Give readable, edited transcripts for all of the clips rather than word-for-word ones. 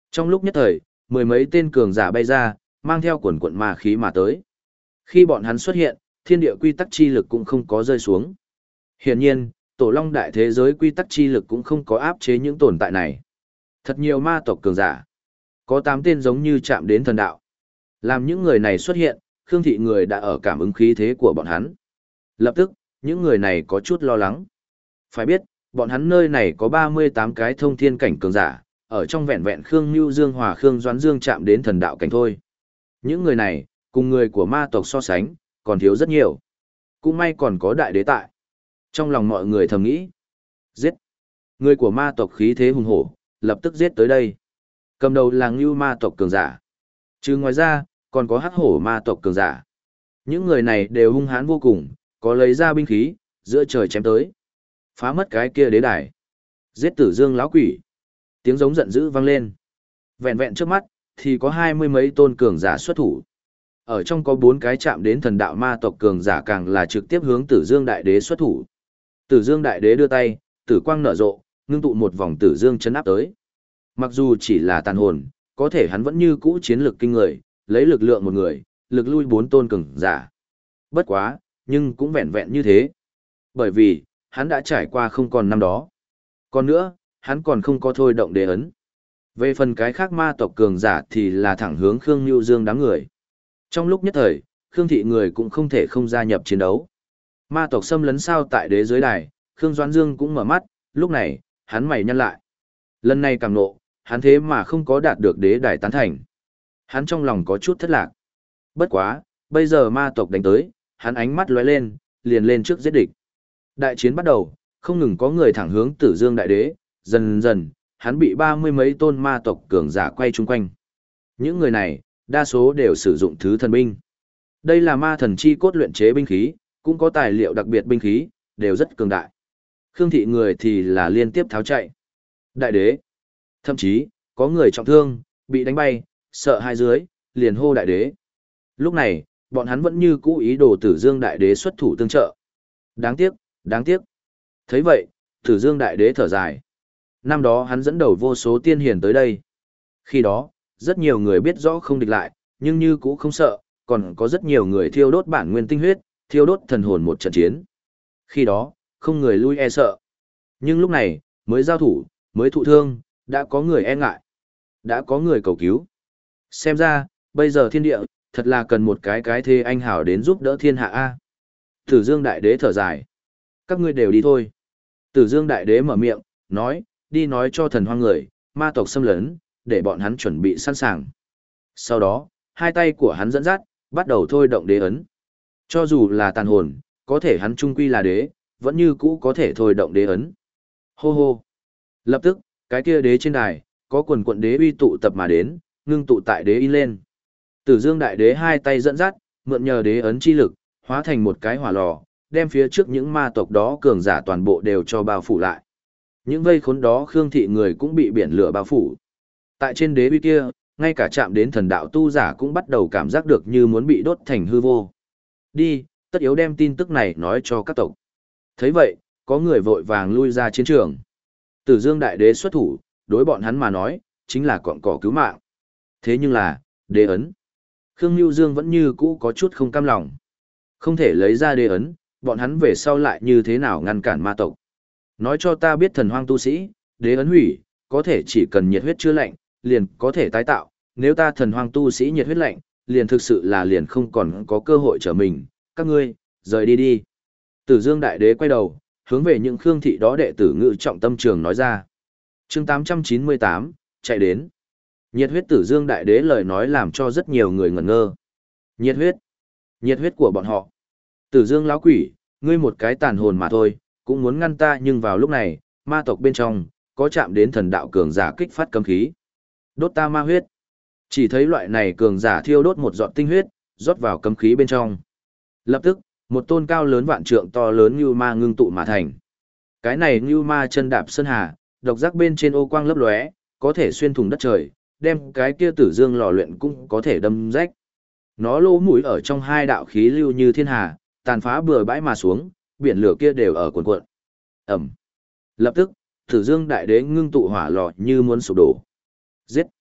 Trong lúc nhất thời, mười mấy tên cường giả bay ra, mang theo quần quận ma khí mà tới. Khi bọn hắn xuất hiện, thiên địa quy tắc chi lực cũng không có rơi xuống. Hiển nhiên, tổ long đại thế giới quy tắc chi lực cũng không có áp chế những tồn tại này. Thật nhiều ma tộc cường giả. Có 8 tên giống như chạm đến thần đạo. Làm những người này xuất hiện, Khương Thị người đã ở cảm ứng khí thế của bọn hắn. Lập tức, những người này có chút lo lắng. Phải biết, bọn hắn nơi này có 38 cái thông thiên cảnh cường giả, ở trong vẹn vẹn Khương Nưu Dương Hòa Khương Doãn Dương chạm đến thần đạo cảnh thôi. Những người này, cùng người của ma tộc so sánh, còn thiếu rất nhiều. Cũng may còn có đại đế tại. Trong lòng mọi người thầm nghĩ, giết. Người của ma tộc khí thế hùng hổ, lập tức giết tới đây. Cầm đầu là Ngưu ma tộc cường giả. Chứ ngoài ra, còn có hắc hổ ma tộc cường giả. Những người này đều hung hãn vô cùng, có lấy ra binh khí, giữa trời chém tới. Phá mất cái kia đế đài. Giết Tử Dương lão quỷ. Tiếng giống giận dữ vang lên. Vẹn vẹn trước mắt, thì có 20 mấy tôn cường giả xuất thủ. Ở trong có 4 cái chạm đến thần đạo ma tộc cường giả càng là trực tiếp hướng Tử Dương đại đế xuất thủ. Tử Dương đại đế đưa tay, tử quang nở rộ, ngưng tụ một vòng Tử Dương chấn áp tới. Mặc dù chỉ là tàn hồn, có thể hắn vẫn như cũ chiến lực kinh người, lấy lực lượng một người, lực lui 4 tôn cường giả. Bất quá, nhưng cũng vẹn vẹn như thế. Bởi vì, hắn đã trải qua không còn năm đó. Còn nữa, hắn còn không có thôi động đế ấn. Về phần cái khác ma tộc cường giả thì là thẳng hướng Khương Nưu Dương đám người. Trong lúc nhất thời, Khương Thị người cũng không thể không gia nhập chiến đấu. Ma tộc xâm lấn sao tại đế giới đài, Khương Doãn Dương cũng mở mắt, lúc này, hắn mày nhăn lại. Lần này càng nộ, hắn thế mà không có đạt được đế đài tán thành. Hắn trong lòng có chút thất lạc. Bất quá, bây giờ ma tộc đánh tới, hắn ánh mắt lóe lên, liền lên trước giết địch. Đại chiến bắt đầu, không ngừng có người thẳng hướng Tử Dương đại đế, dần dần, hắn bị 30 mấy tôn ma tộc cường giả quay chung quanh. Những người này, đa số đều sử dụng thứ thần binh. Đây là ma thần chi cốt luyện chế binh khí, cũng có tài liệu đặc biệt binh khí, đều rất cường đại. Khương Thị người thì là liên tiếp tháo chạy. Đại đế, thậm chí, có người trọng thương, bị đánh bay, sợ hai dưới, liền hô đại đế. Lúc này, bọn hắn vẫn như cũ ý đồ Tử Dương đại đế xuất thủ tương trợ. Đáng tiếc, đáng tiếc. Thấy vậy, Tử Dương đại đế thở dài. Năm đó hắn dẫn đầu vô số tiên hiền tới đây. Khi đó, rất nhiều người biết rõ không địch lại, nhưng như cũ không sợ, còn có rất nhiều người thiêu đốt bản nguyên tinh huyết, thiêu đốt thần hồn một trận chiến. Khi đó, không người lui e sợ. Nhưng lúc này, mới giao thủ, mới thụ thương, đã có người e ngại. Đã có người cầu cứu. Xem ra, bây giờ thiên địa, thật là cần một cái thế anh hảo đến giúp đỡ thiên hạ A. Tử Dương đại đế thở dài. Các ngươi đều đi thôi. Tử Dương đại đế mở miệng, nói, đi nói cho thần hoang người, ma tộc xâm lấn, để bọn hắn chuẩn bị sẵn sàng. Sau đó, hai tay của hắn dẫn dắt, bắt đầu thôi động đế ấn. Cho dù là tàn hồn, có thể hắn trung quy là đế, vẫn như cũ có thể thôi động đế ấn. Hô hô. Lập tức, cái kia đế trên đài, có quần quận đế uy tụ tập mà đến, ngưng tụ tại đế in lên. Tử Dương đại đế hai tay dẫn dắt, mượn nhờ đế ấn chi lực, hóa thành một cái hỏa lò, đem phía trước những ma tộc đó cường giả toàn bộ đều cho bao phủ lại. Những vây khốn đó Khương Thị người cũng bị biển lửa bao phủ. Tại trên đế uy kia, ngay cả chạm đến thần đạo tu giả cũng bắt đầu cảm giác được như muốn bị đốt thành hư vô. Đi, tất yếu đem tin tức này nói cho các tộc. Thấy vậy, có người vội vàng lui ra chiến trường. Tử Dương đại đế xuất thủ, đối bọn hắn mà nói, chính là cọn cỏ cứu mạng. Thế nhưng là, đế ấn. Khương Nưu Dương vẫn như cũ có chút không cam lòng. Không thể lấy ra đế ấn, bọn hắn về sau lại như thế nào ngăn cản ma tộc. Nói cho ta biết thần hoang tu sĩ, đế ấn hủy, có thể chỉ cần nhiệt huyết chưa lạnh, liền có thể tái tạo. Nếu ta thần hoang tu sĩ nhiệt huyết lạnh, liền thực sự là liền không còn có cơ hội trở mình. Các ngươi, rời đi đi. Tử Dương đại đế quay đầu, hướng về những Khương Thị đó đệ tử ngự trọng tâm trường nói ra. Chương 898, chạy đến. Nhiệt huyết Tử Dương đại đế lời nói làm cho rất nhiều người ngẩn ngơ. Nhiệt huyết của bọn họ. Tử Dương lão quỷ, ngươi một cái tàn hồn mà thôi, cũng muốn ngăn ta, nhưng vào lúc này, ma tộc bên trong, có chạm đến thần đạo cường giả kích phát cấm khí. Đốt ta ma huyết. Chỉ thấy loại này cường giả thiêu đốt một giọt tinh huyết, rót vào cấm khí bên trong. Lập tức, một tôn cao lớn vạn trượng to lớn như ma ngưng tụ mà thành. Cái này như ma chân đạp sơn hà, độc giác bên trên ô quang lấp lóe, có thể xuyên thủng đất trời, đem cái kia Tử Dương lò luyện cũng có thể đâm rách. Nó lỗ mũi ở trong hai đạo khí lưu như thiên hà, tàn phá bừa bãi mà xuống, biển lửa kia đều ở cuộn cuộn. Ầm. Lập tức, Tử Dương đại đế ngưng tụ hỏa lò như muốn sụp đổ. Giết.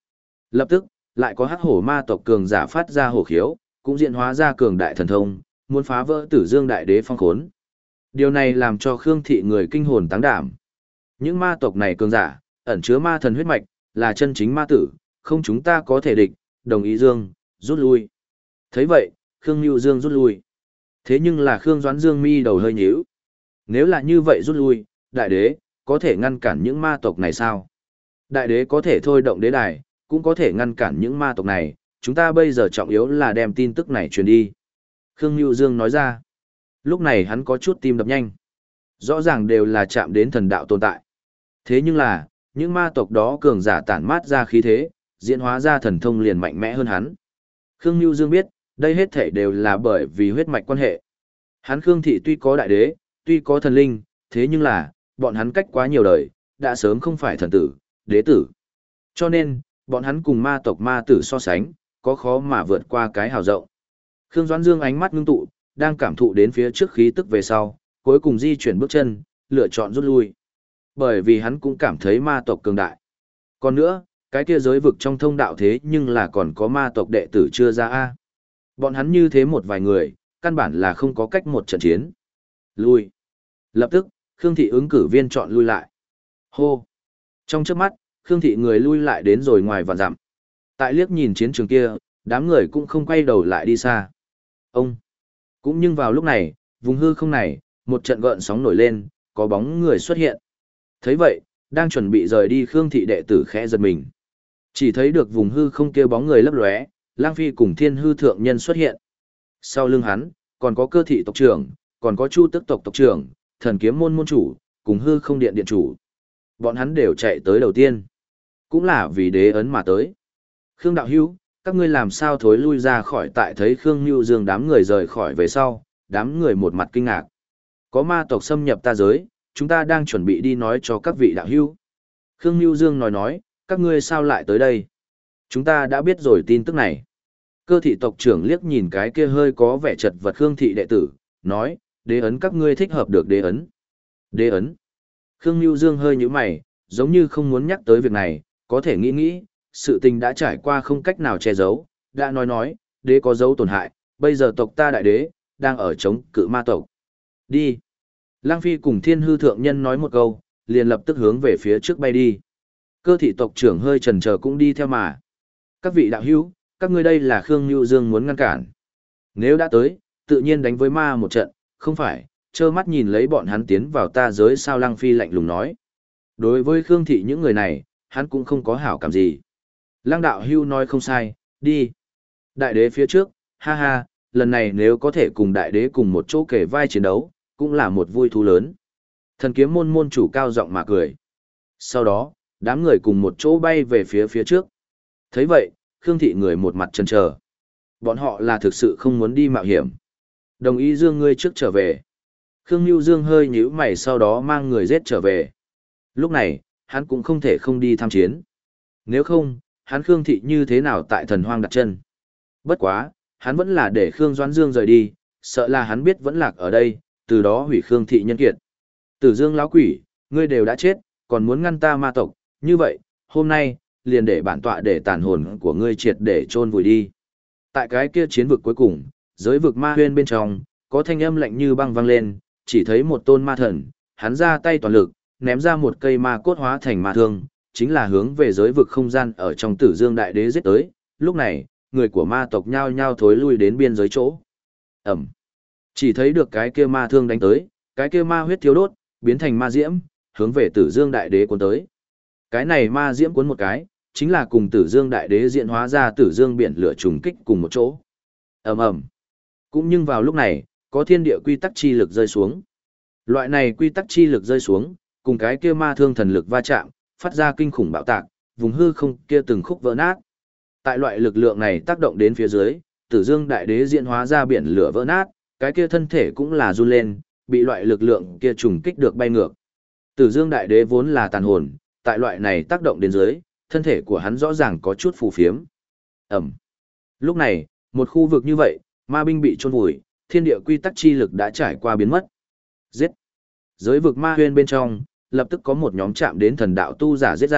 Lập tức, lại có hắc hổ ma tộc cường giả phát ra hổ khiếu, cũng diễn hóa ra cường đại thần thông, muốn phá vỡ Tử Dương Đại Đế phong khốn. Điều này làm cho Khương Thị người kinh hồn táng đảm. Những ma tộc này cường giả, ẩn chứa ma thần huyết mạch, là chân chính ma tử, không chúng ta có thể địch, đồng ý Dương, rút lui. Thấy vậy, Khương Nưu Dương rút lui. Thế nhưng là Khương Doãn Dương mi đầu hơi nhíu. Nếu là như vậy rút lui, đại đế, có thể ngăn cản những ma tộc này sao? Đại đế có thể thôi động đế đài, cũng có thể ngăn cản những ma tộc này, chúng ta bây giờ trọng yếu là đem tin tức này truyền đi. Khương Nưu Dương nói ra. Lúc này hắn có chút tim đập nhanh. Rõ ràng đều là chạm đến thần đạo tồn tại. Thế nhưng là, những ma tộc đó cường giả tản mát ra khí thế, diễn hóa ra thần thông liền mạnh mẽ hơn hắn. Khương Nưu Dương biết, đây hết thể đều là bởi vì huyết mạch quan hệ. Hắn Khương Thị tuy có đại đế, tuy có thần linh, thế nhưng là, bọn hắn cách quá nhiều đời, đã sớm không phải thần tử, đế tử. Cho nên, bọn hắn cùng ma tộc ma tử so sánh, có khó mà vượt qua cái hào rộng. Khương Doãn Dương ánh mắt ngưng tụ, đang cảm thụ đến phía trước khí tức về sau, cuối cùng di chuyển bước chân, lựa chọn rút lui. Bởi vì hắn cũng cảm thấy ma tộc cường đại. Còn nữa, cái kia giới vực trong thông đạo thế nhưng là còn có ma tộc đệ tử chưa ra a. Bọn hắn như thế một vài người, căn bản là không có cách một trận chiến. Lui. Lập tức, Khương Thị ứng cử viên chọn lui lại. Hô. Trong chớp mắt, Khương Thị người lui lại đến rồi ngoài vạn dặm. Tại liếc nhìn chiến trường kia, đám người cũng không quay đầu lại đi xa. Ông. Cũng nhưng vào lúc này, vùng hư không này, một trận gợn sóng nổi lên, có bóng người xuất hiện. Thấy vậy, đang chuẩn bị rời đi Khương Thị đệ tử khẽ giật mình. Chỉ thấy được vùng hư không kia bóng người lấp lóe, Lang Phi cùng Thiên Hư thượng nhân xuất hiện. Sau lưng hắn, còn có Cơ Thị tộc trưởng, còn có Chu Tức tộc tộc trưởng, Thần Kiếm môn môn chủ, cùng hư không điện điện chủ. Bọn hắn đều chạy tới đầu tiên. Cũng là vì đế ấn mà tới. Khương đạo hữu, các ngươi làm sao thối lui ra khỏi tại thấy Khương Nưu Dương đám người rời khỏi về sau, đám người một mặt kinh ngạc. Có ma tộc xâm nhập ta giới, chúng ta đang chuẩn bị đi nói cho các vị đạo hữu. Khương Nưu Dương nói, các ngươi sao lại tới đây? Chúng ta đã biết rồi tin tức này. Cơ thị tộc trưởng liếc nhìn cái kia hơi có vẻ chật vật Khương thị đệ tử, nói, đế ấn các ngươi thích hợp được đế ấn. Đế ấn. Khương Nưu Dương hơi nhíu mày, giống như không muốn nhắc tới việc này, có thể nghĩ, sự tình đã trải qua không cách nào che giấu, đã nói, đế có dấu tổn hại, bây giờ tộc ta đại đế, đang ở chống cự ma tộc. Đi. Lang Phi cùng Thiên Hư thượng nhân nói một câu, liền lập tức hướng về phía trước bay đi. Cơ thị tộc trưởng hơi chần chờ cũng đi theo mà. Các vị đạo hữu, các ngươi đây là Khương Nưu Dương muốn ngăn cản. Nếu đã tới, tự nhiên đánh với ma một trận, không phải, trơ mắt nhìn lấy bọn hắn tiến vào ta giới sao. Lang Phi lạnh lùng nói. Đối với Khương thị những người này, hắn cũng không có hảo cảm gì. Lang đạo hữu nói không sai, đi. Đại đế phía trước, ha ha, lần này nếu có thể cùng đại đế cùng một chỗ kể vai chiến đấu, cũng là một vui thú lớn. Thần Kiếm môn môn chủ cao giọng mà cười. Sau đó, đám người cùng một chỗ bay về phía trước. Thấy vậy, Khương thị người một mặt chần chờ. Bọn họ là thực sự không muốn đi mạo hiểm. Đồng ý Dương ngươi trước trở về. Khương Nưu Dương hơi nhíu mày sau đó mang người giết trở về. Lúc này, hắn cũng không thể không đi tham chiến. Nếu không, hắn Khương thị như thế nào tại thần hoang đặt chân. Bất quá, hắn vẫn là để Khương Doãn Dương rời đi, sợ là hắn biết vẫn lạc ở đây, từ đó hủy Khương thị nhân kiệt. Tử Dương lão quỷ, ngươi đều đã chết, còn muốn ngăn ta ma tộc, như vậy, hôm nay, liền để bản tọa để tàn hồn của ngươi triệt để chôn vùi đi. Tại cái kia chiến vực cuối cùng, giới vực ma huyên bên trong, có thanh âm lạnh như băng vang lên, chỉ thấy một tôn ma thần, hắn ra tay toàn lực, ném ra một cây ma cốt hóa thành ma thương, chính là hướng về giới vực không gian ở trong Tử Dương Đại Đế giết tới. Lúc này, người của ma tộc nhao nhao thối lui đến biên giới chỗ. Ẩm. Chỉ thấy được cái kia ma thương đánh tới, cái kia ma huyết thiếu đốt, biến thành ma diễm, hướng về Tử Dương Đại Đế cuốn tới. Cái này ma diễm cuốn một cái, chính là cùng Tử Dương Đại Đế diễn hóa ra Tử Dương biển lửa trùng kích cùng một chỗ. Ầm ầm. Cũng nhưng vào lúc này, có thiên địa quy tắc chi lực rơi xuống. Loại này quy tắc chi lực rơi xuống, cùng cái kia ma thương thần lực va chạm, phát ra kinh khủng bạo tạc, vùng hư không kia từng khúc vỡ nát. Tại loại lực lượng này tác động đến phía dưới, Tử Dương Đại Đế diễn hóa ra biển lửa vỡ nát, cái kia thân thể cũng là run lên, bị loại lực lượng kia trùng kích được bay ngược. Tử Dương Đại Đế vốn là tàn hồn, tại loại này tác động đến dưới, thân thể của hắn rõ ràng có chút phù phiếm. Ẩm. Lúc này, một khu vực như vậy, ma binh bị chôn vùi, thiên địa quy tắc chi lực đã trải qua biến mất. Giết. Giới vực ma huyên bên trong, lập tức có một nhóm chạm đến thần đạo tu giả giết ra,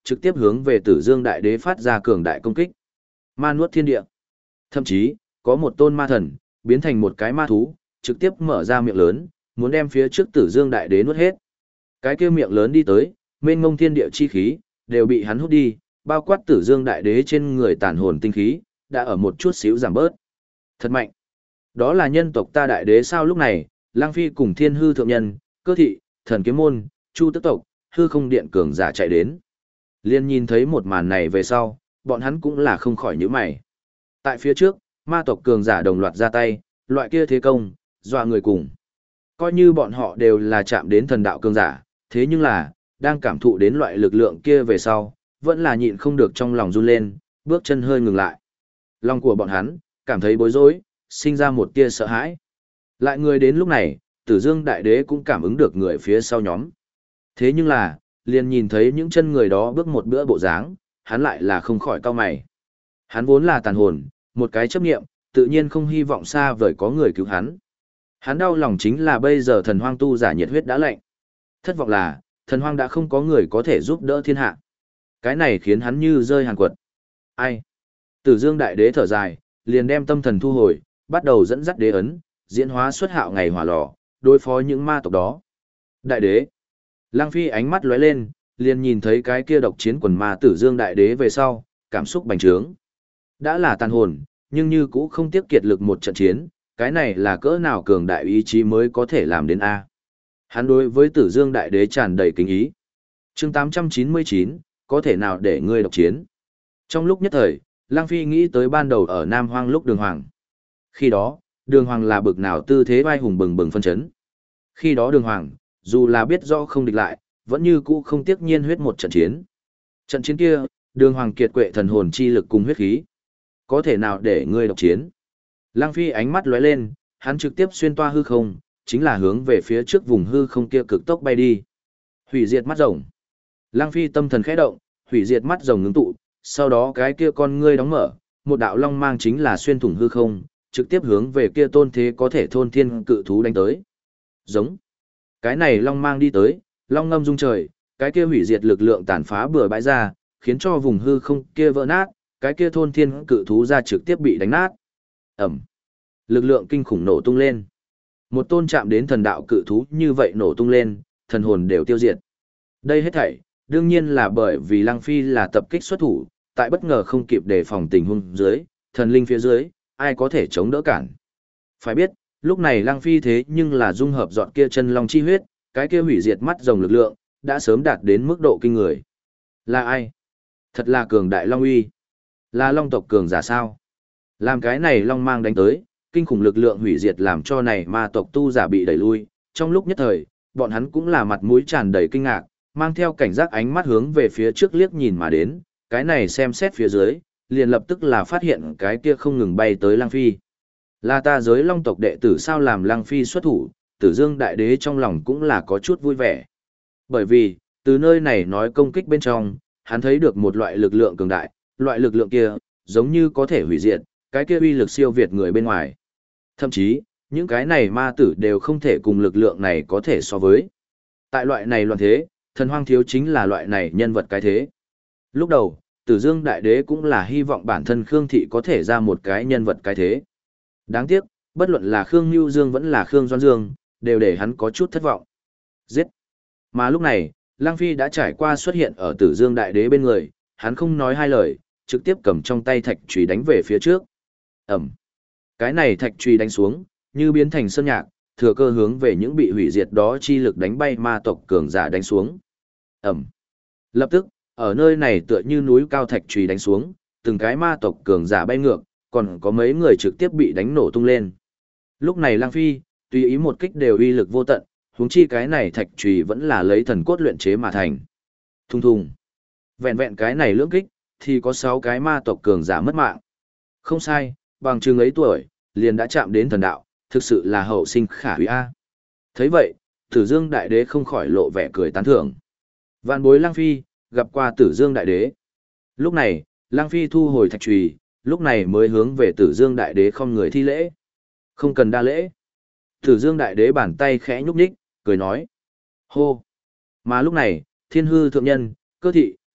trực tiếp hướng về Tử Dương Đại Đế phát ra cường đại công kích. Ma nuốt thiên địa. Thậm chí, có một tôn ma thần, biến thành một cái ma thú, trực tiếp mở ra miệng lớn, muốn đem phía trước Tử Dương Đại Đế nuốt hết. Cái kia miệng lớn đi tới, mênh mông thiên địa chi khí, đều bị hắn hút đi, bao quát Tử Dương Đại Đế trên người tàn hồn tinh khí, đã ở một chút xíu giảm bớt. Thật mạnh. Đó là nhân tộc ta đại đế sao? Lúc này, Lang Phi cùng Thiên Hư thượng nhân, Cơ thị, Thần Kiếm môn, Chu Tức tộc, Hư Không điện cường giả chạy đến. Liên nhìn thấy một màn này về sau, bọn hắn cũng là không khỏi nhíu mày. Tại phía trước, ma tộc cường giả đồng loạt ra tay, loại kia thế công, dọa người cùng. Coi như bọn họ đều là chạm đến thần đạo cường giả, thế nhưng là, đang cảm thụ đến loại lực lượng kia về sau, vẫn là nhịn không được trong lòng run lên, bước chân hơi ngừng lại. Lòng của bọn hắn, cảm thấy bối rối, sinh ra một tia sợ hãi. Lại người đến lúc này, Tử Dương Đại Đế cũng cảm ứng được người phía sau nhóm. Thế nhưng là, liền nhìn thấy những chân người đó bước một bữa bộ dáng, hắn lại là không khỏi cau mày. Hắn vốn là tàn hồn, một cái chấp niệm, tự nhiên không hy vọng xa vời có người cứu hắn. Hắn đau lòng chính là bây giờ thần hoang tu giả nhiệt huyết đã lạnh. Thất vọng là, thần hoang đã không có người có thể giúp đỡ thiên hạ. Cái này khiến hắn như rơi hàn quật. Ai? Tử Dương Đại Đế thở dài, liền đem tâm thần thu hồi, bắt đầu dẫn dắt đế ấn, diễn hóa xuất hạo ngày hỏa lò, đối phó những ma tộc đó. Đại đế. Lang Phi ánh mắt lóe lên, liền nhìn thấy cái kia độc chiến quần ma Tử Dương Đại Đế về sau, cảm xúc bành trướng. Đã là tàn hồn, nhưng như cũ không tiếc kiệt lực một trận chiến, cái này là cỡ nào cường đại ý chí mới có thể làm đến A. Hắn đối với Tử Dương Đại Đế tràn đầy kính ý. Chương 899, có thể nào để ngươi độc chiến? Trong lúc nhất thời, Lang Phi nghĩ tới ban đầu ở Nam Hoang lúc Đường Hoàng. Khi đó, Đường Hoàng là bực nào tư thế vai hùng bừng bừng phân chấn. Khi đó Đường Hoàng, dù là biết rõ không địch lại, vẫn như cũ không tiếc nhiên huyết một trận chiến. Trận chiến kia, Đường Hoàng kiệt quệ thần hồn chi lực cùng huyết khí. Có thể nào để ngươi độc chiến? Lang Phi ánh mắt lóe lên, hắn trực tiếp xuyên toa hư không, chính là hướng về phía trước vùng hư không kia cực tốc bay đi. Hủy diệt mắt rồng. Lang Phi tâm thần khẽ động, hủy diệt mắt rồng ngưng tụ, sau đó cái kia con ngươi đóng mở, một đạo long mang chính là xuyên thủng hư không, trực tiếp hướng về kia tôn thế có thể thôn thiên cự thú đánh tới. Giống. Cái này long mang đi tới, long ngâm rung trời, cái kia hủy diệt lực lượng tàn phá bừa bãi ra, khiến cho vùng hư không kia vỡ nát, cái kia thôn thiên cự thú ra trực tiếp bị đánh nát. Ẩm. Lực lượng kinh khủng nổ tung lên. Một tôn chạm đến thần đạo cự thú như vậy nổ tung lên, thần hồn đều tiêu diệt. Đây hết thảy, đương nhiên là bởi vì Lăng Phi là tập kích xuất thủ, tại bất ngờ không kịp đề phòng tình huống dưới, thần linh phía dưới, ai có thể chống đỡ cản. Phải biết, lúc này Lăng Phi thế nhưng là dung hợp dọn kia chân long chi huyết, cái kia hủy diệt mắt rồng lực lượng, đã sớm đạt đến mức độ kinh người. Là ai? Thật là cường đại long uy. Là long tộc cường giả sao? Làm cái này long mang đánh tới, kinh khủng lực lượng hủy diệt làm cho này ma tộc tu giả bị đẩy lui, trong lúc nhất thời, bọn hắn cũng là mặt mũi tràn đầy kinh ngạc, mang theo cảnh giác ánh mắt hướng về phía trước liếc nhìn mà đến, cái này xem xét phía dưới, liền lập tức là phát hiện cái kia không ngừng bay tới Lăng Phi. Là ta giới long tộc đệ tử sao? Làm Lăng Phi xuất thủ, Tử Dương Đại Đế trong lòng cũng là có chút vui vẻ. Bởi vì, từ nơi này nói công kích bên trong, hắn thấy được một loại lực lượng cường đại, loại lực lượng kia, giống như có thể hủy diệt, cái kia uy lực siêu việt người bên ngoài. Thậm chí, những cái này ma tử đều không thể cùng lực lượng này có thể so với. Tại loại này loạn thế, thần hoang thiếu chính là loại này nhân vật cái thế. Lúc đầu, Tử Dương Đại Đế cũng là hy vọng bản thân Khương Thị có thể ra một cái nhân vật cái thế. Đáng tiếc, bất luận là Khương Nưu Dương vẫn là Khương Doan Dương, đều để hắn có chút thất vọng. Giết! Mà lúc này, Lăng Phi đã trải qua xuất hiện ở Tử Dương Đại Đế bên người, hắn không nói hai lời, trực tiếp cầm trong tay thạch chùy đánh về phía trước. Ẩm! Cái này thạch chùy đánh xuống, như biến thành sơn nhạc, thừa cơ hướng về những bị hủy diệt đó chi lực đánh bay ma tộc cường giả đánh xuống. Ẩm! Lập tức, ở nơi này tựa như núi cao thạch chùy đánh xuống, từng cái ma tộc cường giả bay ngược, còn có mấy người trực tiếp bị đánh nổ tung lên. Lúc này Lăng Phi, tùy ý một kích đều uy lực vô tận, huống chi cái này thạch chùy vẫn là lấy thần cốt luyện chế mà thành. Thùng thùng. Vẹn vẹn cái này lưỡng kích, thì có 6 cái ma tộc cường giả mất mạng. Không sai, bằng chừng ấy tuổi, liền đã chạm đến thần đạo, thực sự là hậu sinh khả úy a. Thấy vậy, Tử Dương Đại Đế không khỏi lộ vẻ cười tán thưởng. Vạn bối Lăng Phi, gặp qua Tử Dương Đại Đế. Lúc này, Lăng Phi thu hồi thạch chùy, lúc này mới hướng về Tử Dương Đại Đế không người thi lễ. Không cần đa lễ. Tử Dương Đại Đế bàn tay khẽ nhúc nhích, cười nói. Hô. Mà lúc này, Thiên Hư thượng nhân, Cơ thị,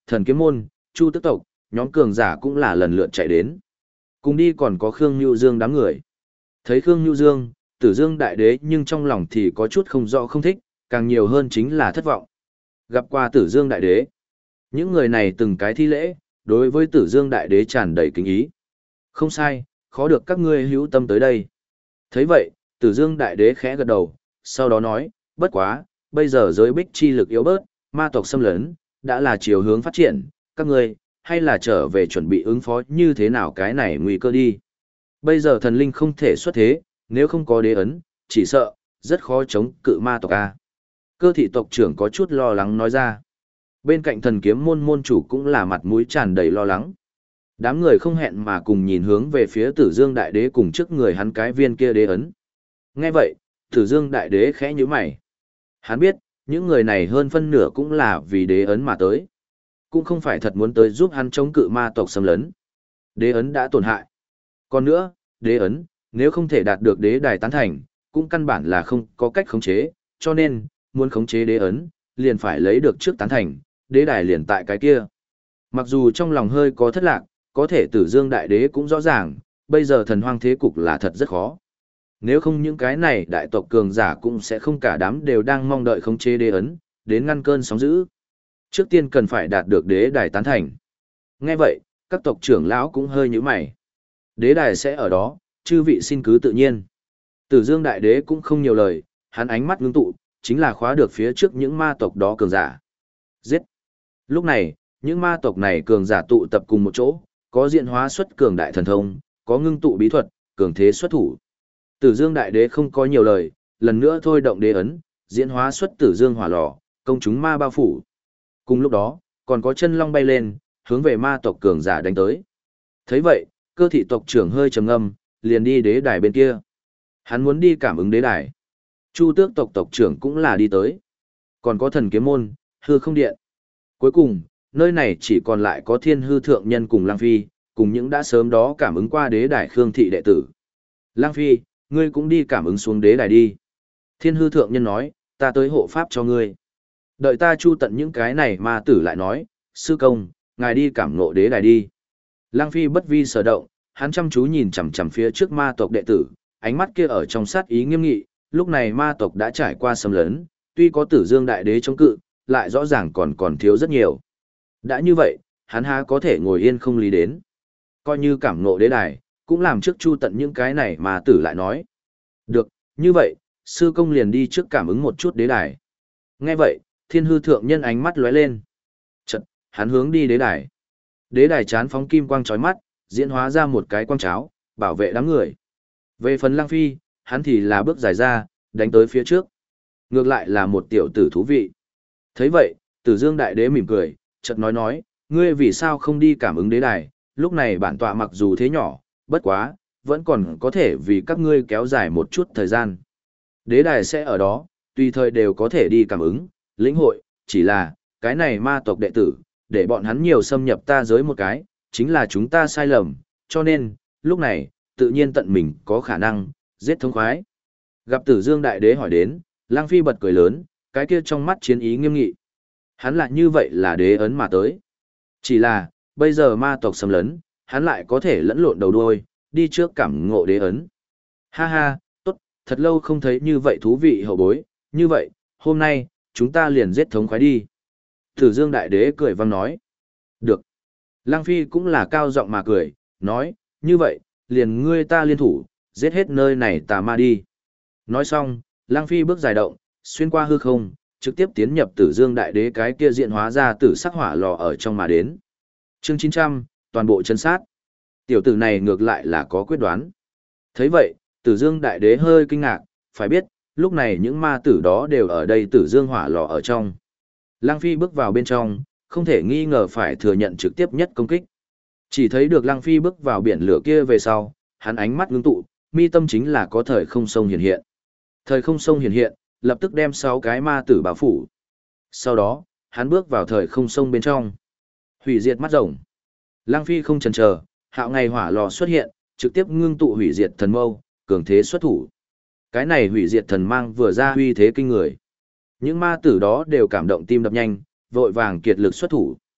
Thần Kiếm Môn, Chu Tức Tộc, nhóm cường giả cũng là lần lượt chạy đến. Cùng đi còn có Khương Nhu Dương đám người. Thấy Khương Nhu Dương, Tử Dương Đại Đế nhưng trong lòng thì có chút không rõ không thích, càng nhiều hơn chính là thất vọng. Gặp qua Tử Dương Đại Đế, những người này từng cái thi lễ, đối với Tử Dương Đại Đế tràn đầy kính ý. Không sai, khó được các ngươi hữu tâm tới đây. Thấy vậy, Tử Dương Đại Đế khẽ gật đầu, sau đó nói, bất quá, bây giờ giới bích chi lực yếu bớt, ma tộc xâm lấn, đã là chiều hướng phát triển, các ngươi hay là trở về chuẩn bị ứng phó như thế nào cái này nguy cơ đi. Bây giờ thần linh không thể xuất thế, nếu không có đế ấn, chỉ sợ, rất khó chống cự ma tộc a. Cơ thị tộc trưởng có chút lo lắng nói ra. Bên cạnh thần kiếm môn môn chủ cũng là mặt mũi tràn đầy lo lắng. Đám người không hẹn mà cùng nhìn hướng về phía Tử Dương Đại Đế cùng trước người hắn cái viên kia đế ấn. Nghe vậy, Tử Dương Đại Đế khẽ nhíu mày. Hắn biết, những người này hơn phân nửa cũng là vì đế ấn mà tới. Cũng không phải thật muốn tới giúp hắn chống cự ma tộc xâm lấn. Đế ấn đã tổn hại. Còn nữa, đế ấn, nếu không thể đạt được đế đài tán thành, cũng căn bản là không có cách khống chế, cho nên, muốn khống chế đế ấn, liền phải lấy được trước tán thành, đế đài liền tại cái kia. Mặc dù trong lòng hơi có thất lạc, có thể Tử Dương Đại Đế cũng rõ ràng, bây giờ thần hoang thế cục là thật rất khó. Nếu không những cái này đại tộc cường giả cũng sẽ không cả đám đều đang mong đợi khống chế đế ấn, đến ngăn cơn sóng dữ. Trước tiên cần phải đạt được đế đài tán thành. Nghe vậy, các tộc trưởng lão cũng hơi nhíu mày. Đế đài sẽ ở đó, chư vị xin cứ tự nhiên. Tử Dương Đại Đế cũng không nhiều lời, hắn ánh mắt ngưng tụ, chính là khóa được phía trước những ma tộc đó cường giả. Giết! Lúc này, những ma tộc này cường giả tụ tập cùng một chỗ, có diện hóa xuất cường đại thần thông, có ngưng tụ bí thuật, cường thế xuất thủ. Tử Dương Đại Đế không có nhiều lời, lần nữa thôi động đế ấn, diễn hóa xuất Tử Dương hỏa lò, công chúng ma bao phủ. Cùng lúc đó, còn có chân long bay lên, hướng về ma tộc cường giả đánh tới. Thấy vậy, cơ thị tộc trưởng hơi trầm ngâm, liền đi đế đài bên kia. Hắn muốn đi cảm ứng đế đài. Chu Tước tộc tộc trưởng cũng là đi tới. Còn có Thần Kiếm Môn, Hư Không Điện. Cuối cùng, nơi này chỉ còn lại có Thiên Hư Thượng Nhân cùng Lang Phi, cùng những đã sớm đó cảm ứng qua đế đài Khương thị đệ tử. Lang Phi, ngươi cũng đi cảm ứng xuống đế đài đi. Thiên Hư Thượng Nhân nói, ta tới hộ pháp cho ngươi. Đợi ta chu tận những cái này ma tử lại nói, sư công, ngài đi cảm ngộ đế đài đi. Lang Phi bất vi sở động, hắn chăm chú nhìn chằm chằm phía trước ma tộc đệ tử, ánh mắt kia ở trong sát ý nghiêm nghị, lúc này ma tộc đã trải qua xâm lấn, tuy có Tử Dương Đại Đế chống cự, lại rõ ràng còn thiếu rất nhiều. Đã như vậy, hắn há có thể ngồi yên không lý đến. Coi như cảm ngộ đế đài, cũng làm trước chu tận những cái này mà tử lại nói. Được, như vậy, sư công liền đi trước cảm ứng một chút đế đài. Nghe vậy, Thiên Hư Thượng Nhân ánh mắt lóe lên. Chật, hắn hướng đi đế đài. Đế đài chán phóng kim quang chói mắt, diễn hóa ra một cái quang cháo, bảo vệ đám người. Về phần Lang Phi, hắn thì là bước dài ra, đánh tới phía trước. Ngược lại là một tiểu tử thú vị. Thấy vậy, Tử Dương Đại Đế mỉm cười, chợt nói, ngươi vì sao không đi cảm ứng đế đài, lúc này bản tọa mặc dù thế nhỏ, bất quá, vẫn còn có thể vì các ngươi kéo dài một chút thời gian. Đế đài sẽ ở đó, tùy thời đều có thể đi cảm ứng, lĩnh hội, chỉ là, cái này ma tộc đệ tử, để bọn hắn nhiều xâm nhập ta giới một cái, chính là chúng ta sai lầm, cho nên, lúc này, tự nhiên tận mình có khả năng, giết thống khoái. Gặp Tử Dương Đại Đế hỏi đến, Lang Phi bật cười lớn, cái kia trong mắt chiến ý nghiêm nghị. Hắn lại như vậy là đế ấn mà tới. Chỉ là, bây giờ ma tộc xâm lấn, hắn lại có thể lẫn lộn đầu đuôi, đi trước cảm ngộ đế ấn. Ha ha, tốt, thật lâu không thấy như vậy thú vị hậu bối, như vậy, hôm nay, chúng ta liền giết thống khoái đi. Tử Dương Đại Đế cười vang nói. Được. Lang Phi cũng là cao giọng mà cười, nói, như vậy, liền ngươi ta liên thủ, giết hết nơi này tà ma đi. Nói xong, Lang Phi bước dài động, xuyên qua hư không, trực tiếp tiến nhập Tử Dương Đại Đế cái kia diện hóa ra tử sắc hỏa lò ở trong mà đến. Chương 900, toàn bộ chân sát. Tiểu tử này ngược lại là có quyết đoán. Thấy vậy, Tử Dương Đại Đế hơi kinh ngạc, phải biết, lúc này những ma tử đó đều ở đây Tử Dương hỏa lò ở trong. Lang Phi bước vào bên trong, không thể nghi ngờ phải thừa nhận trực tiếp nhất công kích. Chỉ thấy được Lang Phi bước vào biển lửa kia về sau, hắn ánh mắt ngưng tụ, mi tâm chính là có thời không sông hiện hiện. Thời không sông hiện hiện, lập tức đem 6 cái ma tử bao phủ. Sau đó, hắn bước vào thời không sông bên trong. Hủy diệt mắt rồng. Lang Phi không chần chờ, hạo ngày hỏa lò xuất hiện, trực tiếp ngưng tụ hủy diệt thần mâu, cường thế xuất thủ. Cái này hủy diệt thần mang vừa ra uy thế kinh người. Những ma tử đó đều cảm động tim đập nhanh, vội vàng kiệt lực xuất thủ.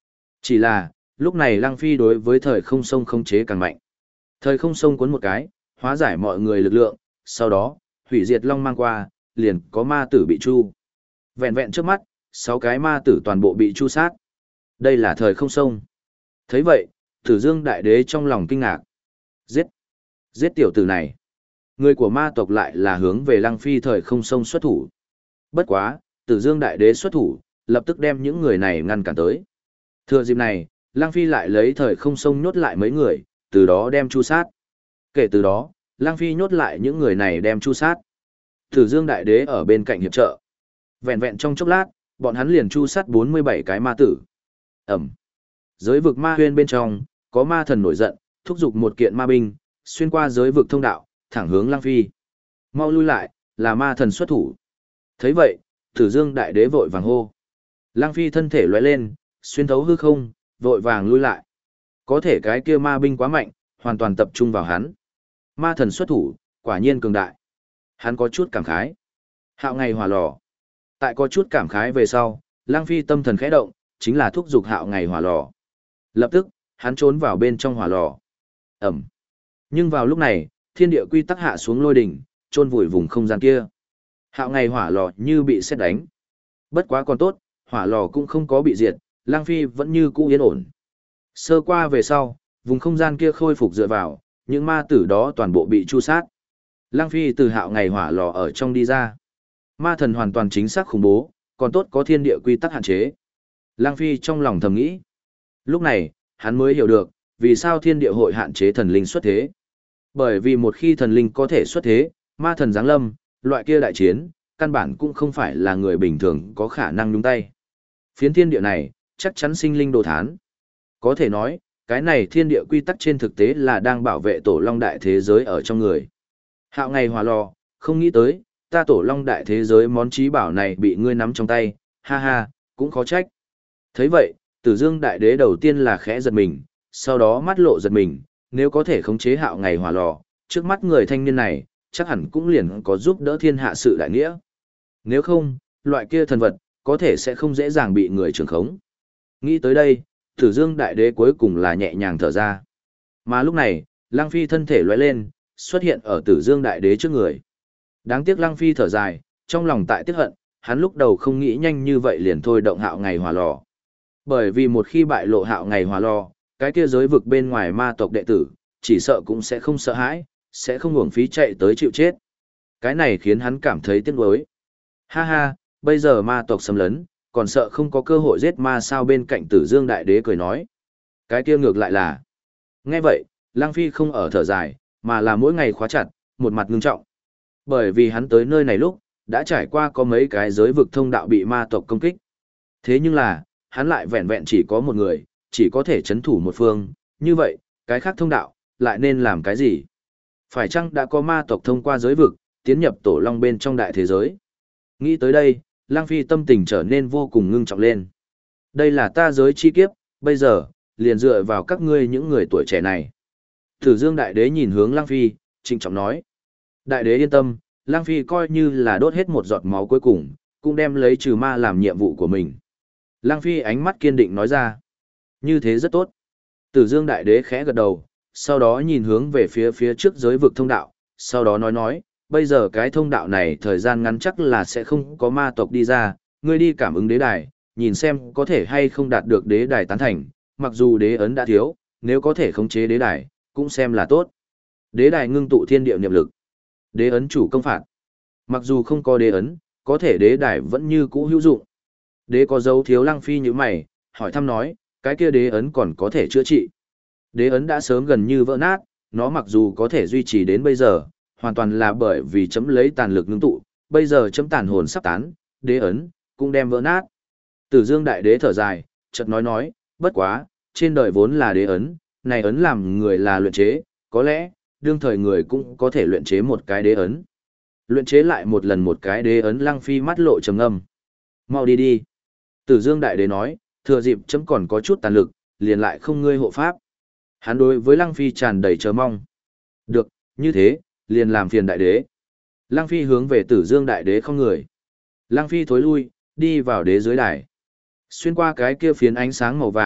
Chỉ là, lúc này Lăng Phi đối với thời không sông khống chế càng mạnh. Thời không sông cuốn một cái, hóa giải mọi người lực lượng, sau đó, hủy diệt long mang qua, liền có ma tử bị chu. Vẹn vẹn trước mắt, 6 cái ma tử toàn bộ bị chu sát. Đây là thời không sông. Thấy vậy, Tử Dương Đại Đế trong lòng kinh ngạc. Giết! Giết tiểu tử này! Người của ma tộc lại là hướng về Lăng Phi thời không sông xuất thủ. Bất quá, Tử Dương Đại Đế xuất thủ, lập tức đem những người này ngăn cản tới. Thừa dịp này, Lăng Phi lại lấy thời không sông nhốt lại mấy người, từ đó đem chu sát. Kể từ đó, Lăng Phi nhốt lại những người này đem chu sát. Tử Dương Đại Đế ở bên cạnh hiệp trợ. Vẹn vẹn trong chốc lát, bọn hắn liền chu sát 47 cái ma tử. Ẩm. Giới vực ma huyên bên trong, có ma thần nổi giận, thúc giục một kiện ma binh, xuyên qua giới vực thông đạo, thẳng hướng Lăng Phi. Mau lui lại, là ma thần xuất thủ. Thấy vậy, Tử Dương Đại Đế vội vàng hô. Lăng Phi thân thể lóe lên, xuyên thấu hư không, vội vàng lui lại. Có thể cái kia ma binh quá mạnh, hoàn toàn tập trung vào hắn. Ma thần xuất thủ, quả nhiên cường đại. Hắn có chút cảm khái. Hạo ngày hỏa lò. Tại có chút cảm khái về sau, Lăng Phi tâm thần khẽ động, chính là thúc giục hạo ngày hỏa lò. Lập tức, hắn trốn vào bên trong hỏa lò. Ẩm. Nhưng vào lúc này, thiên địa quy tắc hạ xuống lôi đỉnh, chôn vùi vùng không gian kia. Hạo ngày hỏa lò như bị sét đánh. Bất quá còn tốt, hỏa lò cũng không có bị diệt, Lăng Phi vẫn như cũ yên ổn. Sơ qua về sau, vùng không gian kia khôi phục dựa vào, những ma tử đó toàn bộ bị chu sát. Lăng Phi từ hạo ngày hỏa lò ở trong đi ra. Ma thần hoàn toàn chính xác khủng bố, còn tốt có thiên địa quy tắc hạn chế. Lăng Phi trong lòng thầm nghĩ. Lúc này, hắn mới hiểu được, vì sao thiên địa hội hạn chế thần linh xuất thế. Bởi vì một khi thần linh có thể xuất thế, ma thần giáng lâm, loại kia đại chiến, căn bản cũng không phải là người bình thường có khả năng nhúng tay. Phiến thiên địa này, chắc chắn sinh linh đồ thán. Có thể nói, cái này thiên địa quy tắc trên thực tế là đang bảo vệ tổ long đại thế giới ở trong người. Hạo ngày hòa lò, không nghĩ tới, ta tổ long đại thế giới món trí bảo này bị ngươi nắm trong tay, ha ha, cũng khó trách. Thấy vậy, Tử Dương Đại Đế đầu tiên là khẽ giật mình, sau đó mắt lộ giật mình, nếu có thể khống chế hạo ngày hỏa lò, trước mắt người thanh niên này, chắc hẳn cũng liền có giúp đỡ thiên hạ sự đại nghĩa. Nếu không, loại kia thần vật, có thể sẽ không dễ dàng bị người trưởng khống. Nghĩ tới đây, Tử Dương Đại Đế cuối cùng là nhẹ nhàng thở ra. Mà lúc này, Lăng Phi thân thể lóe lên, xuất hiện ở Tử Dương Đại Đế trước người. Đáng tiếc Lăng Phi thở dài, trong lòng tại tiếc hận, hắn lúc đầu không nghĩ nhanh như vậy liền thôi động hạo ngày hỏa lò. Bởi vì một khi bại lộ hạo ngày hỏa lò, cái kia giới vực bên ngoài ma tộc đệ tử, chỉ sợ cũng sẽ không sợ hãi, sẽ không uổng phí chạy tới chịu chết. Cái này khiến hắn cảm thấy tiếc nuối. Ha ha, bây giờ ma tộc xâm lấn, còn sợ không có cơ hội giết ma sao, bên cạnh Tử Dương Đại Đế cười nói. Cái kia ngược lại là. Nghe vậy, Lăng Phi không ở thở dài, mà là mỗi ngày khóa chặt, một mặt ngưng trọng. Bởi vì hắn tới nơi này lúc, đã trải qua có mấy cái giới vực thông đạo bị ma tộc công kích. Thế nhưng là, hắn lại vẹn vẹn chỉ có một người, chỉ có thể chấn thủ một phương, như vậy, cái khác thông đạo, lại nên làm cái gì? Phải chăng đã có ma tộc thông qua giới vực, tiến nhập tổ long bên trong đại thế giới? Nghĩ tới đây, Lăng Phi tâm tình trở nên vô cùng ngưng trọng lên. Đây là ta giới chi kiếp, bây giờ, liền dựa vào các ngươi những người tuổi trẻ này. Tử Dương Đại Đế nhìn hướng Lăng Phi, trịnh trọng nói. Đại Đế yên tâm, Lăng Phi coi như là đốt hết một giọt máu cuối cùng, cũng đem lấy trừ ma làm nhiệm vụ của mình. Lăng Phi ánh mắt kiên định nói ra. Như thế rất tốt. Tử Dương Đại Đế khẽ gật đầu, sau đó nhìn hướng về phía trước giới vực thông đạo, sau đó nói, bây giờ cái thông đạo này thời gian ngắn chắc là sẽ không có ma tộc đi ra, ngươi đi cảm ứng đế đài, nhìn xem có thể hay không đạt được đế đài tán thành, mặc dù đế ấn đã thiếu, nếu có thể khống chế đế đài, cũng xem là tốt. Đế đài ngưng tụ thiên địa niệm lực. Đế ấn chủ công phạt. Mặc dù không có đế ấn, có thể đế đài vẫn như cũ hữu dụng. Đế có dấu thiếu. Lăng Phi như mày, hỏi thăm nói, cái kia đế ấn còn có thể chữa trị. Đế ấn đã sớm gần như vỡ nát, nó mặc dù có thể duy trì đến bây giờ, hoàn toàn là bởi vì chấm lấy tàn lực ngưng tụ, bây giờ chấm tàn hồn sắp tán, đế ấn cũng đem vỡ nát. Tử Dương Đại Đế thở dài, chợt nói, bất quá, trên đời vốn là đế ấn, này ấn làm người là luyện chế, có lẽ, đương thời người cũng có thể luyện chế một cái đế ấn. Luyện chế lại một lần một cái đế ấn. Lăng Phi mắt lộ trầm ngâm. Mau đi đi. Tử Dương Đại Đế nói, thừa dịp chấm còn có chút tàn lực, liền lại không ngươi hộ pháp. Hắn đối với Lăng Phi tràn đầy chờ mong. Được, như thế, liền làm phiền Đại Đế. Lăng Phi hướng về Tử Dương Đại Đế không người. Lăng Phi thối lui, đi vào đế dưới đài. Xuyên qua cái kia phiến ánh sáng màu vàng,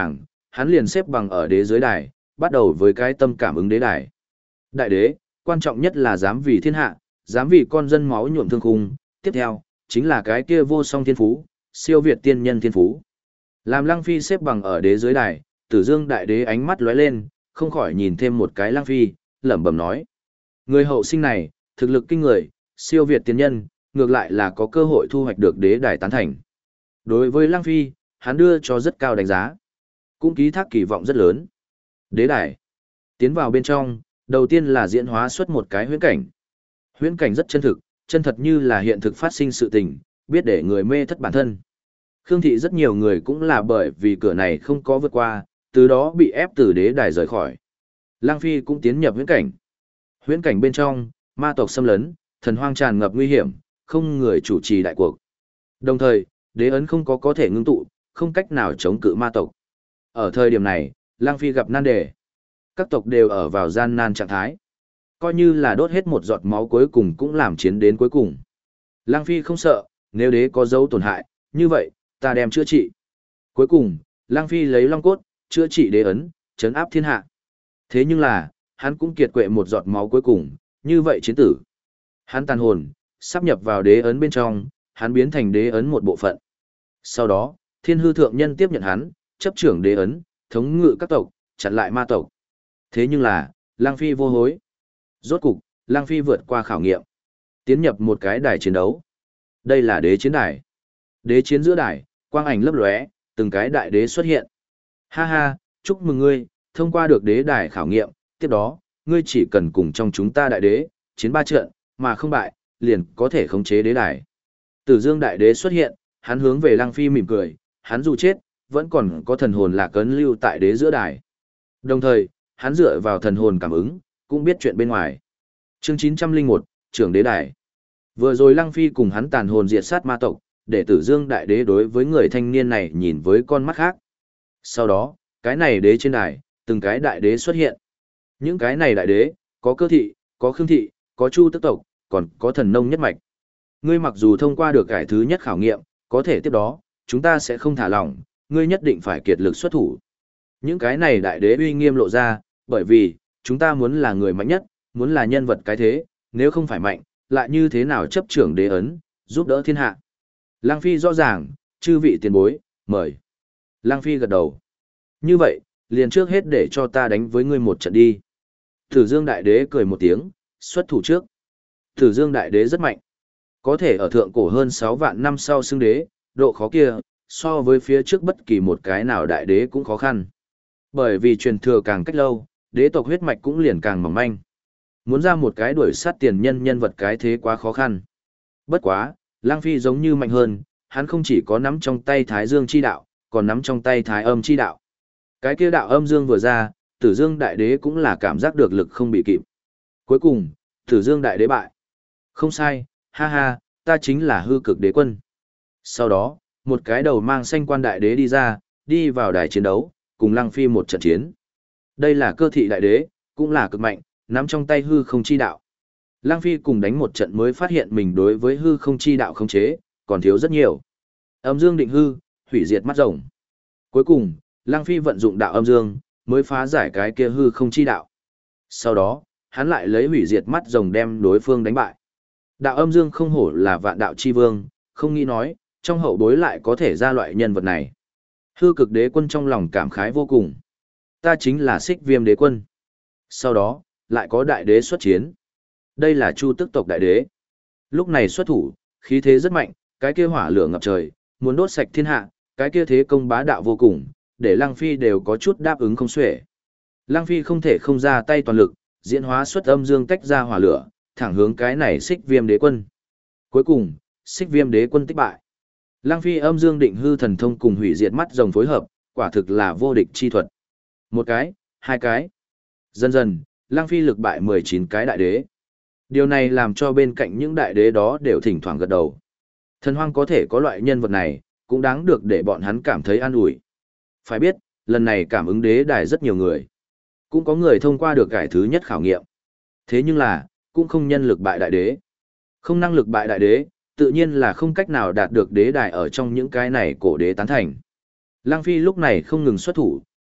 hắn liền xếp bằng ở đế dưới đài, bắt đầu với cái tâm cảm ứng đế đài. Đại đế, quan trọng nhất là dám vì thiên hạ, dám vì con dân máu nhuộm thương khung, tiếp theo, chính là cái kia vô song thiên phú, siêu việt tiên nhân thiên phú. Làm Lăng Phi xếp bằng ở đế dưới đài, Tử Dương đại đế ánh mắt lóe lên, không khỏi nhìn thêm một cái Lăng Phi, lẩm bẩm nói: người hậu sinh này, thực lực kinh người, siêu việt tiên nhân, ngược lại là có cơ hội thu hoạch được đế đài tán thành. Đối với Lăng Phi, hắn đưa cho rất cao đánh giá, cũng ký thác kỳ vọng rất lớn. Đế đài. Tiến vào bên trong, đầu tiên là diễn hóa xuất một cái huyễn cảnh. Huyễn cảnh rất chân thực, chân thật như là hiện thực phát sinh sự tình, biết để người mê thất bản thân. Khương thị rất nhiều người cũng là bởi vì cửa này không có vượt qua, từ đó bị ép từ đế đài rời khỏi. Lang Phi cũng tiến nhập huyễn cảnh. Huyễn cảnh bên trong, ma tộc xâm lấn, thần hoang tràn ngập nguy hiểm, không người chủ trì đại cuộc. Đồng thời, đế ấn không có thể ngưng tụ, không cách nào chống cự ma tộc. Ở thời điểm này, Lang Phi gặp nan đề. Các tộc đều ở vào gian nan trạng thái. Coi như là đốt hết một giọt máu cuối cùng cũng làm chiến đến cuối cùng. Lang Phi không sợ, nếu đế có dấu tổn hại, như vậy, ta đem chữa trị. Cuối cùng, Lang Phi lấy long cốt, chữa trị đế ấn, trấn áp thiên hạ. Thế nhưng là, hắn cũng kiệt quệ một giọt máu cuối cùng, như vậy chiến tử. Hắn tàn hồn, sắp nhập vào đế ấn bên trong, hắn biến thành đế ấn một bộ phận. Sau đó, thiên hư thượng nhân tiếp nhận hắn, chấp trưởng đế ấn, thống ngự các tộc, chặn lại ma tộc. Thế nhưng là, Lang Phi vô hối. Rốt cục, Lang Phi vượt qua khảo nghiệm, tiến nhập một cái đài chiến đấu. Đây là đế chiến đài. Đế chiến giữa đài, quang ảnh lấp lóe, từng cái đại đế xuất hiện. Ha ha, chúc mừng ngươi, thông qua được đế đài khảo nghiệm, tiếp đó, ngươi chỉ cần cùng trong chúng ta đại đế, chiến 3 trận, mà không bại, liền có thể khống chế đế đài. Tử Dương đại đế xuất hiện, hắn hướng về Lang Phi mỉm cười, hắn dù chết, vẫn còn có thần hồn lạc ấn lưu tại đế giữa đài. Đồng thời, hắn dựa vào thần hồn cảm ứng, cũng biết chuyện bên ngoài. Chương 901, trưởng đế đài. Vừa rồi Lăng Phi cùng hắn tàn hồn diệt sát ma tộc, để Tử Dương đại đế đối với người thanh niên này nhìn với con mắt khác. Sau đó, cái này đế trên đài, từng cái đại đế xuất hiện. Những cái này đại đế, có Cơ thị, có Khương thị, có Chu tức tộc, còn có thần nông nhất mạch. Ngươi mặc dù thông qua được cái thứ nhất khảo nghiệm, có thể tiếp đó, chúng ta sẽ không thả lỏng, ngươi nhất định phải kiệt lực xuất thủ. Những cái này đại đế uy nghiêm lộ ra, bởi vì, chúng ta muốn là người mạnh nhất, muốn là nhân vật cái thế, nếu không phải mạnh, lại như thế nào chấp trưởng đế ấn, giúp đỡ thiên hạ. Lang Phi rõ ràng, chư vị tiền bối, mời. Lang Phi gật đầu. Như vậy, liền trước hết để cho ta đánh với ngươi một trận đi. Tử Dương đại đế cười một tiếng, xuất thủ trước. Tử Dương đại đế rất mạnh. Có thể ở thượng cổ hơn 6 vạn năm sau xưng đế, độ khó kia, so với phía trước bất kỳ một cái nào đại đế cũng khó khăn. Bởi vì truyền thừa càng cách lâu, đế tộc huyết mạch cũng liền càng mỏng manh. Muốn ra một cái đuổi sát tiền nhân nhân vật cái thế quá khó khăn. Bất quá, Lang Phi giống như mạnh hơn, hắn không chỉ có nắm trong tay Thái Dương chi đạo, còn nắm trong tay Thái Âm chi đạo. Cái kia đạo âm dương vừa ra, Tử Dương đại đế cũng là cảm giác được lực không bị kịp. Cuối cùng, Tử Dương đại đế bại. Không sai, ha ha, ta chính là hư cực đế quân. Sau đó, một cái đầu mang xanh quan đại đế đi ra, đi vào đài chiến đấu, cùng Lang Phi một trận chiến. Đây là Cơ thị đại đế, cũng là cực mạnh, nắm trong tay hư không chi đạo. Lang Phi cùng đánh một trận mới phát hiện mình đối với hư không chi đạo khống chế, còn thiếu rất nhiều. Âm dương định hư, hủy diệt mắt rồng. Cuối cùng, Lang Phi vận dụng đạo âm dương, mới phá giải cái kia hư không chi đạo. Sau đó, hắn lại lấy hủy diệt mắt rồng đem đối phương đánh bại. Đạo âm dương không hổ là vạn đạo chi vương, không nghĩ nói, trong hậu bối lại có thể ra loại nhân vật này. Hư cực đế quân trong lòng cảm khái vô cùng. Ta chính là Xích Viêm đế quân. Sau đó, lại có đại đế xuất chiến. Đây là Chu tức tộc đại đế. Lúc này xuất thủ, khí thế rất mạnh, cái kia hỏa lửa ngập trời, muốn đốt sạch thiên hạ, cái kia thế công bá đạo vô cùng, để Lăng Phi đều có chút đáp ứng không xuể. Lăng Phi không thể không ra tay toàn lực, diễn hóa xuất âm dương tách ra hỏa lửa, thẳng hướng cái này Xích Viêm đế quân. Cuối cùng, Xích Viêm đế quân tích bại. Lăng Phi âm dương định hư thần thông cùng hủy diệt mắt rồng phối hợp, quả thực là vô địch chi thuật. Một cái, hai cái. Dần dần, Lăng Phi lực bại 19 cái đại đế. Điều này làm cho bên cạnh những đại đế đó đều thỉnh thoảng gật đầu. Thần hoang có thể có loại nhân vật này, cũng đáng được để bọn hắn cảm thấy an ủi. Phải biết, lần này cảm ứng đế đài rất nhiều người. Cũng có người thông qua được cái thứ nhất khảo nghiệm. Thế nhưng là, cũng không nhân lực bại đại đế. Không năng lực bại đại đế, tự nhiên là không cách nào đạt được đế đài ở trong những cái này cổ đế tán thành. Lăng Phi lúc này không ngừng xuất thủ,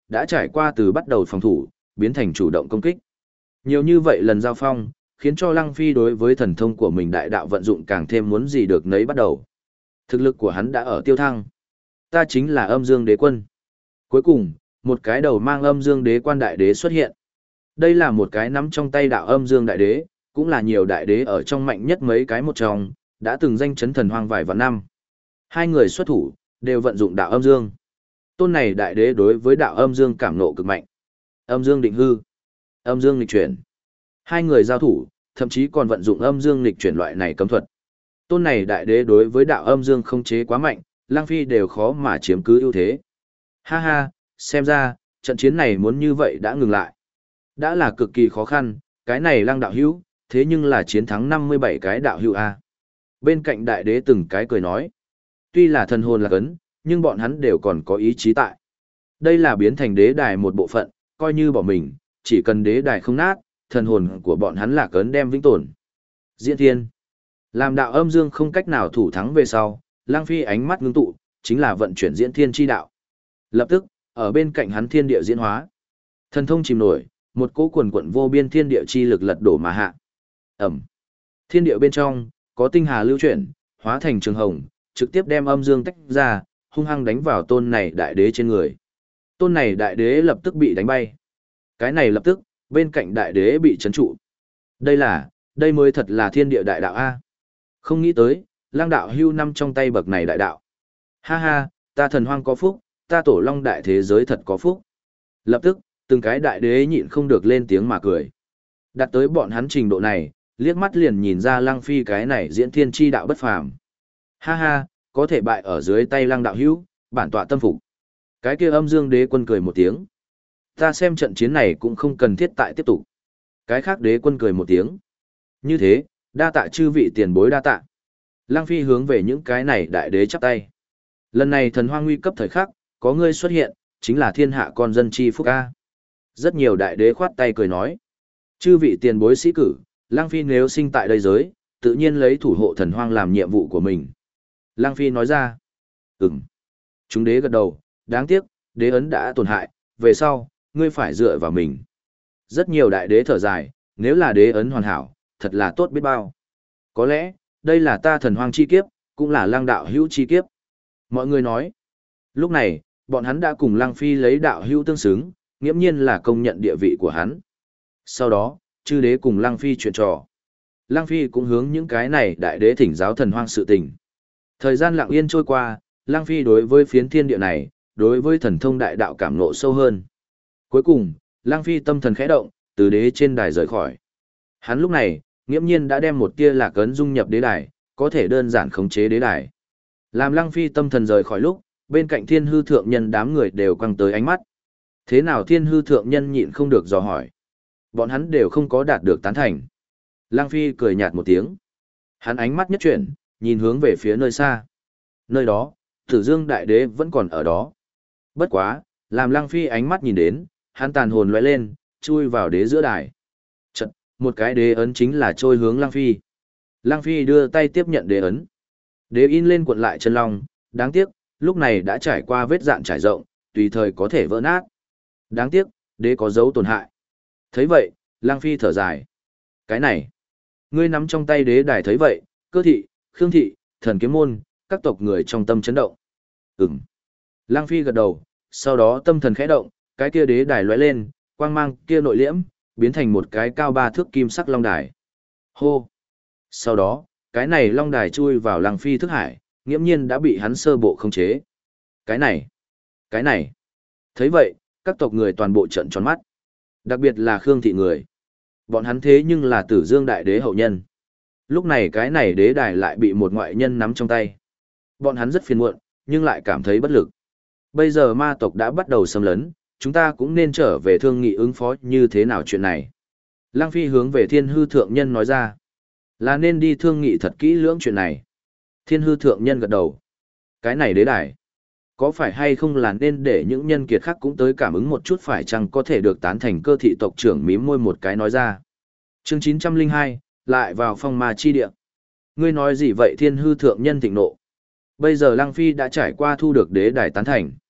đã trải qua từ bắt đầu phòng thủ, biến thành chủ động công kích. Nhiều như vậy lần giao phong, khiến cho Lăng Phi đối với thần thông của mình đại đạo vận dụng càng thêm muốn gì được nấy bắt đầu. Thực lực của hắn đã ở tiêu thăng. Ta chính là Âm Dương Đế Quân. Cuối cùng, một cái đầu mang Âm Dương Đế Quan đại đế xuất hiện. Đây là một cái nắm trong tay đạo Âm Dương đại đế, cũng là nhiều đại đế ở trong mạnh nhất mấy cái một trong, đã từng danh chấn thần hoang vài vạn năm. Hai người xuất thủ, đều vận dụng đạo Âm Dương. Tôn này đại đế đối với đạo Âm Dương cảm nộ cực mạnh. Âm Dương định hư, Âm Dương nghịch chuyển. Hai người giao thủ, thậm chí còn vận dụng Âm Dương nghịch chuyển loại này cấm thuật. Tôn này đại đế đối với đạo Âm Dương không chế quá mạnh, Lăng Phi đều khó mà chiếm cứ ưu thế. Ha ha, xem ra, trận chiến này muốn như vậy đã ngừng lại. Đã là cực kỳ khó khăn, cái này Lăng đạo hữu, thế nhưng là chiến thắng 57 cái đạo hữu A. Bên cạnh đại đế từng cái cười nói. Tuy là thần hồn là cấn, nhưng bọn hắn đều còn có ý chí tại. Đây là biến thành đế đài một bộ phận, coi như bỏ mình, chỉ cần đế đài không nát, thần hồn của bọn hắn là cấn đem vĩnh tồn. Diễn Thiên. Làm đạo Âm Dương không cách nào thủ thắng về sau, Lăng Phi ánh mắt ngưng tụ, chính là vận chuyển Diễn Thiên chi đạo. Lập tức, ở bên cạnh hắn thiên địa diễn hóa. Thần thông chìm nổi, một cỗ quần quận vô biên thiên địa chi lực lật đổ mà hạ. Ẩm. Thiên địa bên trong, có tinh hà lưu chuyển, hóa thành trường hồng, trực tiếp đem Âm Dương tách ra, hung hăng đánh vào tôn này đại đế trên người. Tôn này đại đế lập tức bị đánh bay. Cái này lập tức, bên cạnh đại đế bị chấn trụ. Đây mới thật là thiên địa đại đạo A. Không nghĩ tới, Lăng đạo hưu năm trong tay bậc này đại đạo. Ha ha, ta thần hoang có phúc, ta tổ long đại thế giới thật có phúc. Lập tức, từng cái đại đế nhịn không được lên tiếng mà cười. Đặt tới bọn hắn trình độ này, liếc mắt liền nhìn ra Lăng Phi cái này diễn thiên chi đạo bất phàm. Ha ha, có thể bại ở dưới tay Lăng đạo hữu, bản tọa tâm phục. Cái kia Âm Dương Đế Quân cười một tiếng. Ta xem trận chiến này cũng không cần thiết tại tiếp tục. Cái khác Đế Quân cười một tiếng. Như thế, đa tạ chư vị tiền bối đa tạ. Lăng Phi hướng về những cái này đại đế chắp tay. Lần này thần hoang nguy cấp thời khắc, có ngươi xuất hiện, chính là thiên hạ con dân chi phúc ca. Rất nhiều đại đế khoát tay cười nói. Chư vị tiền bối sĩ cử, Lăng Phi nếu sinh tại đây giới, tự nhiên lấy thủ hộ thần hoang làm nhiệm vụ của mình. Lăng Phi nói ra. Chúng đế gật đầu, đáng tiếc, đế ấn đã tổn hại, về sau, ngươi phải dựa vào mình. Rất nhiều đại đế thở dài, nếu là đế ấn hoàn hảo, thật là tốt biết bao. Có lẽ, đây là ta thần hoang chi kiếp, cũng là Lăng đạo hữu chi kiếp. Mọi người nói. Lúc này, bọn hắn đã cùng Lăng Phi lấy đạo hữu tương xứng, nghiễm nhiên là công nhận địa vị của hắn. Sau đó, chư đế cùng Lăng Phi chuyện trò. Lăng Phi cũng hướng những cái này đại đế thỉnh giáo thần hoang sự tình. Thời gian lặng yên trôi qua, Lăng Phi đối với phiến thiên địa này, đối với thần thông đại đạo cảm ngộ sâu hơn. Cuối cùng, Lăng Phi tâm thần khẽ động, từ đế trên đài rời khỏi. Hắn lúc này, nghiễm nhiên đã đem một tia lạc ấn dung nhập đế đài, có thể đơn giản khống chế đế đài. Làm Lăng Phi tâm thần rời khỏi lúc, bên cạnh Thiên Hư thượng nhân đám người đều quăng tới ánh mắt. Thế nào Thiên Hư thượng nhân nhịn không được dò hỏi. Bọn hắn đều không có đạt được tán thành. Lăng Phi cười nhạt một tiếng. Hắn ánh mắt nhất chuyển, nhìn hướng về phía nơi xa. Nơi đó, Tử Dương Đại Đế vẫn còn ở đó. Bất quá, làm Lăng Phi ánh mắt nhìn đến, hắn tàn hồn lóe lên, chui vào đế giữa đài. Chật, một cái đế ấn chính là trôi hướng Lăng Phi. Lăng Phi đưa tay tiếp nhận đế ấn. Đế in lên cuộn lại chân long, đáng tiếc, lúc này đã trải qua vết dạn trải rộng, tùy thời có thể vỡ nát. Đáng tiếc, đế có dấu tổn hại. Thấy vậy, Lăng Phi thở dài. Cái này, ngươi nắm trong tay đế đài thấy vậy, Cơ thị, Khương thị, Thần Kiếm môn, các tộc người trong tâm chấn động. Lăng Phi gật đầu, sau đó tâm thần khẽ động, cái kia đế đài lóe lên, quang mang kia nội liễm, biến thành một cái cao 3 thước kim sắc long đài. Hô! Sau đó, cái này long đài chui vào Lăng Phi thức hải, nghiễm nhiên đã bị hắn sơ bộ khống chế. Cái này. Thấy vậy, các tộc người toàn bộ trợn tròn mắt. Đặc biệt là Khương thị người. Bọn hắn thế nhưng là Tử Dương Đại Đế hậu nhân. Lúc này cái này đế đài lại bị một ngoại nhân nắm trong tay. Bọn hắn rất phiền muộn, nhưng lại cảm thấy bất lực. Bây giờ ma tộc đã bắt đầu xâm lấn, chúng ta cũng nên trở về thương nghị ứng phó như thế nào chuyện này. Lăng Phi hướng về Thiên Hư thượng nhân nói ra. Là nên đi thương nghị thật kỹ lưỡng chuyện này. Thiên Hư thượng nhân gật đầu. Cái này đế đài, có phải hay không là nên để những nhân kiệt khác cũng tới cảm ứng một chút phải chăng có thể được tán thành Cơ thị tộc trưởng mím môi một cái nói ra. Chương 902, lại vào phong ma chi địa. Ngươi nói gì vậy Thiên Hư thượng nhân thịnh nộ. Bây giờ Lăng Phi đã trải qua thu được đế đài tán thành.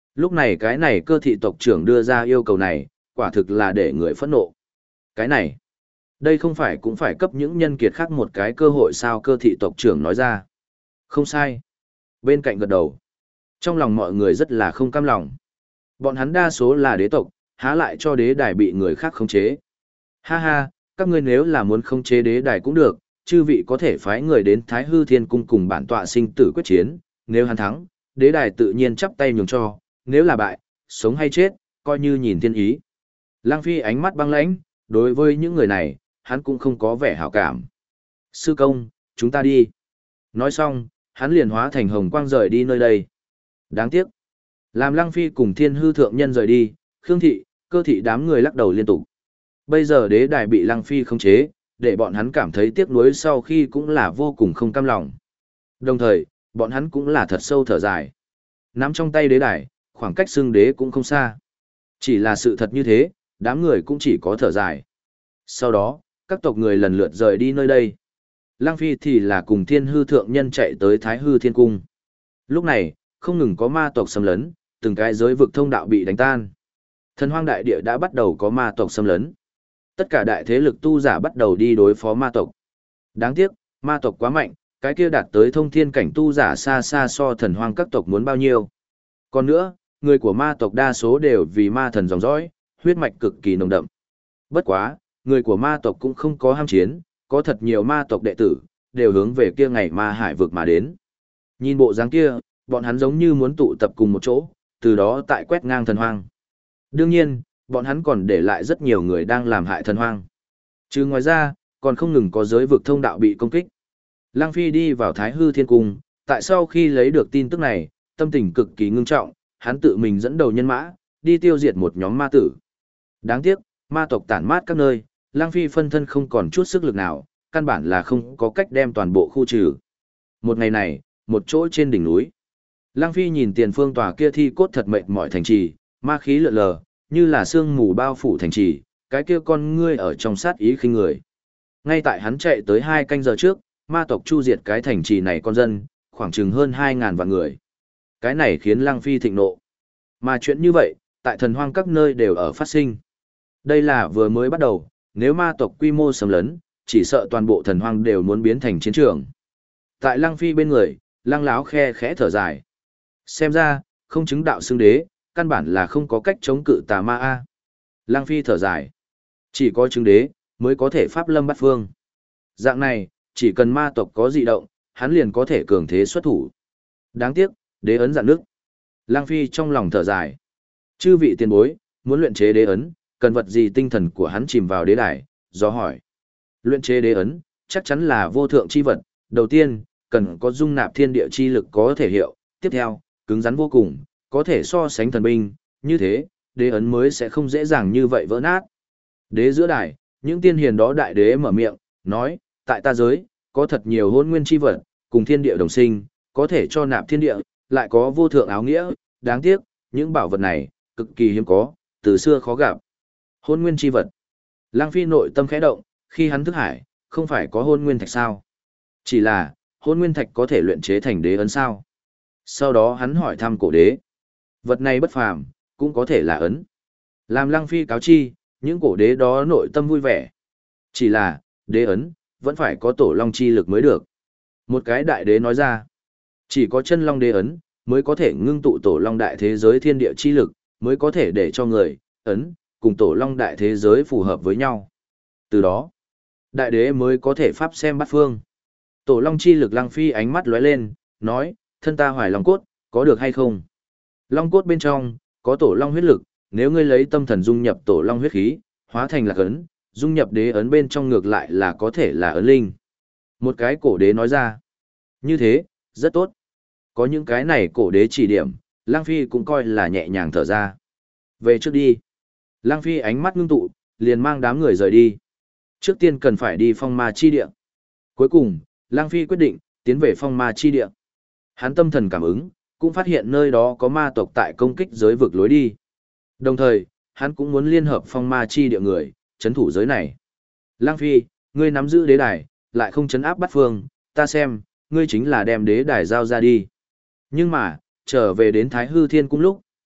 Lúc này cái này cơ thị tộc trưởng đưa ra yêu cầu này, quả thực là để người phẫn nộ. Cái này, đây không phải cũng phải cấp những nhân kiệt khác một cái cơ hội sao, cơ thị tộc trưởng nói ra. Không sai. Bên cạnh gật đầu. Trong lòng mọi người rất là không cam lòng. Bọn hắn đa số là đế tộc, há lại cho đế đài bị người khác khống chế. Ha ha, các ngươi nếu là muốn khống chế đế đài cũng được, chư vị có thể phái người đến Thái Hư Thiên Cung cùng bản tọa sinh tử quyết chiến, nếu hắn thắng, đế đài tự nhiên chắp tay nhường cho, nếu là bại, sống hay chết, coi như nhìn thiên ý. Lang Phi ánh mắt băng lãnh, đối với những người này, hắn cũng không có vẻ hảo cảm. Sư công, chúng ta đi. Nói xong, hắn liền hóa thành hồng quang rời đi nơi đây. Đáng tiếc. Làm Lăng Phi cùng Thiên Hư thượng nhân rời đi, Khương thị, Cơ thị đám người lắc đầu liên tục. Bây giờ đế đài bị Lăng Phi khống chế, để bọn hắn cảm thấy tiếc nuối sau khi cũng là vô cùng không cam lòng. Đồng thời, bọn hắn cũng là thật sâu thở dài. Nắm trong tay đế đài, khoảng cách xưng đế cũng không xa. Chỉ là sự thật như thế, đám người cũng chỉ có thở dài. Sau đó, các tộc người lần lượt rời đi nơi đây. Lăng Phi thì là cùng Thiên Hư thượng nhân chạy tới Thái Hư Thiên Cung. Lúc này, không ngừng có ma tộc xâm lấn, từng cái giới vực thông đạo bị đánh tan. Thần Hoang đại địa đã bắt đầu có ma tộc xâm lấn. Tất cả đại thế lực tu giả bắt đầu đi đối phó ma tộc. Đáng tiếc, ma tộc quá mạnh, cái kia đạt tới thông thiên cảnh tu giả xa xa so thần hoang các tộc muốn bao nhiêu. Còn nữa, người của ma tộc đa số đều vì ma thần dòng dõi, huyết mạch cực kỳ nồng đậm. Bất quá, người của ma tộc cũng không có ham chiến, có thật nhiều ma tộc đệ tử, đều hướng về kia ngày ma hải vực mà đến. Nhìn bộ dáng kia, bọn hắn giống như muốn tụ tập cùng một chỗ, từ đó tại quét ngang thần hoang. Đương nhiên, bọn hắn còn để lại rất nhiều người đang làm hại thần hoang. Chứ ngoài ra, còn không ngừng có giới vực thông đạo bị công kích. Lăng Phi đi vào Thái Hư Thiên Cung, tại sau khi lấy được tin tức này, tâm tình cực kỳ ngưng trọng, hắn tự mình dẫn đầu nhân mã, đi tiêu diệt một nhóm ma tử. Đáng tiếc, ma tộc tản mát các nơi, Lăng Phi phân thân không còn chút sức lực nào, căn bản là không có cách đem toàn bộ khu trừ. Một ngày này, một chỗ trên đỉnh núi. Lăng Phi nhìn tiền phương tòa kia thi cốt thật mệt mỏi thành trì, ma khí lượn lờ, như là sương mù bao phủ thành trì, cái kia con ngươi ở trong sát ý khinh người. Ngay tại hắn chạy tới 2 canh giờ trước, ma tộc chu diệt cái thành trì này con dân, khoảng chừng hơn 2.000 vạn người. Cái này khiến Lăng Phi thịnh nộ. Mà chuyện như vậy, tại thần hoang các nơi đều ở phát sinh. Đây là vừa mới bắt đầu, nếu ma tộc quy mô xâm lấn, chỉ sợ toàn bộ thần hoang đều muốn biến thành chiến trường. Tại Lăng Phi bên người, Lăng Láo khe khẽ thở dài. Xem ra, không chứng đạo xưng đế, căn bản là không có cách chống cự tà ma a. Lăng Phi thở dài. Chỉ có chứng đế, mới có thể pháp lâm bắt phương. Dạng này, chỉ cần ma tộc có dị động, hắn liền có thể cường thế xuất thủ. Đáng tiếc, đế ấn dạn nước. Lăng Phi trong lòng thở dài. Chư vị tiền bối, muốn luyện chế đế ấn, cần vật gì tinh thần của hắn chìm vào đế đài, do hỏi. Luyện chế đế ấn, chắc chắn là vô thượng chi vật, đầu tiên, cần có dung nạp thiên địa chi lực có thể hiệu, tiếp theo, cứng rắn vô cùng, có thể so sánh thần binh, như thế, đế ấn mới sẽ không dễ dàng như vậy vỡ nát. Đế giữa đài, những tiên hiền đó đại đế mở miệng, nói, tại ta giới, có thật nhiều hôn nguyên chi vật, cùng thiên địa đồng sinh, có thể cho nạp thiên địa, lại có vô thượng áo nghĩa, đáng tiếc, những bảo vật này, cực kỳ hiếm có, từ xưa khó gặp. Hôn nguyên chi vật. Lăng Phi nội tâm khẽ động, khi hắn thức hải, không phải có hôn nguyên thạch sao? Chỉ là, hôn nguyên thạch có thể luyện chế thành đế ấn sao? Sau đó hắn hỏi thăm cổ đế. Vật này bất phàm, cũng có thể là ấn. Làm Lăng Phi cáo chi, những cổ đế đó nội tâm vui vẻ. Chỉ là, đế ấn, vẫn phải có tổ long chi lực mới được. Một cái đại đế nói ra, chỉ có chân long đế ấn, mới có thể ngưng tụ tổ long đại thế giới thiên địa chi lực, mới có thể để cho người, ấn, cùng tổ long đại thế giới phù hợp với nhau. Từ đó, đại đế mới có thể pháp xem bắt phương. Tổ long chi lực Lăng Phi ánh mắt lóe lên, nói, thân ta hoài long cốt, có được hay không? Long cốt bên trong, có tổ long huyết lực, nếu ngươi lấy tâm thần dung nhập tổ long huyết khí, hóa thành lạc ấn, dung nhập đế ấn bên trong ngược lại là có thể là ấn linh. Một cái cổ đế nói ra. Như thế, rất tốt. Có những cái này cổ đế chỉ điểm, Lăng Phi cũng coi là nhẹ nhàng thở ra. Về trước đi. Lăng Phi ánh mắt ngưng tụ, liền mang đám người rời đi. Trước tiên cần phải đi phong ma chi địa. Cuối cùng, Lăng Phi quyết định, tiến về phong ma chi địa. Hắn tâm thần cảm ứng, cũng phát hiện nơi đó có ma tộc tại công kích giới vực lối đi. Đồng thời, hắn cũng muốn liên hợp phong ma chi địa người, chấn thủ giới này. Lăng Phi, ngươi nắm giữ đế đài, lại không chấn áp bắt phương, ta xem, ngươi chính là đem đế đài giao ra đi. Nhưng mà, trở về đến Thái Hư Thiên Cung lúc,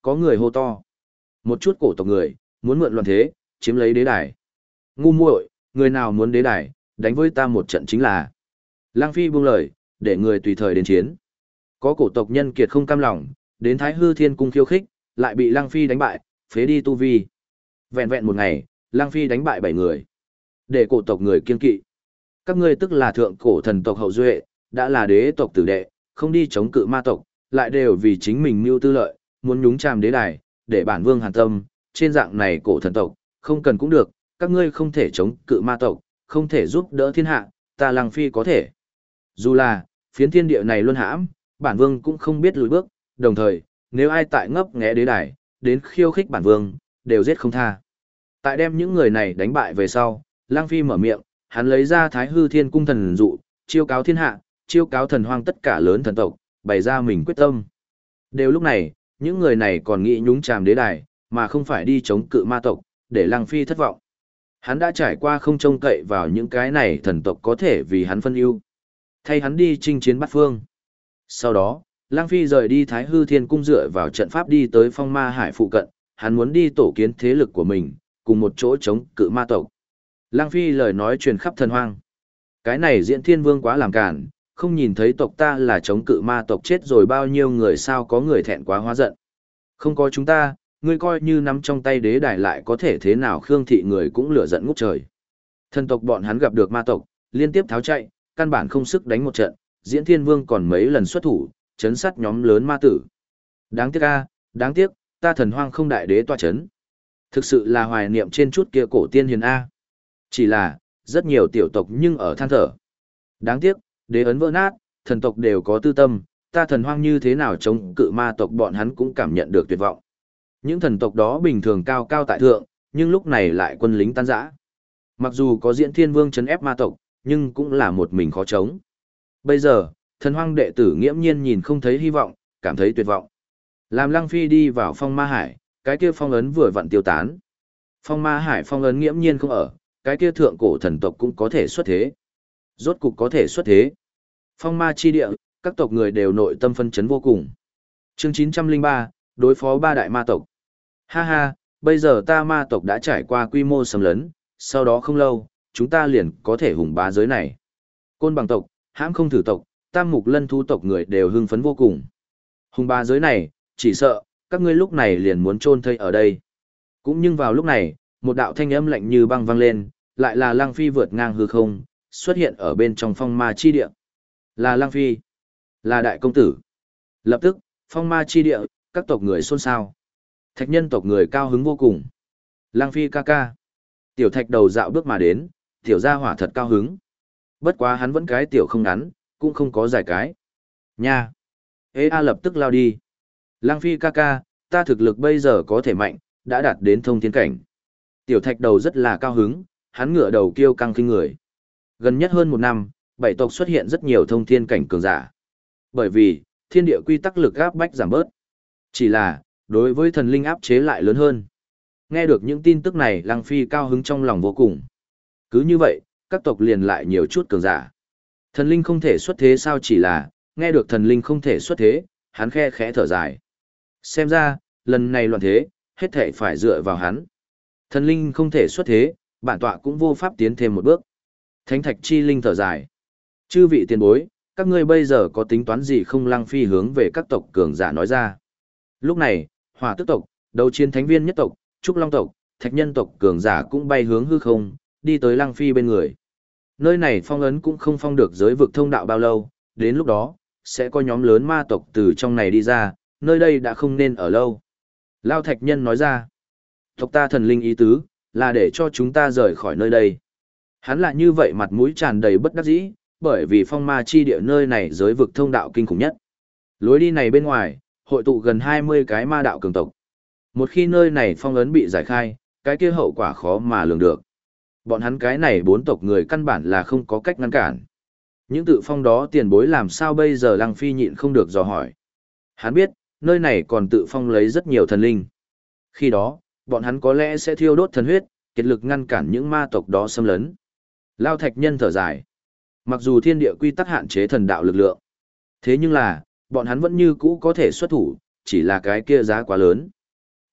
có người hô to. Một chút cổ tộc người, muốn mượn loạn thế, chiếm lấy đế đài. Ngu muội, người nào muốn đế đài, đánh với ta một trận chính là. Lăng Phi buông lời, để người tùy thời đến chiến. Có cổ tộc nhân kiệt không cam lòng, đến Thái Hư Thiên Cung khiêu khích, lại bị Lăng Phi đánh bại, phế đi tu vi. Vẹn vẹn một ngày, Lăng Phi đánh bại 7 người. Để cổ tộc người kiên kỵ. Các ngươi tức là thượng cổ thần tộc hậu duệ, đã là đế tộc tử đệ, không đi chống cự ma tộc, lại đều vì chính mình mưu tư lợi, muốn nhúng chàm đế đài, để bản vương hàn tâm, trên dạng này cổ thần tộc, không cần cũng được, các ngươi không thể chống cự ma tộc, không thể giúp đỡ thiên hạ, ta Lăng Phi có thể. Dù là, phiến thiên địa này luôn hãm, bản vương cũng không biết lùi bước, đồng thời, nếu ai tại ngấp nghé đế đài, đến khiêu khích bản vương, đều giết không tha. Tại đem những người này đánh bại về sau, Lăng Phi mở miệng, hắn lấy ra Thái Hư Thiên Cung thần dụ, chiêu cáo thiên hạ, chiêu cáo thần hoang tất cả lớn thần tộc, bày ra mình quyết tâm. Đều lúc này, những người này còn nghĩ nhúng chàm đế đài, mà không phải đi chống cự ma tộc, để Lăng Phi thất vọng. Hắn đã trải qua không trông cậy vào những cái này thần tộc có thể vì hắn phân ưu, thay hắn đi chinh chiến bát phương. Sau đó, Lăng Phi rời đi Thái Hư Thiên Cung dựa vào trận pháp đi tới Phong Ma Hải phụ cận, hắn muốn đi tổ kiến thế lực của mình, cùng một chỗ chống cự ma tộc. Lăng Phi lời nói truyền khắp thần hoang. Cái này Diễn Thiên Vương quá làm cản, không nhìn thấy tộc ta là chống cự ma tộc chết rồi bao nhiêu người, sao có người thẹn quá hóa giận. Không có chúng ta, ngươi coi như nắm trong tay đế đài lại có thể thế nào, Khương thị người cũng lửa giận ngút trời. Thần tộc bọn hắn gặp được ma tộc, liên tiếp tháo chạy, căn bản không sức đánh một trận, Diễn Thiên Vương còn mấy lần xuất thủ, chấn sát nhóm lớn ma tử. Đáng tiếc a, đáng tiếc, ta thần hoang không đại đế tọa chấn. Thực sự là hoài niệm trên chút kia cổ tiên hiền a. Chỉ là, rất nhiều tiểu tộc nhưng ở than thở. Đáng tiếc, đế ấn vỡ nát, thần tộc đều có tư tâm, ta thần hoang như thế nào chống cự ma tộc, bọn hắn cũng cảm nhận được tuyệt vọng. Những thần tộc đó bình thường cao cao tại thượng, nhưng lúc này lại quân lính tan rã. Mặc dù có Diễn Thiên Vương trấn ép ma tộc, nhưng cũng là một mình khó chống. Bây giờ, thần hoang đệ tử nghiễm nhiên nhìn không thấy hy vọng, cảm thấy tuyệt vọng. Làm Lăng Phi đi vào Phong Ma Hải, cái kia phong ấn vừa vặn tiêu tán. Phong Ma Hải phong ấn nghiễm nhiên không ở, cái kia thượng cổ thần tộc cũng có thể xuất thế. Rốt cục có thể xuất thế. Phong Ma chi địa, các tộc người đều nội tâm phân chấn vô cùng. Chương 903, đối phó ba đại ma tộc. Ha ha, bây giờ ta ma tộc đã trải qua quy mô xâm lấn, sau đó không lâu, chúng ta liền có thể hùng bá giới này. Côn Bằng tộc, Hãm Không Thử tộc, Tam Mục Lân Thú tộc người đều hưng phấn vô cùng. Hùng bá giới này, chỉ sợ, các ngươi lúc này liền muốn chôn thây ở đây. Cũng nhưng vào lúc này, một đạo thanh âm lạnh như băng vang lên, lại là Lăng Phi vượt ngang hư không, xuất hiện ở bên trong Phong Ma chi địa. Là Lăng Phi, là đại công tử. Lập tức, Phong Ma chi địa, các tộc người xôn xao. Thạch nhân tộc người cao hứng vô cùng. Lăng Phi ca ca. Tiểu Thạch đầu dạo bước mà đến, tiểu gia hỏa thật cao hứng. Bất quá hắn vẫn cái tiểu không ngắn, cũng không có dài cái. Nha. Ê a lập tức lao đi. Lăng Phi ca ca, ta thực lực bây giờ có thể mạnh, đã đạt đến thông thiên cảnh. Tiểu Thạch đầu rất là cao hứng, hắn ngửa đầu kêu căng kinh người. Gần nhất hơn một năm, bảy tộc xuất hiện rất nhiều thông thiên cảnh cường giả. Bởi vì, thiên địa quy tắc lực áp bách giảm bớt. Chỉ là, đối với thần linh áp chế lại lớn hơn. Nghe được những tin tức này, Lăng Phi cao hứng trong lòng vô cùng. Cứ như vậy, các tộc liền lại nhiều chút cường giả. Thần linh không thể xuất thế sao, chỉ là, nghe được thần linh không thể xuất thế, hắn khe khẽ thở dài. Xem ra, lần này loạn thế, hết thảy phải dựa vào hắn. Thần linh không thể xuất thế, bản tọa cũng vô pháp tiến thêm một bước. Thánh Thạch Chi Linh thở dài. Chư vị tiền bối, các ngươi bây giờ có tính toán gì không? Lăng Phi hướng về các tộc cường giả nói ra. Lúc này, Hỏa Tức tộc, Đấu Chiến Thánh Viên nhất tộc, Trúc Long tộc, Thạch Nhân tộc cường giả cũng bay hướng hư không, đi tới Lăng Phi bên người. Nơi này phong ấn cũng không phong được giới vực thông đạo bao lâu, đến lúc đó, sẽ có nhóm lớn ma tộc từ trong này đi ra, nơi đây đã không nên ở lâu. Lao Thạch Nhân nói ra, tộc ta thần linh ý tứ, là để cho chúng ta rời khỏi nơi đây. Hắn là như vậy, mặt mũi tràn đầy bất đắc dĩ, bởi vì phong ma chi địa nơi này giới vực thông đạo kinh khủng nhất. Lối đi này bên ngoài, hội tụ gần 20 cái ma đạo cường tộc. Một khi nơi này phong ấn bị giải khai, cái kia hậu quả khó mà lường được. Bọn hắn cái này 4 tộc người căn bản là không có cách ngăn cản. Những tự phong đó tiền bối làm sao bây giờ? Lăng Phi nhịn không được dò hỏi. Hắn biết, nơi này còn tự phong lấy rất nhiều thần linh. Khi đó, bọn hắn có lẽ sẽ thiêu đốt thần huyết, kiệt lực ngăn cản những ma tộc đó xâm lấn. Lao Thạch Nhân thở dài. Mặc dù thiên địa quy tắc hạn chế thần đạo lực lượng, thế nhưng là, bọn hắn vẫn như cũ có thể xuất thủ, chỉ là cái kia giá quá lớn.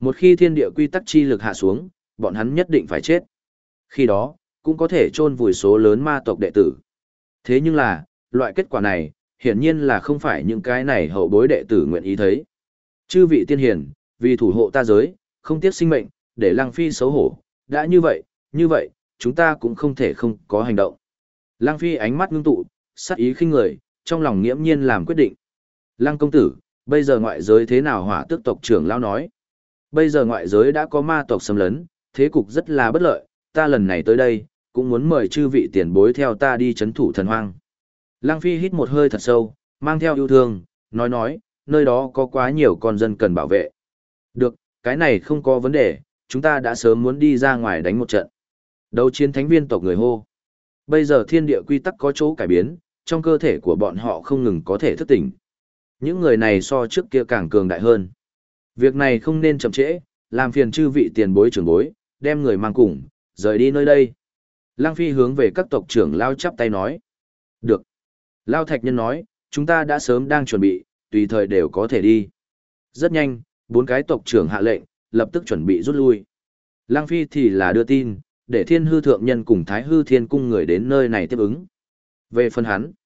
Một khi thiên địa quy tắc chi lực hạ xuống, bọn hắn nhất định phải chết. Khi đó, cũng có thể chôn vùi số lớn ma tộc đệ tử. Thế nhưng là, loại kết quả này, hiển nhiên là không phải những cái này hậu bối đệ tử nguyện ý thấy. Chư vị tiên hiền, vì thủ hộ ta giới, không tiếc sinh mệnh, để Lăng Phi xấu hổ, đã như vậy, chúng ta cũng không thể không có hành động. Lăng Phi ánh mắt ngưng tụ, sát ý khinh người, trong lòng nghiễm nhiên làm quyết định. Lăng công tử, bây giờ ngoại giới thế nào? Hỏa tước tộc trưởng lão nói. Bây giờ ngoại giới đã có ma tộc xâm lấn, thế cục rất là bất lợi, ta lần này tới đây, cũng muốn mời chư vị tiền bối theo ta đi chấn thủ thần hoang. Lăng Phi hít một hơi thật sâu, mang theo yêu thương, nói, nơi đó có quá nhiều con dân cần bảo vệ. Được, cái này không có vấn đề, chúng ta đã sớm muốn đi ra ngoài đánh một trận. Đấu chiến thánh viên tộc người hô. Bây giờ thiên địa quy tắc có chỗ cải biến, trong cơ thể của bọn họ không ngừng có thể thức tỉnh. Những người này so trước kia càng cường đại hơn. Việc này không nên chậm trễ, làm phiền chư vị tiền bối trưởng bối, đem người mang cùng, rời đi nơi đây. Lăng Phi hướng về các tộc trưởng lao chắp tay nói. Được. Lao Thạch Nhân nói, chúng ta đã sớm đang chuẩn bị, tùy thời đều có thể đi. Rất nhanh, 4 cái tộc trưởng hạ lệnh, lập tức chuẩn bị rút lui. Lăng Phi thì là đưa tin, để Thiên Hư Thượng Nhân cùng Thái Hư Thiên Cung người đến nơi này tiếp ứng. Về phần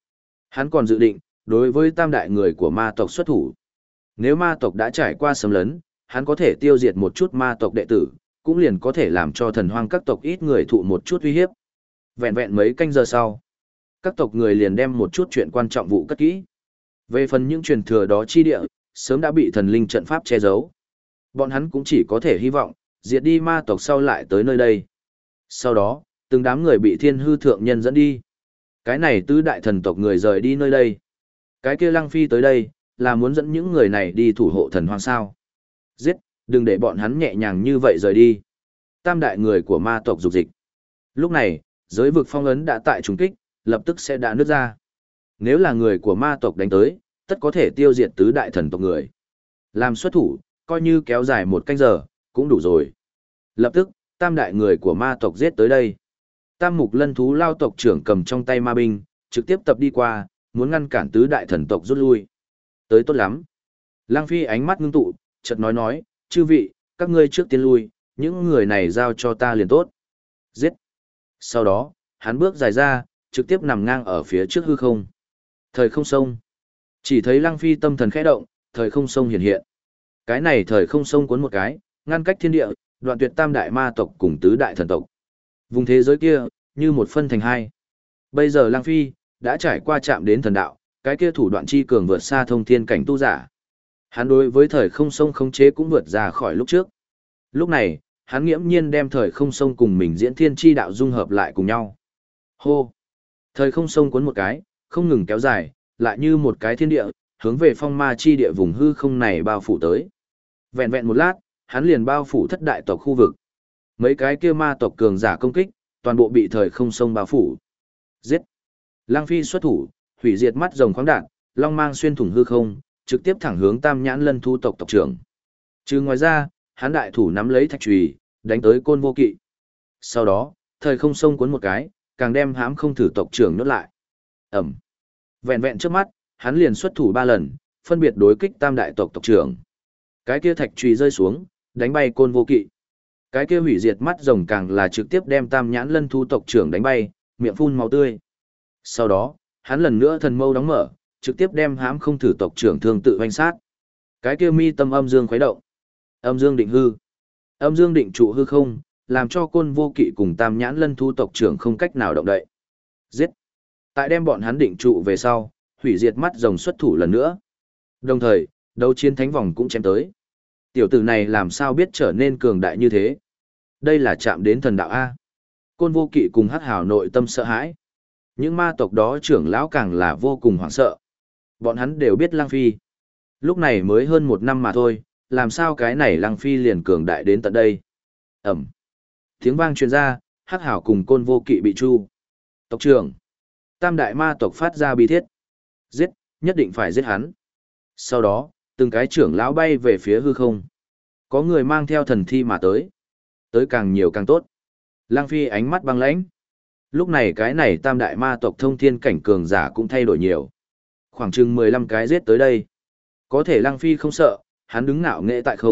hắn còn dự định, đối với tam đại người của ma tộc xuất thủ. Nếu ma tộc đã trải qua xâm lấn, hắn có thể tiêu diệt một chút ma tộc đệ tử, cũng liền có thể làm cho thần hoang các tộc ít người thụ một chút uy hiếp. Vẹn vẹn mấy canh giờ sau, các tộc người liền đem một chút chuyện quan trọng vụ cất kỹ. Về phần những truyền thừa đó chi địa, sớm đã bị thần linh trận pháp che giấu. Bọn hắn cũng chỉ có thể hy vọng, diệt đi ma tộc sau lại tới nơi đây. Sau đó, từng đám người bị Thiên Hư Thượng Nhân dẫn đi. Cái này tứ đại thần tộc người rời đi nơi đây. Cái kia Lăng Phi tới đây, là muốn dẫn những người này đi thủ hộ thần hoang sao. Giết, đừng để bọn hắn nhẹ nhàng như vậy rời đi. Tam đại người của ma tộc dục dịch. Lúc này, giới vực phong ấn đã tại trùng kích, lập tức sẽ đã nứt ra. Nếu là người của ma tộc đánh tới, tất có thể tiêu diệt tứ đại thần tộc người. Làm xuất thủ, coi như kéo dài 1 canh giờ, cũng đủ rồi. Lập tức, tam đại người của ma tộc giết tới đây. Tam mục lân thú lao tộc trưởng cầm trong tay ma binh, trực tiếp tập đi qua, muốn ngăn cản tứ đại thần tộc rút lui. Tới tốt lắm. Lăng Phi ánh mắt ngưng tụ, chợt nói, chư vị, các ngươi trước tiên lui, những người này giao cho ta liền tốt. Giết. Sau đó, hắn bước dài ra, trực tiếp nằm ngang ở phía trước hư không. Thời không sông. Chỉ thấy Lăng Phi tâm thần khẽ động, thời không sông hiện hiện. Cái này thời không sông cuốn một cái, ngăn cách thiên địa, đoạn tuyệt tam đại ma tộc cùng tứ đại thần tộc. Vùng thế giới kia, như một phân thành hai. Bây giờ Lăng Phi, đã trải qua chạm đến thần đạo, cái kia thủ đoạn chi cường vượt xa thông thiên cảnh tu giả. Hắn đối với thời không sông khống chế cũng vượt ra khỏi lúc trước. Lúc này, hắn nghiễm nhiên đem thời không sông cùng mình diễn thiên chi đạo dung hợp lại cùng nhau. Hô! Thời không sông cuốn một cái, không ngừng kéo dài, lại như một cái thiên địa, hướng về phong ma chi địa vùng hư không này bao phủ tới. Vẹn vẹn một lát, hắn liền bao phủ thất đại tộc khu vực. Mấy cái kia ma tộc cường giả công kích, toàn bộ bị thời không sông bao phủ. Giết! Lăng Phi xuất thủ, hủy diệt mắt rồng khoáng đạn, long mang xuyên thủng hư không, trực tiếp thẳng hướng Tam Nhãn Lân Thu tộc tộc trưởng. Trừ ngoài ra, hắn đại thủ nắm lấy thạch chùy, đánh tới Côn Vô Kỵ. Sau đó, thời không sông cuốn một cái, càng đem hãm không thử tộc trưởng nhốt lại. Ẩm. Vẹn vẹn trước mắt, hắn liền xuất thủ 3 lần, phân biệt đối kích tam đại tộc tộc trưởng. Cái kia thạch chùy rơi xuống, đánh bay Côn Vô Kỵ. Cái kia hủy diệt mắt rồng càng là trực tiếp đem Tam Nhãn Lân Thu tộc trưởng đánh bay, miệng phun máu tươi. Sau đó, hắn lần nữa thần mâu đóng mở, trực tiếp đem hãm không thử tộc trưởng thương tự hoành sát. Cái kia mi tâm âm dương khuấy động. Âm dương định hư. Âm dương định trụ hư không, làm cho Côn Vô Kỵ cùng Tam Nhãn Lân Thu tộc trưởng không cách nào động đậy. Giết. Tại đem bọn hắn định trụ về sau, hủy diệt mắt rồng xuất thủ lần nữa. Đồng thời, đấu chiến thánh vòng cũng chém tới. Tiểu tử này làm sao biết trở nên cường đại như thế? Đây là chạm đến thần đạo A. Côn Vô Kỵ cùng Hắc Hào nội tâm sợ hãi. Những ma tộc đó trưởng lão càng là vô cùng hoảng sợ. Bọn hắn đều biết Lăng Phi. Lúc này mới hơn 1 năm mà thôi, làm sao cái này Lăng Phi liền cường đại đến tận đây? Ẩm. Tiếng vang truyền ra, Hắc Hào cùng Côn Vô Kỵ bị chu. Tộc trưởng. Tam đại ma tộc phát ra bi thiết. Giết, nhất định phải giết hắn. Sau đó, từng cái trưởng lão bay về phía hư không. Có người mang theo thần thi mà tới. Tới càng nhiều càng tốt. Lăng Phi ánh mắt băng lãnh. Lúc này cái này tam đại ma tộc thông thiên cảnh cường giả cũng thay đổi nhiều. Khoảng chừng 15 cái giết tới đây. Có thể Lăng Phi không sợ, hắn đứng ngạo nghễ tại không,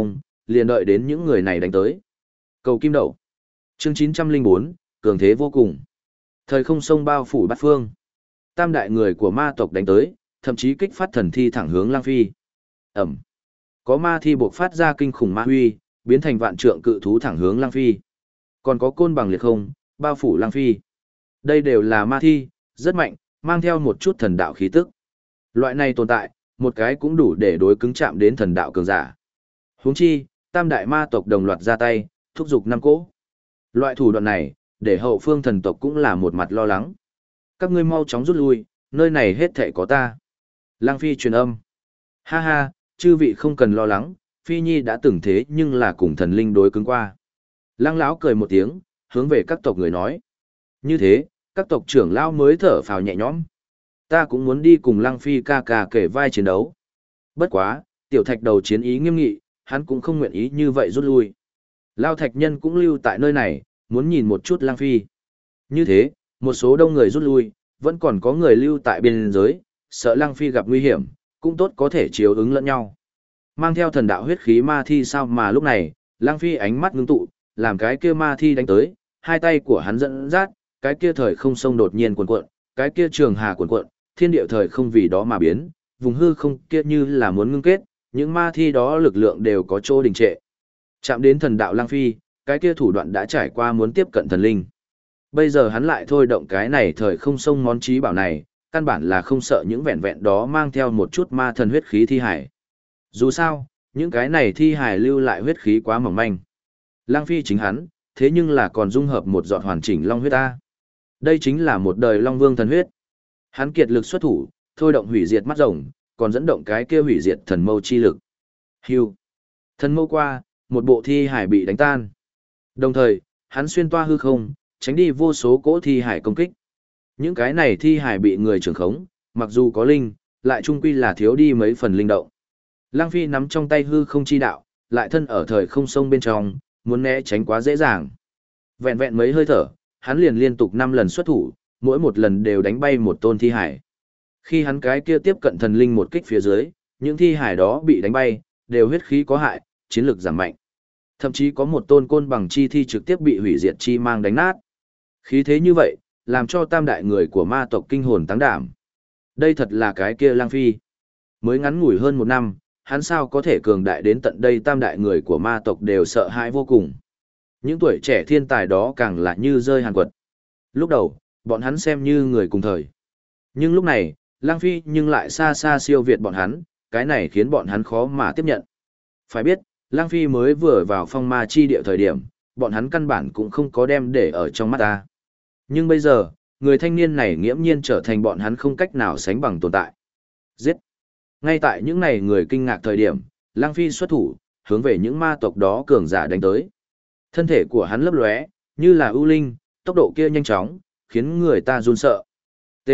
liền đợi đến những người này đánh tới. Cầu kim đậu. Chương 904, cường thế vô cùng. Thời không sông bao phủ bát phương. Tam đại người của ma tộc đánh tới, thậm chí kích phát thần thi thẳng hướng Lang Phi. Ẩm. Có ma thi buộc phát ra kinh khủng ma huy, biến thành vạn trượng cự thú thẳng hướng Lang Phi. Còn có côn bằng liệt không, bao phủ Lang Phi. Đây đều là ma thi, rất mạnh, mang theo một chút thần đạo khí tức. Loại này tồn tại, một cái cũng đủ để đối cứng chạm đến thần đạo cường giả. Huống chi, tam đại ma tộc đồng loạt ra tay, thúc giục năm cỗ. Loại thủ đoạn này, để hậu phương thần tộc cũng là một mặt lo lắng. Các ngươi mau chóng rút lui, nơi này hết thảy có ta. Lang Phi truyền âm. Ha ha, chư vị không cần lo lắng, Phi Nhi đã từng thế nhưng là cùng thần linh đối cứng qua. Lang lão cười một tiếng, hướng về các tộc người nói. Như thế, các tộc trưởng lão mới thở phào nhẹ nhõm. Ta cũng muốn đi cùng Lang Phi ca ca kể vai chiến đấu. Bất quá, tiểu thạch đầu chiến ý nghiêm nghị, hắn cũng không nguyện ý như vậy rút lui. Lao thạch nhân cũng lưu tại nơi này, muốn nhìn một chút Lang Phi. Như thế, một số đông người rút lui, vẫn còn có người lưu tại biên giới, sợ Lang Phi gặp nguy hiểm, cũng tốt có thể chiếu ứng lẫn nhau. Mang theo thần đạo huyết khí ma thi sao mà lúc này, Lang Phi ánh mắt ngưng tụ, làm cái kia ma thi đánh tới, hai tay của hắn dẫn dắt, cái kia thời không sông đột nhiên cuộn cuộn, cái kia trường hà cuộn cuộn, thiên địa thời không vì đó mà biến, vùng hư không kia như là muốn ngưng kết, những ma thi đó lực lượng đều có chỗ đình trệ. Chạm đến thần đạo Lang Phi, cái kia thủ đoạn đã trải qua muốn tiếp cận thần linh. Bây giờ hắn lại thôi động cái này thời không sông món trí bảo này, căn bản là không sợ những vẹn vẹn đó mang theo một chút ma thần huyết khí thi hải. Dù sao, những cái này thi hải lưu lại huyết khí quá mỏng manh. Lang Phi chính hắn, thế nhưng là còn dung hợp một giọt hoàn chỉnh long huyết ta. Đây chính là một đời long vương thần huyết. Hắn kiệt lực xuất thủ, thôi động hủy diệt mắt rồng, còn dẫn động cái kia hủy diệt thần mâu chi lực. Hưu. Thần mâu qua, một bộ thi hải bị đánh tan. Đồng thời, hắn xuyên toa hư không, tránh đi vô số cỗ thi hải công kích. Những cái này thi hải bị người trưởng khống, mặc dù có linh, lại chung quy là thiếu đi mấy phần linh động. Lang Phi nắm trong tay hư không chi đạo, lại thân ở thời không sông bên trong, muốn né tránh quá dễ dàng. Vẹn vẹn mấy hơi thở, hắn liền liên tục 5 lần xuất thủ, mỗi một lần đều đánh bay một tôn thi hải. Khi hắn cái kia tiếp cận thần linh một kích phía dưới, những thi hải đó bị đánh bay, đều huyết khí có hại, chiến lực giảm mạnh. Thậm chí có một tôn côn bằng chi thi trực tiếp bị hủy diệt chi mang đánh nát. Khí thế như vậy, làm cho tam đại người của ma tộc kinh hồn táng đảm. Đây thật là cái kia Lang Phi. Mới ngắn ngủi hơn 1 năm, hắn sao có thể cường đại đến tận đây tam đại người của ma tộc đều sợ hãi vô cùng. Những tuổi trẻ thiên tài đó càng là như rơi hàn quật. Lúc đầu, bọn hắn xem như người cùng thời. Nhưng lúc này, Lang Phi nhưng lại xa xa siêu việt bọn hắn, cái này khiến bọn hắn khó mà tiếp nhận. Phải biết, Lang Phi mới vừa vào phong ma chi địa thời điểm, bọn hắn căn bản cũng không có đem để ở trong mắt ta. Nhưng bây giờ, người thanh niên này nghiễm nhiên trở thành bọn hắn không cách nào sánh bằng tồn tại. Giết! Ngay tại những này người kinh ngạc thời điểm, Lang Phi xuất thủ, hướng về những ma tộc đó cường giả đánh tới. Thân thể của hắn lấp lóe, như là ưu linh, tốc độ kia nhanh chóng, khiến người ta run sợ. T.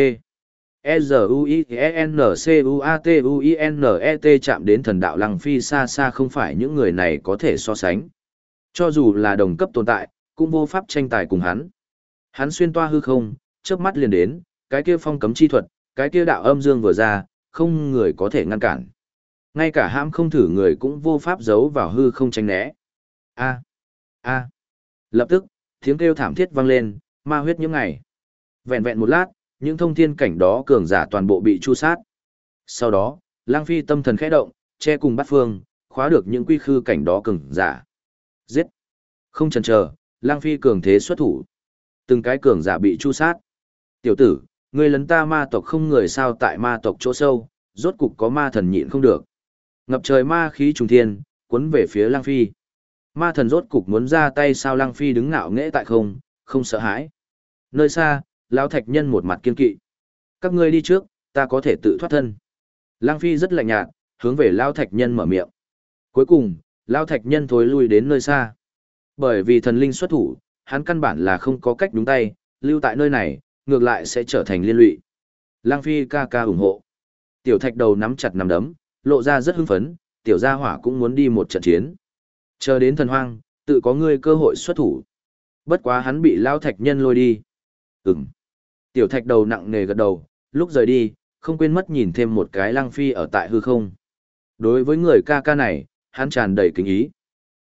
E-Z-U-I-N-C-U-A-T-U-I-N-E-T chạm đến thần đạo Lang Phi xa xa không phải những người này có thể so sánh. Cho dù là đồng cấp tồn tại, cũng vô pháp tranh tài cùng hắn. Hắn xuyên toa hư không, chớp mắt liền đến, cái kia phong cấm chi thuật, cái kia đạo âm dương vừa ra, không người có thể ngăn cản. Ngay cả hãm không thử người cũng vô pháp giấu vào hư không tránh né. A. A. Lập tức, tiếng kêu thảm thiết vang lên, ma huyết những ngày. Vẹn vẹn một lát, những thông thiên cảnh đó cường giả toàn bộ bị chu sát. Sau đó, Lang Phi tâm thần khẽ động, che cùng bát phương, khóa được những quy khư cảnh đó cường giả. Giết! Không chần chờ, Lang Phi cường thế xuất thủ. Từng cái cường giả bị chu sát. Tiểu tử, ngươi lấn ta ma tộc không người sao tại ma tộc chỗ sâu, rốt cục có ma thần nhịn không được. Ngập trời ma khí trùng thiên, cuốn về phía Lang Phi. Ma thần rốt cục muốn ra tay sao Lang Phi đứng ngạo nghễ tại không, không sợ hãi. Nơi xa, lão thạch nhân một mặt kiên kỵ. Các ngươi đi trước, ta có thể tự thoát thân. Lang Phi rất lạnh nhạt, hướng về lão thạch nhân mở miệng. Cuối cùng, lão thạch nhân thối lui đến nơi xa. Bởi vì thần linh xuất thủ, hắn căn bản là không có cách đúng tay, lưu tại nơi này, ngược lại sẽ trở thành liên lụy. Lang Phi ca ca ủng hộ. Tiểu thạch đầu nắm chặt nắm đấm, lộ ra rất hưng phấn, tiểu gia hỏa cũng muốn đi một trận chiến. Chờ đến thần hoang, tự có ngươi cơ hội xuất thủ. Bất quá hắn bị lão thạch nhân lôi đi. Ừm. Tiểu thạch đầu nặng nề gật đầu, lúc rời đi, không quên mất nhìn thêm một cái Lang Phi ở tại hư không. Đối với người ca ca này, hắn tràn đầy kính ý.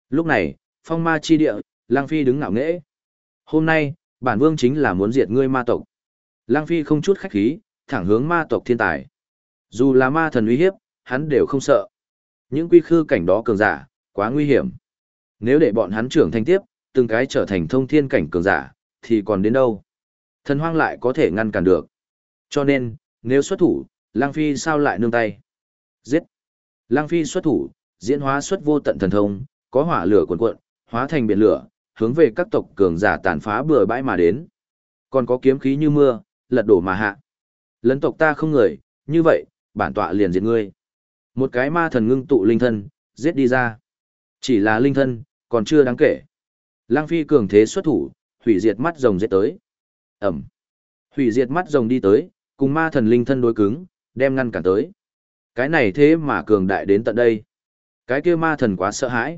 Lúc này, phong ma chi địa, Lăng Phi đứng ngạo nghễ. Hôm nay, bản vương chính là muốn diệt ngươi ma tộc. Lăng Phi không chút khách khí, thẳng hướng ma tộc thiên tài. Dù là ma thần uy hiếp, hắn đều không sợ. Những quy khư cảnh đó cường giả, quá nguy hiểm. Nếu để bọn hắn trưởng thành tiếp, từng cái trở thành thông thiên cảnh cường giả, thì còn đến đâu? Thần hoang lại có thể ngăn cản được. Cho nên, nếu xuất thủ, Lăng Phi sao lại nương tay? Giết! Lăng Phi xuất thủ, diễn hóa xuất vô tận thần thông, có hỏa lửa cuồn cuộn, hóa thành biển lửa, hướng về các tộc cường giả tàn phá bừa bãi mà đến. Còn có kiếm khí như mưa, lật đổ mà hạ. Lấn tộc ta không người, như vậy, bản tọa liền diệt ngươi. Một cái ma thần ngưng tụ linh thân, giết đi ra. Chỉ là linh thân, còn chưa đáng kể. Lăng Phi cường thế xuất thủ, hủy diệt mắt rồng giết tới. Ẩm. Hủy diệt mắt rồng đi tới, cùng ma thần linh thân đối cứng, đem ngăn cản tới. Cái này thế mà cường đại đến tận đây. Cái kia ma thần quá sợ hãi.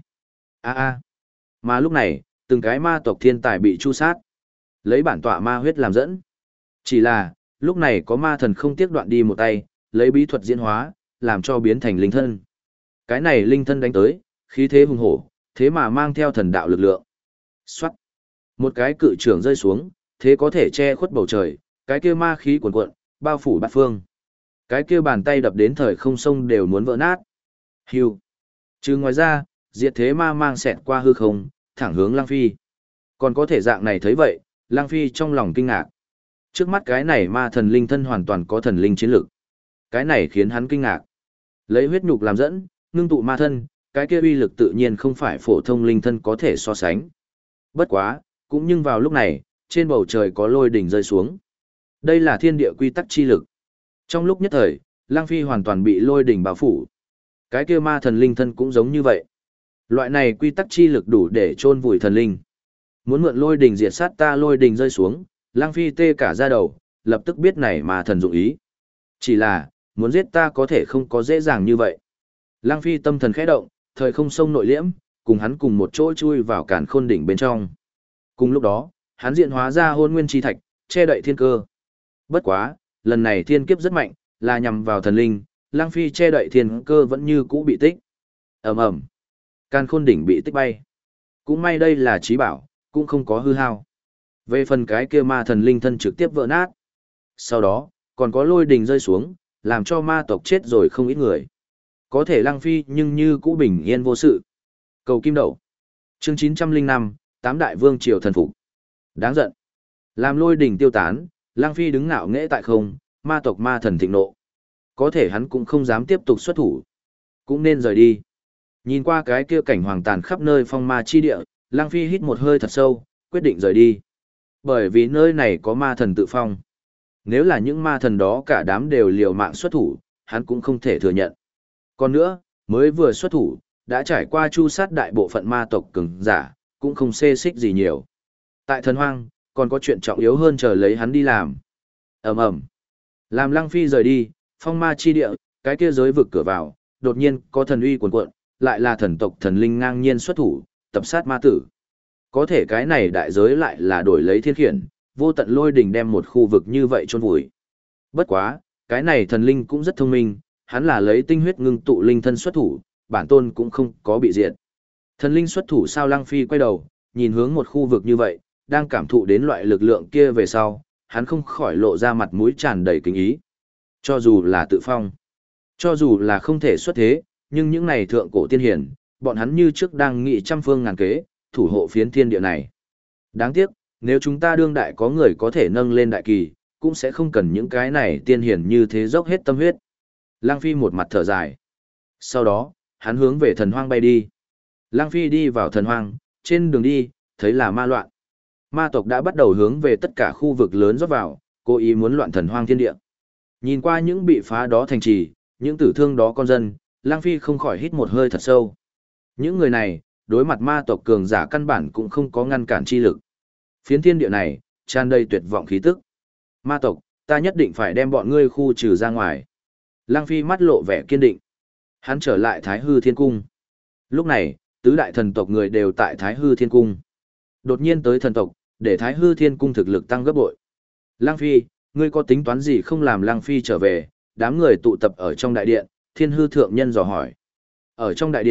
A. Mà lúc này, từng cái ma tộc thiên tài bị chu sát. Lấy bản tọa ma huyết làm dẫn. Chỉ là, lúc này có ma thần không tiếc đoạn đi một tay, lấy bí thuật diễn hóa, làm cho biến thành linh thân. Cái này linh thân đánh tới, khí thế hùng hổ, thế mà mang theo thần đạo lực lượng. Xoát. Một cái cự trưởng rơi xuống, thế có thể che khuất bầu trời, cái kia ma khí cuồn cuộn, bao phủ bát phương. Cái kia bàn tay đập đến thời không sông đều muốn vỡ nát. Hưu. Trừ ngoài ra, diệt thế ma mang xẹt qua hư không, thẳng hướng Lăng Phi. Còn có thể dạng này thấy vậy, Lăng Phi trong lòng kinh ngạc. Trước mắt cái này ma thần linh thân hoàn toàn có thần linh chiến lực. Cái này khiến hắn kinh ngạc. Lấy huyết nhục làm dẫn, ngưng tụ ma thân, cái kia uy lực tự nhiên không phải phổ thông linh thân có thể so sánh. Bất quá, cũng nhưng vào lúc này, trên bầu trời có lôi đỉnh rơi xuống. Đây là thiên địa quy tắc chi lực. Trong lúc nhất thời, Lăng Phi hoàn toàn bị lôi đỉnh bao phủ. Cái kia ma thần linh thân cũng giống như vậy. Loại này quy tắc chi lực đủ để chôn vùi thần linh. Muốn mượn lôi đỉnh diệt sát ta, lôi đỉnh rơi xuống, Lăng Phi tê cả da đầu, lập tức biết này ma thần dụng ý. Chỉ là, muốn giết ta có thể không có dễ dàng như vậy. Lăng Phi tâm thần khẽ động, thời không sông nội liễm, cùng hắn cùng một chỗ chui vào càn khôn đỉnh bên trong. Cùng lúc đó, hắn diện hóa ra hôn nguyên chi thạch, che đậy thiên cơ. Bất quá, lần này thiên kiếp rất mạnh, là nhằm vào thần linh, Lăng Phi che đậy thiên cơ vẫn như cũ bị tích. Ầm ầm, càn khôn đỉnh bị tích bay. Cũng may đây là trí bảo, cũng không có hư hao. Về phần cái kia ma thần linh thân trực tiếp vỡ nát. Sau đó, còn có lôi đình rơi xuống, làm cho ma tộc chết rồi không ít người. Có thể Lăng Phi nhưng như cũ bình yên vô sự. Cầu kim đậu. Chương 905, Tám đại vương triều thần phục. Đáng giận. Làm lôi đỉnh tiêu tán, Lăng Phi đứng ngạo nghễ tại không, ma tộc ma thần thịnh nộ. Có thể hắn cũng không dám tiếp tục xuất thủ. Cũng nên rời đi. Nhìn qua cái kia cảnh hoàng tàn khắp nơi phong ma chi địa, Lăng Phi hít một hơi thật sâu, quyết định rời đi. Bởi vì nơi này có ma thần tự phong. Nếu là những ma thần đó cả đám đều liều mạng xuất thủ, hắn cũng không thể thừa nhận. Còn nữa, mới vừa xuất thủ, đã trải qua chu sát đại bộ phận ma tộc cường giả, cũng không xê xích gì nhiều. Tại thần hoang, còn có chuyện trọng yếu hơn chờ lấy hắn đi làm. Ầm ầm. Làm Lăng Phi rời đi, phong ma chi địa, cái kia giới vực cửa vào, đột nhiên có thần uy cuồn cuộn, lại là thần tộc thần linh ngang nhiên xuất thủ, tập sát ma tử. Có thể cái này đại giới lại là đổi lấy thiên khiển, vô tận lôi đỉnh đem một khu vực như vậy chôn vùi. Bất quá, cái này thần linh cũng rất thông minh, hắn là lấy tinh huyết ngưng tụ linh thân xuất thủ, bản tôn cũng không có bị diệt. Thần linh xuất thủ sao? Lăng Phi quay đầu, nhìn hướng một khu vực như vậy, đang cảm thụ đến loại lực lượng kia về sau, hắn không khỏi lộ ra mặt mũi tràn đầy kính ý. Cho dù là tự phong, cho dù là không thể xuất thế, nhưng những này thượng cổ tiên hiển, bọn hắn như trước đang nghị trăm phương ngàn kế, thủ hộ phiến thiên địa này. Đáng tiếc, nếu chúng ta đương đại có người có thể nâng lên đại kỳ, cũng sẽ không cần những cái này tiên hiển như thế dốc hết tâm huyết. Lăng Phi một mặt thở dài. Sau đó, hắn hướng về thần hoang bay đi. Lăng Phi đi vào thần hoang, trên đường đi, thấy là ma loạn. Ma tộc đã bắt đầu hướng về tất cả khu vực lớn rót vào, cố ý muốn loạn thần hoang thiên địa. Nhìn qua những bị phá đó thành trì, những tử thương đó con dân, Lăng Phi không khỏi hít một hơi thật sâu. Những người này, đối mặt ma tộc cường giả căn bản cũng không có ngăn cản chi lực. Phiến thiên địa này, tràn đầy tuyệt vọng khí tức. Ma tộc, ta nhất định phải đem bọn ngươi khu trừ ra ngoài. Lăng Phi mắt lộ vẻ kiên định. Hắn trở lại Thái Hư Thiên Cung. Lúc này, tứ đại thần tộc người đều tại Thái Hư Thiên Cung. Đột nhiên tới thần tộc, để Thái Hư Thiên Cung thực lực tăng gấp bội. Lăng Phi, ngươi có tính toán gì không? Làm Lăng Phi trở về, đám người tụ tập ở trong đại điện, Thiên Hư Thượng Nhân dò hỏi. Ở trong đại điện,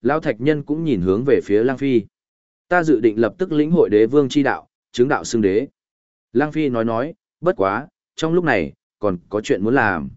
Lão Thạch Nhân cũng nhìn hướng về phía Lăng Phi. Ta dự định lập tức lĩnh hội đế vương chi đạo, chứng đạo xưng đế. Lăng Phi nói, bất quá, trong lúc này, còn có chuyện muốn làm.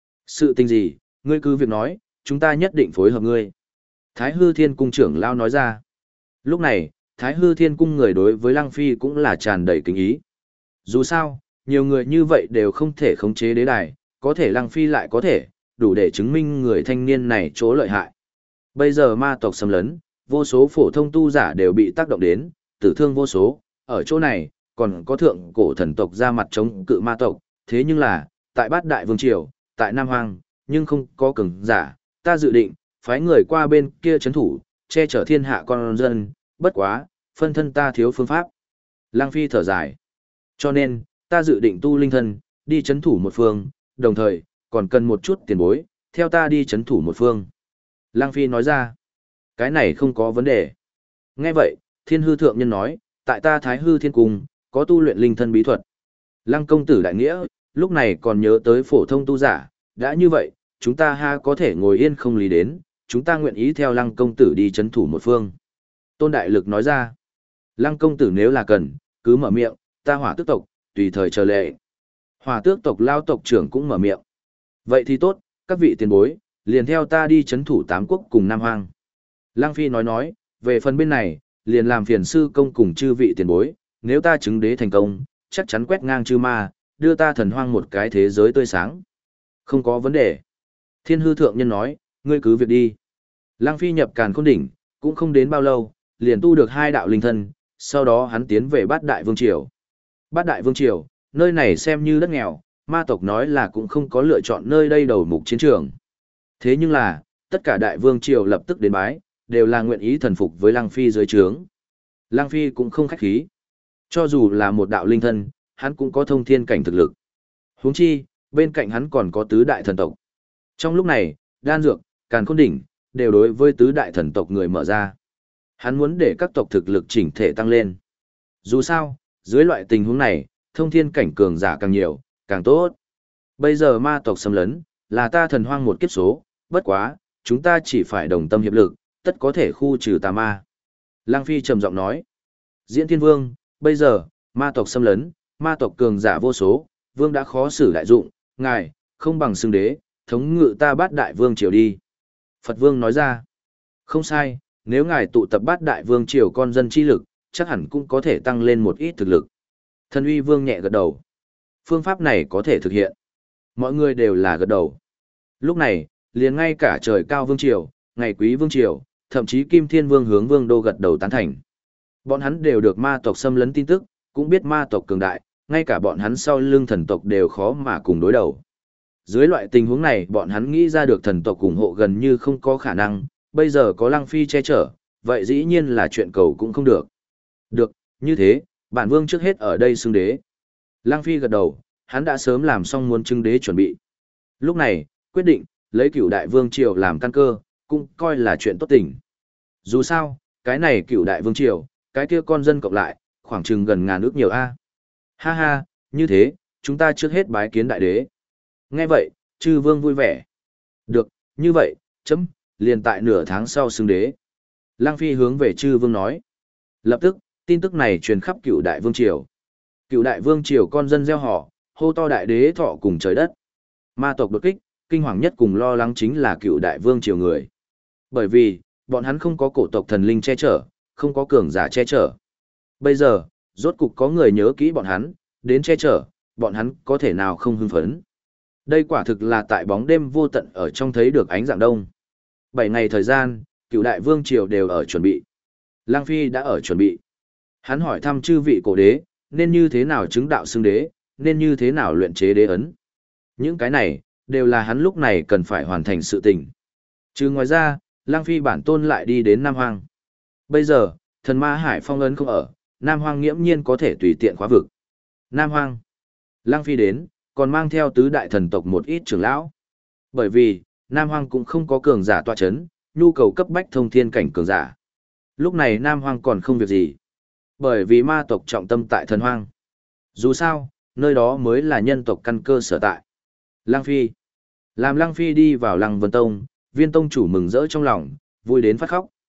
Sự tình gì, ngươi cứ việc nói, chúng ta nhất định phối hợp ngươi. Thái Hư Thiên Cung trưởng lão nói ra. Lúc này, Thái Hư Thiên Cung người đối với Lăng Phi cũng là tràn đầy kính ý. Dù sao, nhiều người như vậy đều không thể khống chế đế đài, có thể Lăng Phi lại có thể, đủ để chứng minh người thanh niên này chỗ lợi hại. Bây giờ ma tộc xâm lấn, vô số phổ thông tu giả đều bị tác động đến, tử thương vô số, ở chỗ này, còn có thượng cổ thần tộc ra mặt chống cự ma tộc, thế nhưng là, tại Bát Đại Vương Triều, tại Nam Hoang, nhưng không có cường giả, ta dự định, phái người qua bên kia chấn thủ, che chở thiên hạ con dân, bất quá, phân thân ta thiếu phương pháp. Lăng Phi thở dài. Cho nên, ta dự định tu linh thân, đi chấn thủ một phương, đồng thời, còn cần một chút tiền bối, theo ta đi chấn thủ một phương. Lăng Phi nói ra, cái này không có vấn đề. Nghe vậy, Thiên Hư Thượng Nhân nói, tại ta Thái Hư Thiên Cung, có tu luyện linh thân bí thuật. Lăng công tử đại nghĩa, lúc này còn nhớ tới phổ thông tu giả, đã như vậy, chúng ta ha có thể ngồi yên không lý đến, chúng ta nguyện ý theo Lăng công tử đi chấn thủ một phương. Tôn Đại Lực nói ra, Lăng công tử nếu là cần, cứ mở miệng, ta Hỏa Tước tộc, tùy thời chờ lệ. Hỏa Tước tộc lao tộc trưởng cũng mở miệng. Vậy thì tốt, các vị tiền bối, liền theo ta đi chấn thủ Tám Quốc cùng Nam Hoang. Lăng Phi nói, về phần bên này, liền làm phiền sư công cùng chư vị tiền bối, nếu ta chứng đế thành công, chắc chắn quét ngang chư ma, đưa ta thần hoang một cái thế giới tươi sáng. Không có vấn đề. Thiên Hư Thượng Nhân nói, ngươi cứ việc đi. Lăng Phi nhập Càn Khôn Đỉnh, cũng không đến bao lâu, liền tu được 2 đạo linh thân, sau đó hắn tiến về Bát Đại Vương Triều. Bát Đại Vương Triều, nơi này xem như đất nghèo, ma tộc nói là cũng không có lựa chọn nơi đây đầu mục chiến trường. Thế nhưng là, tất cả Đại Vương Triều lập tức đến bái, đều là nguyện ý thần phục với Lăng Phi dưới trướng. Lăng Phi cũng không khách khí. Cho dù là một đạo linh thân, hắn cũng có thông thiên cảnh thực lực. Huống chi, bên cạnh hắn còn có tứ đại thần tộc. Trong lúc này, đan dược, Càn Khôn Đỉnh, đều đối với tứ đại thần tộc người mở ra. Hắn muốn để các tộc thực lực chỉnh thể tăng lên. Dù sao, dưới loại tình huống này, thông thiên cảnh cường giả càng nhiều, càng tốt. Bây giờ ma tộc xâm lấn, là ta thần hoang một kiếp số, bất quá, chúng ta chỉ phải đồng tâm hiệp lực, tất có thể khu trừ tà ma. Lăng Phi trầm giọng nói, Diễn Thiên Vương, bây giờ, ma tộc xâm lấn, ma tộc cường giả vô số, vương đã khó xử đại dụng, ngài, không bằng xưng đế, thống ngự ta Bát Đại Vương triều đi. Phật Vương nói ra, không sai, nếu ngài tụ tập Bát Đại Vương triều con dân chi lực, chắc hẳn cũng có thể tăng lên một ít thực lực. Thần Uy Vương nhẹ gật đầu. Phương pháp này có thể thực hiện. Mọi người đều là gật đầu. Lúc này, liền ngay cả trời cao vương triều, ngày quý vương triều, thậm chí Kim Thiên Vương hướng Vương đô gật đầu tán thành. Bọn hắn đều được ma tộc xâm lấn tin tức, cũng biết ma tộc cường đại, ngay cả bọn hắn sau lưng thần tộc đều khó mà cùng đối đầu. Dưới loại tình huống này, bọn hắn nghĩ ra được thần tộc ủng hộ gần như không có khả năng, bây giờ có Lăng Phi che chở, vậy dĩ nhiên là chuyện cầu cũng không được. Được, như thế, bản vương trước hết ở đây xưng đế. Lăng Phi gật đầu, hắn đã sớm làm xong muốn xưng đế chuẩn bị. Lúc này, quyết định, lấy Cửu Đại Vương triều làm căn cơ, cũng coi là chuyện tốt tình. Dù sao, cái này Cửu Đại Vương triều, cái kia con dân cộng lại, khoảng chừng gần ngàn ước nhiều a. Ha ha, như thế, chúng ta trước hết bái kiến đại đế. Nghe vậy, chư vương vui vẻ. Được, như vậy, chấm, liền tại nửa tháng sau xưng đế. Lăng Phi hướng về chư vương nói. Lập tức, tin tức này truyền khắp Cửu Đại Vương triều. Cửu Đại Vương triều con dân gieo họ, hô to đại đế thọ cùng trời đất. Ma tộc đột kích, kinh hoàng nhất cùng lo lắng chính là Cửu Đại Vương triều người. Bởi vì, bọn hắn không có cổ tộc thần linh che chở, không có cường giả che chở. Bây giờ, rốt cục có người nhớ kỹ bọn hắn, đến che chở, bọn hắn có thể nào không hưng phấn. Đây quả thực là tại bóng đêm vô tận ở trong thấy được ánh dạng đông. 7 ngày thời gian, Cửu Đại Vương triều đều ở chuẩn bị. Lăng Phi đã ở chuẩn bị. Hắn hỏi thăm chư vị cổ đế, nên như thế nào chứng đạo xưng đế, nên như thế nào luyện chế đế ấn. Những cái này, đều là hắn lúc này cần phải hoàn thành sự tình. Chứ ngoài ra, Lăng Phi bản tôn lại đi đến Nam Hoang. Bây giờ, thần ma hải phong ấn không ở, Nam Hoang nghiễm nhiên có thể tùy tiện khóa vực. Nam Hoang. Lăng Phi đến, còn mang theo tứ đại thần tộc một ít trưởng lão. Bởi vì, Nam Hoang cũng không có cường giả tọa chấn, nhu cầu cấp bách thông thiên cảnh cường giả. Lúc này Nam Hoang còn không việc gì. Bởi vì ma tộc trọng tâm tại thần hoang. Dù sao, nơi đó mới là nhân tộc căn cơ sở tại. Lăng Phi. Làm Lăng Phi đi vào Lăng Vân Tông, Viên Tông chủ mừng rỡ trong lòng, vui đến phát khóc,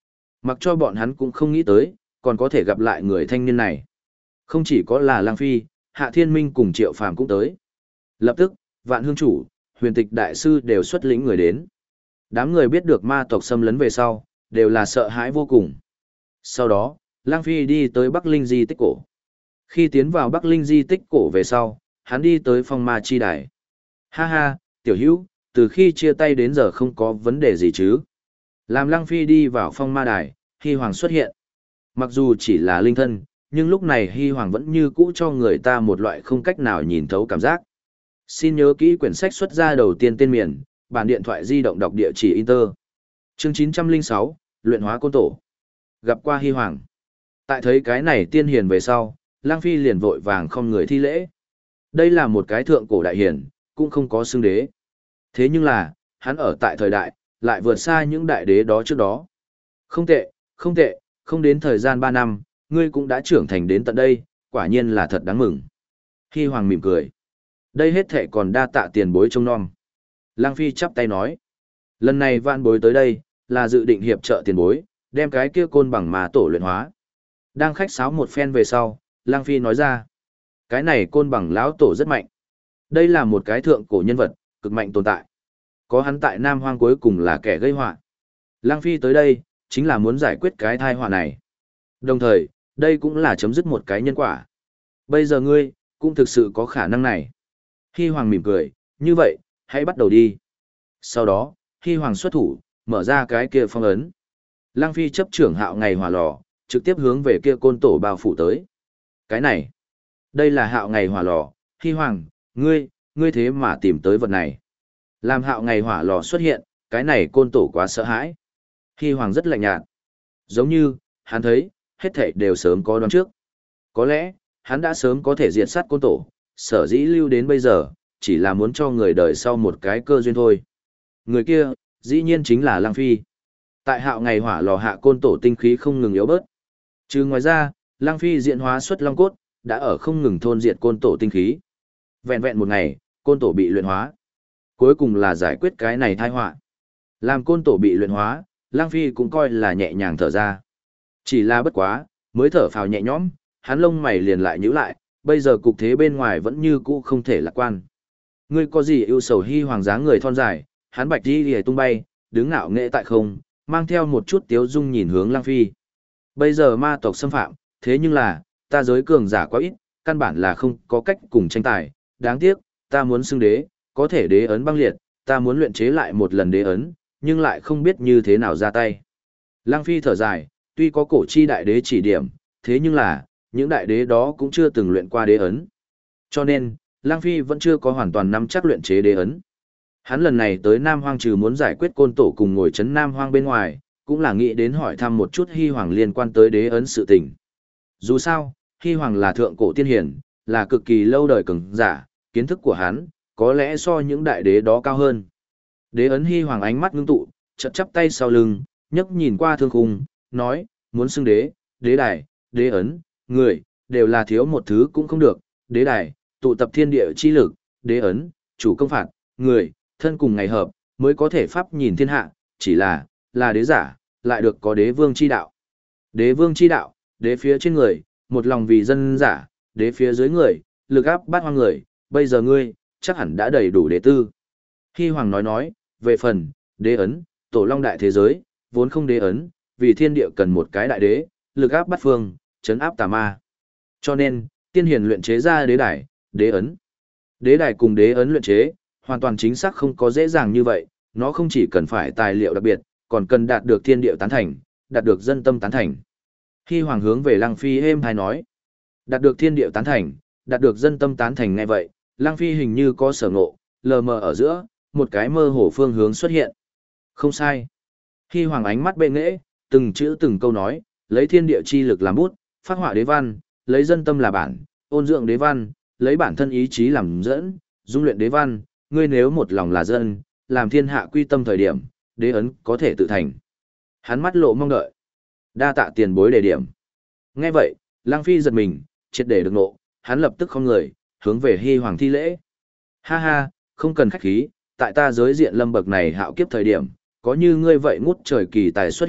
Mặc cho bọn hắn cũng không nghĩ tới, còn có thể gặp lại người thanh niên này. Không chỉ có là Lang Phi, Hạ Thiên Minh cùng Triệu Phàm cũng tới. Lập tức, Vạn Hương Chủ, Huyền Tịch Đại Sư đều xuất lĩnh người đến. Đám người biết được ma tộc xâm lấn về sau, đều là sợ hãi vô cùng. Sau đó, Lang Phi đi tới Bắc Linh Di tích cổ. Khi tiến vào Bắc Linh Di tích cổ về sau, hắn đi tới phong ma chi đài. Ha ha, tiểu hữu, từ khi chia tay đến giờ không có vấn đề gì chứ. Làm Lăng Phi đi vào phong ma đài, Hy Hoàng xuất hiện. Mặc dù chỉ là linh thân, nhưng lúc này Hy Hoàng vẫn như cũ cho người ta một loại không cách nào nhìn thấu cảm giác. Xin nhớ kỹ quyển sách xuất ra đầu tiên tên miền, bản điện thoại di động đọc địa chỉ Inter. Chương 906, Luyện hóa côn tổ. Gặp qua Hy Hoàng. Tại thấy cái này tiên hiền về sau, Lăng Phi liền vội vàng không người thi lễ. Đây là một cái thượng cổ đại hiền, cũng không có xưng đế. Thế nhưng là, hắn ở tại thời đại, lại vượt xa những đại đế đó trước đó. Không tệ, không tệ, không đến thời gian 3 năm, ngươi cũng đã trưởng thành đến tận đây, quả nhiên là thật đáng mừng. Hy Hoàng mỉm cười. Đây hết thệ còn đa tạ tiền bối trông nom. Lăng Phi chắp tay nói. Lần này vạn bối tới đây, là dự định hiệp trợ tiền bối, đem cái kia côn bằng mà tổ luyện hóa. Đang khách sáo một phen về sau, Lăng Phi nói ra. Cái này côn bằng lão tổ rất mạnh. Đây là một cái thượng cổ nhân vật, cực mạnh tồn tại. Có hắn tại Nam Hoang cuối cùng là kẻ gây họa. Lăng Phi tới đây, chính là muốn giải quyết cái tai họa này. Đồng thời, đây cũng là chấm dứt một cái nhân quả. Bây giờ ngươi, cũng thực sự có khả năng này. Hy Hoàng mỉm cười, như vậy, hãy bắt đầu đi. Sau đó, Hy Hoàng xuất thủ, mở ra cái kia phong ấn. Lăng Phi chấp trưởng hạo ngày hỏa lò, trực tiếp hướng về kia côn tổ bao phủ tới. Cái này, đây là hạo ngày hỏa lò, Hy Hoàng, ngươi thế mà tìm tới vật này. Làm hạo ngày hỏa lò xuất hiện, cái này côn tổ quá sợ hãi. Hy Hoàng rất lạnh nhạt. Giống như, hắn thấy, hết thảy đều sớm có đoán trước. Có lẽ, hắn đã sớm có thể diệt sát côn tổ, sở dĩ lưu đến bây giờ, chỉ là muốn cho người đời sau một cái cơ duyên thôi. Người kia, dĩ nhiên chính là Lăng Phi. Tại hạo ngày hỏa lò hạ côn tổ tinh khí không ngừng yếu bớt. Trừ ngoài ra, Lăng Phi diện hóa xuất long cốt, đã ở không ngừng thôn diệt côn tổ tinh khí. Vẹn vẹn một ngày, côn tổ bị luyện hóa. Cuối cùng là giải quyết cái này tai họa. Làm côn tổ bị luyện hóa, Lăng Phi cũng coi là nhẹ nhàng thở ra. Chỉ là bất quá, mới thở phào nhẹ nhõm, hắn lông mày liền lại nhíu lại, bây giờ cục thế bên ngoài vẫn như cũ không thể lạc quan. Ngươi có gì ưu sầu Hy Hoàng dáng người thon dài, hắn bạch đi lìa tung bay, đứng ngạo nghệ tại không, mang theo một chút tiếu dung nhìn hướng Lăng Phi. Bây giờ ma tộc xâm phạm, thế nhưng là, ta giới cường giả quá ít, căn bản là không có cách cùng tranh tài, đáng tiếc, ta muốn xưng đế, có thể đế ấn băng liệt, ta muốn luyện chế lại một lần đế ấn, nhưng lại không biết như thế nào ra tay. Lăng Phi thở dài, tuy có cổ chi đại đế chỉ điểm, thế nhưng là, những đại đế đó cũng chưa từng luyện qua đế ấn. Cho nên, Lăng Phi vẫn chưa có hoàn toàn nắm chắc luyện chế đế ấn. Hắn lần này tới Nam Hoang trừ muốn giải quyết côn tổ cùng ngồi chấn Nam Hoang bên ngoài, cũng là nghĩ đến hỏi thăm một chút Hy Hoàng liên quan tới đế ấn sự tình. Dù sao, Hy Hoàng là thượng cổ tiên hiển, là cực kỳ lâu đời cường giả, kiến thức của hắn, có lẽ so những đại đế đó cao hơn. Đế ấn Hy Hoàng ánh mắt ngưng tụ, chợt chắp tay sau lưng, nhấc nhìn qua thương khung, nói, muốn xưng đế, đế đài, đế ấn, người, đều là thiếu một thứ cũng không được, đế đài, tụ tập thiên địa chi lực, đế ấn, chủ công phạt, người, thân cùng ngày hợp, mới có thể pháp nhìn thiên hạ, chỉ là đế giả, lại được có đế vương chi đạo. Đế vương chi đạo, đế phía trên người, một lòng vì dân giả, đế phía dưới người, lực áp bát hoang người, bây giờ ngươi, chắc hẳn đã đầy đủ đế tư. Hy Hoàng nói, về phần, đế ấn, tổ long đại thế giới, vốn không đế ấn, vì thiên địa cần một cái đại đế, lực áp bát phương, chấn áp tà ma. Cho nên, tiên hiền luyện chế ra đế đài, đế ấn. Đế đài cùng đế ấn luyện chế, hoàn toàn chính xác không có dễ dàng như vậy, nó không chỉ cần phải tài liệu đặc biệt, còn cần đạt được thiên địa tán thành, đạt được dân tâm tán thành. Hy Hoàng hướng về Lăng Phi êm hay nói, đạt được thiên địa tán thành, đạt được dân tâm tán thành ngay vậy, Lăng Phi hình như có sở ngộ, lờ mờ ở giữa, một cái mơ hồ phương hướng xuất hiện. Không sai. Hy Hoàng ánh mắt bệ nghệ, từng chữ từng câu nói, lấy thiên địa chi lực làm bút, phát họa đế văn, lấy dân tâm là bản, ôn dưỡng đế văn, lấy bản thân ý chí làm dẫn, dung luyện đế văn, ngươi nếu một lòng là dân, làm thiên hạ quy tâm thời điểm, đế ấn có thể tự thành. Hắn mắt lộ mong đợi. Đa tạ tiền bối đề điểm. Nghe vậy, Lăng Phi giật mình, triệt để được nộ, hắn lập tức không người, hướng về Hy Hoàng thi lễ. Ha ha, không cần khách khí, tại ta giới diện lâm bậc này hạo kiếp thời điểm, có như ngươi vậy ngút trời kỳ tài xuất hiện,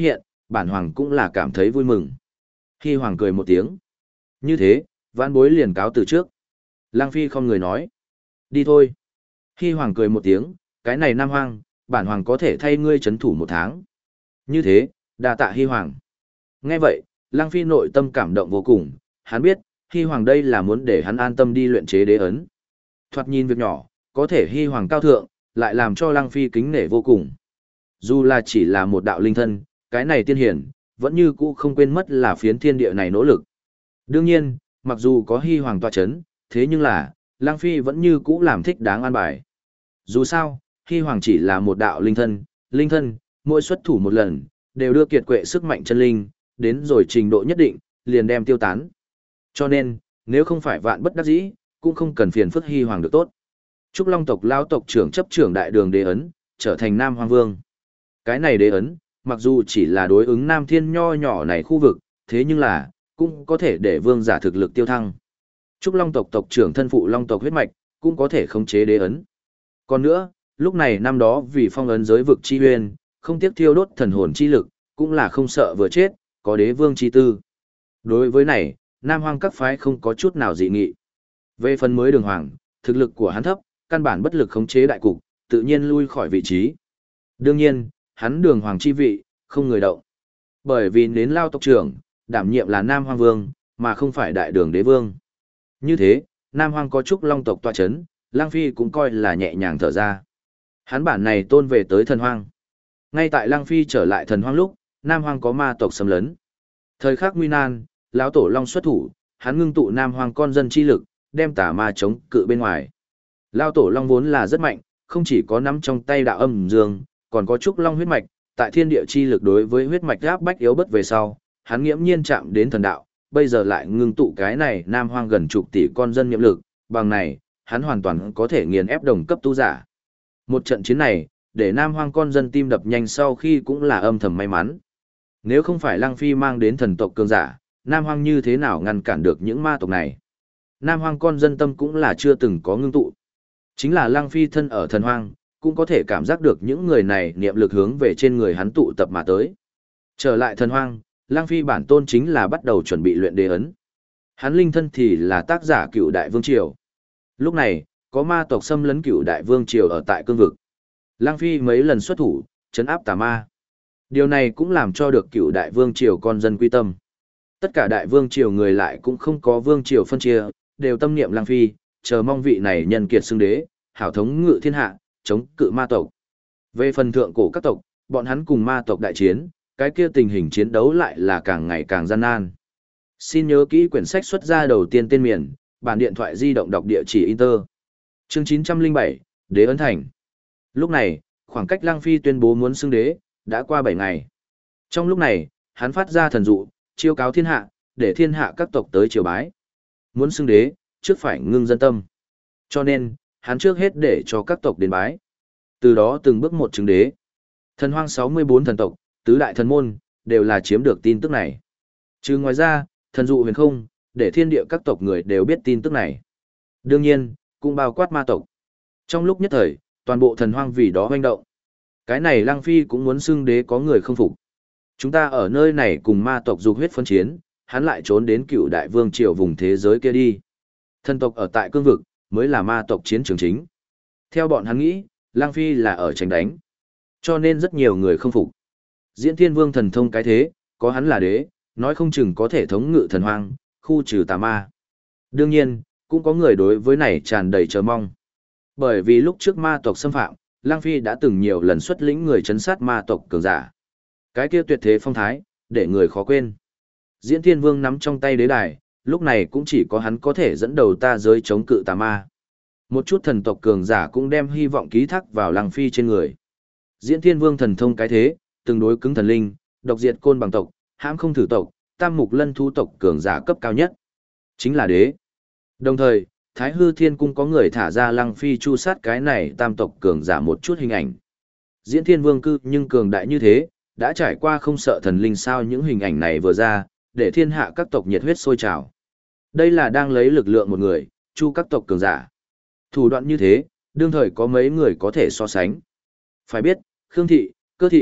bản hoàng cũng là cảm thấy vui mừng. Hy hoàng cười một tiếng. Như thế, vãn bối liền cáo từ trước. Lăng Phi không người nói. Đi thôi. Hy hoàng cười một tiếng, cái này Nam Hoang, bản hoàng có thể thay ngươi chấn thủ 1 tháng. Như thế, đa tạ Hy hoàng. Nghe vậy, Lăng Phi nội tâm cảm động vô cùng, hắn biết, Hy hoàng đây là muốn để hắn an tâm đi luyện chế đế ấn. Thoạt nhìn việc nhỏ, có thể Hy hoàng cao thượng, lại làm cho Lăng Phi kính nể vô cùng. Dù là chỉ là một đạo linh thân, cái này tiên hiển, vẫn như cũ không quên mất là phiến thiên địa này nỗ lực. Đương nhiên, mặc dù có Hy hoàng tọa chấn, thế nhưng là, Lăng Phi vẫn như cũ làm thích đáng an bài. Dù sao, Hy hoàng chỉ là một đạo linh thân, mỗi xuất thủ một lần, đều đưa kiệt quệ sức mạnh chân linh, đến rồi trình độ nhất định, liền đem tiêu tán. Cho nên, nếu không phải vạn bất đắc dĩ, cũng không cần phiền phức Hy hoàng được tốt. Trúc Long tộc lão tộc trưởng chấp trưởng đại đường đế ấn, trở thành Nam Hoang Vương. Cái này đế ấn, mặc dù chỉ là đối ứng Nam Thiên nho nhỏ này khu vực, thế nhưng là, cũng có thể để vương giả thực lực tiêu thăng. Trúc Long tộc tộc trưởng thân phụ Long tộc huyết mạch, cũng có thể khống chế đế ấn. Còn nữa, lúc này năm đó vì phong ấn giới vực chi huyền, không tiếc thiêu đốt thần hồn chi lực, cũng là không sợ vừa chết, có đế vương chi tư. Đối với này, Nam Hoang các phái không có chút nào dị nghị. Về phần mới Đường Hoàng, thực lực của hắn thấp, căn bản bất lực khống chế đại cục, tự nhiên lui khỏi vị trí. Đương nhiên, hắn Đường Hoàng chi vị, không người động. Bởi vì đến lao tộc trưởng, đảm nhiệm là Nam Hoang Vương, mà không phải đại đường đế vương. Như thế, Nam Hoang có Trúc Long tộc tọa chấn, Lang Phi cũng coi là nhẹ nhàng thở ra. Hắn bản này tôn về tới thần hoang. Ngay tại Lang Phi trở lại thần hoang lúc, Nam Hoang có ma tộc xâm lấn. Thời khắc nguy nan, lão tổ Long xuất thủ, hắn ngưng tụ Nam Hoang con dân chi lực, đem tà ma chống cự bên ngoài. Lão tổ Long vốn là rất mạnh, không chỉ có nắm trong tay đạo âm dương, còn có Trúc Long huyết mạch, tại thiên địa chi lực đối với huyết mạch áp bách yếu bất về sau, hắn nghiễm nhiên chạm đến thần đạo, bây giờ lại ngưng tụ cái này Nam Hoang gần chục tỷ con dân nhiệm lực, bằng này, hắn hoàn toàn có thể nghiền ép đồng cấp tu giả. Một trận chiến này, để Nam Hoang con dân tim đập nhanh sau khi cũng là âm thầm may mắn. Nếu không phải Lăng Phi mang đến thần tộc cường giả, Nam Hoang như thế nào ngăn cản được những ma tộc này? Nam Hoang con dân tâm cũng là chưa từng có ngưng tụ. Chính là Lăng Phi thân ở thần hoang, cũng có thể cảm giác được những người này niệm lực hướng về trên người hắn tụ tập mà tới. Trở lại thần hoang, Lăng Phi bản tôn chính là bắt đầu chuẩn bị luyện đế ấn. Hắn linh thân thì là tác giả Cựu Đại Vương Triều. Lúc này, có ma tộc xâm lấn Cựu Đại Vương Triều ở tại cương vực. Lăng Phi mấy lần xuất thủ, trấn áp tà ma. Điều này cũng làm cho được Cựu Đại Vương Triều con dân quy tâm. Tất cả Đại Vương Triều người lại cũng không có Vương Triều phân chia, đều tâm niệm Lăng Phi, chờ mong vị này nhân kiệt xưng đế, hảo thống ngự thiên hạ, chống cự ma tộc. Về phần thượng cổ các tộc, bọn hắn cùng ma tộc đại chiến, cái kia tình hình chiến đấu lại là càng ngày càng gian nan. Xin nhớ kỹ quyển sách xuất ra đầu tiên tên miền, bản điện thoại di động đọc địa chỉ Inter. Chương 907, Đế ấn thành. Lúc này, khoảng cách Lăng Phi tuyên bố muốn xưng đế, đã qua 7 ngày. Trong lúc này, hắn phát ra thần dụ, chiêu cáo thiên hạ, để thiên hạ các tộc tới triều bái. Muốn xưng đế, trước phải ngưng dân tâm. Cho nên, hắn trước hết để cho các tộc đến bái. Từ đó từng bước một chứng đế. Thần hoang 64 thần tộc, tứ đại thần môn, đều là chiếm được tin tức này. Trừ ngoài ra, thần dụ huyền không, để thiên địa các tộc người đều biết tin tức này. Đương nhiên, cũng bao quát ma tộc. Trong lúc nhất thời, toàn bộ thần hoang vì đó hoành động. Cái này Lăng Phi cũng muốn xưng đế có người không phục. Chúng ta ở nơi này cùng ma tộc dục huyết phân chiến, hắn lại trốn đến Cựu Đại Vương Triều vùng thế giới kia đi. Thần tộc ở tại cương vực, mới là ma tộc chiến trường chính. Theo bọn hắn nghĩ, Lăng Phi là ở tranh đánh. Cho nên rất nhiều người không phục. Diễn Thiên Vương thần thông cái thế, có hắn là đế, nói không chừng có thể thống ngự thần hoang, khu trừ tà ma. Đương nhiên, cũng có người đối với này tràn đầy chờ mong. Bởi vì lúc trước ma tộc xâm phạm, Lăng Phi đã từng nhiều lần xuất lĩnh người trấn sát ma tộc cường giả. Cái kia tuyệt thế phong thái, để người khó quên. Diễn Thiên Vương nắm trong tay đế đài, lúc này cũng chỉ có hắn có thể dẫn đầu ta giới chống cự tà ma. Một chút thần tộc cường giả cũng đem hy vọng ký thác vào Lăng Phi trên người. Diễn Thiên Vương thần thông cái thế, từng đối cứng thần linh, độc diệt côn bằng tộc, hãm không thử tộc, tam mục lân thu tộc cường giả cấp cao nhất. Chính là đế. Đồng thời, Thái Hư Thiên Cung có người thả ra Lăng Phi chu sát cái này tam tộc cường giả một chút hình ảnh. Diễn Thiên Vương cư nhưng cường đại như thế, đã trải qua không sợ thần linh sao những hình ảnh này vừa ra, để thiên hạ các tộc nhiệt huyết sôi trào. Đây là đang lấy lực lượng một người, chu các tộc cường giả. Thủ đoạn như thế, đương thời có mấy người có thể so sánh. Phải biết, Khương Thị, Cơ Thị,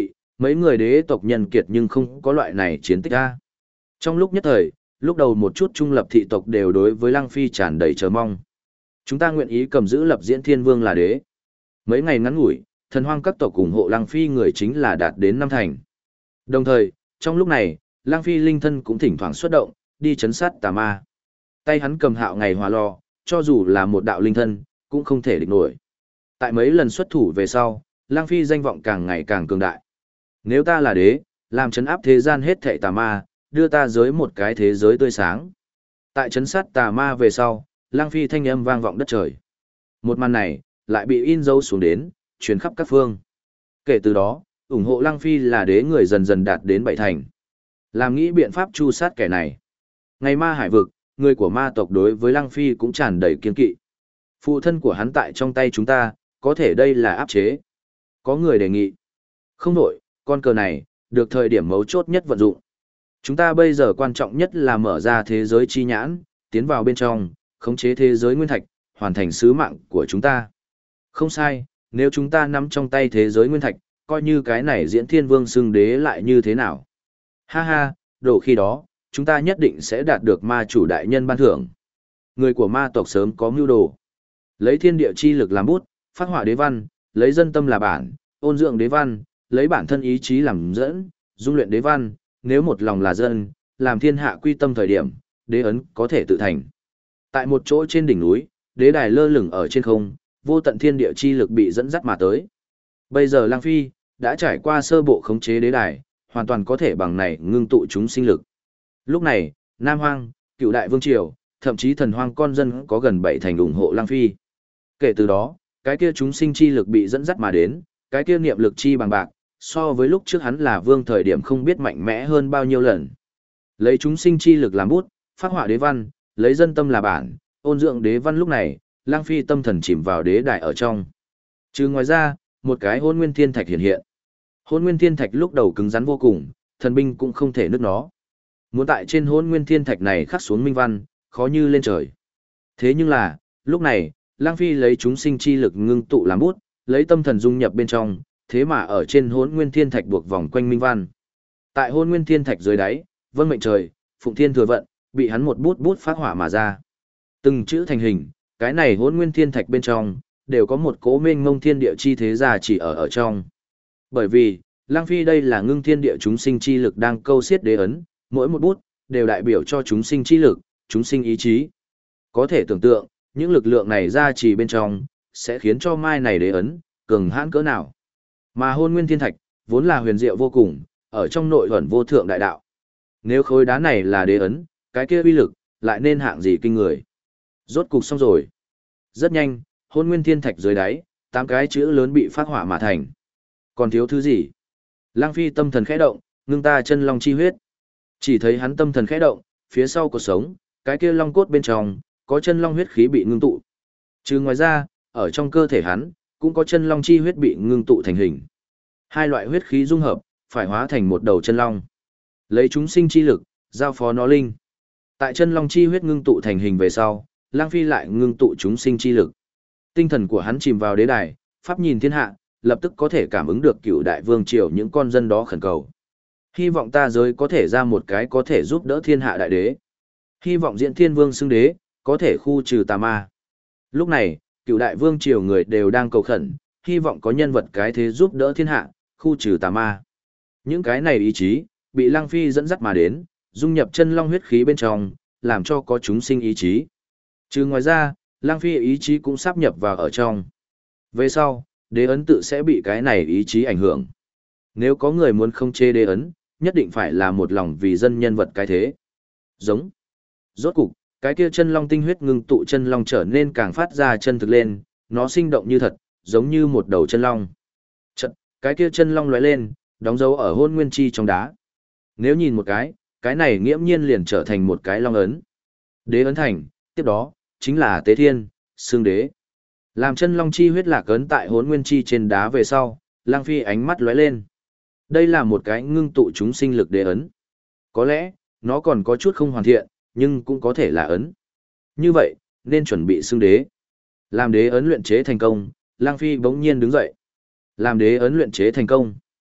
Mấy người đế tộc nhân kiệt nhưng không có loại này chiến tích a. Trong lúc nhất thời, lúc đầu một chút trung lập thị tộc đều đối với Lăng Phi tràn đầy chờ mong. Chúng ta nguyện ý cầm giữ lập Diễn Thiên Vương là đế. Mấy ngày ngắn ngủi, thần hoang các tộc ủng hộ Lăng Phi người chính là đạt đến năm thành. Đồng thời, trong lúc này, Lăng Phi linh thân cũng thỉnh thoảng xuất động, đi chấn sát tà ma. Tay hắn cầm hạo ngày hòa lò, cho dù là một đạo linh thân, cũng không thể địch nổi. Tại mấy lần xuất thủ về sau, Lăng Phi danh vọng càng ngày càng cường đại. Nếu ta là đế, làm chấn áp thế gian hết thảy tà ma, đưa ta giới một cái thế giới tươi sáng. Tại chấn sát tà ma về sau, Lăng Phi thanh âm vang vọng đất trời. Một màn này, lại bị in dấu xuống đến, truyền khắp các phương. Kể từ đó, ủng hộ Lăng Phi là đế người dần dần đạt đến bảy thành. Làm nghĩ biện pháp tru sát kẻ này. Ngày ma hải vực, người của ma tộc đối với Lăng Phi cũng tràn đầy kiên kỵ. Phụ thân của hắn tại trong tay chúng ta, có thể đây là áp chế. Có người đề nghị. Không đổi, con cờ này, được thời điểm mấu chốt nhất vận dụng. Chúng ta bây giờ quan trọng nhất là mở ra thế giới chi nhãn, tiến vào bên trong, khống chế thế giới nguyên thạch, hoàn thành sứ mạng của chúng ta. Không sai, nếu chúng ta nắm trong tay thế giới nguyên thạch, coi như cái này Diễn Thiên Vương xưng đế lại như thế nào. Ha ha, độ khi đó, chúng ta nhất định sẽ đạt được ma chủ đại nhân ban thưởng. Người của ma tộc sớm có mưu đồ. Lấy thiên địa chi lực làm bút, phát họa đế văn, lấy dân tâm là bản, ôn dưỡng đế văn, lấy bản thân ý chí làm dẫn, dung luyện đế văn, nếu một lòng là dân, làm thiên hạ quy tâm thời điểm, đế ấn có thể tự thành. Tại một chỗ trên đỉnh núi, đế đài lơ lửng ở trên không, vô tận thiên địa chi lực bị dẫn dắt mà tới. Bây giờ Lăng Phi đã trải qua sơ bộ khống chế đế đài, hoàn toàn có thể bằng này ngưng tụ chúng sinh lực. Lúc này, Nam Hoang, Cựu Đại Vương Triều, thậm chí thần hoang con dân có gần 7 thành ủng hộ Lăng Phi. Kể từ đó, cái kia chúng sinh chi lực bị dẫn dắt mà đến, cái kia niệm lực chi bằng bạc, so với lúc trước hắn là vương thời điểm không biết mạnh mẽ hơn bao nhiêu lần. Lấy chúng sinh chi lực làm bút, phát họa đế văn, lấy dân tâm là bản, ôn dưỡng đế văn lúc này, Lăng Phi tâm thần chìm vào đế đại ở trong. Chứ ngoài ra, một cái Hỗn Nguyên Thiên Thạch hiện hiện. Hỗn Nguyên Thiên Thạch lúc đầu cứng rắn vô cùng, thần binh cũng không thể nứt nó. Muốn tại trên Hỗn Nguyên Thiên Thạch này khắc xuống minh văn, khó như lên trời. Thế nhưng là, lúc này, Lăng Phi lấy chúng sinh chi lực ngưng tụ làm bút, lấy tâm thần dung nhập bên trong, thế mà ở trên Hỗn Nguyên Thiên Thạch buộc vòng quanh minh văn. Tại Hỗn Nguyên Thiên Thạch dưới đáy, vân mệnh trời, phụng thiên thừa vận, bị hắn một bút bút phát hỏa mà ra. Từng chữ thành hình, cái này Hỗn Nguyên Thiên Thạch bên trong đều có một cỗ mênh mông thiên địa chi thế gia chỉ ở trong. Bởi vì, Lăng Phi đây là ngưng thiên địa chúng sinh chi lực đang câu xiết đế ấn, mỗi một bút đều đại biểu cho chúng sinh chi lực, chúng sinh ý chí. Có thể tưởng tượng, những lực lượng này ra chỉ bên trong sẽ khiến cho mai này đế ấn cường hãn cỡ nào. Mà Hỗn Nguyên Thiên Thạch vốn là huyền diệu vô cùng, ở trong nội ẩn vô thượng đại đạo. Nếu khối đá này là đế ấn, cái kia uy lực lại nên hạng gì kinh người. Rốt cục xong rồi. Rất nhanh, Hỗn Nguyên Thiên Thạch dưới đáy, 8 cái chữ lớn bị phát hỏa mà thành. Còn thiếu thứ gì? Lăng Phi tâm thần khẽ động, ngưng ta chân long chi huyết. Chỉ thấy hắn tâm thần khẽ động, phía sau cột sống, cái kia long cốt bên trong, có chân long huyết khí bị ngưng tụ. Chứ ngoài ra, ở trong cơ thể hắn, cũng có chân long chi huyết bị ngưng tụ thành hình. Hai loại huyết khí dung hợp, phải hóa thành một đầu chân long. Lấy chúng sinh chi lực, giao phó nó linh. Tại chân long chi huyết ngưng tụ thành hình về sau, Lăng Phi lại ngưng tụ chúng sinh chi lực. Tinh thần của hắn chìm vào đế đài, pháp nhìn thiên hạ, lập tức có thể cảm ứng được Cựu Đại Vương Triều những con dân đó khẩn cầu. Hy vọng ta giới có thể ra một cái có thể giúp đỡ thiên hạ đại đế. Hy vọng Diễn Thiên Vương xưng đế, có thể khu trừ tà ma. Lúc này, Cựu Đại Vương Triều người đều đang cầu khẩn, hy vọng có nhân vật cái thế giúp đỡ thiên hạ, khu trừ tà ma. Những cái này ý chí, bị Lăng Phi dẫn dắt mà đến, dung nhập chân long huyết khí bên trong, làm cho có chúng sinh ý chí. Chứ ngoài ra, Lăng Phi ý chí cũng sáp nhập vào ở trong. Về sau, đế ấn tự sẽ bị cái này ý chí ảnh hưởng. Nếu có người muốn không chê đế ấn, nhất định phải là một lòng vì dân nhân vật cái thế. Giống. Rốt cục, cái kia chân long tinh huyết ngưng tụ chân long trở nên càng phát ra chân thực lên, nó sinh động như thật, giống như một đầu chân long. Chật, cái kia chân long lóe lên, đóng dấu ở Hỗn Nguyên chi trong đá. Nếu nhìn một cái này nghiễm nhiên liền trở thành một cái long ấn. Đế ấn thành, tiếp đó, chính là Tế Thiên, xương đế. Làm chân long chi huyết lạc ấn tại Hỗn Nguyên chi trên đá về sau, Lăng Phi ánh mắt lóe lên. Đây là một cái ngưng tụ chúng sinh lực đế ấn. Có lẽ, nó còn có chút không hoàn thiện, nhưng cũng có thể là ấn. Như vậy, nên chuẩn bị xưng đế. Làm đế ấn luyện chế thành công, Lăng Phi bỗng nhiên đứng dậy. Làm đế ấn luyện chế thành công.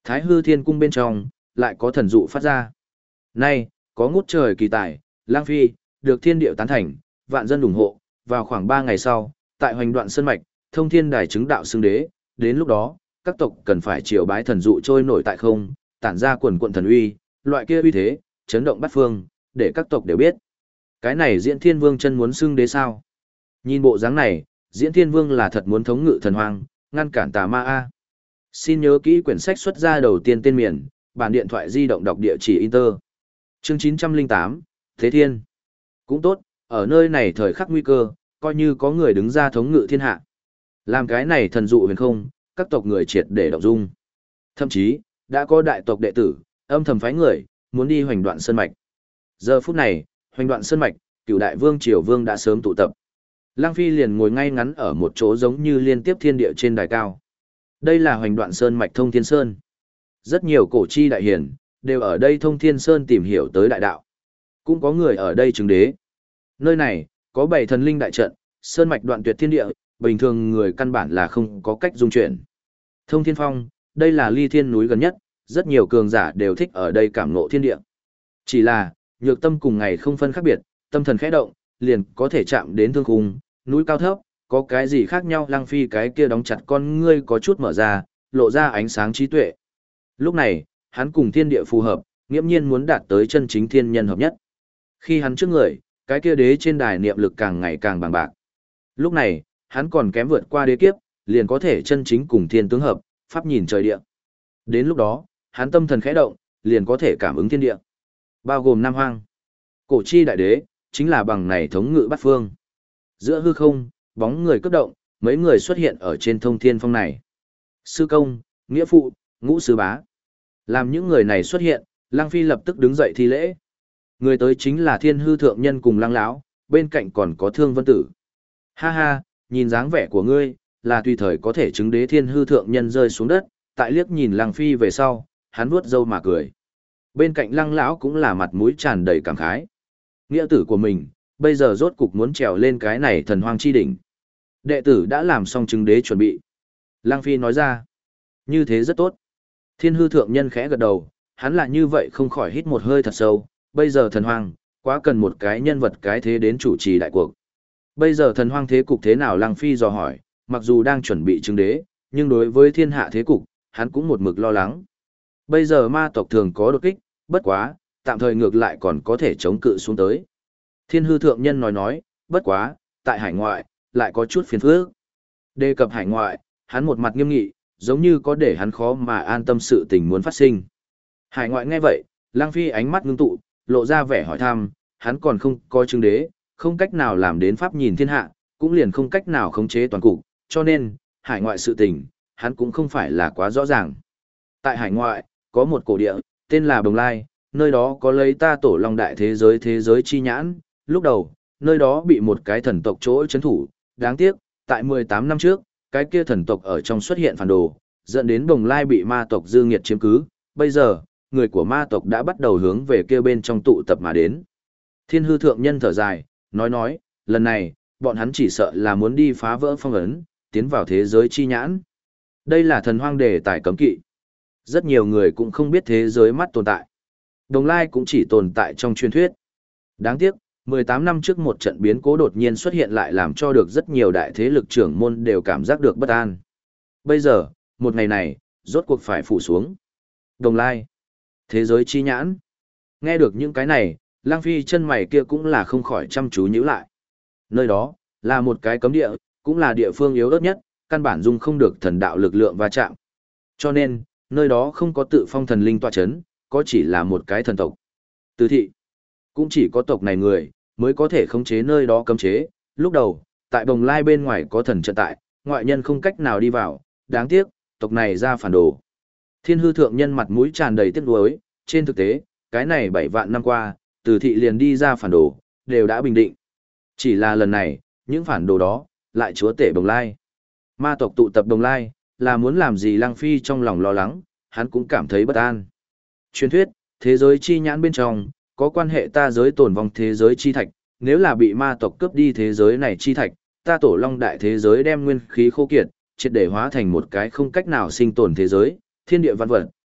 Thái hư thiên cung bên trong, lại có thần dụ phát ra. Nay, có ngút trời kỳ tài, lang phi, được thiên điệu tán thành, vạn dân ủng hộ, vào khoảng 3 ngày sau, tại hoành đoạn sơn mạch, thông thiên đài chứng đạo xưng đế, đến lúc đó, các tộc cần phải triều bái thần dụ trôi nổi tại không, tản ra quần quận thần uy, loại kia uy thế, chấn động bát phương, để các tộc đều biết. Cái này Diễn Thiên Vương chân muốn xưng đế sao? Nhìn bộ dáng này, Diễn Thiên Vương là thật muốn thống ngự thần hoang, ngăn cản tà ma a. Xin nhớ kỹ quyển sách xuất ra đầu tiên tên miền, bản điện thoại di động đọc địa chỉ Inter. Chương 908, Thế Thiên. Cũng tốt, ở nơi này thời khắc nguy cơ, coi như có người đứng ra thống ngự thiên hạ. Làm cái này thần dụ huyền không, các tộc người triệt để động dung. Thậm chí, đã có đại tộc đệ tử, âm thầm phái người, muốn đi hoành đoạn sơn mạch. Giờ phút này, hoành đoạn sơn mạch, cửu đại vương triều vương đã sớm tụ tập. Lăng Phi liền ngồi ngay ngắn ở một chỗ giống như liên tiếp thiên địa trên đài cao. Đây là hoành đoạn sơn mạch Thông Thiên Sơn. Rất nhiều cổ chi đại hiển, đều ở đây Thông Thiên Sơn tìm hiểu tới đại đạo. Cũng có người ở đây chứng đế. Nơi này, có 7 thần linh đại trận, sơn mạch đoạn tuyệt thiên địa, bình thường người căn bản là không có cách dung chuyển. Thông Thiên Phong, đây là ly thiên núi gần nhất, rất nhiều cường giả đều thích ở đây cảm ngộ thiên địa. Chỉ là, nhược tâm cùng ngày không phân khác biệt, tâm thần khẽ động, liền có thể chạm đến thương khung, núi cao thấp, có cái gì khác nhau. Lăng Phi cái kia đóng chặt con ngươi có chút mở ra, lộ ra ánh sáng trí tuệ. Lúc này, hắn cùng thiên địa phù hợp, nghiễm nhiên muốn đạt tới chân chính thiên nhân hợp nhất. Khi hắn trước người, cái kia đế trên đài niệm lực càng ngày càng bằng bạc. Lúc này, hắn còn kém vượt qua đế kiếp, liền có thể chân chính cùng thiên tướng hợp, pháp nhìn trời địa. Đến lúc đó, hắn tâm thần khẽ động, liền có thể cảm ứng thiên địa. Bao gồm Nam Hoang. Cổ chi đại đế, chính là bằng này thống ngự bát phương. Giữa hư không, bóng người cấp động, mấy người xuất hiện ở trên Thông Thiên Phong này. Sư công, nghĩa phụ, ngũ sư bá. Làm những người này xuất hiện, Lăng Phi lập tức đứng dậy thi lễ. Người tới chính là Thiên Hư Thượng Nhân cùng Lăng Lão, bên cạnh còn có Thương Vân Tử. Ha ha, nhìn dáng vẻ của ngươi, là tùy thời có thể chứng đế. Thiên Hư Thượng Nhân rơi xuống đất, tại liếc nhìn Lăng Phi về sau, hắn vuốt râu mà cười. Bên cạnh Lăng Lão cũng là mặt mũi tràn đầy cảm khái. Nghĩa tử của mình, bây giờ rốt cục muốn trèo lên cái này thần hoang chi đỉnh. Đệ tử đã làm xong chứng đế chuẩn bị. Lăng Phi nói ra, như thế rất tốt. Thiên Hư Thượng Nhân khẽ gật đầu, hắn là như vậy không khỏi hít một hơi thật sâu. Bây giờ thần hoang, quá cần một cái nhân vật cái thế đến chủ trì đại cuộc. Bây giờ thần hoang thế cục thế nào? Lăng Phi dò hỏi, mặc dù đang chuẩn bị chứng đế, nhưng đối với thiên hạ thế cục, hắn cũng một mực lo lắng. Bây giờ ma tộc thường có đột kích, bất quá, tạm thời ngược lại còn có thể chống cự xuống tới. Thiên Hư Thượng Nhân nói, bất quá, tại hải ngoại, lại có chút phiền phức. Đề cập hải ngoại, hắn một mặt nghiêm nghị, giống như có để hắn khó mà an tâm sự tình muốn phát sinh. Hải ngoại nghe vậy, Lăng Phi ánh mắt ngưng tụ, lộ ra vẻ hỏi thăm, hắn còn không có chứng đế, không cách nào làm đến pháp nhìn thiên hạ, cũng liền không cách nào khống chế toàn cục, cho nên, hải ngoại sự tình, hắn cũng không phải là quá rõ ràng. Tại hải ngoại, có một cổ địa, tên là Bồng Lai, nơi đó có lấy ta Tổ Long đại thế giới chi nhãn, lúc đầu, nơi đó bị một cái thần tộc chỗ chấn thủ, đáng tiếc, tại 18 năm trước, cái kia thần tộc ở trong xuất hiện phản đồ, dẫn đến Bồng Lai bị ma tộc dư nghiệt chiếm cứ, bây giờ, người của ma tộc đã bắt đầu hướng về kia bên trong tụ tập mà đến. Thiên Hư Thượng Nhân thở dài, nói, lần này, bọn hắn chỉ sợ là muốn đi phá vỡ phong ấn, tiến vào thế giới chi nhãn. Đây là thần hoang đề tài cấm kỵ. Rất nhiều người cũng không biết thế giới mắt tồn tại. Đồng Lai cũng chỉ tồn tại trong truyền thuyết. Đáng tiếc, 18 năm trước một trận biến cố đột nhiên xuất hiện lại làm cho được rất nhiều đại thế lực trưởng môn đều cảm giác được bất an. Bây giờ, một ngày này, rốt cuộc phải phủ xuống. Đồng Lai, thế giới chi nhãn. Nghe được những cái này, Lăng Phi chân mày kia cũng là không khỏi chăm chú nhíu lại. Nơi đó, là một cái cấm địa, cũng là địa phương yếu ớt nhất, căn bản dung không được thần đạo lực lượng va chạm. Cho nên, nơi đó không có tự phong thần linh tọa chấn, có chỉ là một cái thần tộc. Từ thị, cũng chỉ có tộc này người, mới có thể khống chế nơi đó cấm chế. Lúc đầu, tại Bồng Lai bên ngoài có thần trận tại, ngoại nhân không cách nào đi vào, đáng tiếc, tộc này ra phản đồ. Thiên Hư Thượng Nhân mặt mũi tràn đầy tiếc nuối, trên thực tế, cái này 7 vạn năm qua, từ thị liền đi ra phản đồ, đều đã bình định. Chỉ là lần này, những phản đồ đó, lại chúa tể Bồng Lai. Ma tộc tụ tập Bồng Lai, là muốn làm gì? Lăng Phi trong lòng lo lắng, hắn cũng cảm thấy bất an. Truyền thuyết, thế giới chi nhãn bên trong, có quan hệ ta giới tồn vong thế giới chi thạch, nếu là bị ma tộc cướp đi thế giới này chi thạch, ta Tổ Long đại thế giới đem nguyên khí khô kiệt, triệt để hóa thành một cái không cách nào sinh tồn thế giới, thiên địa văn vật,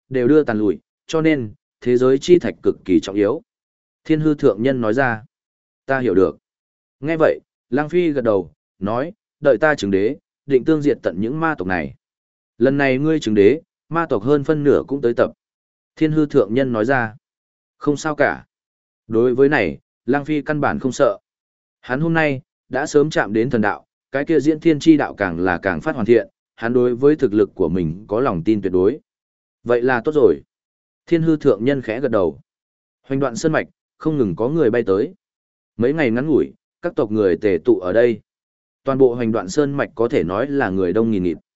đều đưa tàn lụi, cho nên, thế giới chi thạch cực kỳ trọng yếu. Thiên hư thượng nhân nói ra. Ta hiểu được. Nghe vậy, Lăng Phi gật đầu, nói, đợi ta chứng đế, định tương diệt tận những ma tộc này. Lần này ngươi chứng đế, ma tộc hơn phân nửa cũng tới tập. Thiên hư thượng nhân nói ra. Không sao cả. Đối với này, Lăng Phi căn bản không sợ. Hắn hôm nay, đã sớm chạm đến thần đạo, cái kia diễn thiên chi đạo càng là càng phát hoàn thiện, hắn đối với thực lực của mình có lòng tin tuyệt đối. Vậy là tốt rồi. Thiên hư thượng nhân khẽ gật đầu. Hoành đoạn sơn mạch, không ngừng có người bay tới. Mấy ngày ngắn ngủi, các tộc người tề tụ ở đây. Toàn bộ hoành đoạn sơn mạch có thể nói là người đông nghìn nghịt.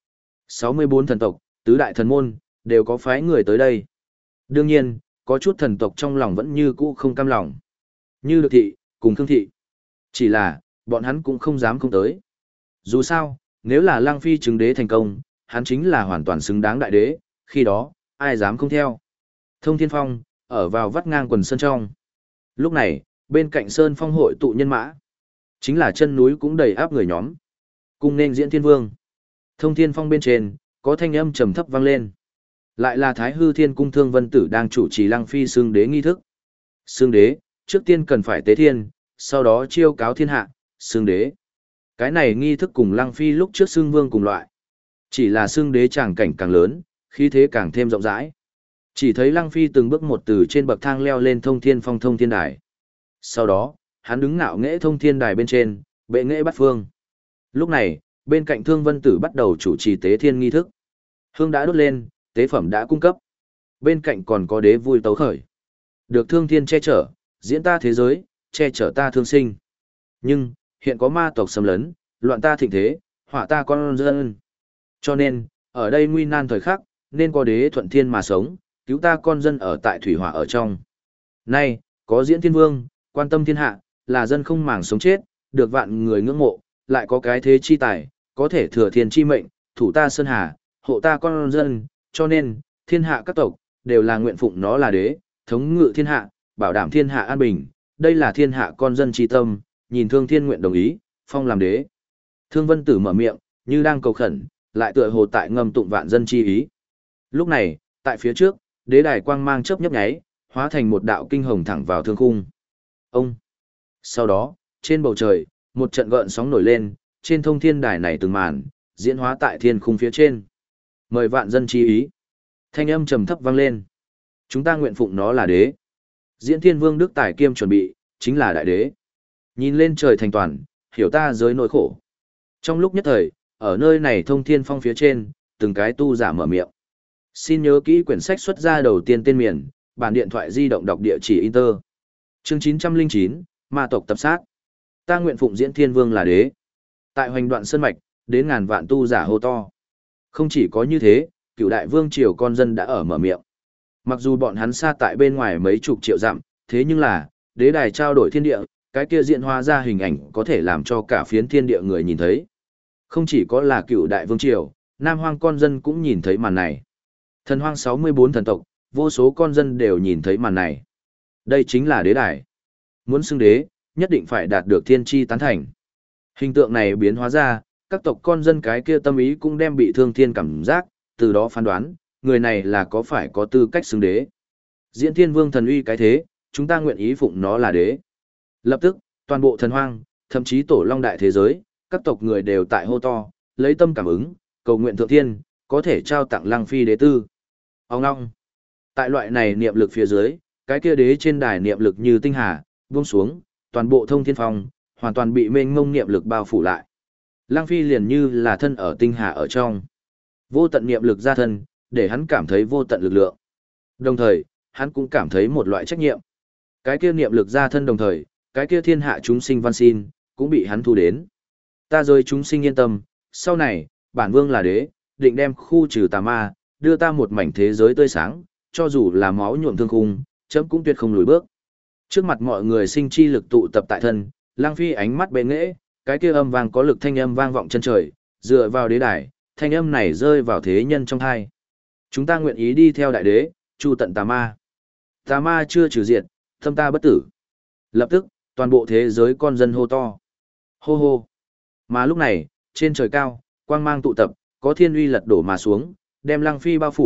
64 thần tộc, tứ đại thần môn, đều có phái người tới đây. Đương nhiên, có chút thần tộc trong lòng vẫn như cũ không cam lòng. Như Được Thị, cùng Khương Thị. Chỉ là, bọn hắn cũng không dám không tới. Dù sao, nếu là Lăng Phi chứng đế thành công, hắn chính là hoàn toàn xứng đáng đại đế, khi đó, ai dám không theo. Thông Thiên Phong, ở vào vắt ngang quần sơn trong. Lúc này, bên cạnh sơn phong hội tụ nhân mã. Chính là chân núi cũng đầy áp người nhóm. Cùng nên diễn thiên vương. Thông Thiên Phong bên trên, có thanh âm trầm thấp vang lên. Lại là Thái Hư Thiên Cung Thương Vân Tử đang chủ trì Lăng Phi xưng đế nghi thức. Xưng đế, trước tiên cần phải tế thiên, sau đó chiêu cáo thiên hạ, xưng đế. Cái này nghi thức cùng Lăng Phi lúc trước xưng vương cùng loại. Chỉ là xưng đế tràng cảnh càng lớn, khí thế càng thêm rộng rãi. Chỉ thấy Lăng Phi từng bước một từ trên bậc thang leo lên Thông Thiên Phong Thông Thiên Đài. Sau đó, hắn đứng ngạo nghễ Thông Thiên Đài bên trên, bệ nghệ bát phương. Lúc này, bên cạnh Thương Vân Tử bắt đầu chủ trì tế thiên nghi thức. Hương đã đốt lên, tế phẩm đã cung cấp. Bên cạnh còn có đế vui tấu khởi. Được thương thiên che chở, diễn ta thế giới, che chở ta thương sinh. Nhưng, hiện có ma tộc xâm lấn, loạn ta thịnh thế, họa ta con dân. Cho nên, ở đây nguy nan thời khắc, nên có đế thuận thiên mà sống, cứu ta con dân ở tại thủy hỏa ở trong. Nay, có diễn thiên vương, quan tâm thiên hạ, là dân không màng sống chết, được vạn người ngưỡng mộ, lại có cái thế chi tài, có thể thừa thiên chi mệnh, thủ ta sơn hà, hộ ta con dân, cho nên, thiên hạ các tộc, đều là nguyện phụng nó là đế, thống ngự thiên hạ, bảo đảm thiên hạ an bình, đây là thiên hạ con dân chi tâm, nhìn thương thiên nguyện đồng ý, phong làm đế. Thương Vân Tử mở miệng, như đang cầu khẩn, lại tựa hồ tại ngâm tụng vạn dân chi ý. Lúc này, tại phía trước, đế đài quang mang chớp nhấp nháy, hóa thành một đạo kinh hồng thẳng vào thương khung. Ông. Sau đó, trên bầu trời, một trận gợn sóng nổi lên, trên thông thiên đài này từng màn, diễn hóa tại thiên khung phía trên. Mời vạn dân chi ý. Thanh âm trầm thấp vang lên. Chúng ta nguyện phụng nó là đế. Diễn Thiên Vương Đức Tài Kiêm chuẩn bị, chính là đại đế. Nhìn lên trời thành toàn, hiểu ta giới nỗi khổ. Trong lúc nhất thời, ở nơi này Thông Thiên Phong phía trên, từng cái tu giả mở miệng. Xin nhớ kỹ quyển sách xuất ra đầu tiên tên miền, bản điện thoại di động đọc địa chỉ Inter. Chương 909, Ma tộc tập sát. Ta nguyện phụng Diễn Thiên Vương là đế. Tại Hoành Đoạn Sơn mạch, đến ngàn vạn tu giả hô to. Không chỉ có như thế, Cửu đại vương triều con dân đã ở mở miệng. Mặc dù bọn hắn xa tại bên ngoài mấy chục triệu dặm, thế nhưng là, đế đài trao đổi thiên địa, cái kia diễn hóa ra hình ảnh có thể làm cho cả phiến thiên địa người nhìn thấy. Không chỉ có là Cửu đại vương triều, Nam Hoang con dân cũng nhìn thấy màn này. Thần Hoang 64 thần tộc, vô số con dân đều nhìn thấy màn này. Đây chính là đế đài. Muốn xưng đế, nhất định phải đạt được thiên chi tán thành. Hình tượng này biến hóa ra, các tộc con dân cái kia tâm ý cũng đem bị thương thiên cảm giác, từ đó phán đoán, người này là có phải có tư cách xưng đế. Diễn Thiên Vương thần uy cái thế, chúng ta nguyện ý phụng nó là đế. Lập tức, toàn bộ thần hoang, thậm chí tổ long đại thế giới, các tộc người đều tại hô to, lấy tâm cảm ứng, cầu nguyện thượng thiên, có thể trao tặng Lăng Phi đế tư. Ông ngong. Tại loại này niệm lực phía dưới, cái kia đế trên đài niệm lực như tinh hà, buông xuống, toàn bộ Thông Thiên Phong, hoàn toàn bị mênh mông niệm lực bao phủ lại. Lăng Phi liền như là thân ở tinh hà ở trong. Vô tận niệm lực ra thân, để hắn cảm thấy vô tận lực lượng. Đồng thời, hắn cũng cảm thấy một loại trách nhiệm. Cái kia niệm lực ra thân đồng thời, cái kia thiên hạ chúng sinh văn xin, cũng bị hắn thu đến. Ta rồi chúng sinh yên tâm, sau này, bản vương là đế, định đem khu trừ tà ma, đưa ta một mảnh thế giới tươi sáng, cho dù là máu nhuộm thương khung, chấm cũng tuyệt không lùi bước. Trước mặt mọi người sinh chi lực tụ tập tại thân, Lăng Phi ánh mắt bệ nghệ, cái kia âm vang có lực thanh âm vang vọng chân trời, dựa vào đế đài, thanh âm này rơi vào thế nhân trong tai. Chúng ta nguyện ý đi theo đại đế, chu tận tà ma. Tà ma chưa trừ diệt, tâm ta bất tử. Lập tức, toàn bộ thế giới con dân hô to. Hô hô. Mà lúc này, trên trời cao, quang mang tụ tập, có thiên uy lật đổ mà xuống, đem Lăng Phi bao phủ,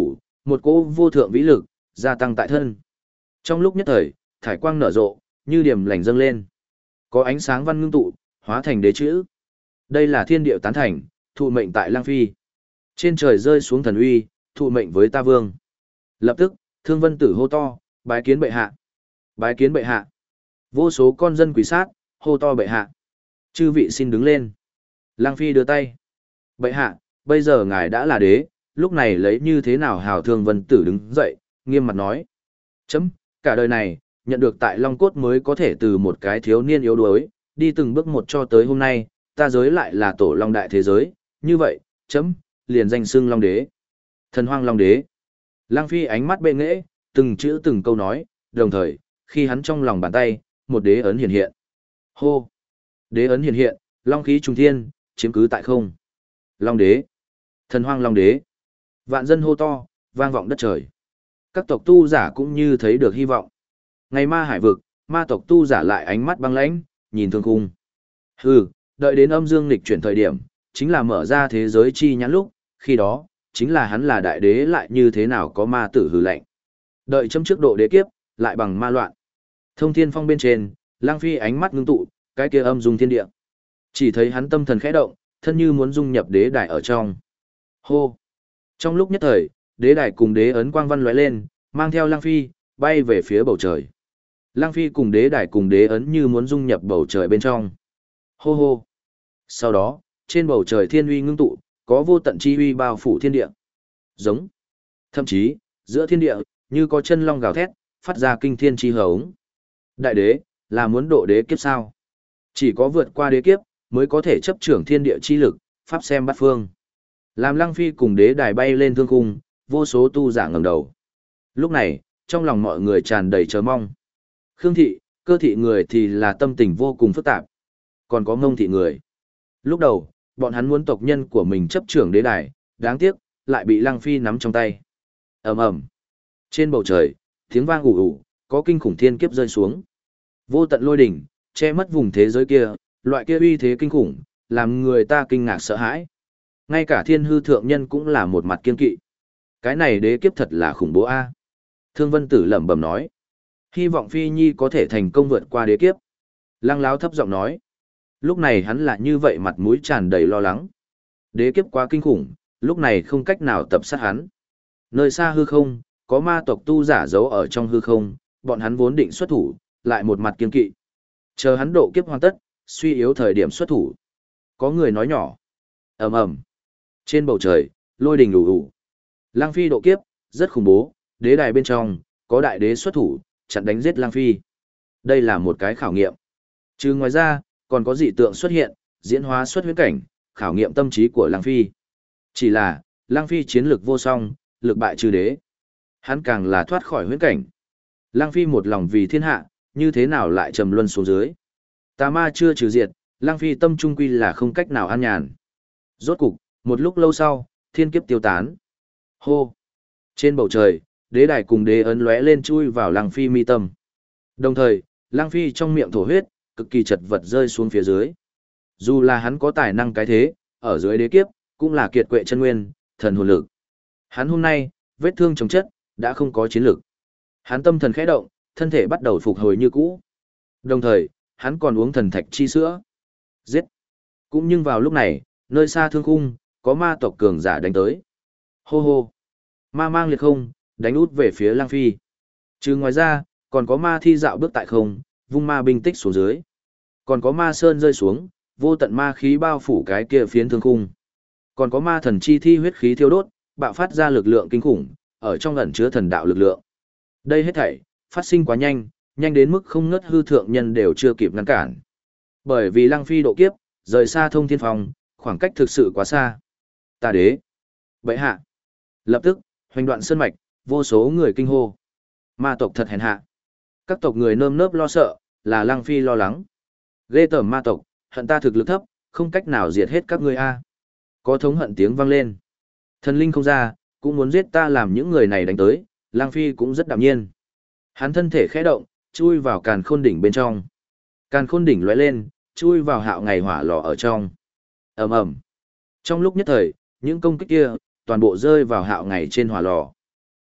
một cỗ vô thượng vĩ lực, gia tăng tại thân. Trong lúc nhất thời, thải quang nở rộ, như điểm lành dâng lên. Có ánh sáng văn ngưng tụ, hóa thành đế chữ. Đây là thiên điệu tán thành, thụ mệnh tại Lang Phi. Trên trời rơi xuống thần uy, thụ mệnh với ta vương. Lập tức, Thương Vân Tử hô to, bái kiến bệ hạ. Bái kiến bệ hạ. Vô số con dân quỳ sát, hô to bệ hạ. Chư vị xin đứng lên. Lang Phi đưa tay. Bệ hạ, bây giờ ngài đã là đế, lúc này lấy như thế nào hào Thương Vân Tử đứng dậy, nghiêm mặt nói. Chấm, cả đời này, nhận được tại Long Cốt mới có thể từ một cái thiếu niên yếu đuối, đi từng bước một cho tới hôm nay, ta giới lại là tổ Long đại thế giới, như vậy, chấm, liền danh xưng Long Đế. Thần Hoang Long Đế. Lang Phi ánh mắt bệ nghệ, từng chữ từng câu nói, đồng thời, khi hắn trong lòng bàn tay, một đế ấn hiện hiện. Hô! Đế ấn hiện hiện, long khí trùng thiên, chiếm cứ tại không. Long Đế. Thần Hoang Long Đế. Vạn dân hô to, vang vọng đất trời. Các tộc tu giả cũng như thấy được hy vọng. Ngày ma hải vực, ma tộc tu giả lại ánh mắt băng lãnh, nhìn thương khung. Hừ, đợi đến âm dương nghịch chuyển thời điểm, chính là mở ra thế giới chi nhãn lúc, khi đó, chính là hắn là đại đế lại như thế nào có ma tử hừ lạnh. Đợi chấm trước độ đế kiếp, lại bằng ma loạn. Thông thiên phong bên trên, Lang Phi ánh mắt ngưng tụ, cái kia âm dung thiên địa. Chỉ thấy hắn tâm thần khẽ động, thân như muốn dung nhập đế đài ở trong. Hô! Trong lúc nhất thời, đế đài cùng đế ấn quang văn lóe lên, mang theo Lang Phi, bay về phía bầu trời. Lang Phi cùng đế đài cùng đế ấn như muốn dung nhập bầu trời bên trong. Hô hô! Sau đó, trên bầu trời thiên uy ngưng tụ, có vô tận chi uy bao phủ thiên địa. Giống. Thậm chí, giữa thiên địa, như có chân long gào thét, phát ra kinh thiên chi hống. Đại đế, là muốn độ đế kiếp sao? Chỉ có vượt qua đế kiếp, mới có thể chấp trưởng thiên địa chi lực, pháp xem bát phương. Làm Lăng Phi cùng đế đài bay lên thương khung, vô số tu giả ngẩng đầu. Lúc này, trong lòng mọi người tràn đầy chờ mong. Khương thị, Cơ thị người thì là tâm tình vô cùng phức tạp. Còn có Ngông thị người. Lúc đầu, bọn hắn muốn tộc nhân của mình chấp trưởng đế đài, đáng tiếc, lại bị Lăng Phi nắm trong tay. Ầm ầm. Trên bầu trời, tiếng vang ù ù, có kinh khủng thiên kiếp rơi xuống. Vô tận lôi đỉnh, che mất vùng thế giới kia, loại kia uy thế kinh khủng, làm người ta kinh ngạc sợ hãi. Ngay cả thiên hư thượng nhân cũng là một mặt kiên kỵ. Cái này đế kiếp thật là khủng bố a. Thương Vân Tử lẩm bẩm nói. Hy vọng Phi Nhi có thể thành công vượt qua đế kiếp. Lăng Láo thấp giọng nói. Lúc này hắn là như vậy mặt mũi tràn đầy lo lắng. Đế kiếp quá kinh khủng, lúc này không cách nào tập sát hắn. Nơi xa hư không, có ma tộc tu giả giấu ở trong hư không, bọn hắn vốn định xuất thủ, lại một mặt kiên kỵ. Chờ hắn độ kiếp hoàn tất, suy yếu thời điểm xuất thủ. Có người nói nhỏ. Ầm ầm. Trên bầu trời, lôi đình ù ù. Lăng Phi độ kiếp, rất khủng bố, đế đài bên trong, có đại đế xuất thủ, chặn đánh giết Lăng Phi. Đây là một cái khảo nghiệm. Chứ ngoài ra, còn có dị tượng xuất hiện, diễn hóa xuất huyễn cảnh, khảo nghiệm tâm trí của Lăng Phi. Chỉ là, Lăng Phi chiến lược vô song, lực bại trừ đế. Hắn càng là thoát khỏi huyễn cảnh. Lăng Phi một lòng vì thiên hạ, như thế nào lại trầm luân xuống dưới. Tà ma chưa trừ diệt, Lăng Phi tâm trung quy là không cách nào an nhàn. Rốt cục, một lúc lâu sau, thiên kiếp tiêu tán. Hô! Trên bầu trời, đế đài cùng đế ấn lóe lên chui vào Lăng Phi mi tâm. Đồng thời, Lăng Phi trong miệng thổ huyết, cực kỳ chật vật rơi xuống phía dưới. Dù là hắn có tài năng cái thế, ở dưới đế kiếp, cũng là kiệt quệ chân nguyên, thần hồn lực. Hắn hôm nay, vết thương chồng chất, đã không có chiến lực. Hắn tâm thần khẽ động, thân thể bắt đầu phục hồi như cũ. Đồng thời, hắn còn uống thần thạch chi sữa. Giết! Cũng nhưng vào lúc này, nơi xa thương khung, có ma tộc cường giả đánh tới. Hô hô! Ma mang liệt không, đánh út về phía Lăng Phi. Trừ ngoài ra, còn có ma thi dạo bước tại không, vung ma binh tích xuống dưới. Còn có ma sơn rơi xuống, vô tận ma khí bao phủ cái kia phiến thương khung. Còn có ma thần chi thi huyết khí thiêu đốt, bạo phát ra lực lượng kinh khủng, ở trong ẩn chứa thần đạo lực lượng. Đây hết thảy, phát sinh quá nhanh, nhanh đến mức không ngớt hư thượng nhân đều chưa kịp ngăn cản. Bởi vì Lăng Phi độ kiếp, rời xa thông thiên phòng, khoảng cách thực sự quá xa. Ta đế! Bệ hạ! Lập tức, hoành đoạn sơn mạch, vô số người kinh hô. Ma tộc thật hèn hạ. Các tộc người nơm nớp lo sợ, là Lăng Phi lo lắng. Ghê tởm ma tộc, hận ta thực lực thấp, không cách nào diệt hết các ngươi a. Có thống hận tiếng vang lên. Thần linh không ra, cũng muốn giết ta làm những người này đánh tới, Lăng Phi cũng rất đạm nhiên. Hắn thân thể khẽ động, chui vào càn khôn đỉnh bên trong. Càn khôn đỉnh lóe lên, chui vào hạo ngày hỏa lò ở trong. Ầm ầm. Trong lúc nhất thời, những công kích kia, toàn bộ rơi vào hạo ngày trên hỏa lò.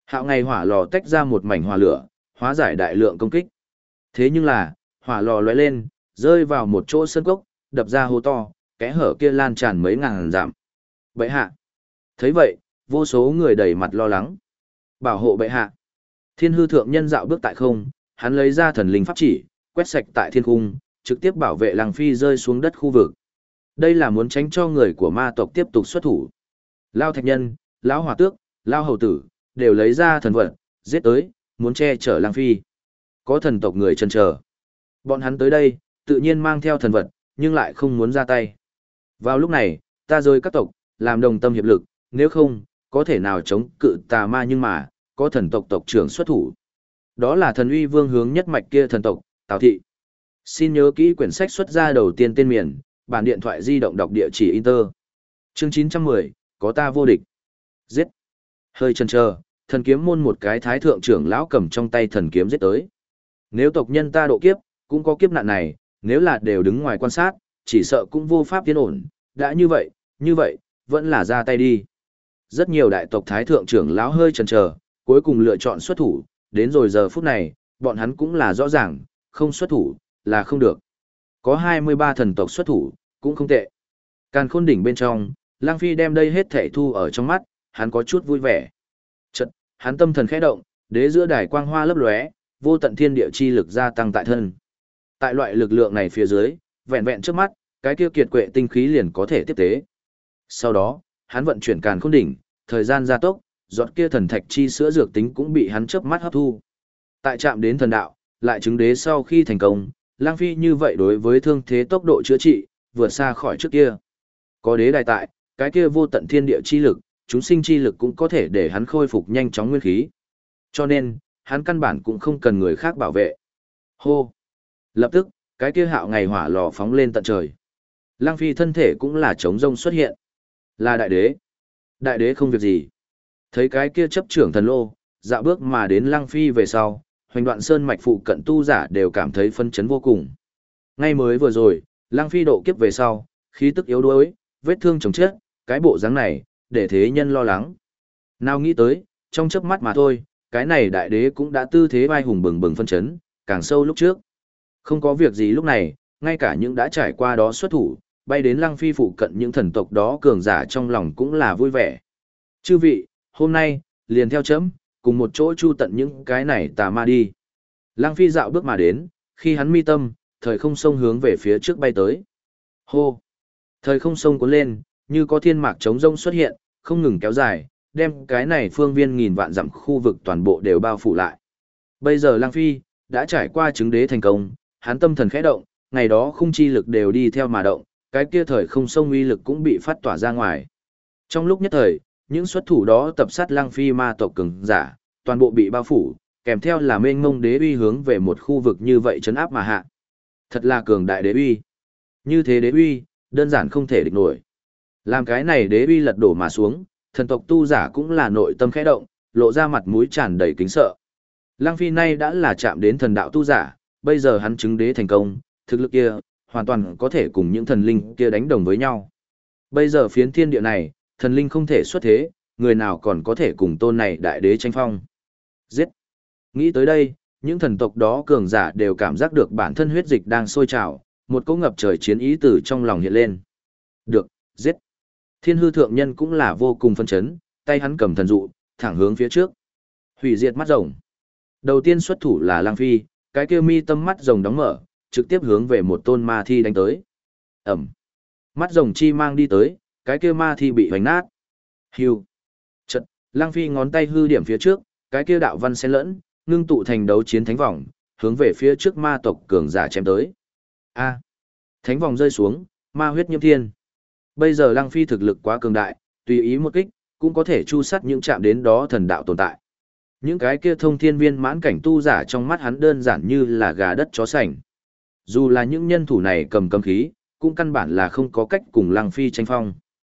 Hạo ngày hỏa lò tách ra một mảnh hỏa lửa, hóa giải đại lượng công kích. Thế nhưng là, hỏa lò lóe lên, rơi vào một chỗ sân cốc, đập ra hố to, kẽ hở kia lan tràn mấy ngàn dặm. Bệ hạ. Thấy vậy, vô số người đầy mặt lo lắng. Bảo hộ bệ hạ. Thiên hư thượng nhân dạo bước tại không, hắn lấy ra thần linh pháp chỉ, quét sạch tại thiên cung, trực tiếp bảo vệ Lăng Phi rơi xuống đất khu vực. Đây là muốn tránh cho người của ma tộc tiếp tục xuất thủ. Lao thạch nhân, lão hỏa tước, lao hầu tử, đều lấy ra thần vật, giết tới, muốn che chở Lăng Phi. Có thần tộc người chần chờ. Bọn hắn tới đây, tự nhiên mang theo thần vật, nhưng lại không muốn ra tay. Vào lúc này, ta rơi các tộc, làm đồng tâm hiệp lực, nếu không, có thể nào chống cự tà ma, nhưng mà, có thần tộc tộc trưởng xuất thủ. Đó là thần uy vương hướng nhất mạch kia thần tộc, Tào Thị. Xin nhớ kỹ quyển sách xuất ra đầu tiên tên miền, bản điện thoại di động đọc địa chỉ Inter. Chương 910, có ta vô địch. Giết. Hơi chần chờ, thần kiếm môn một cái thái thượng trưởng lão cầm trong tay thần kiếm giết tới. Nếu tộc nhân ta độ kiếp, cũng có kiếp nạn này, nếu là đều đứng ngoài quan sát, chỉ sợ cũng vô pháp tiến ổn. Đã như vậy, vẫn là ra tay đi. Rất nhiều đại tộc thái thượng trưởng lão hơi chần chờ, cuối cùng lựa chọn xuất thủ, đến rồi giờ phút này, bọn hắn cũng là rõ ràng, không xuất thủ, là không được. Có 23 thần tộc xuất thủ, cũng không tệ. Càn khôn đỉnh bên trong, Lang Phi đem đây hết thảy thu ở trong mắt, hắn có chút vui vẻ. Chợt, hắn tâm thần khẽ động, đế giữa đài quang hoa lấp lóe, vô tận thiên địa chi lực gia tăng tại thân. Tại loại lực lượng này phía dưới, vẹn vẹn trước mắt, cái kia kiệt quệ tinh khí liền có thể tiếp tế. Sau đó, hắn vận chuyển càn khôn đỉnh, thời gian gia tốc, giọt kia thần thạch chi sữa dược tính cũng bị hắn chớp mắt hấp thu. Tại chạm đến thần đạo, lại chứng đế sau khi thành công, Lang Phi như vậy đối với thương thế tốc độ chữa trị, vượt xa khỏi trước kia. Có đế đài tại, cái kia vô tận thiên địa chi lực, chúng sinh chi lực cũng có thể để hắn khôi phục nhanh chóng nguyên khí. Cho nên, hắn căn bản cũng không cần người khác bảo vệ. Hô! Lập tức, cái kia hạo ngày hỏa lò phóng lên tận trời. Lang Phi thân thể cũng là trống rông xuất hiện. Là đại đế. Đại đế không việc gì. Thấy cái kia chấp trưởng thần lô, dạo bước mà đến Lang Phi về sau, Hoành Đoạn Sơn mạch phụ cận tu giả đều cảm thấy phân chấn vô cùng. Ngay mới vừa rồi, Lang Phi độ kiếp về sau, khí tức yếu đuối, vết thương chồng chết, cái bộ dáng này, để thế nhân lo lắng. Nào nghĩ tới, trong chớp mắt mà thôi, cái này đại đế cũng đã tư thế vai hùng bừng bừng phân chấn, càng sâu lúc trước. Không có việc gì lúc này, ngay cả những đã trải qua đó xuất thủ, bay đến Lăng Phi phụ cận những thần tộc đó cường giả trong lòng cũng là vui vẻ. Chư vị, hôm nay, liền theo chấm, cùng một chỗ chu tận những cái này tà ma đi. Lăng Phi dạo bước mà đến, khi hắn mi tâm, thời không sông hướng về phía trước bay tới. Hô! Thời không sông cuốn lên, như có thiên mạc trống rông xuất hiện, không ngừng kéo dài, đem cái này phương viên nghìn vạn dặm khu vực toàn bộ đều bao phủ lại. Bây giờ Lăng Phi, đã trải qua chứng đế thành công, hắn tâm thần khẽ động, ngày đó khung chi lực đều đi theo mà động, cái kia thời không sông uy lực cũng bị phát tỏa ra ngoài. Trong lúc nhất thời, những xuất thủ đó tập sát Lăng Phi ma tộc cường giả, toàn bộ bị bao phủ, kèm theo là mênh mông đế uy hướng về một khu vực như vậy trấn áp mà hạ. Thật là cường đại đế uy. Như thế đế uy, đơn giản không thể địch nổi. Làm cái này đế uy lật đổ mà xuống, thần tộc tu giả cũng là nội tâm khẽ động, lộ ra mặt mũi tràn đầy kính sợ. Lăng Phi nay đã là chạm đến thần đạo tu giả, bây giờ hắn chứng đế thành công, thực lực kia, hoàn toàn có thể cùng những thần linh kia đánh đồng với nhau. Bây giờ phiến thiên địa này, thần linh không thể xuất thế, người nào còn có thể cùng tôn này đại đế tranh phong. Giết! Nghĩ tới đây, những thần tộc đó cường giả đều cảm giác được bản thân huyết dịch đang sôi trào, một cỗ ngập trời chiến ý từ trong lòng hiện lên. Được, giết! Thiên hư thượng nhân cũng là vô cùng phân chấn, tay hắn cầm thần dụ, thẳng hướng phía trước. Hủy diệt mắt rồng. Đầu tiên xuất thủ là Lang Phi, cái kia mi tâm mắt rồng đóng mở, trực tiếp hướng về một tôn ma thi đánh tới. Ẩm. Mắt rồng chi mang đi tới, cái kia ma thi bị hoành nát. Hưu. Chật, Lang Phi ngón tay hư điểm phía trước, cái kia đạo văn xen lẫn, ngưng tụ thành đấu chiến thánh vòng, hướng về phía trước ma tộc cường giả chém tới. A. Thánh vòng rơi xuống, ma huyết nhiễm thiên. Bây giờ Lang Phi thực lực quá cường đại, tùy ý một kích, cũng có thể chu sát những chạm đến đó thần đạo tồn tại. Những cái kia thông thiên viên mãn cảnh tu giả trong mắt hắn đơn giản như là gà đất chó sành. Dù là những nhân thủ này cầm cấm khí, cũng căn bản là không có cách cùng Lăng Phi tranh phong.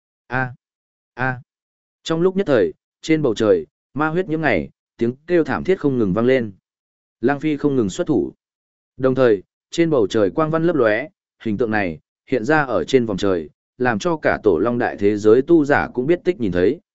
A, a. Trong lúc nhất thời, trên bầu trời, ma huyết những ngày, tiếng kêu thảm thiết không ngừng vang lên. Lăng Phi không ngừng xuất thủ. Đồng thời, trên bầu trời quang văn lấp lóe, hình tượng này hiện ra ở trên vòng trời, làm cho cả tổ long đại thế giới tu giả cũng biết tích nhìn thấy.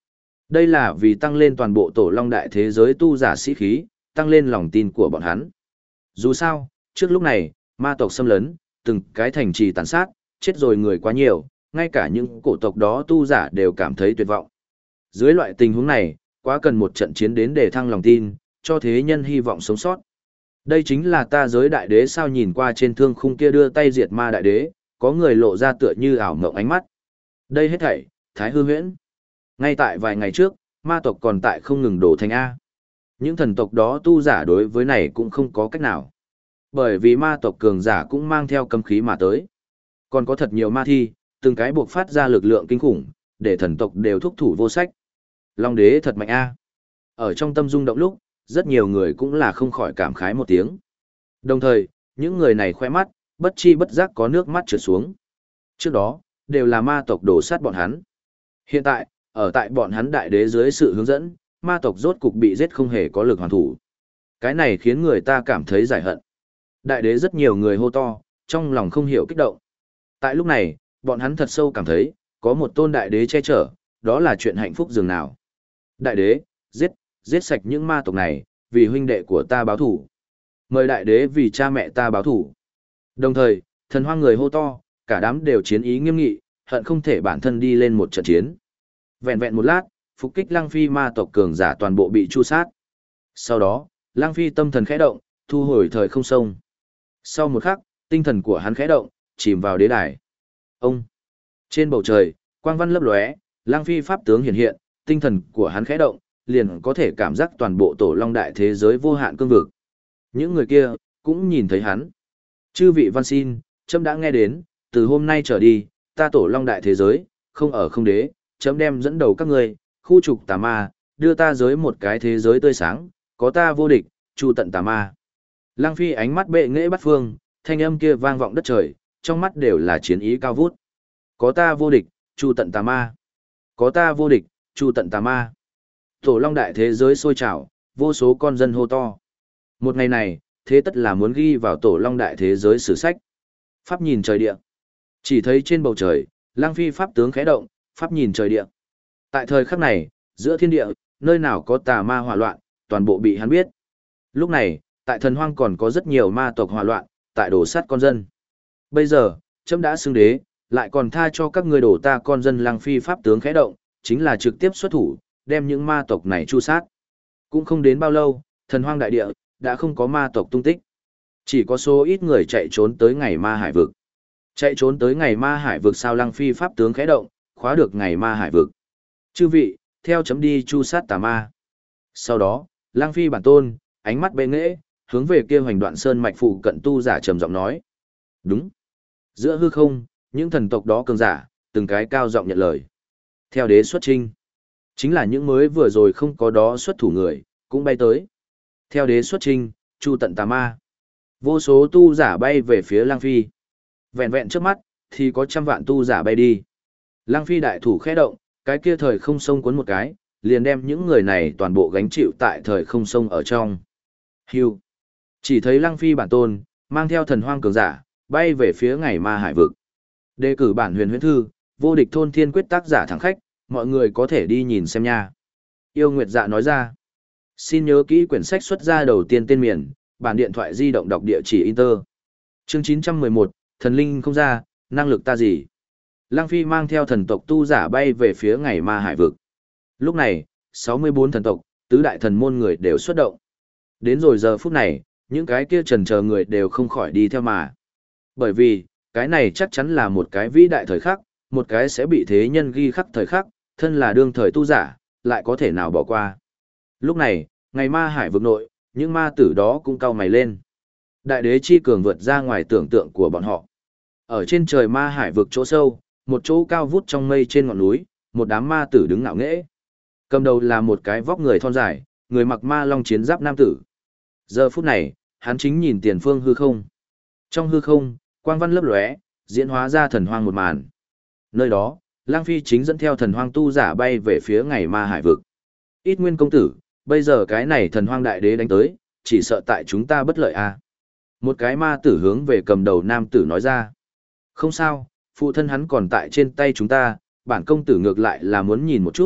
Đây là vì tăng lên toàn bộ tổ long đại thế giới tu giả sĩ khí, tăng lên lòng tin của bọn hắn. Dù sao, trước lúc này, ma tộc xâm lấn, từng cái thành trì tàn sát, chết rồi người quá nhiều, ngay cả những cổ tộc đó tu giả đều cảm thấy tuyệt vọng. Dưới loại tình huống này, quá cần một trận chiến đến để thăng lòng tin, cho thế nhân hy vọng sống sót. Đây chính là ta giới đại đế sao. Nhìn qua trên thương khung kia đưa tay diệt ma đại đế, có người lộ ra tựa như ảo mộng ánh mắt. Đây hết thảy, thái hư huyễn. Ngay tại vài ngày trước, ma tộc còn tại không ngừng đổ thành A. Những thần tộc đó tu giả đối với này cũng không có cách nào. Bởi vì ma tộc cường giả cũng mang theo cấm khí mà tới. Còn có thật nhiều ma thi, từng cái buộc phát ra lực lượng kinh khủng, để thần tộc đều thúc thủ vô sách. Long đế thật mạnh A. Ở trong tâm rung động lúc, rất nhiều người cũng là không khỏi cảm khái một tiếng. Đồng thời, những người này khoe mắt, bất chi bất giác có nước mắt trượt xuống. Trước đó, đều là ma tộc đổ sát bọn hắn. Hiện tại, ở tại bọn hắn đại đế dưới sự hướng dẫn, ma tộc rốt cục bị giết không hề có lực hoàn thủ. Cái này khiến người ta cảm thấy giải hận. Đại đế rất nhiều người hô to, trong lòng không hiểu kích động. Tại lúc này, bọn hắn thật sâu cảm thấy, có một tôn đại đế che chở, đó là chuyện hạnh phúc dường nào. Đại đế, giết sạch những ma tộc này, vì huynh đệ của ta báo thủ. Mời đại đế vì cha mẹ ta báo thủ. Đồng thời, thần hoang người hô to, cả đám đều chiến ý nghiêm nghị, hận không thể bản thân đi lên một trận chiến. Vẹn vẹn một lát, phục kích Lăng Phi ma tộc cường giả toàn bộ bị chu sát. Sau đó, Lăng Phi tâm thần khẽ động, thu hồi thời không sông. Sau một khắc, tinh thần của hắn khẽ động, chìm vào đế đài. Ông! Trên bầu trời, quang văn lấp lóe, Lăng Phi pháp tướng hiện hiện, tinh thần của hắn khẽ động, liền có thể cảm giác toàn bộ tổ long đại thế giới vô hạn cương vực. Những người kia, cũng nhìn thấy hắn. Chư vị văn xin, trẫm đã nghe đến, từ hôm nay trở đi, ta tổ long đại thế giới, không ở không đế, trẫm đem dẫn đầu các ngươi, khu trục tà ma, đưa ta giới một cái thế giới tươi sáng, có ta vô địch, chu tận tà ma. Lăng Phi ánh mắt bệ nghệ bắt phương, thanh âm kia vang vọng đất trời, trong mắt đều là chiến ý cao vút. Có ta vô địch, chu tận tà ma. Có ta vô địch, chu tận tà ma. Tổ long đại thế giới sôi trào, vô số con dân hô to. Một ngày này, thế tất là muốn ghi vào tổ long đại thế giới sử sách. Pháp nhìn trời địa. Chỉ thấy trên bầu trời, Lăng Phi pháp tướng khẽ động, pháp nhìn trời địa. Tại thời khắc này, giữa thiên địa, nơi nào có tà ma hỏa loạn, toàn bộ bị hắn biết. Lúc này, tại thần hoang còn có rất nhiều ma tộc hỏa loạn, tại đổ sát con dân. Bây giờ, trẫm đã xưng đế, lại còn tha cho các ngươi đổ ta con dân. Lăng Phi pháp tướng khẽ động, chính là trực tiếp xuất thủ, đem những ma tộc này chu sát. Cũng không đến bao lâu, thần hoang đại địa, đã không có ma tộc tung tích. Chỉ có số ít người chạy trốn tới ngày ma hải vực. Chạy trốn tới ngày ma hải vực sao? Lăng Phi pháp tướng khẽ động, khóa được ngày ma hải vực. Chư vị, theo chấm đi chu sát tà ma. Sau đó, Lăng Phi bản tôn, ánh mắt bệ nghệ, hướng về kia Hoành Đoạn Sơn mạch phụ cận tu giả trầm giọng nói. Đúng. Giữa hư không, những thần tộc đó cường giả, từng cái cao giọng nhận lời. Theo đế xuất chinh. Chính là những mới vừa rồi không có đó xuất thủ người, cũng bay tới. Theo đế xuất chinh, chu tận tà ma. Vô số tu giả bay về phía Lăng Phi. Vẹn vẹn trước mắt, thì có trăm vạn tu giả bay đi. Lăng Phi đại thủ khẽ động, cái kia thời không sông cuốn một cái, liền đem những người này toàn bộ gánh chịu tại thời không sông ở trong. Hưu. Chỉ thấy Lăng Phi bản tôn, mang theo thần hoang cường giả, bay về phía ngày ma hải vực. Đề cử bản huyền huyễn thư, vô địch thôn thiên quyết tác giả thẳng khách, mọi người có thể đi nhìn xem nha. Yêu Nguyệt Dạ nói ra. Xin nhớ kỹ quyển sách xuất ra đầu tiên tên miền, bản điện thoại di động đọc địa chỉ Inter. Chương 911, thần linh không ra, năng lực ta gì? Lăng Phi mang theo thần tộc tu giả bay về phía ngày ma hải vực. Lúc này, 64 thần tộc, tứ đại thần môn người đều xuất động. Đến rồi giờ phút này, những cái kia trần chờ người đều không khỏi đi theo mà. Bởi vì, cái này chắc chắn là một cái vĩ đại thời khắc, một cái sẽ bị thế nhân ghi khắc thời khắc, thân là đương thời tu giả, lại có thể nào bỏ qua. Lúc này, ngày ma hải vực nội, những ma tử đó cũng cau mày lên. Đại đế chi cường vượt ra ngoài tưởng tượng của bọn họ. Ở trên trời ma hải vực chỗ sâu, một chỗ cao vút trong mây trên ngọn núi, một đám ma tử đứng ngạo nghễ. Cầm đầu là một cái vóc người thon dài, người mặc ma long chiến giáp nam tử. Giờ phút này, hắn chính nhìn tiền phương hư không. Trong hư không, quang văn lấp lóe, diễn hóa ra thần hoang một màn. Nơi đó, Lang Phi chính dẫn theo thần hoang tu giả bay về phía ngày ma hải vực. Ít Nguyên công tử, bây giờ cái này thần hoang đại đế đánh tới, chỉ sợ tại chúng ta bất lợi à. Một cái ma tử hướng về cầm đầu nam tử nói ra. Không sao, phụ thân hắn còn tại trên tay chúng ta, bản công tử ngược lại là muốn nhìn một chút,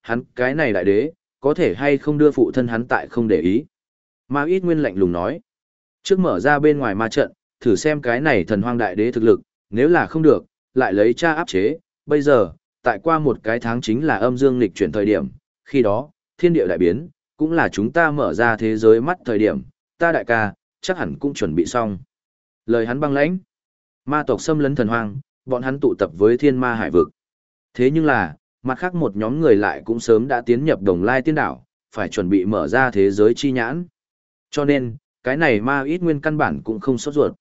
hắn cái này đại đế, có thể hay không đưa phụ thân hắn tại không để ý. Ma Ít Nguyên lạnh lùng nói. Trước mở ra bên ngoài ma trận, thử xem cái này thần hoang đại đế thực lực, nếu là không được, lại lấy cha áp chế. Bây giờ, tại qua một cái tháng chính là âm dương nghịch chuyển thời điểm, khi đó, thiên địa đại biến, cũng là chúng ta mở ra thế giới mắt thời điểm, ta đại ca, chắc hẳn cũng chuẩn bị xong. Lời hắn băng lãnh. Ma tộc xâm lấn thần hoang, bọn hắn tụ tập với thiên ma hải vực. Thế nhưng là, mặt khác một nhóm người lại cũng sớm đã tiến nhập Đồng Lai Tiên Đảo, phải chuẩn bị mở ra thế giới chi nhãn. Cho nên, cái này Ma Ít Nguyên căn bản cũng không sốt ruột.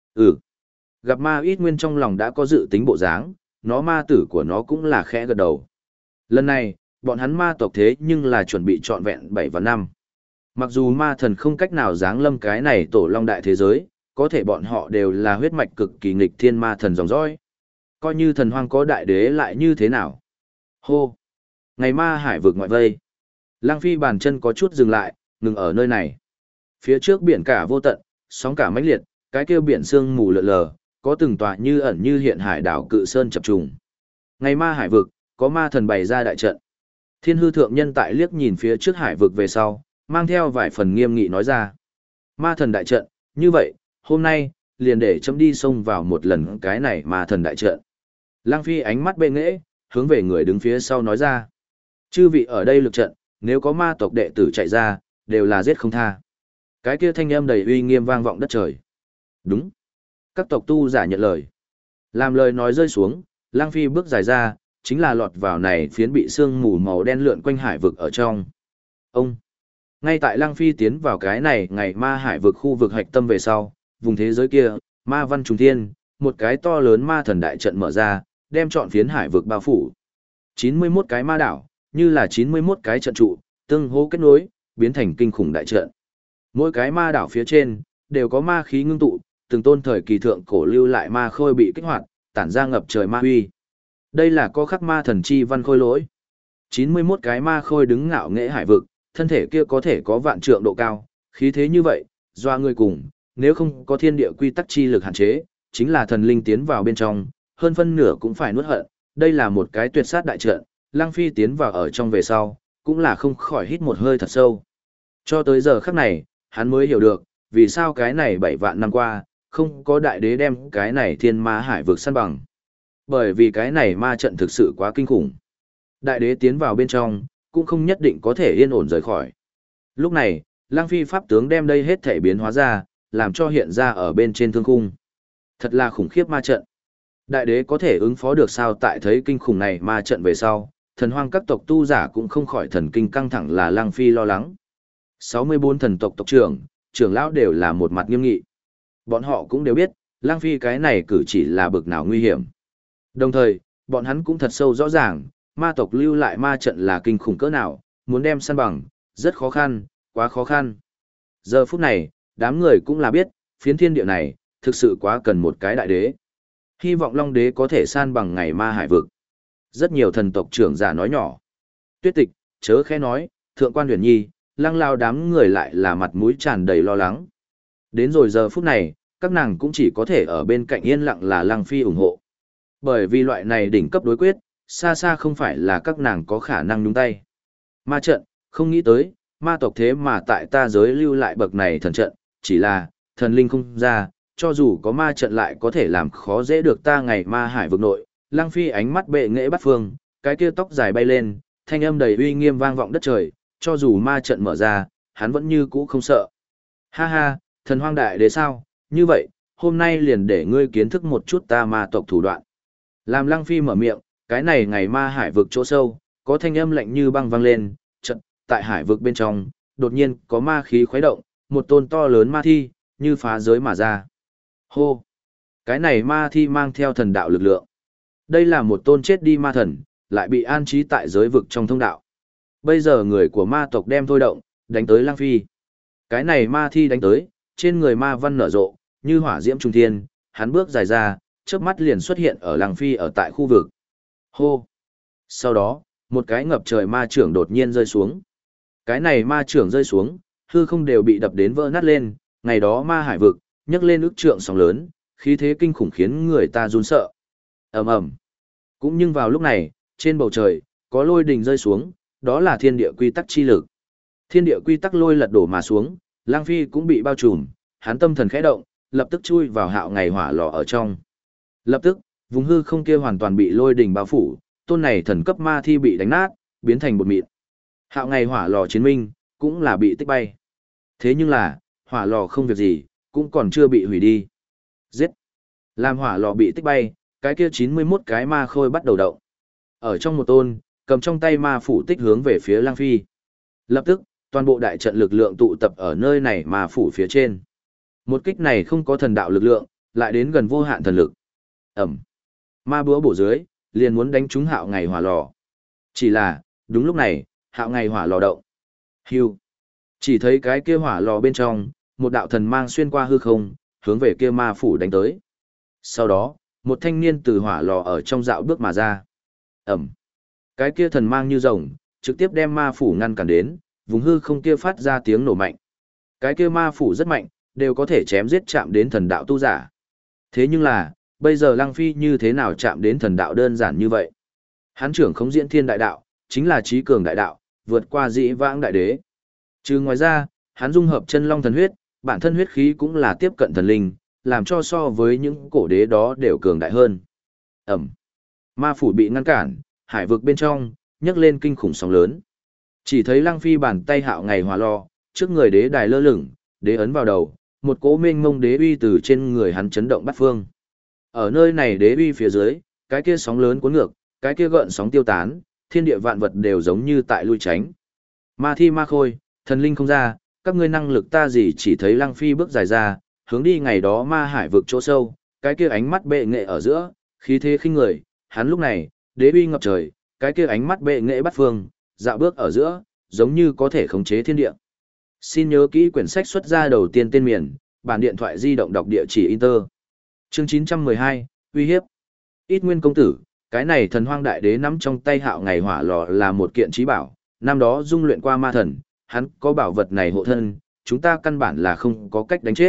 Gặp Ma Ít Nguyên trong lòng đã có dự tính bộ dáng, nó ma tử của nó cũng là khẽ gật đầu. Lần này, bọn hắn ma tộc thế nhưng là chuẩn bị trọn vẹn 7 và 5. Mặc dù ma thần không cách nào giáng lâm cái này tổ long đại thế giới, có thể bọn họ đều là huyết mạch cực kỳ nghịch thiên ma thần dòng dõi. Coi như thần hoang có đại đế lại như thế nào? Hô! Ngày ma hải vực ngoại vây. Lăng Phi bàn chân có chút dừng lại, ngừng ở nơi này. Phía trước biển cả vô tận, sóng cả mãnh liệt, cái kia biển sương mù lờ lờ, có từng tòa như ẩn như hiện hải đảo cự sơn chập trùng. Ngày ma hải vực, có ma thần bày ra đại trận. Thiên hư thượng nhân tại liếc nhìn phía trước hải vực về sau, mang theo vài phần nghiêm nghị nói ra. Ma thần đại trận, như vậy, hôm nay, liền để chấm đi xông vào một lần cái này ma thần đại trận. Lăng Phi ánh mắt bệ nghễ, hướng về người đứng phía sau nói ra. Chư vị ở đây lực trận, nếu có ma tộc đệ tử chạy ra, đều là giết không tha. Cái kia thanh âm đầy uy nghiêm vang vọng đất trời. Đúng. Các tộc tu giả nhận lời. Làm lời nói rơi xuống, Lăng Phi bước dài ra, chính là lọt vào này phiến bị sương mù màu đen lượn quanh hải vực ở trong. Ông. Ngay tại Lăng Phi tiến vào cái này ngày ma hải vực khu vực hạch tâm về sau, vùng thế giới kia, ma văn trùng thiên, một cái to lớn ma thần đại trận mở ra, đem trọn phiến hải vực bao phủ. 91 cái ma đảo, như là 91 cái trận trụ, tương hỗ kết nối, biến thành kinh khủng đại trận. Mỗi cái ma đảo phía trên, đều có ma khí ngưng tụ, từng tôn thời kỳ thượng cổ lưu lại ma khôi bị kích hoạt, tản ra ngập trời ma huy. Đây là có khắc ma thần chi văn khôi lỗi. 91 cái ma khôi đứng ngạo nghễ hải vực, thân thể kia có thể có vạn trượng độ cao, khí thế như vậy, doa người cùng, nếu không có thiên địa quy tắc chi lực hạn chế, chính là thần linh tiến vào bên trong, hơn phân nửa cũng phải nuốt hận. Đây là một cái tuyệt sát đại trận, Lăng Phi tiến vào ở trong về sau, cũng là không khỏi hít một hơi thật sâu. Cho tới giờ khắc này, hắn mới hiểu được, vì sao cái này 7 vạn năm qua, không có đại đế đem cái này thiên ma hải vực săn bằng. Bởi vì cái này ma trận thực sự quá kinh khủng. Đại đế tiến vào bên trong, cũng không nhất định có thể yên ổn rời khỏi. Lúc này, Lăng Phi pháp tướng đem đây hết thể biến hóa ra, làm cho hiện ra ở bên trên thương khung. Thật là khủng khiếp ma trận. Đại đế có thể ứng phó được sao tại thấy kinh khủng này ma trận về sau, thần hoang các tộc tu giả cũng không khỏi thần kinh căng thẳng là Lăng Phi lo lắng. 64 thần tộc tộc trưởng, trưởng lão đều là một mặt nghiêm nghị. Bọn họ cũng đều biết, Lăng Phi cái này cử chỉ là bực nào nguy hiểm. Đồng thời, bọn hắn cũng thật sâu rõ ràng, ma tộc lưu lại ma trận là kinh khủng cỡ nào, muốn đem săn bằng, rất khó khăn, quá khó khăn. Giờ phút này, đám người cũng là biết, phiến thiên địa này, thực sự quá cần một cái đại đế. Hy vọng Long đế có thể san bằng ngày ma hải vực. Rất nhiều thần tộc trưởng giả nói nhỏ. Tuyết Tịch, chớ khẽ nói, thượng quan Huyền Nhi, Lăng Lao đám người lại là mặt mũi tràn đầy lo lắng. Đến rồi giờ phút này, các nàng cũng chỉ có thể ở bên cạnh yên lặng là Lăng Phi ủng hộ. Bởi vì loại này đỉnh cấp đối quyết, xa xa không phải là các nàng có khả năng nhúng tay. Ma trận, không nghĩ tới, ma tộc thế mà tại ta giới lưu lại bậc này thần trận, chỉ là, thần linh không ra, cho dù có ma trận lại có thể làm khó dễ được ta ngày ma hải vực nội. Lăng Phi ánh mắt bệ nghệ bắt phương, cái kia tóc dài bay lên, thanh âm đầy uy nghiêm vang vọng đất trời, cho dù ma trận mở ra, hắn vẫn như cũ không sợ. Ha ha, thần hoang đại đế sao, như vậy, hôm nay liền để ngươi kiến thức một chút ta ma tộc thủ đoạn. Làm Lăng Phi mở miệng, cái này ngày ma hải vực chỗ sâu, có thanh âm lạnh như băng vang lên, trận, tại hải vực bên trong, đột nhiên có ma khí khuấy động, một tôn to lớn ma thi, như phá giới mà ra. Hô! Cái này ma thi mang theo thần đạo lực lượng. Đây là một tôn chết đi ma thần, lại bị an trí tại giới vực trong thông đạo. Bây giờ người của ma tộc đem thôi động, đánh tới Lăng Phi. Cái này ma thi đánh tới, trên người ma văn nở rộ, như hỏa diễm trung thiên, hắn bước dài ra, chớp mắt liền xuất hiện ở Lăng Phi ở tại khu vực. Hô! Sau đó, một cái ngập trời ma trưởng đột nhiên rơi xuống. Cái này ma trưởng rơi xuống, hư không đều bị đập đến vỡ nát lên, ngày đó ma hải vực, nhấc lên ức trượng sóng lớn, khí thế kinh khủng khiến người ta run sợ. Ầm ầm. Cũng nhưng vào lúc này, trên bầu trời, có lôi đình rơi xuống, đó là thiên địa quy tắc chi lực. Thiên địa quy tắc lôi lật đổ mà xuống, Lang Phi cũng bị bao trùm, hắn tâm thần khẽ động, lập tức chui vào hạo ngày hỏa lò ở trong. Lập tức, vùng hư không kia hoàn toàn bị lôi đỉnh bao phủ, tôn này thần cấp ma thi bị đánh nát, biến thành bột mịn. Hạo ngày hỏa lò chiến minh, cũng là bị tích bay. Thế nhưng là, hỏa lò không việc gì, cũng còn chưa bị hủy đi. Giết! Làm hỏa lò bị tích bay, cái kia 91 cái ma khôi bắt đầu động. Ở trong một tôn, cầm trong tay ma phủ tích hướng về phía Lang Phi. Lập tức, toàn bộ đại trận lực lượng tụ tập ở nơi này ma phủ phía trên. Một kích này không có thần đạo lực lượng, lại đến gần vô hạn thần lực. Ẩm. Ma búa bổ dưới, liền muốn đánh trúng hạo ngày hỏa lò. Chỉ là, đúng lúc này, hạo ngày hỏa lò động. Hưu. Chỉ thấy cái kia hỏa lò bên trong, một đạo thần mang xuyên qua hư không, hướng về kia ma phủ đánh tới. Sau đó, một thanh niên từ hỏa lò ở trong dạo bước mà ra. Ẩm. Cái kia thần mang như rồng, trực tiếp đem ma phủ ngăn cản đến, vùng hư không kia phát ra tiếng nổ mạnh. Cái kia ma phủ rất mạnh, đều có thể chém giết chạm đến thần đạo tu giả. Thế nhưng là, bây giờ Lăng Phi như thế nào chạm đến thần đạo đơn giản như vậy? Hắn trưởng không diễn thiên đại đạo, chính là trí cường đại đạo, vượt qua dĩ vãng đại đế. Trừ ngoài ra, hắn dung hợp chân long thần huyết, bản thân huyết khí cũng là tiếp cận thần linh, làm cho so với những cổ đế đó đều cường đại hơn. Ẩm. Ma phủ bị ngăn cản, hải vực bên trong, nhấc lên kinh khủng sóng lớn. Chỉ thấy Lăng Phi bàn tay hạo ngày hỏa lò, trước người đế đài lơ lửng, đế ấn vào đầu, một cỗ mênh mông đế uy từ trên người hắn chấn động bát phương. Ở nơi này đế uy phía dưới, cái kia sóng lớn cuốn ngược, cái kia gợn sóng tiêu tán, thiên địa vạn vật đều giống như tại lui tránh. Ma thi ma khôi, thần linh không ra, các ngươi năng lực ta gì chỉ thấy Lăng Phi bước dài ra, hướng đi ngày đó ma hải vực chỗ sâu, cái kia ánh mắt bệ nghệ ở giữa, khí thế khinh người, hắn lúc này, đế uy ngập trời, cái kia ánh mắt bệ nghệ bát phương, dạo bước ở giữa, giống như có thể khống chế thiên địa. Xin nhớ kỹ quyển sách xuất ra đầu tiên tên miền, bản điện thoại di động đọc địa chỉ Inter. Chương 912, uy hiếp. Ít Nguyên công tử, cái này thần hoang đại đế nắm trong tay hạo ngày hỏa lò là một kiện trí bảo, năm đó dung luyện qua ma thần, hắn có bảo vật này hộ thân, chúng ta căn bản là không có cách đánh chết.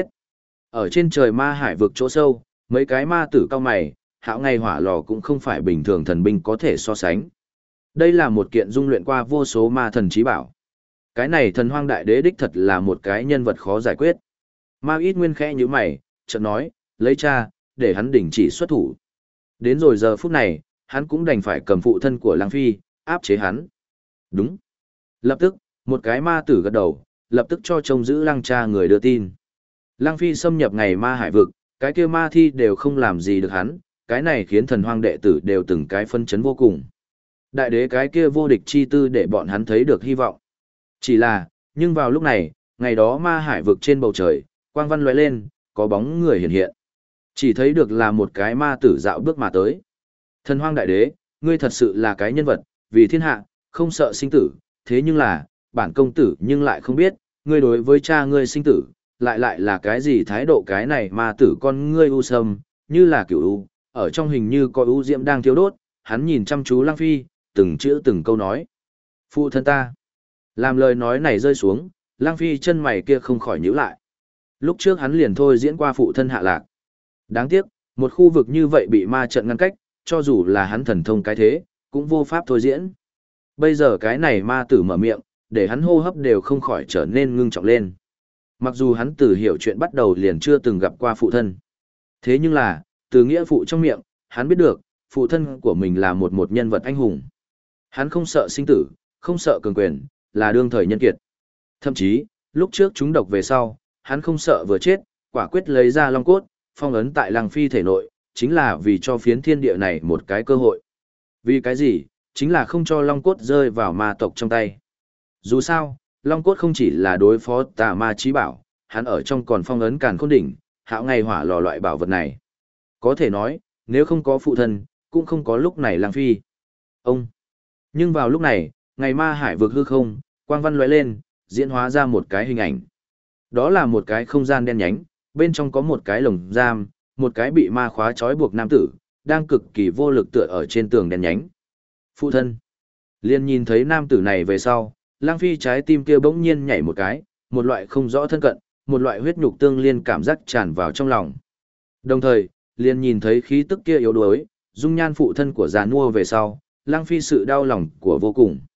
Ở trên trời ma hải vực chỗ sâu, mấy cái ma tử cao mày, hạo ngày hỏa lò cũng không phải bình thường thần binh có thể so sánh. Đây là một kiện dung luyện qua vô số ma thần trí bảo. Cái này thần hoang đại đế đích thật là một cái nhân vật khó giải quyết. Ma Ít Nguyên khẽ như mày, chợt nói, lấy cha, để hắn đình chỉ xuất thủ. Đến rồi giờ phút này, hắn cũng đành phải cầm phụ thân của Lăng Phi, áp chế hắn. Đúng. Lập tức, một cái ma tử gật đầu, lập tức cho trông giữ Lăng cha người đưa tin. Lăng Phi xâm nhập ngày ma hải vực, cái kia ma thi đều không làm gì được hắn, cái này khiến thần hoang đệ tử đều từng cái phân chấn vô cùng. Đại đế cái kia vô địch chi tư để bọn hắn thấy được hy vọng. Chỉ là, nhưng vào lúc này, ngày đó ma hải vực trên bầu trời, quang văn lóe lên, có bóng người hiện hiện. Chỉ thấy được là một cái ma tử dạo bước mà tới. Thần hoang đại đế, ngươi thật sự là cái nhân vật, vì thiên hạ, không sợ sinh tử, thế nhưng là, bản công tử nhưng lại không biết, ngươi đối với cha ngươi sinh tử, lại là cái gì thái độ cái này ma tử con ngươi u sâm, như là kiểu u, ở trong hình như có u diễm đang thiêu đốt, hắn nhìn chăm chú Lăng Phi, từng chữ từng câu nói. Phụ thân ta. Làm lời nói này rơi xuống, Lăng Phi chân mày kia không khỏi nhíu lại. Lúc trước hắn liền thôi diễn qua phụ thân hạ lạc. Đáng tiếc, một khu vực như vậy bị ma trận ngăn cách, cho dù là hắn thần thông cái thế, cũng vô pháp thôi diễn. Bây giờ cái này ma tử mở miệng, để hắn hô hấp đều không khỏi trở nên ngưng trọng lên. Mặc dù hắn từ hiểu chuyện bắt đầu liền chưa từng gặp qua phụ thân. Thế nhưng là, từ nghĩa phụ trong miệng, hắn biết được, phụ thân của mình là một nhân vật anh hùng. Hắn không sợ sinh tử, không sợ cường quyền, là đương thời nhân kiệt. Thậm chí, lúc trước chúng độc về sau, hắn không sợ vừa chết, quả quyết lấy ra long cốt, phong ấn tại Lăng Phi thể nội, chính là vì cho phiến thiên địa này một cái cơ hội. Vì cái gì? Chính là không cho long cốt rơi vào ma tộc trong tay. Dù sao, long cốt không chỉ là đối phó tà ma chí bảo, hắn ở trong còn phong ấn càn khôn đỉnh, hạo ngày hỏa lò loại bảo vật này. Có thể nói, nếu không có phụ thân, cũng không có lúc này Lăng Phi. Ông. Nhưng vào lúc này, ngày ma hải vực hư không, quang văn lóe lên, diễn hóa ra một cái hình ảnh. Đó là một cái không gian đen nhánh, bên trong có một cái lồng giam, một cái bị ma khóa trói buộc nam tử, đang cực kỳ vô lực tựa ở trên tường đen nhánh. Phụ thân. Liên nhìn thấy nam tử này về sau, Lăng Phi trái tim kia bỗng nhiên nhảy một cái, một loại không rõ thân cận, một loại huyết nhục tương liên cảm giác tràn vào trong lòng. Đồng thời, liền nhìn thấy khí tức kia yếu đuối, dung nhan phụ thân của già nua về sau, Lăng Phi sự đau lòng của vô cùng.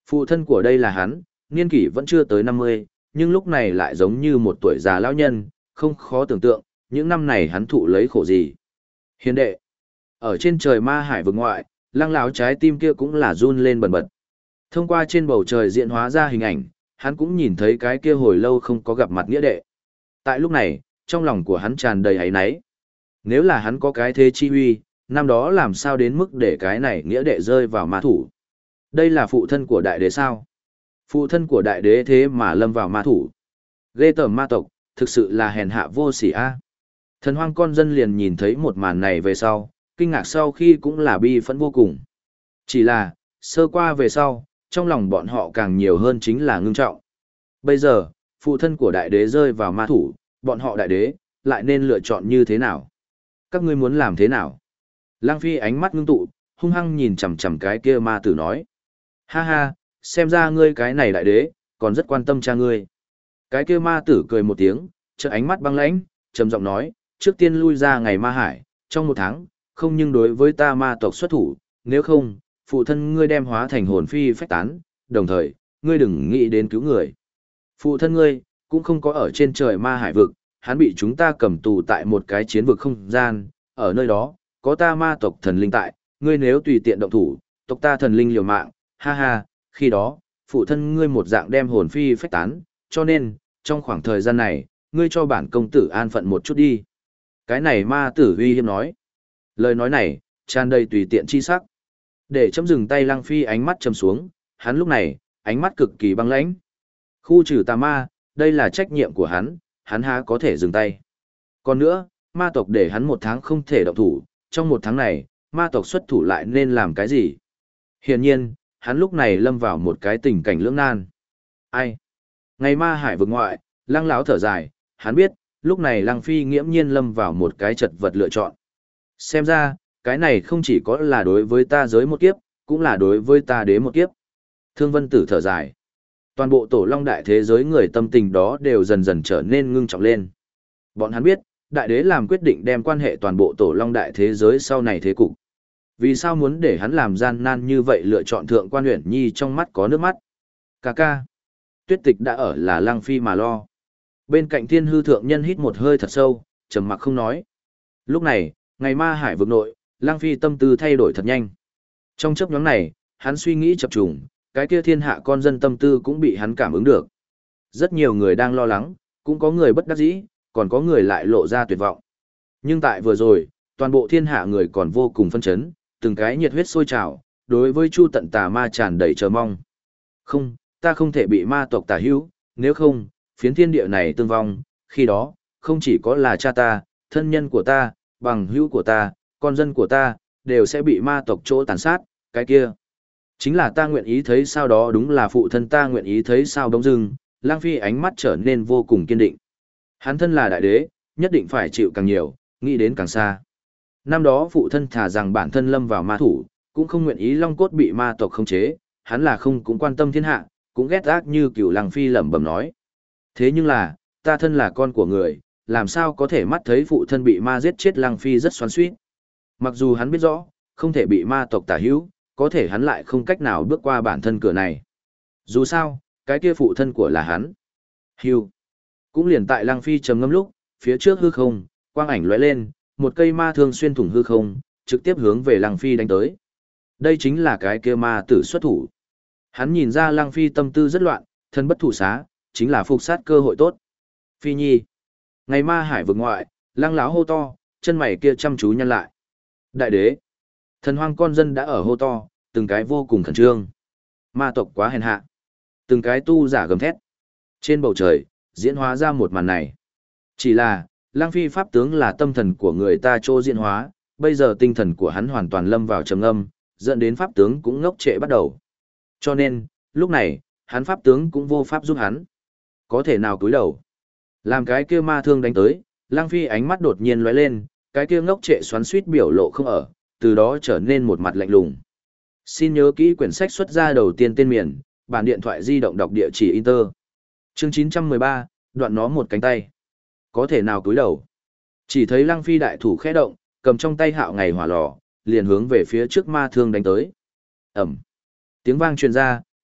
Phụ thân của đây là hắn, niên kỷ vẫn chưa tới 50, nhưng lúc này lại giống như một tuổi già lão nhân, không khó tưởng tượng, những năm này hắn thụ lấy khổ gì. Hiền đệ, ở trên trời ma hải vực ngoại, lăng lão trái tim kia cũng là run lên bần bật. Thông qua trên bầu trời diễn hóa ra hình ảnh, hắn cũng nhìn thấy cái kia hồi lâu không có gặp mặt nghĩa đệ. Tại lúc này, trong lòng của hắn tràn đầy áy náy. Nếu là hắn có cái thế chi huy, năm đó làm sao đến mức để cái này nghĩa đệ rơi vào ma thủ. Đây là phụ thân của đại đế sao? Phụ thân của đại đế thế mà lâm vào ma thủ. Ghê tởm ma tộc, thực sự là hèn hạ vô sỉ a. Thần hoang con dân liền nhìn thấy một màn này về sau, kinh ngạc sau khi cũng là bi phẫn vô cùng. Chỉ là, sơ qua về sau, trong lòng bọn họ càng nhiều hơn chính là ngưng trọng. Bây giờ, phụ thân của đại đế rơi vào ma thủ, bọn họ đại đế, lại nên lựa chọn như thế nào? Các ngươi muốn làm thế nào? Lang Phi ánh mắt ngưng tụ, hung hăng nhìn chằm chằm cái kia ma tử nói. Ha ha, xem ra ngươi cái này đại đế, còn rất quan tâm cha ngươi. Cái kia ma tử cười một tiếng, chợt ánh mắt băng lãnh, trầm giọng nói, trước tiên lui ra ngày ma hải, trong 1 tháng, không nhưng đối với ta ma tộc xuất thủ, nếu không, phụ thân ngươi đem hóa thành hồn phi phách tán, đồng thời, ngươi đừng nghĩ đến cứu người. Phụ thân ngươi, cũng không có ở trên trời ma hải vực, hắn bị chúng ta cầm tù tại một cái chiến vực không gian, ở nơi đó, có ta ma tộc thần linh tại, ngươi nếu tùy tiện động thủ, tộc ta thần linh liều mạng, ha ha, khi đó, phụ thân ngươi một dạng đem hồn phi phách tán, cho nên, trong khoảng thời gian này, ngươi cho bản công tử an phận một chút đi. Cái này ma tử uy hiếp nói. Lời nói này, tràn đầy tùy tiện chi sắc. Để chấm dừng tay Lăng Phi ánh mắt trầm xuống, hắn lúc này, ánh mắt cực kỳ băng lãnh. Khu trừ tà ma, đây là trách nhiệm của hắn há có thể dừng tay. Còn nữa, ma tộc để hắn 1 tháng không thể động thủ, trong 1 tháng này, ma tộc xuất thủ lại nên làm cái gì? Hiển nhiên, hắn lúc này lâm vào một cái tình cảnh lưỡng nan. Ai? Ngày ma hải vực ngoại, Lăng lão thở dài, hắn biết, lúc này Lăng Phi nghiễm nhiên lâm vào một cái chật vật lựa chọn. Xem ra, cái này không chỉ có là đối với ta giới một kiếp, cũng là đối với ta đế một kiếp. Thương Vân Tử thở dài. Toàn bộ tổ long đại thế giới người tâm tình đó đều dần dần trở nên ngưng trọng lên. Bọn hắn biết, đại đế làm quyết định đem quan hệ toàn bộ tổ long đại thế giới sau này thế cục. Vì sao muốn để hắn làm gian nan như vậy lựa chọn thượng quan Uyển Nhi trong mắt có nước mắt. Cà ca. Tuyết Tịch đã ở là Lăng Phi mà lo. Bên cạnh Thiên Hư thượng nhân hít một hơi thật sâu, trầm mặc không nói. Lúc này, ngày ma hải vực nội, Lăng Phi tâm tư thay đổi thật nhanh. Trong chốc ngắn này, hắn suy nghĩ chập trùng, cái kia thiên hạ con dân tâm tư cũng bị hắn cảm ứng được. Rất nhiều người đang lo lắng, cũng có người bất đắc dĩ, còn có người lại lộ ra tuyệt vọng. Nhưng tại vừa rồi, toàn bộ thiên hạ người còn vô cùng phân chấn, từng cái nhiệt huyết sôi trào, đối với Chu Tận Tà Ma tràn đầy chờ mong. Không, ta không thể bị ma tộc tà hữu, nếu không, phiến thiên địa này tương vong, khi đó, không chỉ có là cha ta, thân nhân của ta, bằng hữu của ta, con dân của ta, đều sẽ bị ma tộc chỗ tàn sát, cái kia. Chính là ta nguyện ý thấy sao đó, đúng là phụ thân ta nguyện ý thấy sao bỗng dưng, Lang Phi ánh mắt trở nên vô cùng kiên định. Hắn thân là đại đế, nhất định phải chịu càng nhiều, nghĩ đến càng xa. Năm đó phụ thân thà rằng bản thân lâm vào ma thủ, cũng không nguyện ý long cốt bị ma tộc khống chế, hắn là không cũng quan tâm thiên hạ, cũng ghét ác như cựu Lang Phi lẩm bẩm nói. Thế nhưng là, ta thân là con của người, làm sao có thể mắt thấy phụ thân bị ma giết chết. Lang Phi rất xoắn xuýt. Mặc dù hắn biết rõ, không thể bị ma tộc tả hữu, có thể hắn lại không cách nào bước qua bản thân cửa này. Dù sao, cái kia phụ thân của là hắn. Hưu. Cũng liền tại Lăng Phi trầm ngâm lúc, phía trước hư không, quang ảnh lóe lên, một cây ma thương xuyên thủng hư không, trực tiếp hướng về Lăng Phi đánh tới. Đây chính là cái kia ma tử xuất thủ. Hắn nhìn ra Lăng Phi tâm tư rất loạn, thân bất thủ xá, chính là phục sát cơ hội tốt. Phi Nhi. Ngày ma hải vực ngoại, Lăng lão hô to, chân mày kia chăm chú nhăn lại. Đại đế. Thần hoang con dân đã ở hô to, từng cái vô cùng khẩn trương. Ma tộc quá hèn hạ. Từng cái tu giả gầm thét. Trên bầu trời, diễn hóa ra một màn này. Chỉ là, Lăng Phi pháp tướng là tâm thần của người ta trô diễn hóa, bây giờ tinh thần của hắn hoàn toàn lâm vào trầm ngâm, dẫn đến pháp tướng cũng ngốc trệ bắt đầu. Cho nên, lúc này, hắn pháp tướng cũng vô pháp giúp hắn. Có thể nào cúi đầu. Làm cái kia ma thương đánh tới, Lăng Phi ánh mắt đột nhiên lóe lên, cái kia ngốc trệ xoắn xuýt biểu lộ không ở, từ đó trở nên một mặt lạnh lùng. Xin nhớ kỹ quyển sách xuất ra đầu tiên tên miền, bản điện thoại di động đọc địa chỉ Inter. Chương 913, đoạn nó một cánh tay. Có thể nào cúi đầu. Chỉ thấy Lăng Phi đại thủ khẽ động, cầm trong tay hạo ngày hỏa lò, liền hướng về phía trước ma thương đánh tới. Ẩm. Tiếng vang truyền ra,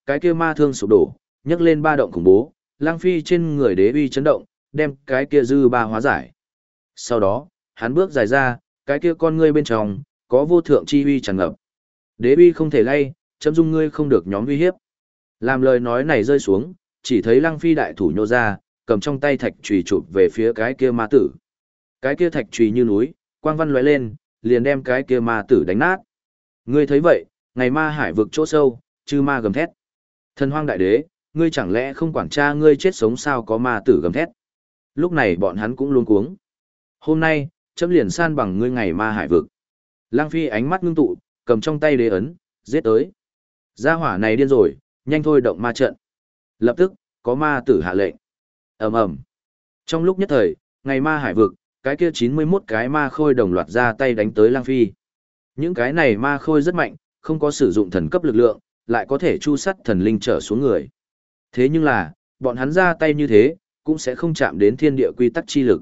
cái kia ma thương sụp đổ, nhấc lên ba động khủng bố, Lăng Phi trên người đế uy chấn động, đem cái kia dư ba hóa giải. Sau đó, hắn bước dài ra, cái kia con ngươi bên trong, có vô thượng chi uy tràn ngập. Đế uy không thể lay, chấm dung ngươi không được nhóm uy hiếp. Làm lời nói này rơi xuống, chỉ thấy Lăng Phi đại thủ nhô ra, cầm trong tay thạch chùy chụp về phía cái kia ma tử. Cái kia thạch chùy như núi, quang văn lóe lên, liền đem cái kia ma tử đánh nát. Ngươi thấy vậy, ngày ma hải vực chỗ sâu, chư ma gầm thét. Thần hoang đại đế, ngươi chẳng lẽ không quản tra ngươi chết sống sao có ma tử gầm thét. Lúc này bọn hắn cũng luống cuống. Hôm nay, chấm liền san bằng ngươi ngày ma hải vực. Lăng Phi ánh mắt ngưng tụ, cầm trong tay đế ấn, giết tới. Gia hỏa này điên rồi, nhanh thôi động ma trận. Lập tức, có ma tử hạ lệnh. Ầm ầm. Trong lúc nhất thời, ngày ma hải vực, cái kia 91 cái ma khôi đồng loạt ra tay đánh tới Lăng Phi. Những cái này ma khôi rất mạnh, không có sử dụng thần cấp lực lượng, lại có thể chu sắt thần linh trở xuống người. Thế nhưng là, bọn hắn ra tay như thế, cũng sẽ không chạm đến thiên địa quy tắc chi lực.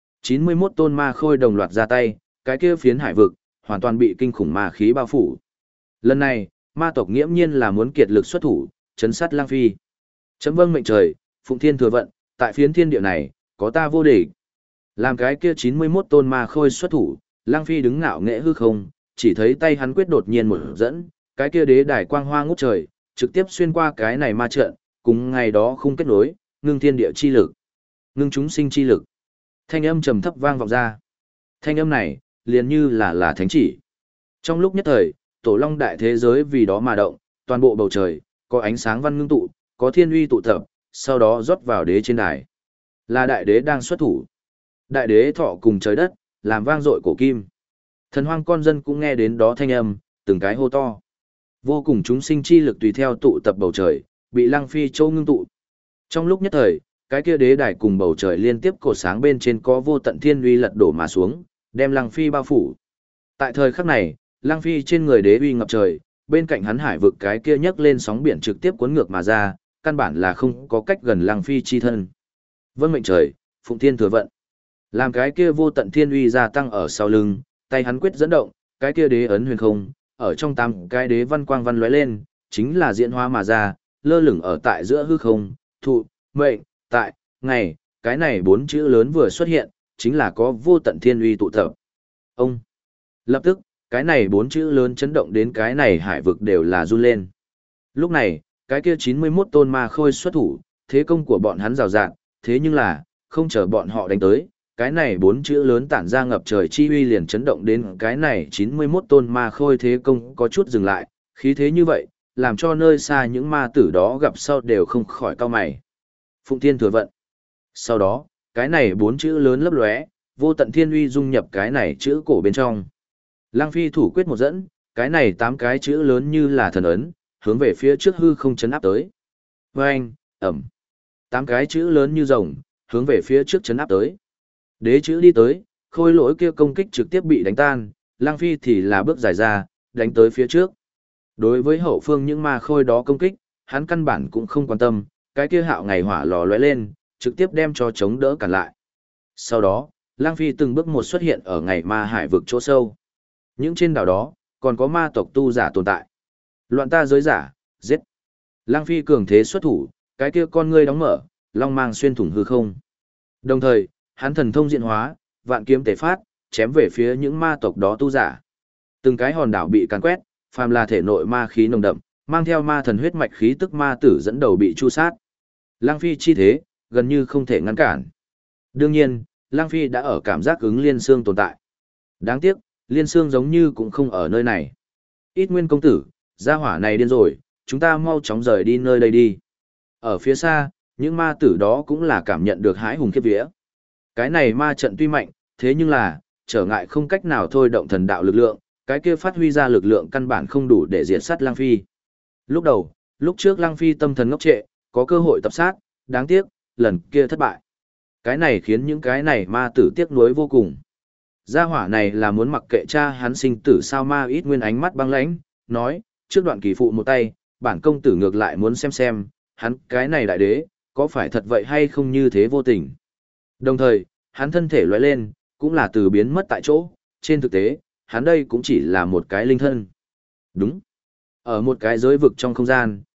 91 tôn ma khôi đồng loạt ra tay, cái kia phiến hải vực, hoàn toàn bị kinh khủng ma khí bao phủ. Lần này, ma tộc nghiễm nhiên là muốn kiệt lực xuất thủ, chấn sát Lăng Phi. Chấm vâng mệnh trời, phụng thiên thừa vận, tại phiến thiên địa này, có ta vô địch. Làm cái kia 91 tôn ma khôi xuất thủ, Lăng Phi đứng ngạo nghễ hư không, chỉ thấy tay hắn quyết đột nhiên một dẫn, cái kia đế đài quang hoa ngút trời, trực tiếp xuyên qua cái này ma trận, cùng ngày đó không kết nối, ngưng thiên địa chi lực, ngưng chúng sinh chi lực. Thanh âm trầm thấp vang vọng ra. Thanh âm này, liền như là thánh chỉ. Trong lúc nhất thời, tổ long đại thế giới vì đó mà động, toàn bộ bầu trời, có ánh sáng văn ngưng tụ, có thiên uy tụ tập, sau đó rót vào đế trên đài. Là đại đế đang xuất thủ. Đại đế thọ cùng trời đất, làm vang dội cổ kim. Thần hoang con dân cũng nghe đến đó thanh âm, từng cái hô to. Vô cùng chúng sinh chi lực tùy theo tụ tập bầu trời, bị Lăng Phi châu ngưng tụ. Trong lúc nhất thời, cái kia đế đài cùng bầu trời liên tiếp cột sáng bên trên có vô tận thiên uy lật đổ mà xuống, đem Lăng Phi bao phủ. Tại thời khắc này, Lăng Phi trên người đế uy ngập trời, bên cạnh hắn hải vực cái kia nhấc lên sóng biển trực tiếp cuốn ngược mà ra, căn bản là không có cách gần Lăng Phi chi thân. Vâng mệnh trời, phụng thiên thừa vận. Làm cái kia vô tận thiên uy gia tăng ở sau lưng, tay hắn quyết dẫn động, cái kia đế ấn huyền không, ở trong tám cái đế văn quang văn lóe lên, chính là diễn hóa mà ra, lơ lửng ở tại giữa hư không, thụ, mệnh, tại, ngày, cái này bốn chữ lớn vừa xuất hiện, chính là có vô tận thiên uy tụ tập. Ông. Lập tức, cái này bốn chữ lớn chấn động đến cái này hải vực đều là run lên. Lúc này, cái kia 91 tôn ma khôi xuất thủ, thế công của bọn hắn rào rạng, thế nhưng là, không chờ bọn họ đánh tới, cái này bốn chữ lớn tản ra ngập trời chi uy liền chấn động đến cái này 91 tôn ma khôi thế công có chút dừng lại, khí thế như vậy, làm cho nơi xa những ma tử đó gặp sau đều không khỏi cau mày. Phụng thiên thừa vận. Sau đó, cái này bốn chữ lớn lấp lóe, vô tận thiên uy dung nhập cái này chữ cổ bên trong. Lăng Phi thủ quyết một dẫn, cái này 8 cái chữ lớn như là thần ấn, hướng về phía trước hư không chấn áp tới. Oeng, ầm. 8 cái chữ lớn như rồng, hướng về phía trước chấn áp tới. Đế chữ đi tới, khôi lỗi kia công kích trực tiếp bị đánh tan, Lăng Phi thì là bước dài ra, đánh tới phía trước. Đối với hậu phương những ma khôi đó công kích, hắn căn bản cũng không quan tâm, cái kia hạo ngày hỏa lò lóe lên, trực tiếp đem cho chống đỡ cản lại. Sau đó, Lăng Phi từng bước một xuất hiện ở ngày ma hải vực chỗ sâu. Những trên đảo đó, còn có ma tộc tu giả tồn tại. Loạn ta giới giả, giết. Lăng Phi cường thế xuất thủ, cái kia con ngươi đóng mở, long mang xuyên thủng hư không. Đồng thời, hắn thần thông diện hóa, vạn kiếm tế phát, chém về phía những ma tộc đó tu giả. Từng cái hòn đảo bị càn quét, phàm là thể nội ma khí nồng đậm, mang theo ma thần huyết mạch khí tức ma tử dẫn đầu bị chu sát. Lăng Phi chi thế, gần như không thể ngăn cản. Đương nhiên, Lăng Phi đã ở cảm giác ứng liên xương tồn tại. Đáng tiếc, liên xương giống như cũng không ở nơi này. Ít Nguyên công tử, gia hỏa này điên rồi, chúng ta mau chóng rời đi nơi đây đi. Ở phía xa, những ma tử đó cũng là cảm nhận được hãi hùng khiếp vía. Cái này ma trận tuy mạnh, thế nhưng là, trở ngại không cách nào thôi động thần đạo lực lượng, cái kia phát huy ra lực lượng căn bản không đủ để diệt sát Lăng Phi. Lúc đầu, lúc trước Lăng Phi tâm thần ngốc trệ, có cơ hội tập sát, đáng tiếc, lần kia thất bại. Cái này khiến những cái này ma tử tiếc nuối vô cùng. Gia hỏa này là muốn mặc kệ cha hắn sinh tử sao ma ít nguyên ánh mắt băng lãnh, nói, trước đoạn kỳ phụ một tay, bản công tử ngược lại muốn xem, hắn cái này đại đế, có phải thật vậy hay không như thế vô tình. Đồng thời, hắn thân thể lóe lên, cũng là từ biến mất tại chỗ, trên thực tế, hắn đây cũng chỉ là một cái linh thân. Đúng. Ở một cái giới vực trong không gian,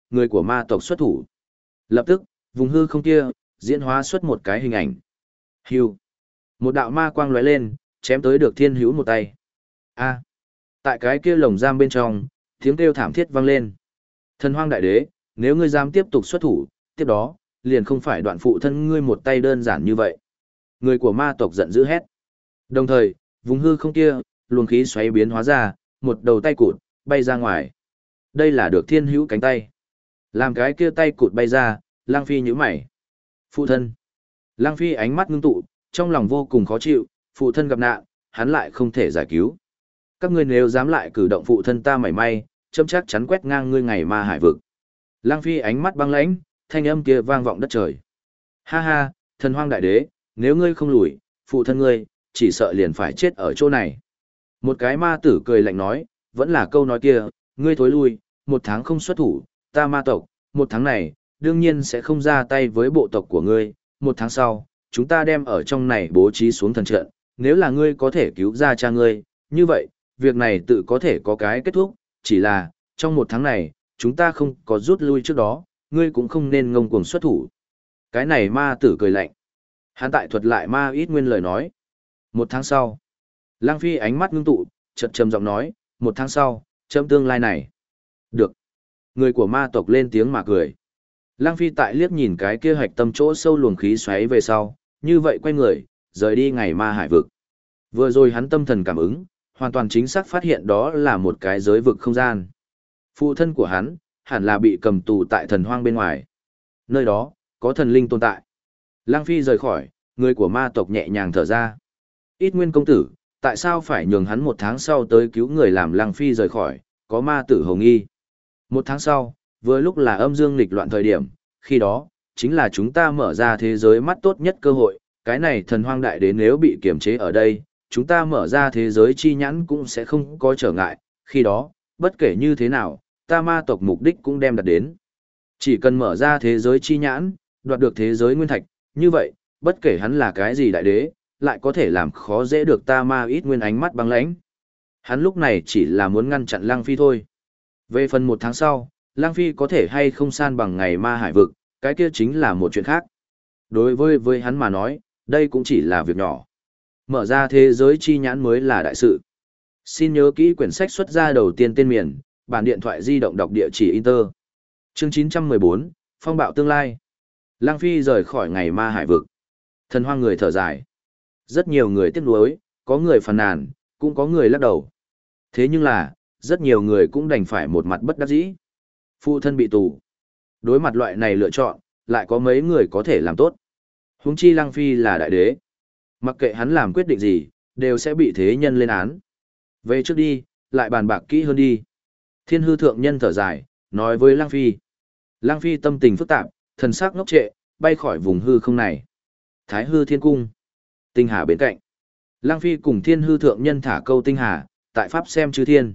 người của ma tộc xuất thủ. Lập tức, vùng hư không kia, diễn hóa xuất một cái hình ảnh. Hưu. Một đạo ma quang lóe lên, chém tới được Thiên Hữu một tay. A. Tại cái kia lồng giam bên trong, tiếng kêu thảm thiết vang lên. Thần Hoang Đại Đế, nếu ngươi dám tiếp tục xuất thủ, tiếp đó, liền không phải đoạn phụ thân ngươi một tay đơn giản như vậy. Người của ma tộc giận dữ hét. Đồng thời, vùng hư không kia, luồng khí xoáy biến hóa ra, một đầu tay cụt, bay ra ngoài. Đây là được Thiên Hữu cánh tay. Làm cái kia tay cụt bay ra, Lăng Phi nhíu mày. Phụ thân. Lăng Phi ánh mắt ngưng tụ, trong lòng vô cùng khó chịu, phụ thân gặp nạn, hắn lại không thể giải cứu. Các ngươi nếu dám lại cử động phụ thân ta mảy may, châm chắc chắn quét ngang ngươi ngày ma hải vực. Lăng Phi ánh mắt băng lãnh, thanh âm kia vang vọng đất trời. Ha ha, Thần Hoang Đại Đế, nếu ngươi không lùi, phụ thân ngươi, chỉ sợ liền phải chết ở chỗ này. Một cái ma tử cười lạnh nói, vẫn là câu nói kia, ngươi thối lui, 1 tháng không xuất thủ, ta ma tộc, 1 tháng này, đương nhiên sẽ không ra tay với bộ tộc của ngươi, 1 tháng sau, chúng ta đem ở trong này bố trí xuống thần trận, nếu là ngươi có thể cứu ra cha ngươi, như vậy, việc này tự có thể có cái kết thúc, chỉ là, trong 1 tháng này, chúng ta không có rút lui trước đó, ngươi cũng không nên ngông cuồng xuất thủ. Cái này ma tử cười lạnh. Hắn tại thuật lại ma ít nguyên lời nói. 1 tháng sau, Lăng Phi ánh mắt ngưng tụ, chợt trầm giọng nói, 1 tháng sau, chấm tương lai này. Được. Người của ma tộc lên tiếng mà cười. Lăng Phi tại liếc nhìn cái kia hạch tâm chỗ sâu luồng khí xoáy về sau, như vậy quay người, rời đi ngày ma hải vực. Vừa rồi hắn tâm thần cảm ứng, hoàn toàn chính xác phát hiện đó là một cái giới vực không gian. Phụ thân của hắn, hẳn là bị cầm tù tại thần hoang bên ngoài. Nơi đó, có thần linh tồn tại. Lăng Phi rời khỏi, người của ma tộc nhẹ nhàng thở ra. Ít nguyên công tử, tại sao phải nhường hắn 1 tháng sau tới cứu người làm Lăng Phi rời khỏi, có ma tử hồng nghi. 1 tháng sau, vừa lúc là âm dương nghịch loạn thời điểm, khi đó, chính là chúng ta mở ra thế giới mắt tốt nhất cơ hội, cái này Thần Hoang Đại Đế nếu bị kiềm chế ở đây, chúng ta mở ra thế giới chi nhãn cũng sẽ không có trở ngại, khi đó, bất kể như thế nào, ta ma tộc mục đích cũng đem đạt đến. Chỉ cần mở ra thế giới chi nhãn, đoạt được thế giới nguyên thạch, như vậy, bất kể hắn là cái gì đại đế, lại có thể làm khó dễ được ta ma ít nguyên ánh mắt băng lãnh. Hắn lúc này chỉ là muốn ngăn chặn Lăng Phi thôi. Về phần 1 tháng sau, Lăng Phi có thể hay không san bằng ngày ma hải vực, cái kia chính là một chuyện khác. Đối với hắn mà nói, đây cũng chỉ là việc nhỏ. Mở ra thế giới chi nhãn mới là đại sự. Xin nhớ kỹ quyển sách xuất ra đầu tiên tên miền, bản điện thoại di động đọc địa chỉ Inter. Chương 914, Phong bạo tương lai. Lăng Phi rời khỏi ngày ma hải vực. Thần Hoang người thở dài. Rất nhiều người tiếc nuối, có người phàn nàn, cũng có người lắc đầu. Thế nhưng là, rất nhiều người cũng đành phải một mặt bất đắc dĩ. Phụ thân bị tù. Đối mặt loại này lựa chọn, lại có mấy người có thể làm tốt. Huống chi Lăng Phi là đại đế. Mặc kệ hắn làm quyết định gì, đều sẽ bị thế nhân lên án. Về trước đi, lại bàn bạc kỹ hơn đi. Thiên hư thượng nhân thở dài, nói với Lăng Phi. Lăng Phi tâm tình phức tạp, thần sắc ngốc trệ, bay khỏi vùng hư không này. Thái hư thiên cung. Tinh hà bên cạnh. Lăng Phi cùng thiên hư thượng nhân thả câu tinh hà, tại pháp xem chư thiên.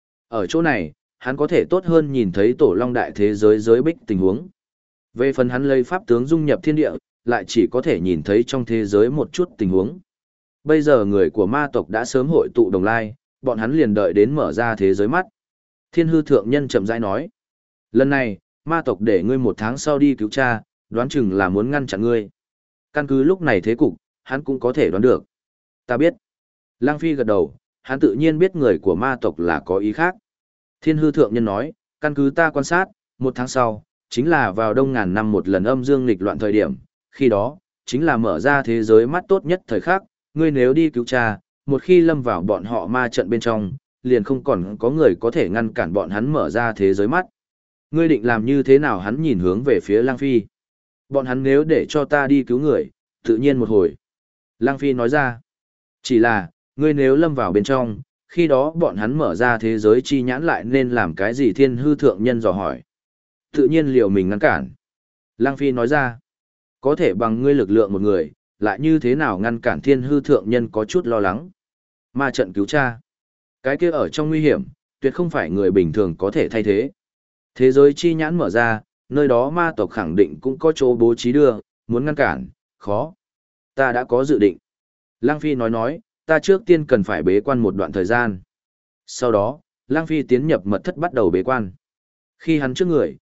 Ở chỗ này, hắn có thể tốt hơn nhìn thấy tổ long đại thế giới giới bích tình huống. Về phần hắn lấy pháp tướng dung nhập thiên địa, lại chỉ có thể nhìn thấy trong thế giới một chút tình huống. Bây giờ người của ma tộc đã sớm hội tụ đồng lai, bọn hắn liền đợi đến mở ra thế giới mắt. Thiên hư thượng nhân chậm rãi nói. Lần này, ma tộc để ngươi 1 tháng sau đi cứu cha, đoán chừng là muốn ngăn chặn ngươi. Căn cứ lúc này thế cục, hắn cũng có thể đoán được. Ta biết. Lăng Phi gật đầu, hắn tự nhiên biết người của ma tộc là có ý khác. Thiên hư thượng nhân nói, căn cứ ta quan sát, 1 tháng sau, chính là vào đông ngàn năm một lần âm dương nghịch loạn thời điểm, khi đó, chính là mở ra thế giới mắt tốt nhất thời khắc, ngươi nếu đi cứu cha, một khi lâm vào bọn họ ma trận bên trong, liền không còn có người có thể ngăn cản bọn hắn mở ra thế giới mắt. Ngươi định làm như thế nào? Hắn nhìn hướng về phía Lăng Phi. Bọn hắn nếu để cho ta đi cứu người, tự nhiên một hồi. Lăng Phi nói ra, chỉ là, ngươi nếu lâm vào bên trong, khi đó bọn hắn mở ra thế giới chi nhãn lại nên làm cái gì? Thiên hư thượng nhân dò hỏi. Tự nhiên liệu mình ngăn cản. Lăng Phi nói ra, có thể bằng ngươi lực lượng một người, lại như thế nào ngăn cản? Thiên hư thượng nhân có chút lo lắng. Ma trận cứu cha. Cái kia ở trong nguy hiểm, tuyệt không phải người bình thường có thể thay thế. Thế giới chi nhãn mở ra, nơi đó ma tộc khẳng định cũng có chỗ bố trí đưa, muốn ngăn cản, khó. Ta đã có dự định. Lăng Phi nói, ta trước tiên cần phải bế quan một đoạn thời gian. Sau đó, Lăng Phi tiến nhập mật thất bắt đầu bế quan. Khi hắn trước người,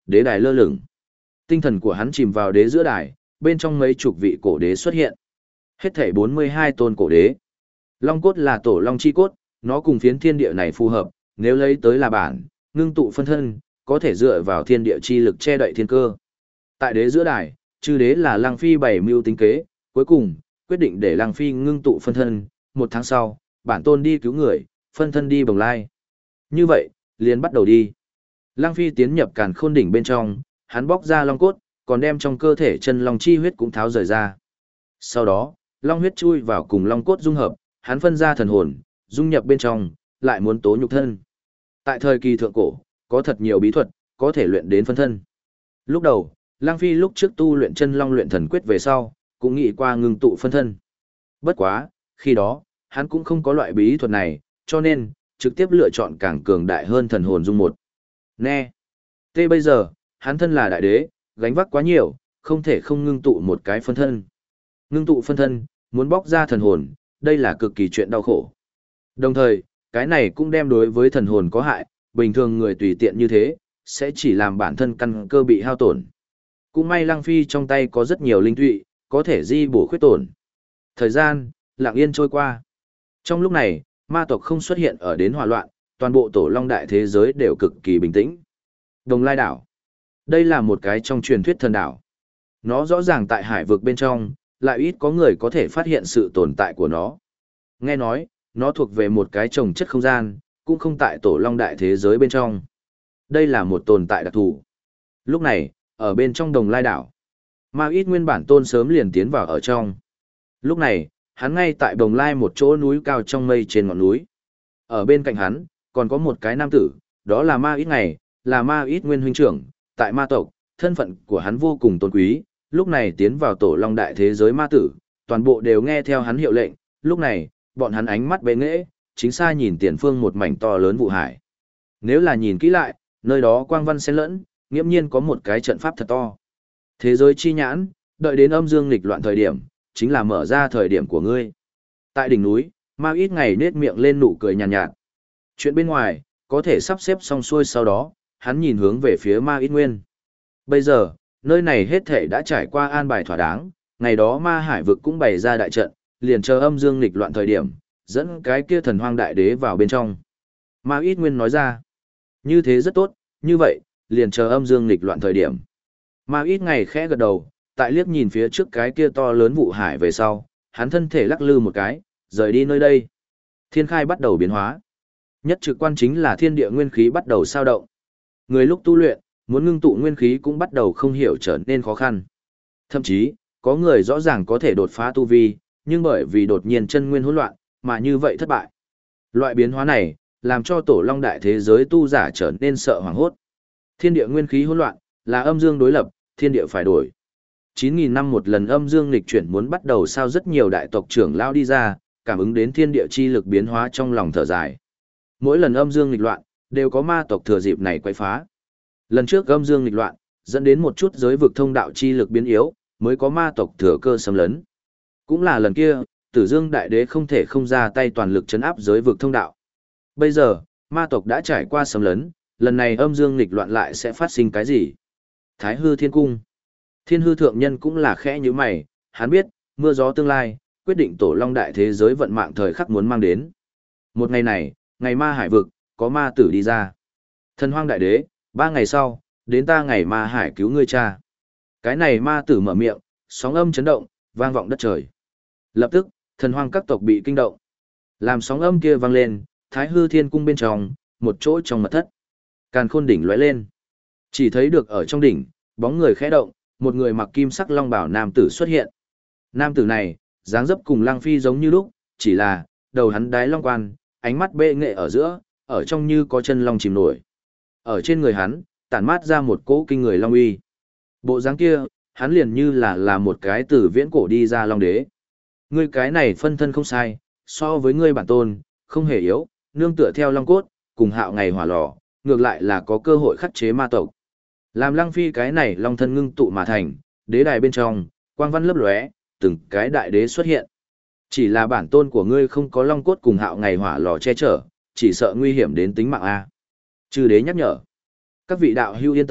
đế đài lơ lửng. Tinh thần của hắn chìm vào đế giữa đài, bên trong mấy chục vị cổ đế xuất hiện. Hết thảy 42 tôn cổ đế. Long cốt là tổ long chi cốt, nó cùng phiến thiên địa này phù hợp, nếu lấy tới là bản, ngưng tụ phân thân, có thể dựa vào thiên địa chi lực che đậy thiên cơ. Tại đế giữa đài, chư đế là Lăng Phi bày mưu tính kế, cuối cùng, quyết định để Lăng Phi ngưng tụ phân thân, 1 tháng sau, bản tôn đi cứu người, phân thân đi bồng lai. Như vậy, liền bắt đầu đi. Lăng Phi tiến nhập Càn Khôn đỉnh bên trong, hắn bóc ra long cốt, còn đem trong cơ thể chân long chi huyết cũng tháo rời ra. Sau đó, long huyết chui vào cùng long cốt dung hợp, hắn phân ra thần hồn, dung nhập bên trong, lại muốn tố nhục thân. Tại thời kỳ thượng cổ, có thật nhiều bí thuật, có thể luyện đến phân thân. Lúc đầu, Lăng Phi lúc trước tu luyện chân long luyện thần quyết về sau, cũng nghĩ qua ngưng tụ phân thân. Bất quá, khi đó, hắn cũng không có loại bí thuật này, cho nên, trực tiếp lựa chọn càng cường đại hơn thần hồn dung một. Nè! Tê bây giờ, hắn thân là đại đế, gánh vác quá nhiều, không thể không ngưng tụ một cái phân thân. Ngưng tụ phân thân, muốn bóc ra thần hồn, đây là cực kỳ chuyện đau khổ. Đồng thời, cái này cũng đem đối với thần hồn có hại, bình thường người tùy tiện như thế, sẽ chỉ làm bản thân căn cơ bị hao tổn. Cũng may Lăng Phi trong tay có rất nhiều linh tụy, có thể di bổ khuyết tổn. Thời gian, lặng yên trôi qua. Trong lúc này, ma tộc không xuất hiện ở đến hỏa loạn, toàn bộ tổ long đại thế giới đều cực kỳ bình tĩnh. Đồng Lai đảo. Đây là một cái trong truyền thuyết thần đảo. Nó rõ ràng tại hải vực bên trong, lại ít có người có thể phát hiện sự tồn tại của nó. Nghe nói, nó thuộc về một cái trồng chất không gian, cũng không tại tổ long đại thế giới bên trong. Đây là một tồn tại đặc thù. Lúc này, ở bên trong Đồng Lai đảo, Ma Ít nguyên bản tôn sớm liền tiến vào ở trong. Lúc này, hắn ngay tại Đồng Lai một chỗ núi cao trong mây trên ngọn núi. Ở bên cạnh hắn, còn có một cái nam tử, đó là Ma Ít ngày, là Ma Ít nguyên huynh trưởng, tại ma tộc, thân phận của hắn vô cùng tôn quý, lúc này tiến vào tổ long đại thế giới ma tử, toàn bộ đều nghe theo hắn hiệu lệnh, lúc này, bọn hắn ánh mắt bệ nghễ, chính xa nhìn tiền phương một mảnh to lớn vụ hải. Nếu là nhìn kỹ lại, nơi đó quang văn xen lẫn, nghiễm nhiên có một cái trận pháp thật to. Thế giới chi nhãn, đợi đến âm dương nghịch loạn thời điểm, chính là mở ra thời điểm của ngươi. Tại đỉnh núi, Ma Ít ngày nết miệng lên nụ cười nhàn nhạt. Chuyện bên ngoài, có thể sắp xếp xong xuôi sau đó, hắn nhìn hướng về phía Ma Ít Nguyên. Bây giờ, nơi này hết thể đã trải qua an bài thỏa đáng, ngày đó Ma Hải vực cũng bày ra đại trận, liền chờ âm dương nghịch loạn thời điểm, dẫn cái kia thần hoang đại đế vào bên trong. Ma Ít Nguyên nói ra, như thế rất tốt, như vậy, liền chờ âm dương nghịch loạn thời điểm. Ma Ít ngày khẽ gật đầu, tại liếc nhìn phía trước cái kia to lớn vụ hải về sau, hắn thân thể lắc lư một cái, rời đi nơi đây. Thiên khai bắt đầu biến hóa. Nhất trực quan chính là thiên địa nguyên khí bắt đầu sao động. Người lúc tu luyện, muốn ngưng tụ nguyên khí cũng bắt đầu không hiểu trở nên khó khăn. Thậm chí, có người rõ ràng có thể đột phá tu vi, nhưng bởi vì đột nhiên chân nguyên hỗn loạn, mà như vậy thất bại. Loại biến hóa này, làm cho tổ long đại thế giới tu giả trở nên sợ hoảng hốt. Thiên địa nguyên khí hỗn loạn, là âm dương đối lập, thiên địa phải đổi. 9.000 năm một lần âm dương nghịch chuyển muốn bắt đầu, sao rất nhiều đại tộc trưởng lao đi ra, cảm ứng đến thiên địa chi lực biến hóa trong lòng thở dài. Mỗi lần âm dương nghịch loạn, đều có ma tộc thừa dịp này quấy phá. Lần trước âm dương nghịch loạn, dẫn đến một chút giới vực thông đạo chi lực biến yếu, mới có ma tộc thừa cơ xâm lấn. Cũng là lần kia, Tử Dương Đại Đế không thể không ra tay toàn lực chấn áp giới vực thông đạo. Bây giờ, ma tộc đã trải qua xâm lấn, lần này âm dương nghịch loạn lại sẽ phát sinh cái gì? Thái Hư Thiên Cung. Thiên Hư Thượng Nhân cũng là khẽ như mày, hắn biết, mưa gió tương lai, quyết định tổ long đại thế giới vận mạng thời khắc muốn mang đến. Một ngày này, ngày ma hải vực, có ma tử đi ra. Thần Hoang Đại Đế, 3 ngày sau, đến ta ngày ma hải cứu ngươi cha. Cái này ma tử mở miệng, sóng âm chấn động, vang vọng đất trời. Lập tức, thần hoang các tộc bị kinh động. Làm sóng âm kia vang lên, Thái Hư Thiên Cung bên trong, một chỗ trong mật thất. Càn Khôn đỉnh lóe lên. Chỉ thấy được ở trong đỉnh, bóng người khẽ động, một người mặc kim sắc long bào nam tử xuất hiện. Nam tử này, dáng dấp cùng Lăng Phi giống như lúc, chỉ là, đầu hắn đái long quan, ánh mắt bệ nghệ ở giữa, ở trong như có chân long chìm nổi. Ở trên người hắn, tản mát ra một cỗ kinh người long uy. Bộ dáng kia, hắn liền như là một cái từ viễn cổ đi ra long đế. Ngươi cái này phân thân không sai, so với ngươi bản tôn, không hề yếu, nương tựa theo long cốt, cùng hạo ngày hỏa lò, ngược lại là có cơ hội khắc chế ma tộc. Làm Lăng Phi cái này long thân ngưng tụ mà thành, đế đài bên trong, quang văn lấp lóe, từng cái đại đế xuất hiện. Chỉ là bản tôn của ngươi không có long cốt cùng hạo ngày hỏa lò che chở, chỉ sợ nguy hiểm đến tính mạng a. Chư đế nhắc nhở. Các vị đạo hữu yên tâm,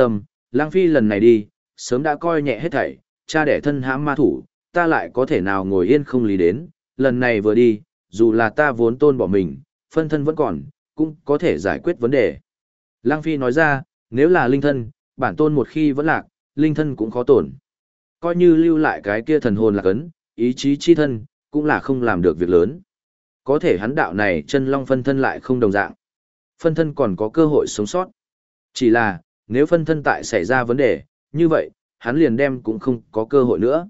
Lang Phi lần này đi, sớm đã coi nhẹ hết thảy, cha đẻ thân hãm ma thủ, ta lại có thể nào ngồi yên không lý đến, lần này vừa đi, dù là ta vốn tôn bỏ mình, phân thân vẫn còn, cũng có thể giải quyết vấn đề. Lang Phi nói ra, nếu là linh thân, bản tôn một khi vẫn lạc, linh thân cũng khó tổn. Coi như lưu lại cái kia thần hồn lạc ấn, ý chí chi thân, cũng là không làm được việc lớn. Có thể hắn đạo này chân long phân thân lại không đồng dạng. Phân thân còn có cơ hội sống sót. Chỉ là, nếu phân thân tại xảy ra vấn đề, như vậy, hắn liền đem cũng không có cơ hội nữa.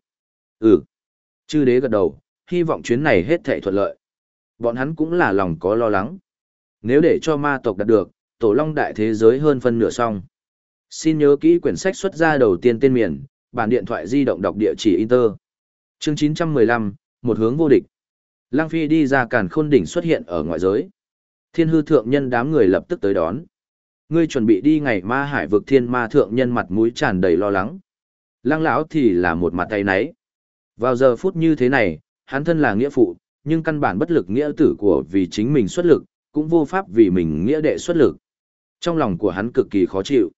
Chư đế gật đầu, hy vọng chuyến này hết thảy thuận lợi. Bọn hắn cũng là lòng có lo lắng. Nếu để cho ma tộc đạt được, tổ long đại thế giới hơn phân nửa xong. Xin nhớ kỹ quyển sách xuất ra đầu tiên tên miền, bản điện thoại di động đọc địa chỉ Inter. Chương 915, một hướng vô địch. Lang Phi đi ra Càn Khôn đỉnh xuất hiện ở ngoại giới. Thiên hư thượng nhân đám người lập tức tới đón. Ngươi chuẩn bị đi ngày ma hải vực, thiên ma thượng nhân mặt mũi tràn đầy lo lắng. Lăng lão thì là một mặt tay náy. Vào giờ phút như thế này, hắn thân là nghĩa phụ, nhưng căn bản bất lực nghĩa tử của vì chính mình xuất lực, cũng vô pháp vì mình nghĩa đệ xuất lực. Trong lòng của hắn cực kỳ khó chịu.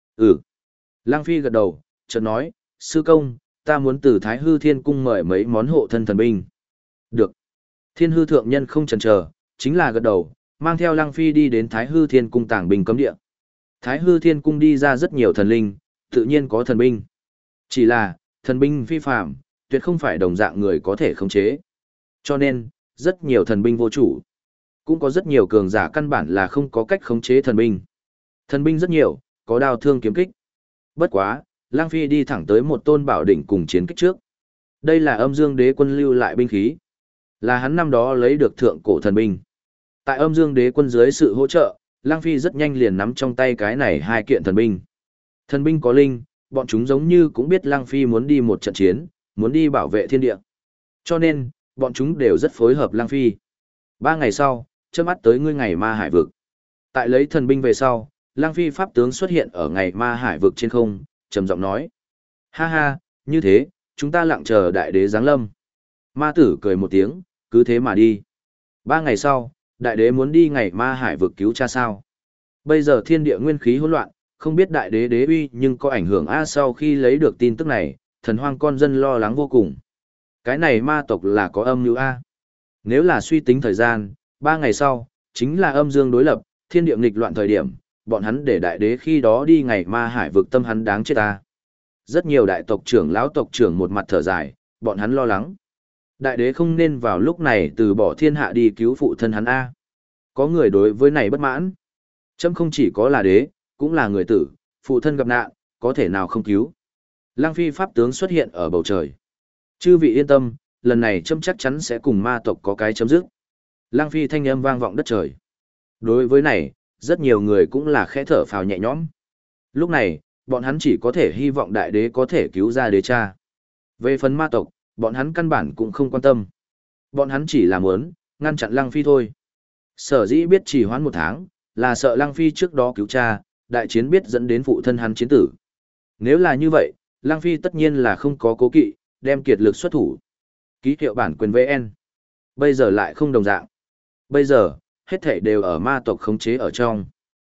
Lang Phi gật đầu, chợt nói, sư công, ta muốn từ Thái Hư Thiên Cung mời mấy món hộ thân thần binh. Được. Thiên hư thượng nhân không chần chờ, chính là gật đầu, mang theo Lang Phi đi đến Thái Hư Thiên Cung tàng binh cấm địa. Thái Hư Thiên Cung đi ra rất nhiều thần linh, tự nhiên có thần binh. Chỉ là, thần binh phi phàm, tuyệt không phải đồng dạng người có thể khống chế. Cho nên, rất nhiều thần binh vô chủ. Cũng có rất nhiều cường giả căn bản là không có cách khống chế thần binh. Thần binh rất nhiều, có đao thương kiếm kích. Bất quá, Lang Phi đi thẳng tới một tôn bảo đỉnh cùng chiến kích trước. Đây là Âm Dương Đế Quân lưu lại binh khí. Là hắn năm đó lấy được thượng cổ thần binh. Tại Âm Dương Đế Quân dưới sự hỗ trợ, Lang Phi rất nhanh liền nắm trong tay cái này hai kiện thần binh. Thần binh có linh, bọn chúng giống như cũng biết Lang Phi muốn đi một trận chiến, muốn đi bảo vệ thiên địa. Cho nên, bọn chúng đều rất phối hợp Lang Phi. 3 ngày sau, chớp mắt tới ngươi ngày ma hải vực. Tại lấy thần binh về sau, Lang Phi pháp tướng xuất hiện ở ngày ma hải vực trên không, trầm giọng nói. Ha ha, như thế, chúng ta lặng chờ đại đế giáng lâm. Ma tử cười một tiếng, cứ thế mà đi. 3 ngày sau, đại đế muốn đi ngày ma hải vực cứu cha sao. Bây giờ thiên địa nguyên khí hỗn loạn, không biết đại đế đế uy nhưng có ảnh hưởng a. Sau khi lấy được tin tức này, thần hoang con dân lo lắng vô cùng. Cái này ma tộc là có âm mưu a. Nếu là suy tính thời gian, 3 ngày sau, chính là âm dương đối lập, thiên địa nghịch loạn thời điểm, bọn hắn để đại đế khi đó đi ngày ma hải vực, tâm hắn đáng chết ta. Rất nhiều đại tộc trưởng lão tộc trưởng một mặt thở dài, bọn hắn lo lắng. Đại đế không nên vào lúc này từ bỏ thiên hạ đi cứu phụ thân hắn a. Có người đối với này bất mãn. Chấm không chỉ có là đế, cũng là người tử, phụ thân gặp nạn, có thể nào không cứu. Lang Phi pháp tướng xuất hiện ở bầu trời. Chư vị yên tâm, lần này chấm chắc chắn sẽ cùng ma tộc có cái chấm dứt. Lang Phi thanh âm vang vọng đất trời. Đối với này, rất nhiều người cũng là khẽ thở phào nhẹ nhõm. Lúc này, bọn hắn chỉ có thể hy vọng đại đế có thể cứu ra đế cha. Về phần ma tộc, bọn hắn căn bản cũng không quan tâm. Bọn hắn chỉ là muốn ngăn chặn Lang Phi thôi. Sở dĩ biết chỉ hoãn 1 tháng, là sợ Lang Phi trước đó cứu cha, đại chiến biết dẫn đến phụ thân hắn chiến tử. Nếu là như vậy, Lang Phi tất nhiên là không có cố kỵ, đem kiệt lực xuất thủ. Ký hiệu bản quyền VN. Bây giờ lại không đồng dạng. Bây giờ, hết thảy đều ở ma tộc khống chế ở trong.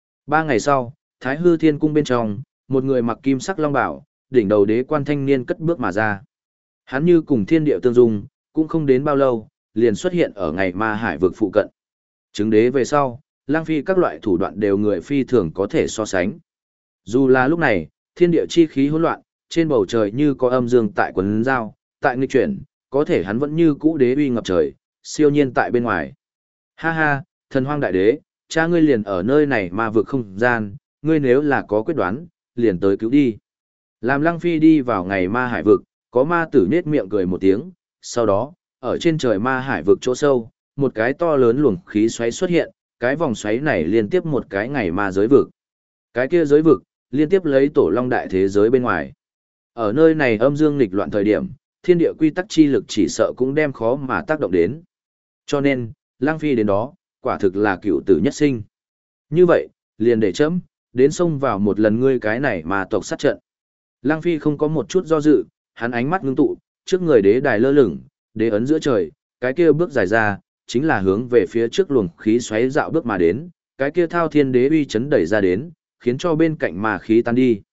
3 ngày sau, Thái Hư Thiên Cung bên trong, một người mặc kim sắc long bào, đỉnh đầu đế quan thanh niên cất bước mà ra. Hắn như cùng thiên địa tương dung, cũng không đến bao lâu, liền xuất hiện ở ngày ma hải vực phụ cận. Chứng đế về sau, Lang Phi các loại thủ đoạn đều người phi thường có thể so sánh. Dù là lúc này, thiên địa chi khí hỗn loạn, trên bầu trời như có âm dương tại quấn giao, tại nghịch chuyển, có thể hắn vẫn như cũ đế uy ngập trời, siêu nhiên tại bên ngoài. Ha ha, thần hoang đại đế, cha ngươi liền ở nơi này ma vực không gian, ngươi nếu là có quyết đoán, liền tới cứu đi. Làm Lang Phi đi vào ngày ma hải vực, có ma tử nết miệng cười một tiếng, sau đó, ở trên trời ma hải vực chỗ sâu, một cái to lớn luồng khí xoáy xuất hiện, cái vòng xoáy này liên tiếp một cái ngày ma giới vực. Cái kia giới vực, liên tiếp lấy tổ long đại thế giới bên ngoài. Ở nơi này âm dương nghịch loạn thời điểm, thiên địa quy tắc chi lực chỉ sợ cũng đem khó mà tác động đến. Cho nên, Lang Phi đến đó, quả thực là cựu tử nhất sinh. Như vậy, liền để chấm, đến xông vào một lần ngươi cái này mà tộc sát trận. Lang Phi không có một chút do dự, hắn ánh mắt ngưng tụ, trước người đế đài lơ lửng, đế ấn giữa trời, cái kia bước dài ra, chính là hướng về phía trước luồng khí xoáy dạo bước mà đến, cái kia thao thiên đế uy chấn đẩy ra đến, khiến cho bên cạnh mà khí tan đi.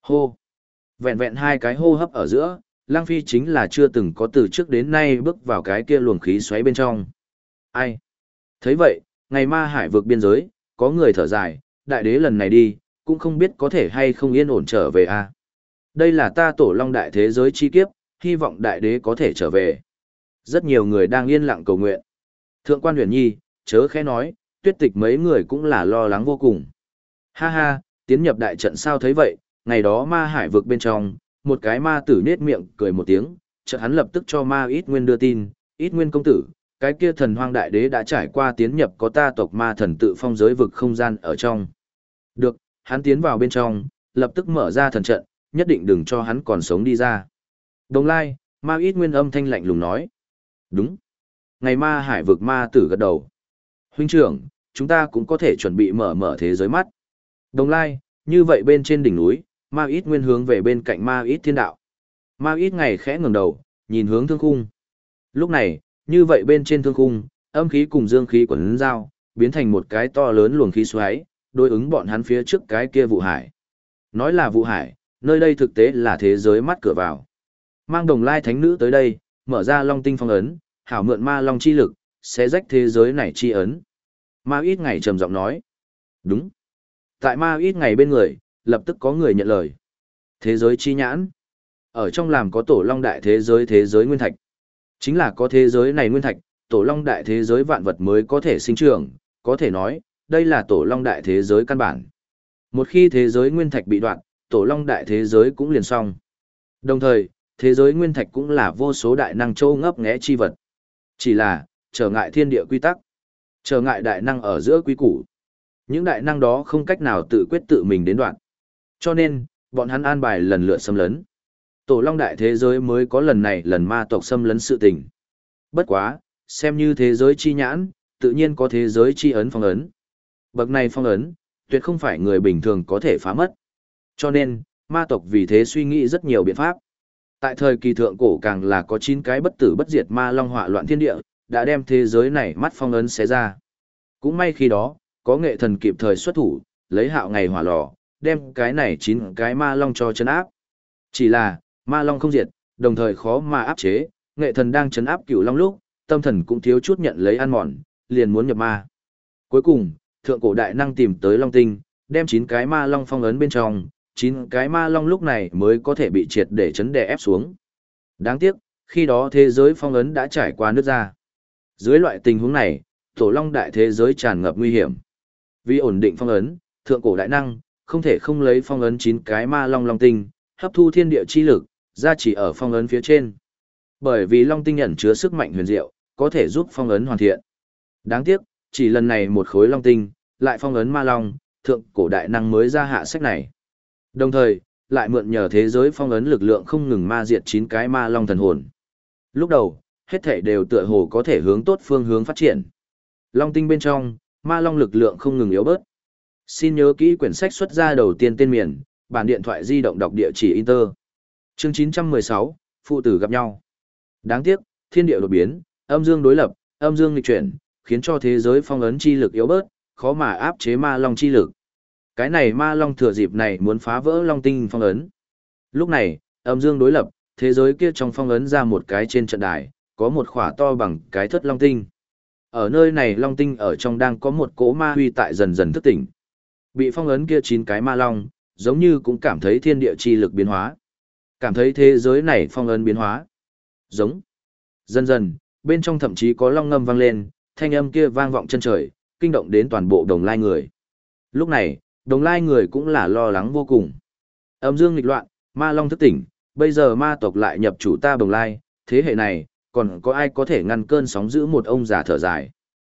Hô. Vẹn vẹn hai cái hô hấp ở giữa, Lăng Phi chính là chưa từng có từ trước đến nay bước vào cái kia luồng khí xoáy bên trong. Ai? Thấy vậy, ngày ma hải vượt biên giới, có người thở dài, đại đế lần này đi, cũng không biết có thể hay không yên ổn trở về a. Đây là ta tổ long đại thế giới chi kiếp, hy vọng đại đế có thể trở về. Rất nhiều người đang yên lặng cầu nguyện. Thượng quan Huyền Nhi, chớ khẽ nói, Tuyết Tịch mấy người cũng là lo lắng vô cùng. Ha ha, tiến nhập đại trận sao thấy vậy, ngày đó ma hải vực bên trong, một cái ma tử nết miệng cười một tiếng, chợt hắn lập tức cho ma ít nguyên đưa tin, ít nguyên công tử, cái kia thần hoang đại đế đã trải qua tiến nhập có ta tộc ma thần tự phong giới vực không gian ở trong. Được, hắn tiến vào bên trong, lập tức mở ra thần trận, nhất định đừng cho hắn còn sống đi ra. Đồng lai, ma ít nguyên âm thanh lạnh lùng nói. Đúng. Ngày ma hải vực ma tử gật đầu. Huynh trưởng, chúng ta cũng có thể chuẩn bị mở thế giới mắt. Đồng lai, như vậy bên trên đỉnh núi, ma ít nguyên hướng về bên cạnh ma ít thiên đạo. Ma ít ngày khẽ ngẩng đầu, nhìn hướng thương khung. Lúc này, như vậy bên trên thương khung, âm khí cùng dương khí quấn giao, biến thành một cái to lớn luồng khí xoáy, đối ứng bọn hắn phía trước cái kia vụ hải. Nói là vụ hải, nơi đây thực tế là thế giới mắt cửa vào. Mang Đồng Lai thánh nữ tới đây, mở ra long tinh phong ấn, hảo mượn ma long chi lực, sẽ rách thế giới này chi ấn. Ma ít ngày trầm giọng nói. Đúng. Tại ma ít ngày bên người, lập tức có người nhận lời. Thế giới chi nhãn. Ở trong làm có tổ long đại thế giới nguyên thạch. Chính là có thế giới này nguyên thạch, tổ long đại thế giới vạn vật mới có thể sinh trưởng, có thể nói, đây là tổ long đại thế giới căn bản. Một khi thế giới nguyên thạch bị đoạn, tổ long đại thế giới cũng liền xong. Đồng thời, thế giới nguyên thạch cũng là vô số đại năng châu ngấp nghé chi vật. Chỉ là, trở ngại thiên địa quy tắc, trở ngại đại năng ở giữa quý củ. Những đại năng đó không cách nào tự quyết tự mình đến đoạn. Cho nên, bọn hắn an bài lần lượt xâm lấn. Tổ long đại thế giới mới có lần này lần ma tộc xâm lấn sự tình. Bất quá, xem như thế giới chi nhãn, tự nhiên có thế giới chi ấn phong ấn. Bậc này phong ấn, tuyệt không phải người bình thường có thể phá mất. Cho nên, ma tộc vì thế suy nghĩ rất nhiều biện pháp. Tại thời kỳ thượng cổ càng là có 9 cái bất tử bất diệt ma long họa loạn thiên địa, đã đem thế giới này mắt phong ấn xé ra. Cũng may khi đó, có nghệ thần kịp thời xuất thủ, lấy hạo ngày hỏa lò, đem cái này 9 cái ma long cho chấn áp. Chỉ là, ma long không diệt, đồng thời khó mà áp chế, nghệ thần đang chấn áp cửu long lúc, tâm thần cũng thiếu chút nhận lấy ăn mòn, liền muốn nhập ma. Cuối cùng, thượng cổ đại năng tìm tới long tinh, đem 9 cái ma long phong ấn bên trong, 9 cái ma long lúc này mới có thể bị triệt để chấn đè ép xuống. Đáng tiếc, khi đó thế giới phong ấn đã trải qua nước ra. Dưới loại tình huống này, tổ long đại thế giới tràn ngập nguy hiểm. Vì ổn định phong ấn, thượng cổ đại năng không thể không lấy phong ấn 9 cái ma long long tinh, hấp thu thiên địa chi lực, ra chỉ ở phong ấn phía trên. Bởi vì long tinh ẩn chứa sức mạnh huyền diệu, có thể giúp phong ấn hoàn thiện. Đáng tiếc, chỉ lần này một khối long tinh, lại phong ấn ma long, thượng cổ đại năng mới ra hạ sách này. Đồng thời, lại mượn nhờ thế giới phong ấn lực lượng không ngừng ma diệt 9 cái ma long thần hồn. Lúc đầu, hết thảy đều tựa hồ có thể hướng tốt phương hướng phát triển. Long tinh bên trong, ma long lực lượng không ngừng yếu bớt. Xin nhớ kỹ quyển sách xuất ra đầu tiên tên miền, bản điện thoại di động đọc địa chỉ Inter. Chương 916, phụ tử gặp nhau. Đáng tiếc, thiên địa đột biến, âm dương đối lập, âm dương nghịch chuyển, khiến cho thế giới phong ấn chi lực yếu bớt, khó mà áp chế ma long chi lực. Cái này ma long thừa dịp này muốn phá vỡ long tinh phong ấn. Lúc này, âm dương đối lập, thế giới kia trong phong ấn ra một cái trên trận đài, có một khỏa to bằng cái thất long tinh. Ở nơi này long tinh ở trong đang có một cỗ ma huy tại dần dần thức tỉnh. Bị phong ấn kia 9 cái ma long, giống như cũng cảm thấy thiên địa chi lực biến hóa. Cảm thấy thế giới này phong ấn biến hóa. Giống. Dần dần, bên trong thậm chí có long ngâm vang lên, thanh âm kia vang vọng chân trời, kinh động đến toàn bộ Đồng Lai người. Lúc này, Đồng Lai người cũng là lo lắng vô cùng. Âm dương nghịch loạn, ma long thức tỉnh, bây giờ ma tộc lại nhập chủ ta Đồng Lai, thế hệ này, còn có ai có thể ngăn cơn sóng dữ một ông già thở dài.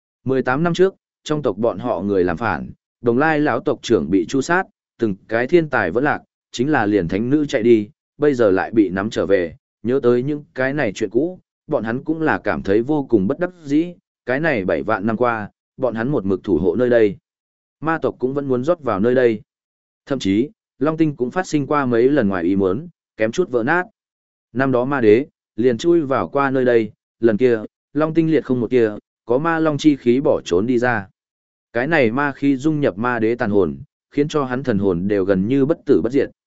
18 năm trước, trong tộc bọn họ người làm phản, Đồng Lai lão tộc trưởng bị tru sát, từng cái thiên tài vẫn lạc, chính là liền thánh nữ chạy đi, bây giờ lại bị nắm trở về, nhớ tới những cái này chuyện cũ, bọn hắn cũng là cảm thấy vô cùng bất đắc dĩ, cái này 7 vạn năm qua, bọn hắn một mực thủ hộ nơi đây. Ma tộc cũng vẫn muốn rót vào nơi đây. Thậm chí, Long Tinh cũng phát sinh qua mấy lần ngoài ý muốn, kém chút vỡ nát. Năm đó ma đế, liền chui vào qua nơi đây, lần kia, Long Tinh liệt không một kia, có ma long chi khí bỏ trốn đi ra. Cái này ma khí dung nhập ma đế tàn hồn, khiến cho hắn thần hồn đều gần như bất tử bất diệt.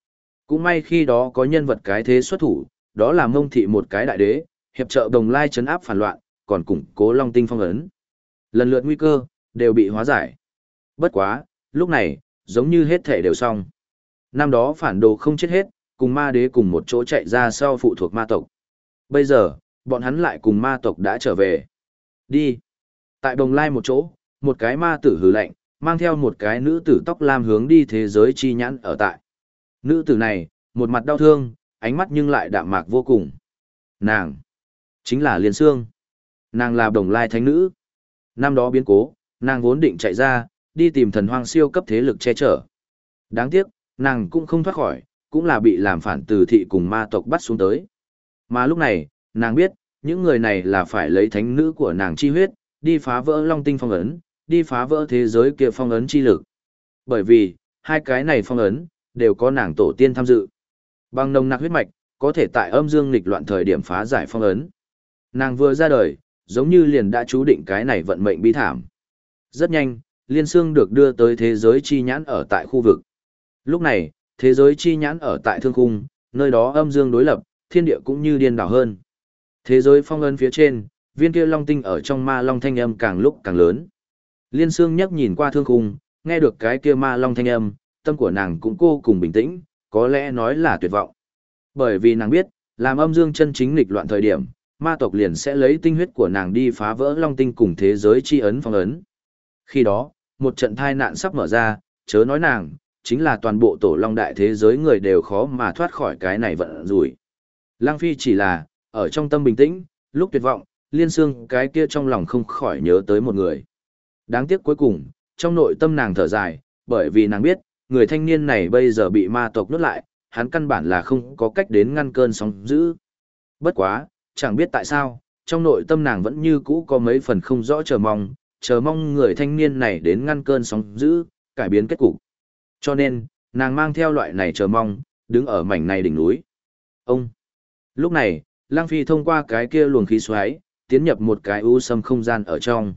Cũng may khi đó có nhân vật cái thế xuất thủ, đó là Mông Thị một cái đại đế, hiệp trợ Đồng Lai trấn áp phản loạn, còn củng cố Long Tinh phong ấn. Lần lượt nguy cơ, đều bị hóa giải. Bất quá, lúc này, giống như hết thể đều xong. Năm đó phản đồ không chết hết, cùng ma đế cùng một chỗ chạy ra sau phụ thuộc ma tộc. Bây giờ, bọn hắn lại cùng ma tộc đã trở về. Đi. Tại Đồng Lai một chỗ, một cái ma tử hừ lạnh, mang theo một cái nữ tử tóc lam hướng đi thế giới chi nhãn ở tại. Nữ tử này, một mặt đau thương, ánh mắt nhưng lại đạm mạc vô cùng. Nàng, chính là Liên Sương. Nàng là Đồng Lai thánh nữ. Năm đó biến cố, nàng vốn định chạy ra, đi tìm thần hoang siêu cấp thế lực che chở. Đáng tiếc, nàng cũng không thoát khỏi, cũng là bị làm phản từ thị cùng ma tộc bắt xuống tới. Mà lúc này, nàng biết, những người này là phải lấy thánh nữ của nàng chi huyết, đi phá vỡ Long Tinh phong ấn, đi phá vỡ thế giới kia phong ấn chi lực. Bởi vì, hai cái này phong ấn, đều có nàng tổ tiên tham dự. Bằng nồng nặc huyết mạch, có thể tại âm dương nghịch loạn thời điểm phá giải phong ấn. Nàng vừa ra đời, giống như liền đã chú định cái này vận mệnh bi thảm. Rất nhanh, Liên Sương được đưa tới thế giới chi nhãn ở tại khu vực. Lúc này, thế giới chi nhãn ở tại thương khung, nơi đó âm dương đối lập, thiên địa cũng như điên đảo hơn. Thế giới phong ấn phía trên, viên kia long tinh ở trong ma long thanh âm càng lúc càng lớn. Liên Sương nhấc nhìn qua thương khung, nghe được cái kia ma long thanh âm, tâm của nàng cũng vô cùng bình tĩnh, có lẽ nói là tuyệt vọng. Bởi vì nàng biết, làm âm dương chân chính nghịch loạn thời điểm, ma tộc liền sẽ lấy tinh huyết của nàng đi phá vỡ long tinh cùng thế giới chi ấn phong ấn. Khi đó, một trận thai nạn sắp mở ra, chớ nói nàng, chính là toàn bộ tổ long đại thế giới người đều khó mà thoát khỏi cái này vận rủi. Lang Phi chỉ là, ở trong tâm bình tĩnh, lúc tuyệt vọng, Liên Sương cái kia trong lòng không khỏi nhớ tới một người. Đáng tiếc cuối cùng, trong nội tâm nàng thở dài, bởi vì nàng biết, người thanh niên này bây giờ bị ma tộc nuốt lại, hắn căn bản là không có cách đến ngăn cơn sóng dữ. Bất quá, chẳng biết tại sao, trong nội tâm nàng vẫn như cũ có mấy phần không rõ chờ mong người thanh niên này đến ngăn cơn sóng dữ, cải biến kết cục. Cho nên, nàng mang theo loại này chờ mong, đứng ở mảnh này đỉnh núi. Ông! Lúc này, Lang Phi thông qua cái kia luồng khí xoáy, tiến nhập một cái u sâm không gian ở trong.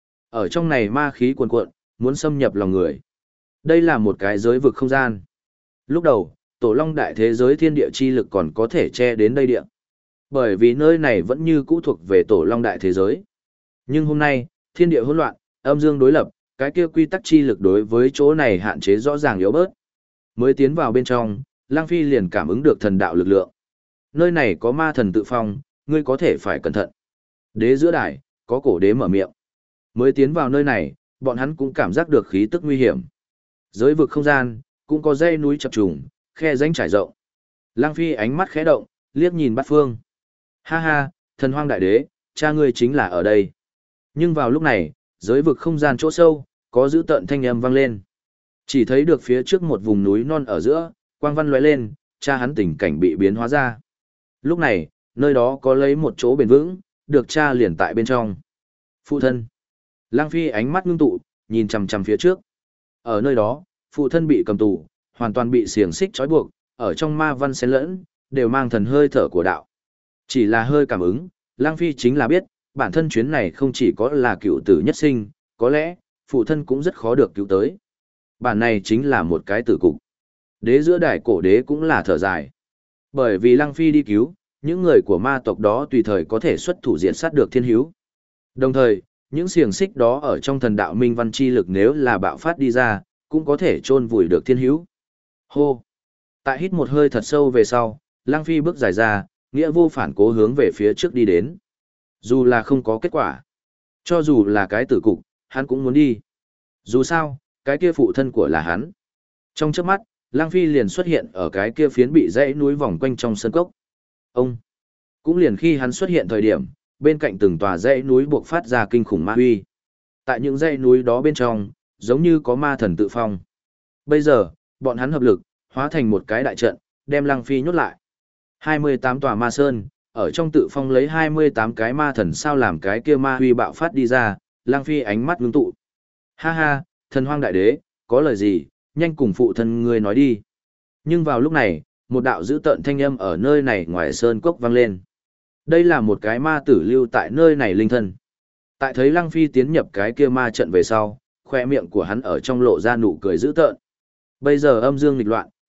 Ở trong này ma khí cuồn cuộn, muốn xâm nhập lòng người. Đây là một cái giới vực không gian. Lúc đầu, tổ long đại thế giới thiên địa chi lực còn có thể che đến đây địa. Bởi vì nơi này vẫn như cũ thuộc về tổ long đại thế giới. Nhưng hôm nay, thiên địa hỗn loạn, âm dương đối lập, cái kia quy tắc chi lực đối với chỗ này hạn chế rõ ràng yếu bớt. Mới tiến vào bên trong, Lang Phi liền cảm ứng được thần đạo lực lượng. Nơi này có ma thần tự phong, ngươi có thể phải cẩn thận. Đế giữa đài, có cổ đế mở miệng. Mới tiến vào nơi này, bọn hắn cũng cảm giác được khí tức nguy hiểm. Giới vực không gian, cũng có dãy núi chập trùng, khe rãnh trải rộng. Lang Phi ánh mắt khẽ động, liếc nhìn bát phương. Ha ha, thần hoang đại đế, cha ngươi chính là ở đây. Nhưng vào lúc này, giới vực không gian chỗ sâu, có dữ tợn thanh âm vang lên. Chỉ thấy được phía trước một vùng núi non ở giữa, quang văn lóe lên, cha hắn tình cảnh bị biến hóa ra. Lúc này, nơi đó có lấy một chỗ bền vững, được cha liền tại bên trong. Phụ thân. Lang Phi ánh mắt ngưng tụ, nhìn chằm chằm phía trước. Ở nơi đó, phụ thân bị cầm tù, hoàn toàn bị xiềng xích trói buộc, ở trong ma văn xen lẫn, đều mang thần hơi thở của đạo. Chỉ là hơi cảm ứng, Lang Phi chính là biết, bản thân chuyến này không chỉ có là cựu tử nhất sinh, có lẽ, phụ thân cũng rất khó được cứu tới. Bản này chính là một cái tử cục. Đế giữa đài cổ đế cũng là thở dài. Bởi vì Lang Phi đi cứu, những người của ma tộc đó tùy thời có thể xuất thủ diện sát được thiên hữu. Đồng thời, những xiềng xích đó ở trong thần đạo minh văn chi lực nếu là bạo phát đi ra, cũng có thể chôn vùi được thiên hữu. Hô! Tại hít một hơi thật sâu về sau, Lang Phi bước dài ra, nghĩa vô phản cố hướng về phía trước đi đến. Dù là không có kết quả, cho dù là cái tử cục, hắn cũng muốn đi. Dù sao, cái kia phụ thân của là hắn. Trong chớp mắt, Lang Phi liền xuất hiện ở cái kia phiến bị dãy núi vòng quanh trong sân cốc. Ông! Cũng liền khi hắn xuất hiện thời điểm, bên cạnh từng tòa dãy núi buộc phát ra kinh khủng ma huy. Tại những dãy núi đó bên trong, giống như có ma thần tự phong. Bây giờ, bọn hắn hợp lực, hóa thành một cái đại trận, đem Lang Phi nhốt lại. 28 tòa ma sơn, ở trong tự phong lấy 28 cái ma thần sao làm cái kia ma huy bạo phát đi ra, Lang Phi ánh mắt ngưng tụ. Ha ha, thần hoang đại đế, có lời gì, nhanh cùng phụ thân ngươi nói đi. Nhưng vào lúc này, một đạo dữ tợn thanh âm ở nơi này ngoài sơn cốc vang lên. Đây là một cái ma tử lưu tại nơi này linh thân. Tại thấy Lang Phi tiến nhập cái kia ma trận về sau, khoe miệng của hắn ở trong lộ ra nụ cười dữ tợn. Bây giờ âm dương nghịch loạn,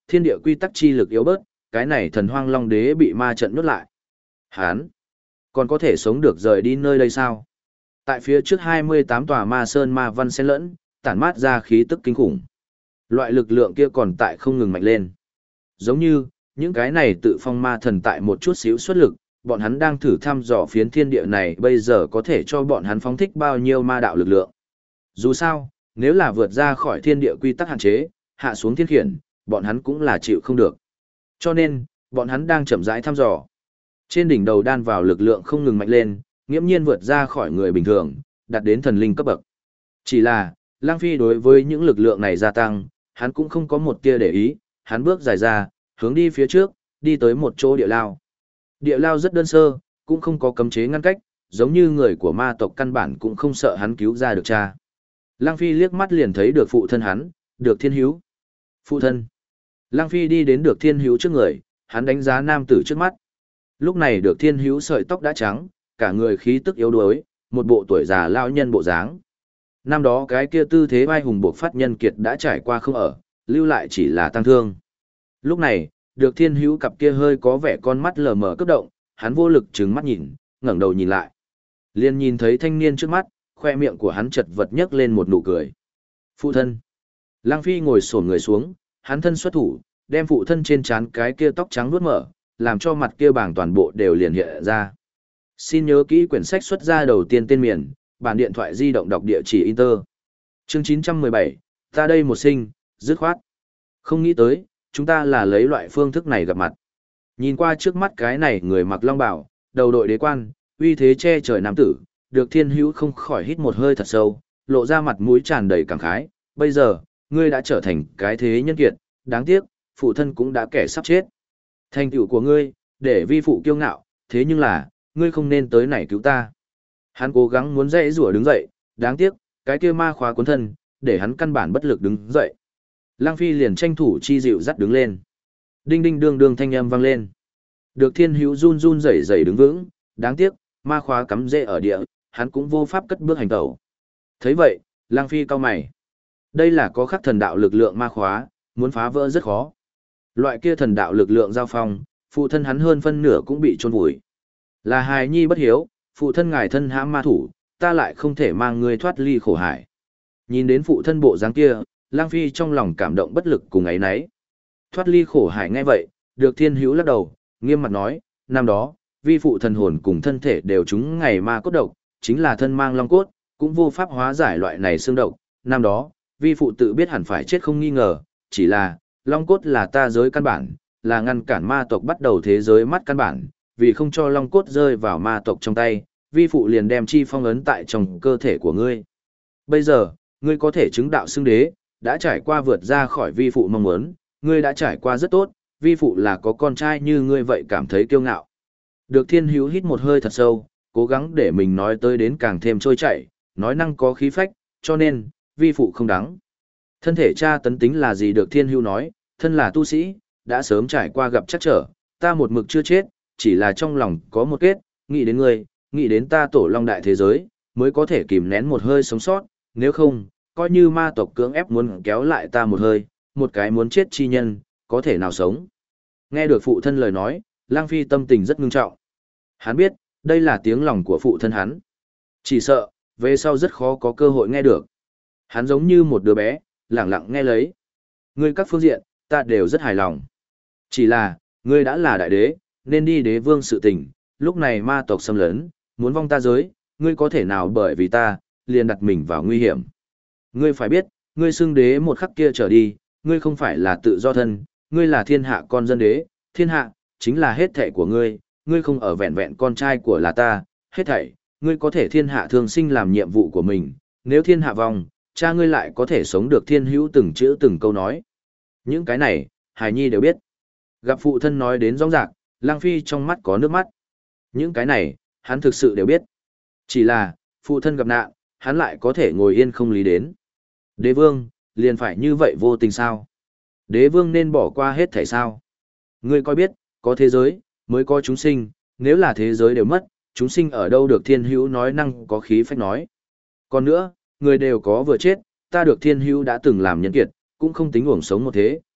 thiên địa quy tắc chi lực yếu bớt, cái này thần hoang long đế bị ma trận nuốt lại. Hán, còn có thể sống được rời đi nơi đây sao? Tại phía trước 28 tòa ma sơn ma văn xen lẫn, tản mát ra khí tức kinh khủng. Loại lực lượng kia còn tại không ngừng mạnh lên. Giống như, những cái này tự phong ma thần tại một chút xíu xuất lực, bọn hắn đang thử thăm dò phiến thiên địa này bây giờ có thể cho bọn hắn phóng thích bao nhiêu ma đạo lực lượng. Dù sao, nếu là vượt ra khỏi thiên địa quy tắc hạn chế, hạ xuống thiên khiển, bọn hắn cũng là chịu không được. Cho nên, bọn hắn đang chậm rãi thăm dò. Trên đỉnh đầu đan vào lực lượng không ngừng mạnh lên, nghiễm nhiên vượt ra khỏi người bình thường, đạt đến thần linh cấp bậc. Chỉ là, Lang Phi đối với những lực lượng này gia tăng, hắn cũng không có một tia để ý, hắn bước dài ra, hướng đi phía trước, đi tới một chỗ địa lao. Địa lao rất đơn sơ, cũng không có cấm chế ngăn cách, giống như người của ma tộc căn bản cũng không sợ hắn cứu ra được cha. Lang Phi liếc mắt liền thấy được phụ thân hắn, Được Thiên Hữu. Phụ thân. Lang Phi đi đến Được Thiên Hữu trước người, hắn đánh giá nam tử trước mắt. Lúc này Được Thiên Hữu sợi tóc đã trắng, cả người khí tức yếu đuối, một bộ tuổi già lão nhân bộ dáng. Năm đó cái kia tư thế vai hùng buộc phát nhân kiệt đã trải qua không ở, lưu lại chỉ là tăng thương. Lúc này, Được Thiên Hữu cặp kia hơi có vẻ con mắt lờ mờ cấp động, hắn vô lực trừng mắt nhìn, ngẩng đầu nhìn lại. Liền nhìn thấy thanh niên trước mắt, khoe miệng của hắn chật vật nhấc lên một nụ cười. Phụ thân. Lang Phi ngồi xổm người xuống, hắn thân xuất thủ, đem phụ thân trên trán cái kia tóc trắng vuốt mở, làm cho mặt kia bảng toàn bộ đều liền hiện ra. Xin nhớ kỹ quyển sách xuất ra đầu tiên tên miền, bản điện thoại di động đọc địa chỉ Inter. Chương 917, ta đây một sinh, dứt khoát. Không nghĩ tới, chúng ta là lấy loại phương thức này gặp mặt. Nhìn qua trước mắt cái này người mặc long bào, đầu đội đế quan, uy thế che trời nam tử, Được Thiên Hữu không khỏi hít một hơi thật sâu, lộ ra mặt mũi tràn đầy cảm khái. Bây giờ, ngươi đã trở thành cái thế nhân kiệt, đáng tiếc, phụ thân cũng đã kẻ sắp chết. Thành tựu của ngươi, để vi phụ kiêu ngạo, thế nhưng là, ngươi không nên tới này cứu ta. Hắn cố gắng muốn dậy rủa đứng dậy, đáng tiếc, cái kia ma khóa cuốn thân, để hắn căn bản bất lực đứng dậy. Lang Phi liền tranh thủ chi dịu dắt đứng lên. Đinh đinh đương đương thanh âm vang lên. Được Thiên Hữu run run rẩy rẩy đứng vững, đáng tiếc, ma khóa cắm rễ ở địa, hắn cũng vô pháp cất bước hành tẩu. Thấy vậy, Lang Phi cau mày. Đây là có khắc thần đạo lực lượng ma khóa, muốn phá vỡ rất khó. Loại kia thần đạo lực lượng giao phong, phụ thân hắn hơn phân nửa cũng bị chôn vùi. Là hài nhi bất hiếu, phụ thân ngài thân hãm ma thủ, ta lại không thể mang ngươi thoát ly khổ hải. Nhìn đến phụ thân bộ dáng kia, Lang Phi trong lòng cảm động bất lực cùng ấy nấy. Thoát ly khổ hải nghe vậy, Được Thiên Hữu lắc đầu, nghiêm mặt nói, năm đó, vi phụ thần hồn cùng thân thể đều trúng ngày ma cốt độc, chính là thân mang long cốt, cũng vô pháp hóa giải loại này xương độc. Năm đó, vi phụ tự biết hẳn phải chết không nghi ngờ, chỉ là, long cốt là ta giới căn bản, là ngăn cản ma tộc bắt đầu thế giới mắt căn bản, vì không cho long cốt rơi vào ma tộc trong tay, vi phụ liền đem chi phong ấn tại trong cơ thể của ngươi. Bây giờ, ngươi có thể chứng đạo xưng đế, đã trải qua vượt ra khỏi vi phụ mong muốn, ngươi đã trải qua rất tốt, vi phụ là có con trai như ngươi vậy cảm thấy kiêu ngạo. Được Thiên Hữu hít một hơi thật sâu, cố gắng để mình nói tới đến càng thêm trôi chảy, nói năng có khí phách, cho nên, vi phụ không đáng. Thân thể cha tấn tính là gì Được Thiên Hữu nói, thân là tu sĩ, đã sớm trải qua gặp chắc trở, ta một mực chưa chết, chỉ là trong lòng có một kết, nghĩ đến ngươi, nghĩ đến ta tổ long đại thế giới, mới có thể kìm nén một hơi sống sót, nếu không, coi như ma tộc cưỡng ép muốn kéo lại ta một hơi, một cái muốn chết chi nhân, có thể nào sống. Nghe được phụ thân lời nói, Lang Phi tâm tình rất ngưng trọng. Hắn biết, đây là tiếng lòng của phụ thân hắn. Chỉ sợ, về sau rất khó có cơ hội nghe được. Hắn giống như một đứa bé, lẳng lặng nghe lấy. Ngươi các phương diện, ta đều rất hài lòng. Chỉ là, ngươi đã là đại đế, nên đi đế vương sự tình, lúc này ma tộc xâm lấn, muốn vong ta giới, ngươi có thể nào bởi vì ta, liền đặt mình vào nguy hiểm. Ngươi phải biết, ngươi xưng đế một khắc kia trở đi, ngươi không phải là tự do thân, ngươi là thiên hạ con dân đế, thiên hạ, chính là hết thảy của ngươi, ngươi không ở vẹn vẹn con trai của là ta, hết thảy, ngươi có thể thiên hạ thường sinh làm nhiệm vụ của mình, nếu thiên hạ vong, cha ngươi lại có thể sống được. Thiên Hữu từng chữ từng câu nói. Những cái này, Hải Nhi đều biết. Gặp phụ thân nói đến rõ ràng, Lang Phi trong mắt có nước mắt. Những cái này, hắn thực sự đều biết. Chỉ là, phụ thân gặp nạn, hắn lại có thể ngồi yên không lý đến. Đế vương, liền phải như vậy vô tình sao? Đế vương nên bỏ qua hết thảy sao? Ngươi coi biết, có thế giới, mới có chúng sinh, nếu là thế giới đều mất, chúng sinh ở đâu được. Thiên Hữu nói năng có khí phách nói. Còn nữa, người đều có vừa chết, ta được Thiên Hữu đã từng làm nhân kiệt, cũng không tính uổng sống một thế,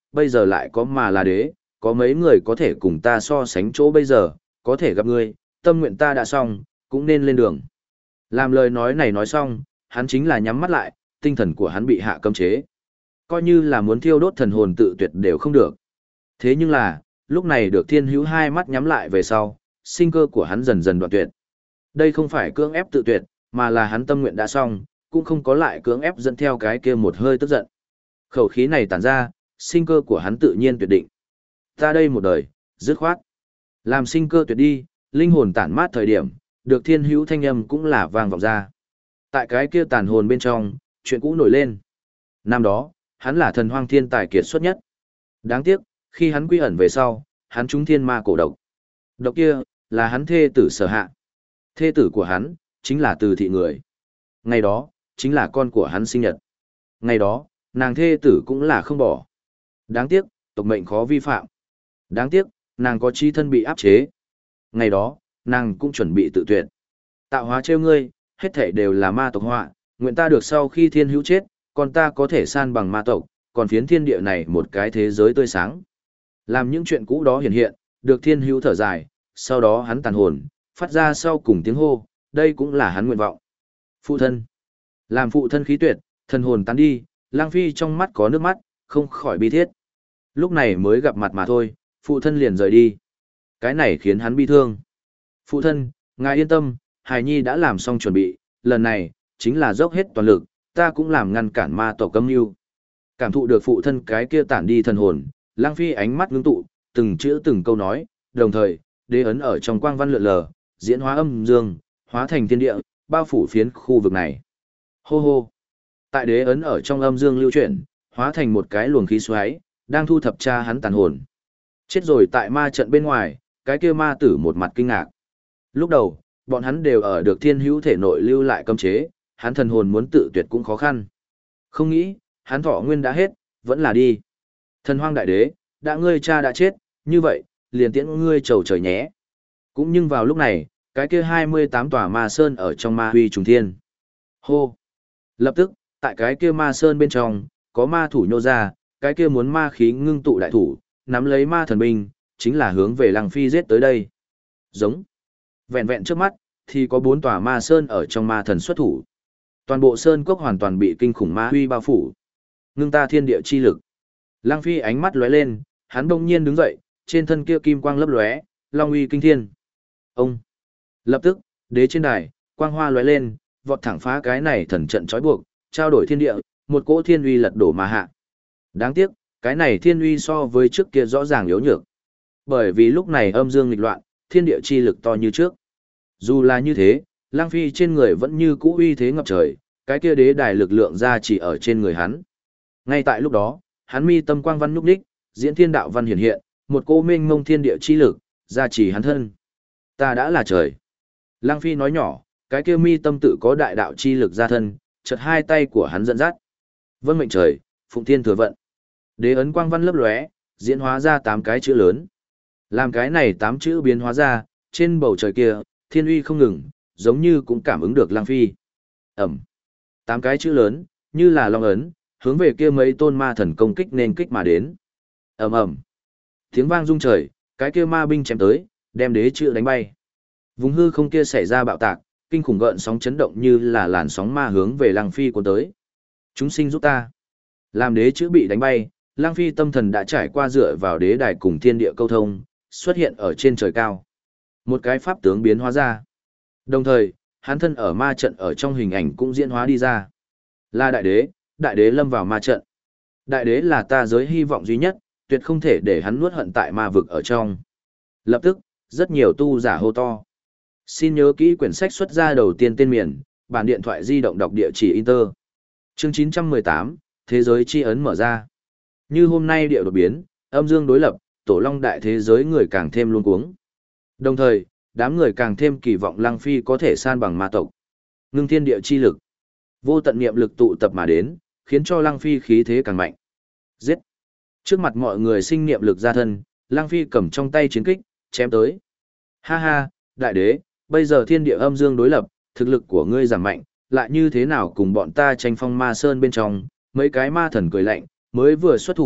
bây giờ lại có mà là đế, có mấy người có thể cùng ta so sánh chỗ bây giờ, có thể gặp ngươi, tâm nguyện ta đã xong, cũng nên lên đường. Làm lời nói này nói xong, hắn chính là nhắm mắt lại, tinh thần của hắn bị hạ cấm chế. Coi như là muốn thiêu đốt thần hồn tự tuyệt đều không được. Thế nhưng là, lúc này được Thiên Hữu hai mắt nhắm lại về sau, sinh cơ của hắn dần dần đoạn tuyệt. Đây không phải cưỡng ép tự tuyệt, mà là hắn tâm nguyện đã xong, cũng không có lại cưỡng ép dẫn theo cái kia một hơi tức giận. Khẩu khí này tản ra, sinh cơ của hắn tự nhiên tuyệt định. Ta đây một đời, dứt khoát. Làm sinh cơ tuyệt đi, linh hồn tản mát thời điểm, được Thiên Hữu thanh âm cũng là vang vọng ra. Tại cái kia tàn hồn bên trong, chuyện cũ nổi lên. Năm đó, hắn là thần hoang thiên tài kiệt xuất nhất. Đáng tiếc, khi hắn quy ẩn về sau, hắn trúng thiên ma cổ độc. Độc kia, là hắn thê tử sở hạ. Thê tử của hắn, chính là Từ thị người. Ngày đó, chính là con của hắn sinh nhật. Ngày đó, nàng thê tử cũng là không bỏ. Đáng tiếc, tộc mệnh khó vi phạm. Đáng tiếc, nàng có chi thân bị áp chế. Ngày đó, nàng cũng chuẩn bị tự tuyệt. Tạo hóa trêu ngươi, hết thảy đều là ma tộc họa, nguyện ta được sau khi Thiên Hữu chết, còn ta có thể san bằng ma tộc, còn phiến thiên địa này một cái thế giới tươi sáng. Làm những chuyện cũ đó hiện hiện, được Thiên Hữu thở dài, sau đó hắn tàn hồn, phát ra sau cùng tiếng hô, đây cũng là hắn nguyện vọng. Phụ thân. Làm phụ thân khí tuyệt, thần hồn tán đi, Lang Phi trong mắt có nước mắt, không khỏi bi thiết. Lúc này mới gặp mặt mà thôi, phụ thân liền rời đi. Cái này khiến hắn bi thương. Phụ thân, ngài yên tâm, Hải Nhi đã làm xong chuẩn bị, lần này, chính là dốc hết toàn lực, ta cũng làm ngăn cản ma tộc âm mưu. Cảm thụ được phụ thân cái kia tản đi thần hồn, Lang Phi ánh mắt ngưng tụ, từng chữ từng câu nói, đồng thời, đế ấn ở trong quang văn lượn lờ, diễn hóa âm dương, hóa thành thiên địa, bao phủ phiến khu vực này. Hô hô. Tại đế ấn ở trong âm dương lưu chuyển, hóa thành một cái luồng khí xoáy, đang thu thập tra hắn tàn hồn. Chết rồi tại ma trận bên ngoài, cái kia ma tử một mặt kinh ngạc. Lúc đầu, bọn hắn đều ở được Thiên Hữu thể nội lưu lại cấm chế, hắn thần hồn muốn tự tuyệt cũng khó khăn. Không nghĩ, hắn thọ nguyên đã hết, vẫn là đi. Thần hoang đại đế, đã ngươi cha đã chết, như vậy, liền tiễn ngươi trầu trời nhé. Cũng nhưng vào lúc này, cái kia 28 tòa ma sơn ở trong ma huy trùng thiên. Hô! Lập tức, tại cái kia ma sơn bên trong, có ma thủ nhô ra, cái kia muốn ma khí ngưng tụ đại thủ, nắm lấy ma thần binh, chính là hướng về Lăng Phi giết tới đây. Giống. Vẹn vẹn trước mắt, thì có 4 tòa ma sơn ở trong ma thần xuất thủ. Toàn bộ sơn cốc hoàn toàn bị kinh khủng ma huy bao phủ. Ngưng ta thiên địa chi lực. Lăng Phi ánh mắt lóe lên, hắn đông nhiên đứng dậy, trên thân kia kim quang lấp lóe, long uy kinh thiên. Ông. Lập tức, đế trên đài, quang hoa lóe lên, vọt thẳng phá cái này thần trận trói buộc, trao đổi thiên địa, một cỗ thiên uy lật đổ mà hạ. Đáng tiếc, cái này thiên uy so với trước kia rõ ràng yếu nhược. Bởi vì lúc này âm dương nghịch loạn, thiên địa chi lực to như trước. Dù là như thế, Lang Phi trên người vẫn như cũ uy thế ngập trời, cái kia đế đài lực lượng ra chỉ ở trên người hắn. Ngay tại lúc đó, hắn mi tâm quang văn nhúc đích, diễn thiên đạo văn hiển hiện, một cô mênh mông thiên địa chi lực, ra chỉ hắn thân. Ta đã là trời. Lang Phi nói nhỏ, cái kia mi tâm tự có đại đạo chi lực ra thân, chợt hai tay của hắn dẫn dắt. Vâng mệnh trời, phụng thiên thừa vận. Đế ấn quang văn lấp lóe, diễn hóa ra 8 cái chữ lớn. Làm cái này 8 chữ biến hóa ra, trên bầu trời kia, thiên uy không ngừng, giống như cũng cảm ứng được Lang Phi. Ẩm. 8 cái chữ lớn, như là long ấn, hướng về kia mấy tôn ma thần công kích nên kích mà đến. Ầm ầm. Tiếng vang rung trời, cái kia ma binh chém tới, đem đế chữ đánh bay. Vùng hư không kia xảy ra bạo tạc, kinh khủng gợn sóng chấn động như là làn sóng ma hướng về Lang Phi cuốn tới. Chúng sinh giúp ta. Làm đế chữ bị đánh bay, Lang Phi tâm thần đã trải qua dựa vào đế đài cùng thiên địa câu thông, xuất hiện ở trên trời cao. Một cái pháp tướng biến hóa ra. Đồng thời, hắn thân ở ma trận ở trong hình ảnh cũng diễn hóa đi ra. Là đại đế lâm vào ma trận. Đại đế là ta giới hy vọng duy nhất, tuyệt không thể để hắn nuốt hận tại ma vực ở trong. Lập tức, rất nhiều tu giả hô to. Xin nhớ kỹ quyển sách xuất ra đầu tiên tên miền, bản điện thoại di động đọc địa chỉ Inter. Chương 918, Thế giới chi ấn mở ra. Như hôm nay địa đột biến, âm dương đối lập, tổ long đại thế giới người càng thêm luống cuống. Đồng thời, đám người càng thêm kỳ vọng Lăng Phi có thể san bằng ma tộc. Ngưng thiên địa chi lực. Vô tận niệm lực tụ tập mà đến, khiến cho Lăng Phi khí thế càng mạnh. Giết. Trước mặt mọi người sinh niệm lực ra thân, Lăng Phi cầm trong tay chiến kích, chém tới. Ha ha, đại đế, bây giờ thiên địa âm dương đối lập, thực lực của ngươi giảm mạnh, lại như thế nào cùng bọn ta tranh phong ma sơn bên trong, mấy cái ma thần cười lạnh, mới vừa xuất thủ,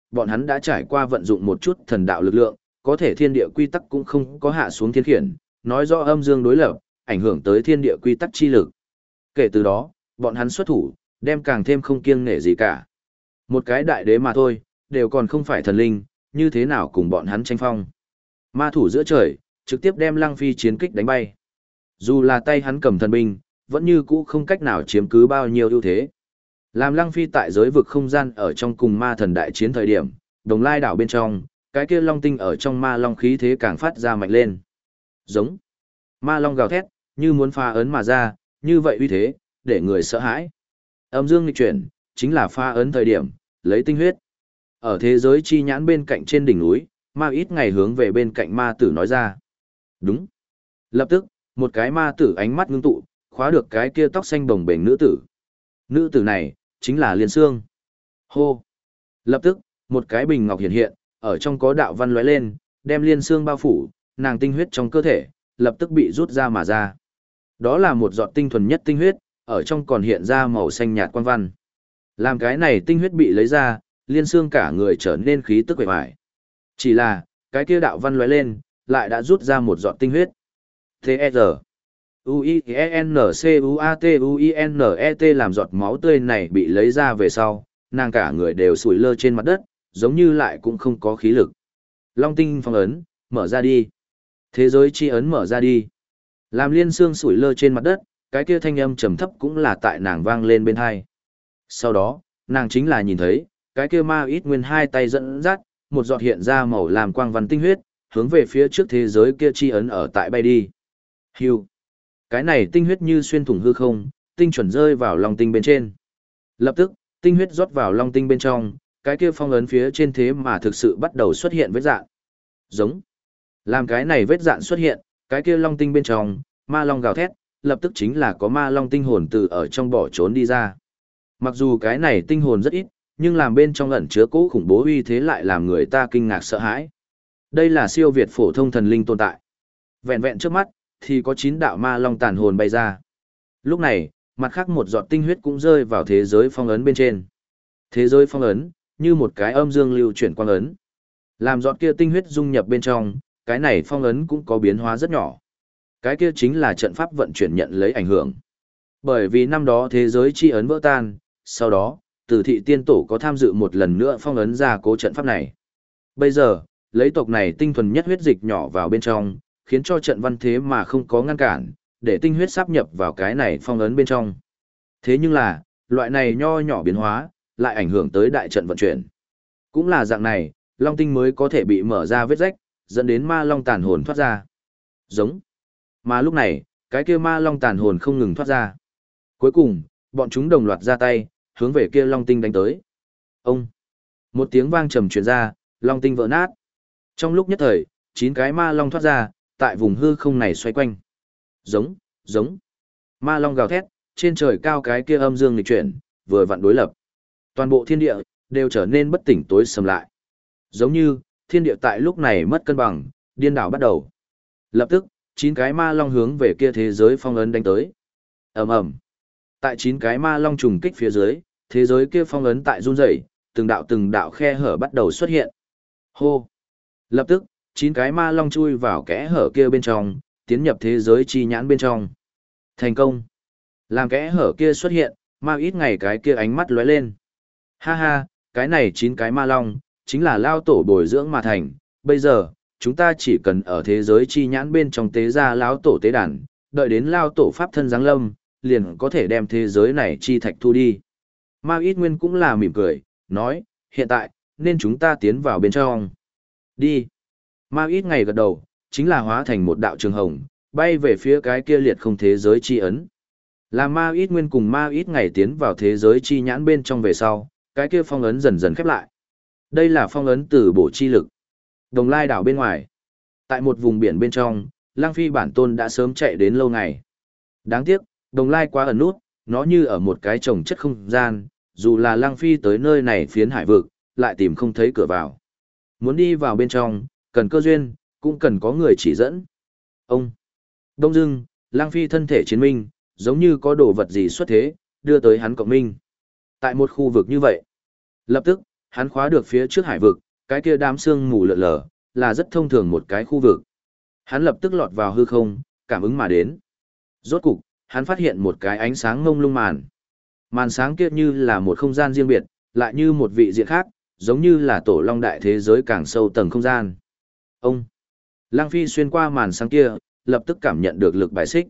bọn hắn đã trải qua vận dụng một chút thần đạo lực lượng, có thể thiên địa quy tắc cũng không có hạ xuống thiên khiển, nói rõ âm dương đối lập, ảnh hưởng tới thiên địa quy tắc chi lực. Kể từ đó, bọn hắn xuất thủ, đem càng thêm không kiêng nể gì cả. Một cái đại đế mà thôi, đều còn không phải thần linh, như thế nào cùng bọn hắn tranh phong. Ma thủ giữa trời, trực tiếp đem Lăng Phi chiến kích đánh bay. Dù là tay hắn cầm thần binh, vẫn như cũ không cách nào chiếm cứ bao nhiêu ưu thế. Làm Lăng Phi tại giới vực không gian ở trong cùng ma thần đại chiến thời điểm, Đồng Lai đảo bên trong, cái kia long tinh ở trong ma long khí thế càng phát ra mạnh lên. Giống. Ma long gào thét, như muốn pha ấn mà ra, như vậy uy thế, để người sợ hãi. Âm dương nghịch chuyển, chính là pha ấn thời điểm, lấy tinh huyết. Ở thế giới chi nhãn bên cạnh trên đỉnh núi, ma ít ngày hướng về bên cạnh ma tử nói ra. Đúng. Lập tức, một cái ma tử ánh mắt ngưng tụ, khóa được cái kia tóc xanh bồng bềnh nữ tử. Nữ tử này, chính là Liên Sương. Hô. Lập tức, một cái bình ngọc hiện hiện, ở trong có đạo văn lóe lên, đem Liên Sương bao phủ, nàng tinh huyết trong cơ thể, lập tức bị rút ra mà ra. Đó là một giọt tinh thuần nhất tinh huyết, ở trong còn hiện ra màu xanh nhạt quang văn. Làm cái này tinh huyết bị lấy ra, Liên Sương cả người trở nên khí tức quệ vải. Chỉ là, cái kia đạo văn lóe lên, lại đã rút ra một giọt tinh huyết. T.E.R. U-I-N-C-U-A-T-U-I-N-E-T làm giọt máu tươi này bị lấy ra về sau, nàng cả người đều sủi lơ trên mặt đất, giống như lại cũng không có khí lực. Long tinh phong ấn, mở ra đi. Thế giới chi ấn mở ra đi. Làm Liên Sương sủi lơ trên mặt đất, cái kia thanh âm trầm thấp cũng là tại nàng vang lên bên tai. Sau đó, nàng chính là nhìn thấy, cái kia ma ít nguyên hai tay dẫn dắt, một giọt hiện ra màu làm quang văn tinh huyết, hướng về phía trước thế giới kia chi ấn ở tại bay đi. Hưu. Cái này tinh huyết như xuyên thủng hư không, tinh chuẩn rơi vào long tinh bên trên. Lập tức, tinh huyết rót vào long tinh bên trong, cái kia phong ấn phía trên thế mà thực sự bắt đầu xuất hiện vết dạn. Giống. Làm cái này vết dạn xuất hiện, cái kia long tinh bên trong, ma long gào thét, lập tức chính là có ma long tinh hồn từ ở trong bỏ trốn đi ra. Mặc dù cái này tinh hồn rất ít, nhưng làm bên trong ẩn chứa cỗ khủng bố uy thế lại làm người ta kinh ngạc sợ hãi. Đây là siêu việt phổ thông thần linh tồn tại. Vẹn vẹn trước mắt, thì có 9 đạo ma long tàn hồn bay ra. Lúc này, mặt khác một giọt tinh huyết cũng rơi vào thế giới phong ấn bên trên. Thế giới phong ấn, như một cái âm dương lưu chuyển quang ấn. Làm giọt kia tinh huyết dung nhập bên trong, cái này phong ấn cũng có biến hóa rất nhỏ. Cái kia chính là trận pháp vận chuyển nhận lấy ảnh hưởng. Bởi vì năm đó thế giới chi ấn vỡ tan, sau đó, Tử Thị Tiên Tổ có tham dự một lần nữa phong ấn ra cố trận pháp này. Bây giờ, lấy tộc này tinh thuần nhất huyết dịch nhỏ vào bên trong, khiến cho trận văn thế mà không có ngăn cản, để tinh huyết sáp nhập vào cái này phong ấn bên trong. Thế nhưng là, loại này nho nhỏ biến hóa, lại ảnh hưởng tới đại trận vận chuyển. Cũng là dạng này, long tinh mới có thể bị mở ra vết rách, dẫn đến ma long tàn hồn thoát ra. Giống. Mà lúc này, cái kia ma long tàn hồn không ngừng thoát ra. Cuối cùng, bọn chúng đồng loạt ra tay, hướng về kia long tinh đánh tới. Ông. Một tiếng vang trầm truyền ra, long tinh vỡ nát. Trong lúc nhất thời, 9 cái ma long thoát ra, tại vùng hư không này xoay quanh. Giống, giống. Ma long gào thét, trên trời cao cái kia âm dương nghịch chuyển, vừa vặn đối lập. Toàn bộ thiên địa đều trở nên bất tỉnh tối sầm lại. Giống như, thiên địa tại lúc này mất cân bằng, điên đảo bắt đầu. Lập tức, 9 cái ma long hướng về kia thế giới phong ấn đánh tới. Ầm ầm. Tại 9 cái ma long trùng kích phía dưới, thế giới kia phong ấn tại run rẩy, từng đạo khe hở bắt đầu xuất hiện. Hô. Lập tức, 9 cái ma long chui vào kẽ hở kia bên trong, tiến nhập thế giới chi nhãn bên trong. Thành công. Làm kẽ hở kia xuất hiện, ma ít ngày cái kia ánh mắt lóe lên. Ha ha, cái này 9 cái ma long, chính là lao tổ bồi dưỡng mà thành. Bây giờ, chúng ta chỉ cần ở thế giới chi nhãn bên trong tế ra lão tổ tế đàn, đợi đến lao tổ pháp thân giáng lâm, liền có thể đem thế giới này chi thạch thu đi. Ma ít nguyên cũng là mỉm cười, nói, hiện tại, nên chúng ta tiến vào bên trong. Đi. Ma ít ngày gật đầu, chính là hóa thành một đạo trường hồng, bay về phía cái kia liệt không thế giới chi ấn. Là ma ít nguyên cùng ma ít ngày tiến vào thế giới chi nhãn bên trong về sau, cái kia phong ấn dần dần khép lại. Đây là phong ấn từ bổ chi lực. Đồng Lai đảo bên ngoài. Tại một vùng biển bên trong, Lăng Phi bản tôn đã sớm chạy đến lâu ngày. Đáng tiếc, Đồng Lai quá ẩn nút, nó như ở một cái trồng chất không gian, dù là Lăng Phi tới nơi này phiến hải vực, lại tìm không thấy cửa vào. Muốn đi vào bên trong, cần cơ duyên, cũng cần có người chỉ dẫn. Ông. Đông dưng, Lăng Phi thân thể chiến minh, giống như có đồ vật gì xuất thế, đưa tới hắn cộng minh. Tại một khu vực như vậy, lập tức, hắn khóa được phía trước hải vực, cái kia đám sương mù lượn lờ, là rất thông thường một cái khu vực. Hắn lập tức lọt vào hư không, cảm ứng mà đến. Rốt cục, hắn phát hiện một cái ánh sáng ngông lung màn. Màn sáng kia như là một không gian riêng biệt, lại như một vị diện khác, giống như là tổ long đại thế giới càng sâu tầng không gian. Ông! Lăng Phi xuyên qua màn sáng kia, lập tức cảm nhận được lực bài xích.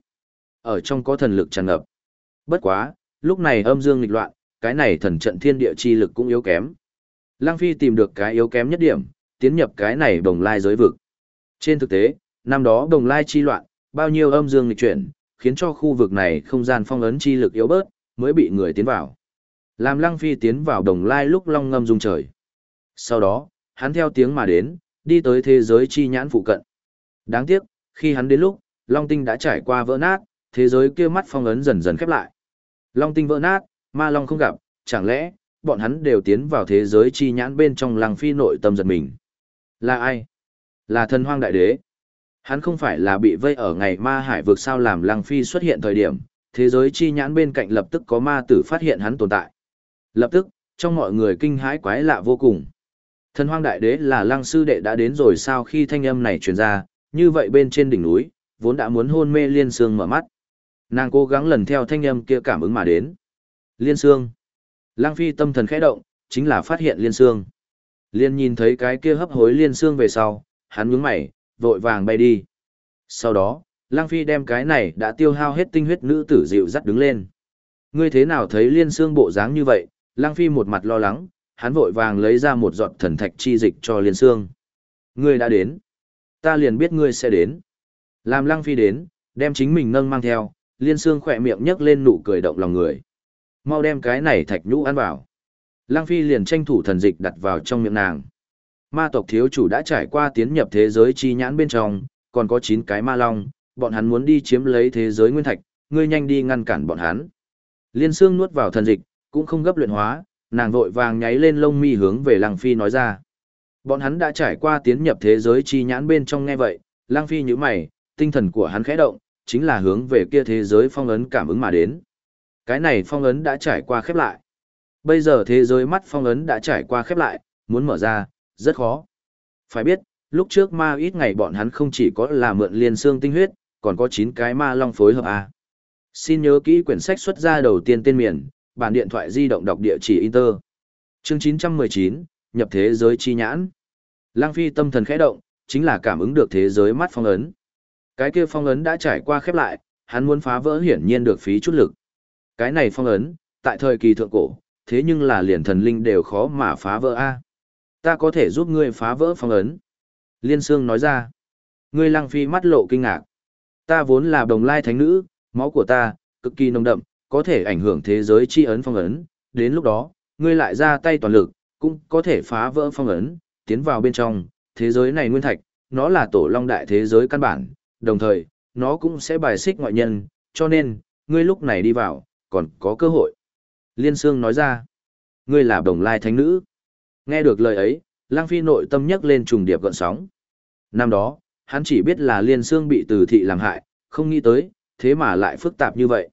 Ở trong có thần lực tràn ngập. Bất quá, lúc này âm dương nghịch loạn, cái này thần trận thiên địa chi lực cũng yếu kém. Lăng Phi tìm được cái yếu kém nhất điểm, tiến nhập cái này đồng lai giới vực. Trên thực tế, năm đó đồng lai chi loạn, bao nhiêu âm dương nghịch chuyển, khiến cho khu vực này không gian phong ấn chi lực yếu bớt, mới bị người tiến vào. Làm Lăng Phi tiến vào đồng lai lúc long ngâm rung trời. Sau đó, hắn theo tiếng mà đến, đi tới thế giới chi nhãn phụ cận. Đáng tiếc, khi hắn đến lúc, long tinh đã trải qua vỡ nát, thế giới kia mắt phong ấn dần dần khép lại. Long tinh vỡ nát, ma long không gặp, chẳng lẽ, bọn hắn đều tiến vào thế giới chi nhãn bên trong Lăng Phi nội tâm giật mình. Là ai? Là thần hoang đại đế. Hắn không phải là bị vây ở ngày ma hải vực sao làm Lăng Phi xuất hiện thời điểm, thế giới chi nhãn bên cạnh lập tức có ma tử phát hiện hắn tồn tại. Lập tức, trong mọi người kinh hãi quái lạ vô cùng. Thần hoang đại đế là Lăng sư đệ đã đến rồi sao khi thanh âm này truyền ra, như vậy bên trên đỉnh núi, vốn đã muốn hôn mê Liên Sương mở mắt. Nàng cố gắng lần theo thanh âm kia cảm ứng mà đến. Liên Sương. Lăng Phi tâm thần khẽ động, chính là phát hiện Liên Sương. Liên nhìn thấy cái kia hấp hối Liên Sương về sau, hắn nhướng mày, vội vàng bay đi. Sau đó, Lăng Phi đem cái này đã tiêu hao hết tinh huyết nữ tử dịu dắt đứng lên. Ngươi thế nào thấy Liên Sương bộ dáng như vậy? Lăng Phi một mặt lo lắng, hắn vội vàng lấy ra một giọt thần thạch chi dịch cho Liên Sương. Ngươi đã đến. Ta liền biết ngươi sẽ đến. Làm Lăng Phi đến, đem chính mình nâng mang theo, Liên Sương khỏe miệng nhấc lên nụ cười động lòng người. Mau đem cái này thạch nhũ ăn vào. Lăng Phi liền tranh thủ thần dịch đặt vào trong miệng nàng. Ma tộc thiếu chủ đã trải qua tiến nhập thế giới chi nhãn bên trong, còn có 9 cái ma long, bọn hắn muốn đi chiếm lấy thế giới nguyên thạch, ngươi nhanh đi ngăn cản bọn hắn. Liên Sương nuốt vào thần dịch, cũng không gấp luyện hóa, nàng vội vàng nháy lên lông mi hướng về Lăng Phi nói ra. Bọn hắn đã trải qua tiến nhập thế giới chi nhãn bên trong nghe vậy, Lăng Phi nhíu mày, tinh thần của hắn khẽ động, chính là hướng về kia thế giới phong ấn cảm ứng mà đến. Cái này phong ấn đã trải qua khép lại. Bây giờ thế giới mắt phong ấn đã trải qua khép lại, muốn mở ra, rất khó. Phải biết, lúc trước ma ít ngày bọn hắn không chỉ có là mượn Liên Sương tinh huyết, còn có 9 cái ma long phối hợp à. Xin nhớ kỹ quyển sách xuất ra đầu tiên tên miền, bản điện thoại di động đọc địa chỉ Inter. Chương 919, nhập thế giới chi nhãn. Lăng Phi tâm thần khẽ động, chính là cảm ứng được thế giới mắt phong ấn. Cái kia phong ấn đã trải qua khép lại, hắn muốn phá vỡ hiển nhiên được phí chút lực. Cái này phong ấn, tại thời kỳ thượng cổ, thế nhưng là liền thần linh đều khó mà phá vỡ a. Ta có thể giúp ngươi phá vỡ phong ấn. Liên Sương nói ra. Ngươi Lăng Phi mắt lộ kinh ngạc. Ta vốn là đồng lai thánh nữ, máu của ta, cực kỳ nồng đậm, có thể ảnh hưởng thế giới chi ấn phong ấn. Đến lúc đó, ngươi lại ra tay toàn lực, cũng có thể phá vỡ phong ấn, tiến vào bên trong, thế giới này nguyên thạch, nó là tổ long đại thế giới căn bản, đồng thời, nó cũng sẽ bài xích ngoại nhân, cho nên, ngươi lúc này đi vào, còn có cơ hội. Liên Sương nói ra, ngươi là đồng lai thánh nữ. Nghe được lời ấy, Lăng Phi nội tâm nhấc lên trùng điệp gợn sóng. Năm đó, hắn chỉ biết là Liên Sương bị Từ thị làm hại, không nghĩ tới, thế mà lại phức tạp như vậy.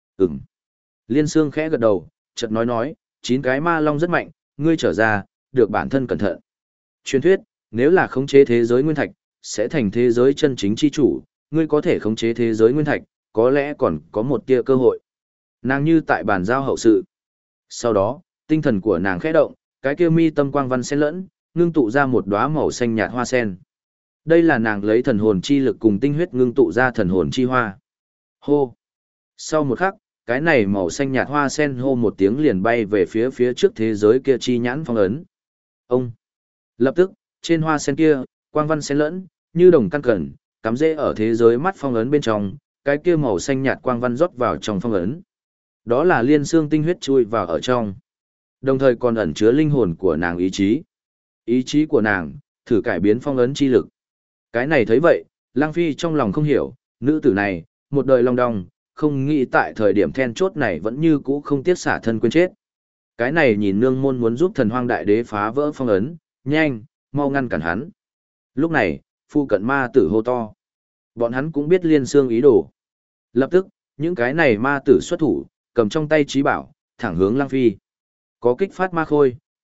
Liên Sương khẽ gật đầu, chợt nói, 9 cái ma long rất mạnh, ngươi trở ra, được bản thân cẩn thận. Truyền thuyết, nếu là khống chế thế giới nguyên thạch, sẽ thành thế giới chân chính chi chủ, ngươi có thể khống chế thế giới nguyên thạch, có lẽ còn có một tia cơ hội. Nàng như tại bàn giao hậu sự. Sau đó, tinh thần của nàng khẽ động, cái kia mi tâm quang văn xen lẫn, ngưng tụ ra một đóa màu xanh nhạt hoa sen. Đây là nàng lấy thần hồn chi lực cùng tinh huyết ngưng tụ ra thần hồn chi hoa. Hô! Sau một khắc, cái này màu xanh nhạt hoa sen hô một tiếng liền bay về phía trước thế giới kia chi nhãn phong ấn. Ông! Lập tức, trên hoa sen kia, quang văn xen lẫn, như đồng căn cẩn, cắm rễ ở thế giới mắt phong ấn bên trong, cái kia màu xanh nhạt quang văn rót vào trong phong ấn. Đó là Liên Sương tinh huyết chui vào ở trong. Đồng thời còn ẩn chứa linh hồn của nàng ý chí. Ý chí của nàng, thử cải biến phong ấn chi lực. Cái này thấy vậy, Lăng Phi trong lòng không hiểu, nữ tử này, một đời long đong, không nghĩ tại thời điểm then chốt này vẫn như cũ không tiếc xả thân quên chết. Cái này nhìn nương môn muốn giúp thần hoang đại đế phá vỡ phong ấn, nhanh, mau ngăn cản hắn. Lúc này, phu cận ma tử hô to. Bọn hắn cũng biết Liên Sương ý đồ. Lập tức, những cái này ma tử xuất thủ, cầm trong tay trí bảo, thẳng hướng Lăng Phi. Có kích phát ma khôi,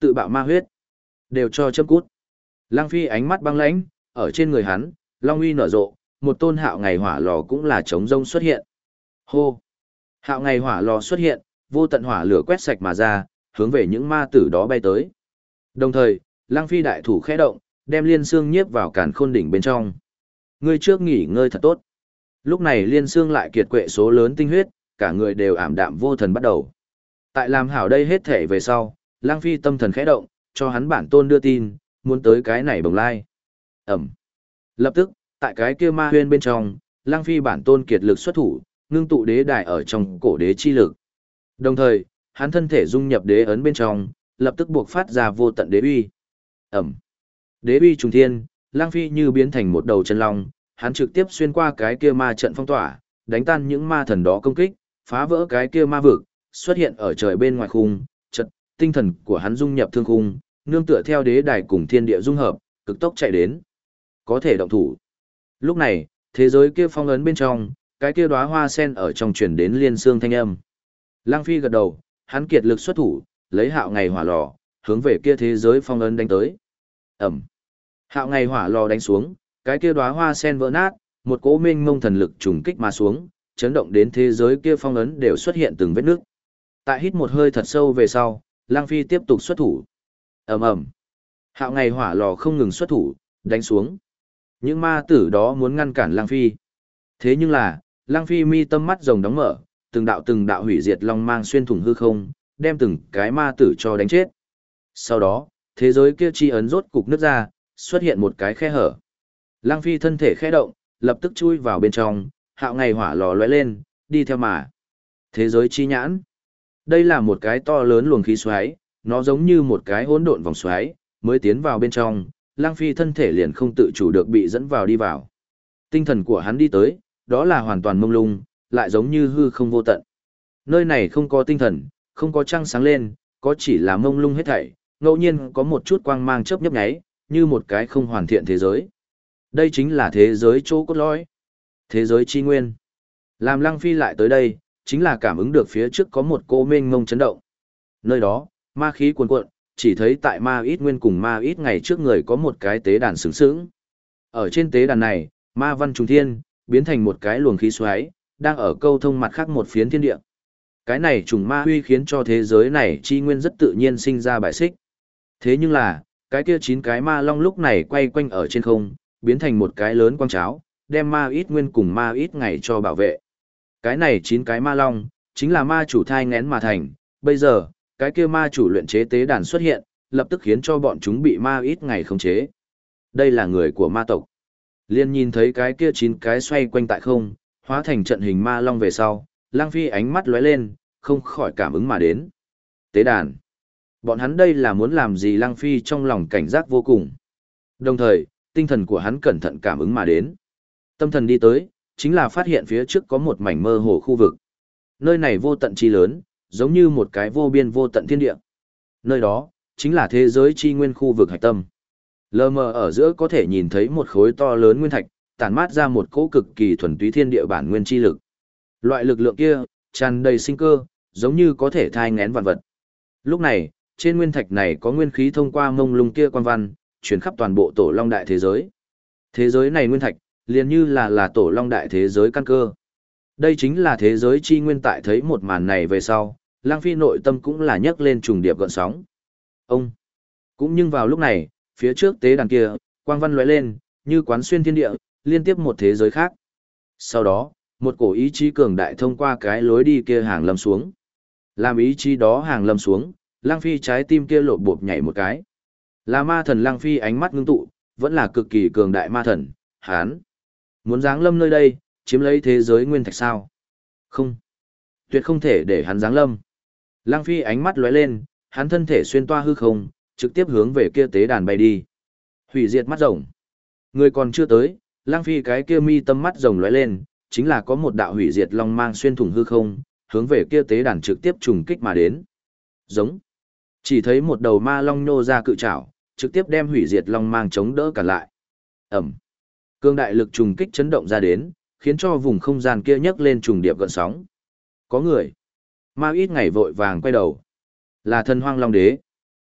Tự bạo ma huyết. Đều cho châm cút. Lăng Phi ánh mắt băng lãnh, ở trên người hắn, long uy nở rộ, một tôn hạo ngày hỏa lò cũng là trống rông xuất hiện. Hô! Hạo ngày hỏa lò xuất hiện, vô tận hỏa lửa quét sạch mà ra, hướng về những ma tử đó bay tới. Đồng thời, Lăng Phi đại thủ khẽ động, đem Liên Xương nhiếp vào càn khôn đỉnh bên trong. Ngươi trước nghỉ ngơi thật tốt. Lúc này Liên Xương lại kiệt quệ số lớn tinh huyết, cả người đều ảm đạm vô thần bắt đầu. Tại làm hảo đây hết thể về sau, Lăng Phi tâm thần khẽ động, cho hắn bản tôn đưa tin, muốn tới cái này bồng lai. Ẩm. Lập tức, tại cái kia ma huyên bên trong, Lăng Phi bản tôn kiệt lực xuất thủ, ngưng tụ đế đài ở trong cổ đế chi lực. Đồng thời, hắn thân thể dung nhập đế ấn bên trong, lập tức buộc phát ra vô tận đế uy. Ẩm. Đế uy trùng thiên, Lăng Phi như biến thành một đầu chân long, hắn trực tiếp xuyên qua cái kia ma trận phong tỏa, đánh tan những ma thần đó công kích, phá vỡ cái kia ma vực, xuất hiện ở trời bên ngoài khung, trận, tinh thần của hắn dung nhập thương khung, nương tựa theo đế đài cùng thiên địa dung hợp, cực tốc chạy đến. Có thể động thủ. Lúc này, thế giới kia phong ấn bên trong, cái kia đóa hoa sen ở trong truyền đến Liên Xương thanh âm. Lăng Phi gật đầu, hắn kiệt lực xuất thủ, lấy hạo ngày hỏa lò, hướng về kia thế giới phong ấn đánh tới. Ẩm. Hạo ngày hỏa lò đánh xuống, cái kia đóa hoa sen vỡ nát, một cỗ mênh mông thần lực trùng kích mà xuống, chấn động đến thế giới kia phong ấn đều xuất hiện từng vết nước. Tại hít một hơi thật sâu về sau, Lăng Phi tiếp tục xuất thủ. Ầm ầm. Hạo ngày hỏa lò không ngừng xuất thủ, đánh xuống. Những ma tử đó muốn ngăn cản Lăng Phi. Thế nhưng là, Lăng Phi mi tâm mắt rồng đóng mở, từng đạo hủy diệt long mang xuyên thủng hư không, đem từng cái ma tử cho đánh chết. Sau đó, thế giới kia chi ấn rốt cục nứt ra, xuất hiện một cái khe hở. Lăng Phi thân thể khẽ động, lập tức chui vào bên trong, hạo ngày hỏa lò lóe lên, đi theo mà. Thế giới chi nhãn. Đây là một cái to lớn luồng khí xoáy, nó giống như một cái hỗn độn vòng xoáy, mới tiến vào bên trong, Lăng Phi thân thể liền không tự chủ được bị dẫn vào đi vào. Tinh thần của hắn đi tới, đó là hoàn toàn mông lung, lại giống như hư không vô tận. Nơi này không có tinh thần, không có trăng sáng lên, có chỉ là mông lung hết thảy, ngẫu nhiên có một chút quang mang chớp nhấp nháy, như một cái không hoàn thiện thế giới. Đây chính là thế giới chỗ cốt lõi, thế giới chi nguyên. Làm Lăng Phi lại tới đây, chính là cảm ứng được phía trước có một cô mênh mông chấn động. Nơi đó, ma khí cuồn cuộn, chỉ thấy tại ma ít nguyên cùng ma ít ngày trước người có một cái tế đàn sướng sướng. Ở trên tế đàn này, ma văn trùng thiên, biến thành một cái luồng khí xoáy, đang ở câu thông mặt khác một phiến thiên địa. Cái này trùng ma huy khiến cho thế giới này chi nguyên rất tự nhiên sinh ra bài xích. Thế nhưng là, cái kia 9 cái ma long lúc này quay quanh ở trên không, biến thành một cái lớn quang cháo, đem ma ít nguyên cùng ma ít ngày cho bảo vệ. Cái này 9 cái ma long, chính là ma chủ thai ngén mà thành, bây giờ, cái kia ma chủ luyện chế tế đàn xuất hiện, lập tức khiến cho bọn chúng bị ma ít ngày khống chế. Đây là người của ma tộc. Liên nhìn thấy cái kia 9 cái xoay quanh tại không, hóa thành trận hình ma long về sau, Lăng Phi ánh mắt lóe lên, không khỏi cảm ứng mà đến. Tế đàn. Bọn hắn đây là muốn làm gì? Lăng Phi trong lòng cảnh giác vô cùng. Đồng thời, tinh thần của hắn cẩn thận cảm ứng mà đến. Tâm thần đi tới, chính là phát hiện phía trước có một mảnh mơ hồ khu vực. Nơi này vô tận chi lớn, giống như một cái vô biên vô tận thiên địa. Nơi đó, chính là thế giới chi nguyên khu vực hạch tâm. Lờ mờ ở giữa có thể nhìn thấy một khối to lớn nguyên thạch, tản mát ra một cỗ cực kỳ thuần túy thiên địa bản nguyên chi lực. Loại lực lượng kia, tràn đầy sinh cơ, giống như có thể thai nghén vạn vật. Lúc này, trên nguyên thạch này có nguyên khí thông qua mông lung kia quan văn, chuyển khắp toàn bộ tổ long đại thế giới. Thế giới này nguyên thạch, liền như là tổ long đại thế giới căn cơ. Đây chính là thế giới chi nguyên. Tại thấy một màn này về sau, Lăng Phi nội tâm cũng là nhấc lên trùng điệp gợn sóng. Ông cũng nhưng vào lúc này, phía trước tế đàn kia, quang văn lóe lên, như quán xuyên thiên địa, liên tiếp một thế giới khác. Sau đó, một cổ ý chí cường đại thông qua cái lối đi kia hàng lâm xuống. Làm ý chí đó hàng lâm xuống, Lăng Phi trái tim kia lột bột nhảy một cái. Là ma thần. Lăng Phi ánh mắt ngưng tụ, vẫn là cực kỳ cường đại ma thần, hán muốn giáng lâm nơi đây, chiếm lấy thế giới nguyên thạch sao? Không, tuyệt không thể để hắn giáng lâm. Lăng Phi ánh mắt lóe lên, hắn thân thể xuyên toa hư không, trực tiếp hướng về kia tế đàn bay đi. Hủy diệt mắt rồng. Người còn chưa tới, Lăng Phi cái kia mi tâm mắt rồng lóe lên, chính là có một đạo hủy diệt long mang xuyên thủng hư không, hướng về kia tế đàn trực tiếp trùng kích mà đến. Giống. Chỉ thấy một đầu ma long nhô ra cự trảo, trực tiếp đem hủy diệt long mang chống đỡ cả lại. Ẩm. Cương đại lực trùng kích chấn động ra đến, khiến cho vùng không gian kia nhấc lên trùng điệp gợn sóng. Có người. Ma ít ngày vội vàng quay đầu. Là thần hoang long đế.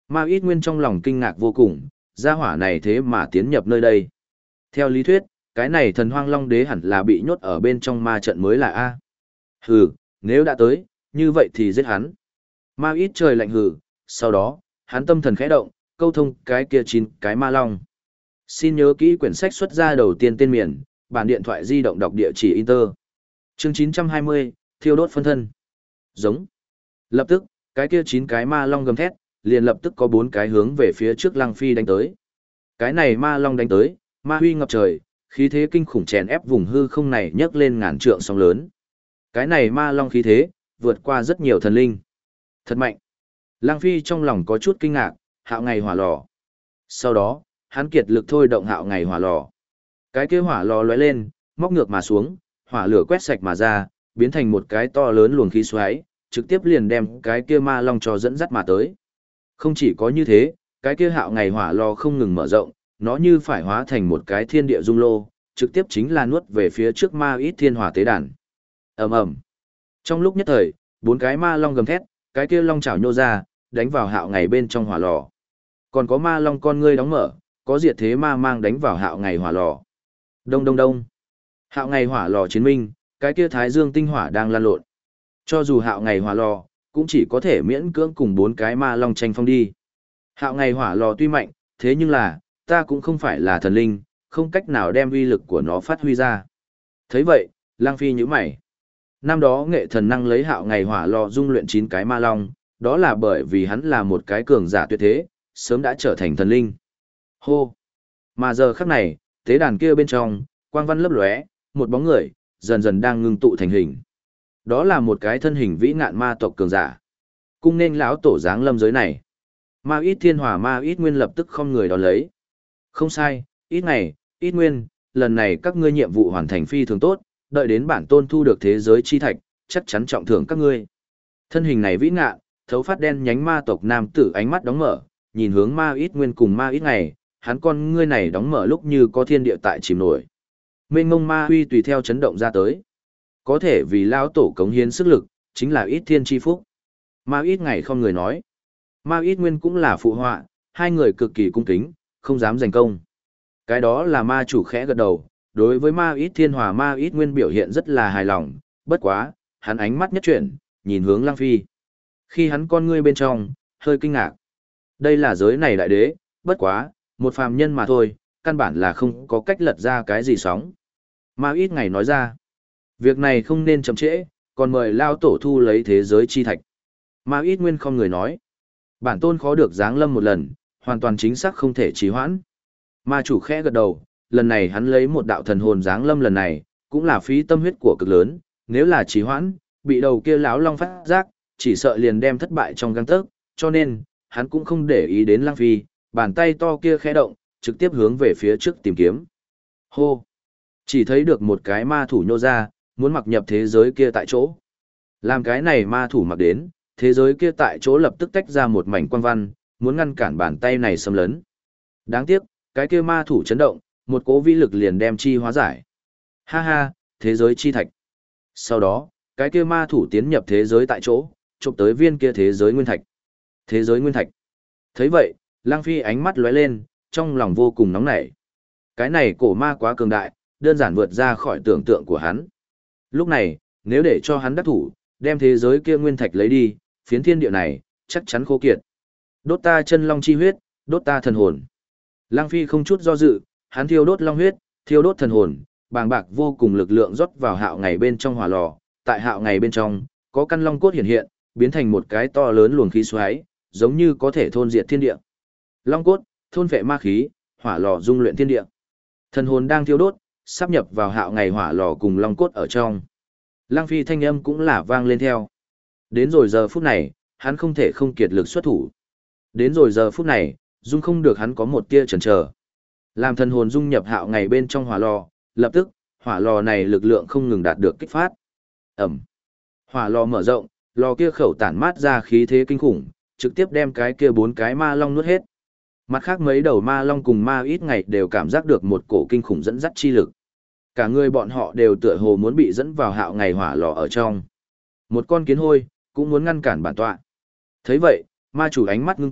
Ma Ít Nguyên trong lòng kinh ngạc vô cùng, gia hỏa này thế mà tiến nhập nơi đây. Theo lý thuyết, cái này thần hoang long đế hẳn là bị nhốt ở bên trong ma trận mới là A. Hừ, nếu đã tới, như vậy thì giết hắn. Ma Ít trời lạnh hừ, sau đó, hắn tâm thần khẽ động, câu thông cái kia 9 cái ma long. Xin nhớ kỹ quyển sách xuất ra đầu tiên tên miền, bản điện thoại di động đọc địa chỉ Inter. Chương 920, thiêu đốt phân thân. Giống. Lập tức, cái kia 9 cái ma long gầm thét, liền lập tức có 4 cái hướng về phía trước Lăng Phi đánh tới. Cái này ma long đánh tới, ma huy ngập trời, khí thế kinh khủng chèn ép vùng hư không này nhấc lên ngàn trượng sóng lớn. Cái này ma long khí thế, vượt qua rất nhiều thần linh. Thật mạnh. Lăng Phi trong lòng có chút kinh ngạc, hạo ngày hỏa lò. Sau đó, hắn kiệt lực thôi động hạo ngày hỏa lò. Cái kia hỏa lò lóe lên, móc ngược mà xuống, hỏa lửa quét sạch mà ra, biến thành một cái to lớn luồng khí xoáy, trực tiếp liền đem cái kia ma long cho dẫn dắt mà tới. Không chỉ có như thế, cái kia hạo ngày hỏa lò không ngừng mở rộng, nó như phải hóa thành một cái thiên địa dung lô, trực tiếp chính là nuốt về phía trước ma ít thiên hỏa tế đàn. Ầm ầm. Trong lúc nhất thời, 4 cái ma long gầm thét, cái kia long chảo nhô ra, đánh vào hạo ngày bên trong hỏa lò. Còn có ma long con ngươi đóng mở, có diệt thế ma mang đánh vào hạo ngày hỏa lò. Đông đông đông. Hạo ngày hỏa lò chiến minh, cái kia thái dương tinh hỏa đang lan lộn. Cho dù hạo ngày hỏa lò, cũng chỉ có thể miễn cưỡng cùng 4 cái ma long tranh phong đi. Hạo ngày hỏa lò tuy mạnh, thế nhưng là, ta cũng không phải là thần linh, không cách nào đem uy lực của nó phát huy ra. Thấy vậy, Lăng Phi nhíu mày. Năm đó nghệ thần năng lấy hạo ngày hỏa lò dung luyện 9 cái ma long, đó là bởi vì hắn là một cái cường giả tuyệt thế, sớm đã trở thành thần linh. Hô! Mà giờ khắc này, tế đàn kia bên trong, quang văn lấp lóe, một bóng người, dần dần đang ngưng tụ thành hình. Đó là một cái thân hình vĩ ngạn ma tộc cường giả. Cung nên lão tổ giáng lâm giới này. Ma ít thiên hỏa ma ít nguyên lập tức không người đón lấy. Không sai, ít ngày, ít nguyên, lần này các ngươi nhiệm vụ hoàn thành phi thường tốt, đợi đến bản tôn thu được thế giới chi thạch, chắc chắn trọng thưởng các ngươi. Thân hình này vĩ ngạn, thấu phát đen nhánh ma tộc nam tử ánh mắt đóng mở, nhìn hướng ma ít nguyên cùng ma ít ngày, hắn con ngươi này đóng mở lúc như có thiên địa tại chìm nổi. Mênh mông ma huy tùy theo chấn động ra tới. Có thể vì lão tổ cống hiến sức lực, chính là ít thiên chi phúc. Ma ít ngày không người nói. Ma ít nguyên cũng là phụ họa, hai người cực kỳ cung kính, không dám giành công. Cái đó là ma chủ khẽ gật đầu, đối với ma ít thiên hòa ma ít nguyên biểu hiện rất là hài lòng, bất quá, hắn ánh mắt nhất chuyển, nhìn hướng Lăng Phi. Khi hắn con ngươi bên trong, hơi kinh ngạc. Đây là giới này đại đế, bất quá, một phàm nhân mà thôi, căn bản là không có cách lật ra cái gì sóng. Ma ít ngày nói ra, việc này không nên chậm trễ, còn mời lao tổ thu lấy thế giới chi thạch. Ma ít nguyên không người nói, bản tôn khó được giáng lâm một lần, hoàn toàn chính xác không thể trì hoãn. Ma chủ khẽ gật đầu, lần này hắn lấy một đạo thần hồn giáng lâm lần này, cũng là phí tâm huyết của cực lớn, nếu là trì hoãn, bị đầu kia lão long phát giác, chỉ sợ liền đem thất bại trong gang tấc, cho nên, hắn cũng không để ý đến Lăng Phi, bàn tay to kia khẽ động, trực tiếp hướng về phía trước tìm kiếm. Hô! Chỉ thấy được một cái ma thủ nhô ra, muốn mặc nhập thế giới kia tại chỗ. Làm cái này ma thủ mặc đến, thế giới kia tại chỗ lập tức tách ra một mảnh quang văn, muốn ngăn cản bàn tay này xâm lấn. Đáng tiếc, cái kia ma thủ chấn động, một cỗ vĩ lực liền đem chi hóa giải. Ha ha, thế giới chi thạch. Sau đó, cái kia ma thủ tiến nhập thế giới tại chỗ, chụp tới viên kia thế giới nguyên thạch. Thế giới nguyên thạch. Thấy vậy, Lăng Phi ánh mắt lóe lên, trong lòng vô cùng nóng nảy. Cái này cổ ma quá cường đại, đơn giản vượt ra khỏi tưởng tượng của hắn. Lúc này, nếu để cho hắn đắc thủ, đem thế giới kia nguyên thạch lấy đi, phiến thiên địa này, chắc chắn khô kiệt. Đốt ta chân long chi huyết, đốt ta thần hồn. Lăng Phi không chút do dự, hắn thiêu đốt long huyết, thiêu đốt thần hồn, bàng bạc vô cùng lực lượng rót vào hạo ngày bên trong hỏa lò, tại hạo ngày bên trong, có căn long cốt hiện hiện, biến thành một cái to lớn luồng khí xoáy, giống như có thể thôn diệt thiên địa. Long cốt, thôn vệ ma khí, hỏa lò dung luyện thiên địa. Thần hồn đang thiêu đốt, sắp nhập vào hạo ngày hỏa lò cùng long cốt ở trong. Lăng Phi thanh âm cũng là vang lên theo. Đến rồi giờ phút này, hắn không thể không kiệt lực xuất thủ. Đến rồi giờ phút này, dung không được hắn có một tia chần chờ. Làm thần hồn dung nhập hạo ngày bên trong hỏa lò, lập tức, hỏa lò này lực lượng không ngừng đạt được kích phát. Ẩm. Hỏa lò mở rộng, lò kia khẩu tản mát ra khí thế kinh khủng, trực tiếp đem cái kia 4 cái ma long nuốt hết. Mặt khác mấy đầu ma long cùng ma ít ngày đều cảm giác được một cổ kinh khủng dẫn dắt chi lực. Cả người bọn họ đều tựa hồ muốn bị dẫn vào hạo ngày hỏa lò ở trong. Một con kiến hôi, cũng muốn ngăn cản bản tọa. Thấy vậy, ma chủ ánh mắt ngưng tụ,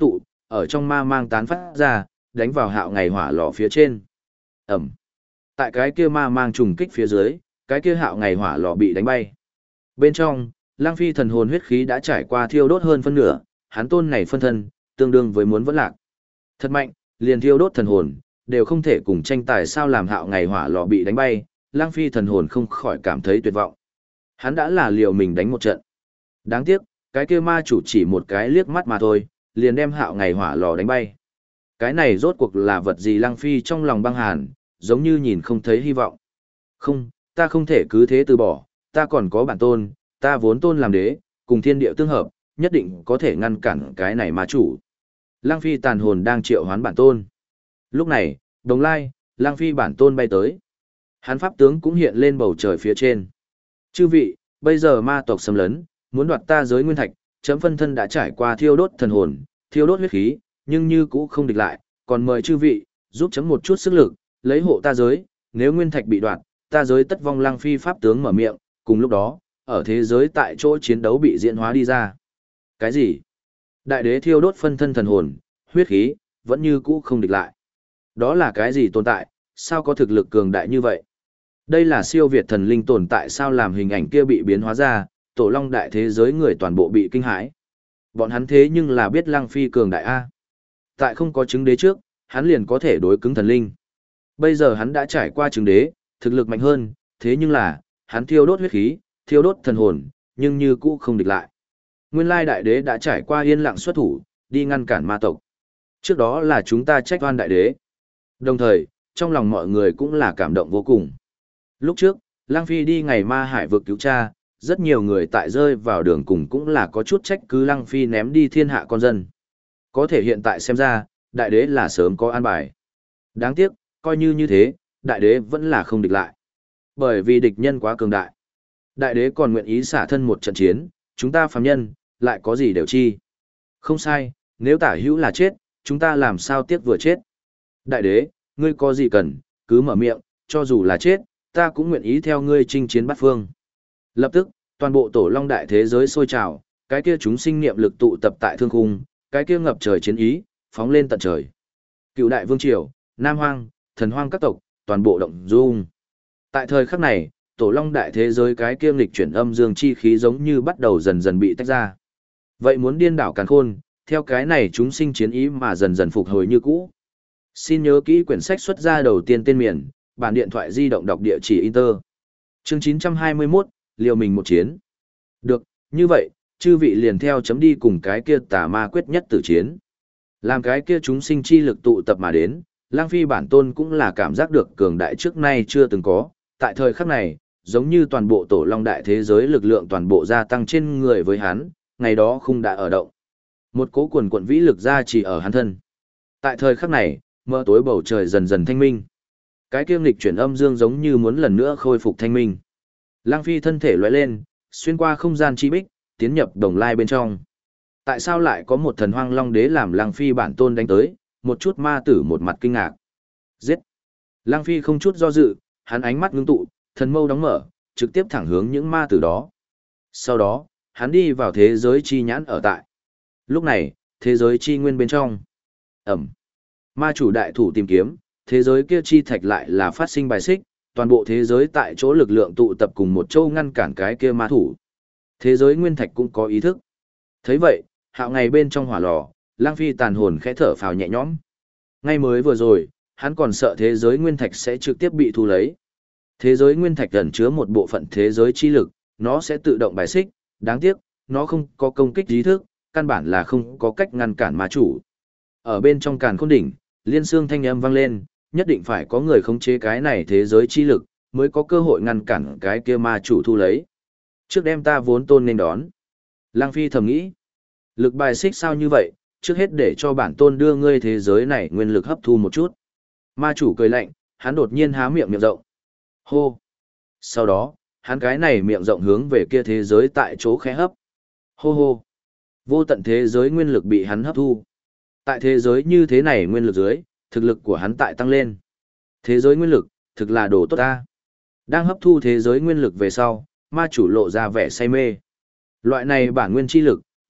ở trong ma mang tán phát ra, đánh vào hạo ngày hỏa lò phía trên. Ẩm. Tại cái kia ma mang trùng kích phía dưới, cái kia hạo ngày hỏa lò bị đánh bay. Bên trong, Lang Phi thần hồn huyết khí đã trải qua thiêu đốt hơn phân nửa, hắn tôn này phân thân, tương đương với muốn vẫn lạc. Thật mạnh, liền thiêu đốt thần hồn, đều không thể cùng tranh tài sao làm hạo ngày hỏa lò bị đánh bay, Lang Phi thần hồn không khỏi cảm thấy tuyệt vọng. Hắn đã là liều mình đánh một trận. Đáng tiếc, cái kia ma chủ chỉ một cái liếc mắt mà thôi, liền đem hạo ngày hỏa lò đánh bay. Cái này rốt cuộc là vật gì? Lang Phi trong lòng băng hàn, giống như nhìn không thấy hy vọng. Không, ta không thể cứ thế từ bỏ, ta còn có bản tôn, ta vốn tôn làm đế, cùng thiên địa tương hợp, nhất định có thể ngăn cản cái này ma chủ. Lang Phi tàn hồn đang triệu hoán bản tôn. Lúc này, đồng lai, Lang Phi bản tôn bay tới. Hắn pháp tướng cũng hiện lên bầu trời phía trên. Chư vị, bây giờ ma tộc xâm lấn, muốn đoạt ta giới nguyên thạch, chấm phân thân đã trải qua thiêu đốt thần hồn, thiêu đốt huyết khí, nhưng như cũ không địch lại, còn mời chư vị, giúp chấm một chút sức lực, lấy hộ ta giới, nếu nguyên thạch bị đoạt, ta giới tất vong. Lang Phi pháp tướng mở miệng, cùng lúc đó, ở thế giới tại chỗ chiến đấu bị diễn hóa đi ra. Cái gì? Đại đế thiêu đốt phân thân thần hồn, huyết khí, vẫn như cũ không địch lại. Đó là cái gì tồn tại, sao có thực lực cường đại như vậy? Đây là siêu việt thần linh tồn tại sao làm hình ảnh kia bị biến hóa ra, tổ long đại thế giới người toàn bộ bị kinh hãi. Bọn hắn thế nhưng là biết Lang Phi cường đại A. Tại không có chứng đế trước, hắn liền có thể đối cứng thần linh. Bây giờ hắn đã trải qua chứng đế, thực lực mạnh hơn, thế nhưng là, hắn thiêu đốt huyết khí, thiêu đốt thần hồn, nhưng như cũ không địch lại. Nguyên lai đại đế đã trải qua yên lặng xuất thủ, đi ngăn cản ma tộc. Trước đó là chúng ta trách oan đại đế. Đồng thời, trong lòng mọi người cũng là cảm động vô cùng. Lúc trước, Lang Phi đi ngày ma hải vực cứu cha, rất nhiều người tại rơi vào đường cùng cũng là có chút trách cứ Lang Phi ném đi thiên hạ con dân. Có thể hiện tại xem ra, đại đế là sớm có an bài. Đáng tiếc, coi như thế, đại đế vẫn là không địch lại. Bởi vì địch nhân quá cường đại. Đại đế còn nguyện ý xả thân một trận chiến, chúng ta phàm nhân, lại có gì đều chi. Không sai, nếu tả hữu là chết, chúng ta làm sao tiếc vừa chết. Đại đế, ngươi có gì cần, cứ mở miệng, cho dù là chết, ta cũng nguyện ý theo ngươi chinh chiến bát phương. Lập tức, toàn bộ tổ long đại thế giới sôi trào, cái kia chúng sinh niệm lực tụ tập tại thương khung, cái kia ngập trời chiến ý, phóng lên tận trời. Cựu đại vương triều, Nam Hoang, Thần Hoang các tộc, toàn bộ động dung. Tại thời khắc này, tổ long đại thế giới cái kia nghịch chuyển âm dương chi khí giống như bắt đầu dần dần bị tách ra. Vậy muốn điên đảo càn khôn, theo cái này chúng sinh chiến ý mà dần dần phục hồi như cũ. Xin nhớ kỹ quyển sách xuất ra đầu tiên tên miền, bản điện thoại di động đọc địa chỉ Inter. Chương 921, liều mình một chiến. Được, như vậy, chư vị liền theo chấm đi cùng cái kia tà ma quyết nhất tử chiến. Làm cái kia chúng sinh chi lực tụ tập mà đến, Lang Phi bản tôn cũng là cảm giác được cường đại trước nay chưa từng có. Tại thời khắc này, giống như toàn bộ tổ long đại thế giới lực lượng toàn bộ gia tăng trên người với hắn, ngày đó không đã ở động. Một cỗ quần quận vĩ lực ra chỉ ở hắn thân. Tại thời khắc này, mơ tối bầu trời dần dần thanh minh. Cái kiêm lịch chuyển âm dương giống như muốn lần nữa khôi phục thanh minh. Lang Phi thân thể lóe lên, xuyên qua không gian chi bích, tiến nhập đồng lai bên trong. Tại sao lại có một thần hoang long đế làm Lang Phi bản tôn đánh tới, một chút ma tử một mặt kinh ngạc. Giết! Lang Phi không chút do dự, hắn ánh mắt ngưng tụ, thần mâu đóng mở, trực tiếp thẳng hướng những ma tử đó. Sau đó, hắn đi vào thế giới chi nhãn ở tại. Lúc này, thế giới chi nguyên bên trong. Ẩm. Ma chủ đại thủ tìm kiếm, thế giới kia chi thạch lại là phát sinh bài xích, toàn bộ thế giới tại chỗ lực lượng tụ tập cùng một châu ngăn cản cái kia ma thủ. Thế giới nguyên thạch cũng có ý thức. Thấy vậy, hạo ngày bên trong hỏa lò, Lang Phi tàn hồn khẽ thở phào nhẹ nhõm. Ngay mới vừa rồi, hắn còn sợ thế giới nguyên thạch sẽ trực tiếp bị thu lấy. Thế giới nguyên thạch ẩn chứa một bộ phận thế giới chi lực, nó sẽ tự động bài xích, đáng tiếc, nó không có công kích ý thức, căn bản là không có cách ngăn cản ma chủ. Ở bên trong càn khôn đỉnh, liên xương thanh âm vang lên, nhất định phải có người khống chế cái này thế giới chi lực, mới có cơ hội ngăn cản cái kia ma chủ thu lấy. Trước đem ta vốn tôn nên đón. Lang Phi thầm nghĩ, lực bài xích sao như vậy, trước hết để cho bản tôn đưa ngươi thế giới này nguyên lực hấp thu một chút. Ma chủ cười lạnh, hắn đột nhiên há miệng rộng. Hô! Sau đó, hắn cái này miệng rộng hướng về kia thế giới tại chỗ khẽ hấp. Hô hô! Vô tận thế giới nguyên lực bị hắn hấp thu. Tại thế giới như thế này nguyên lực dưới, thực lực của hắn tại tăng lên. Thế giới nguyên lực, thực là đồ tốt ta. Đang hấp thu thế giới nguyên lực về sau, ma chủ lộ ra vẻ say mê. Loại này bản nguyên chi lực,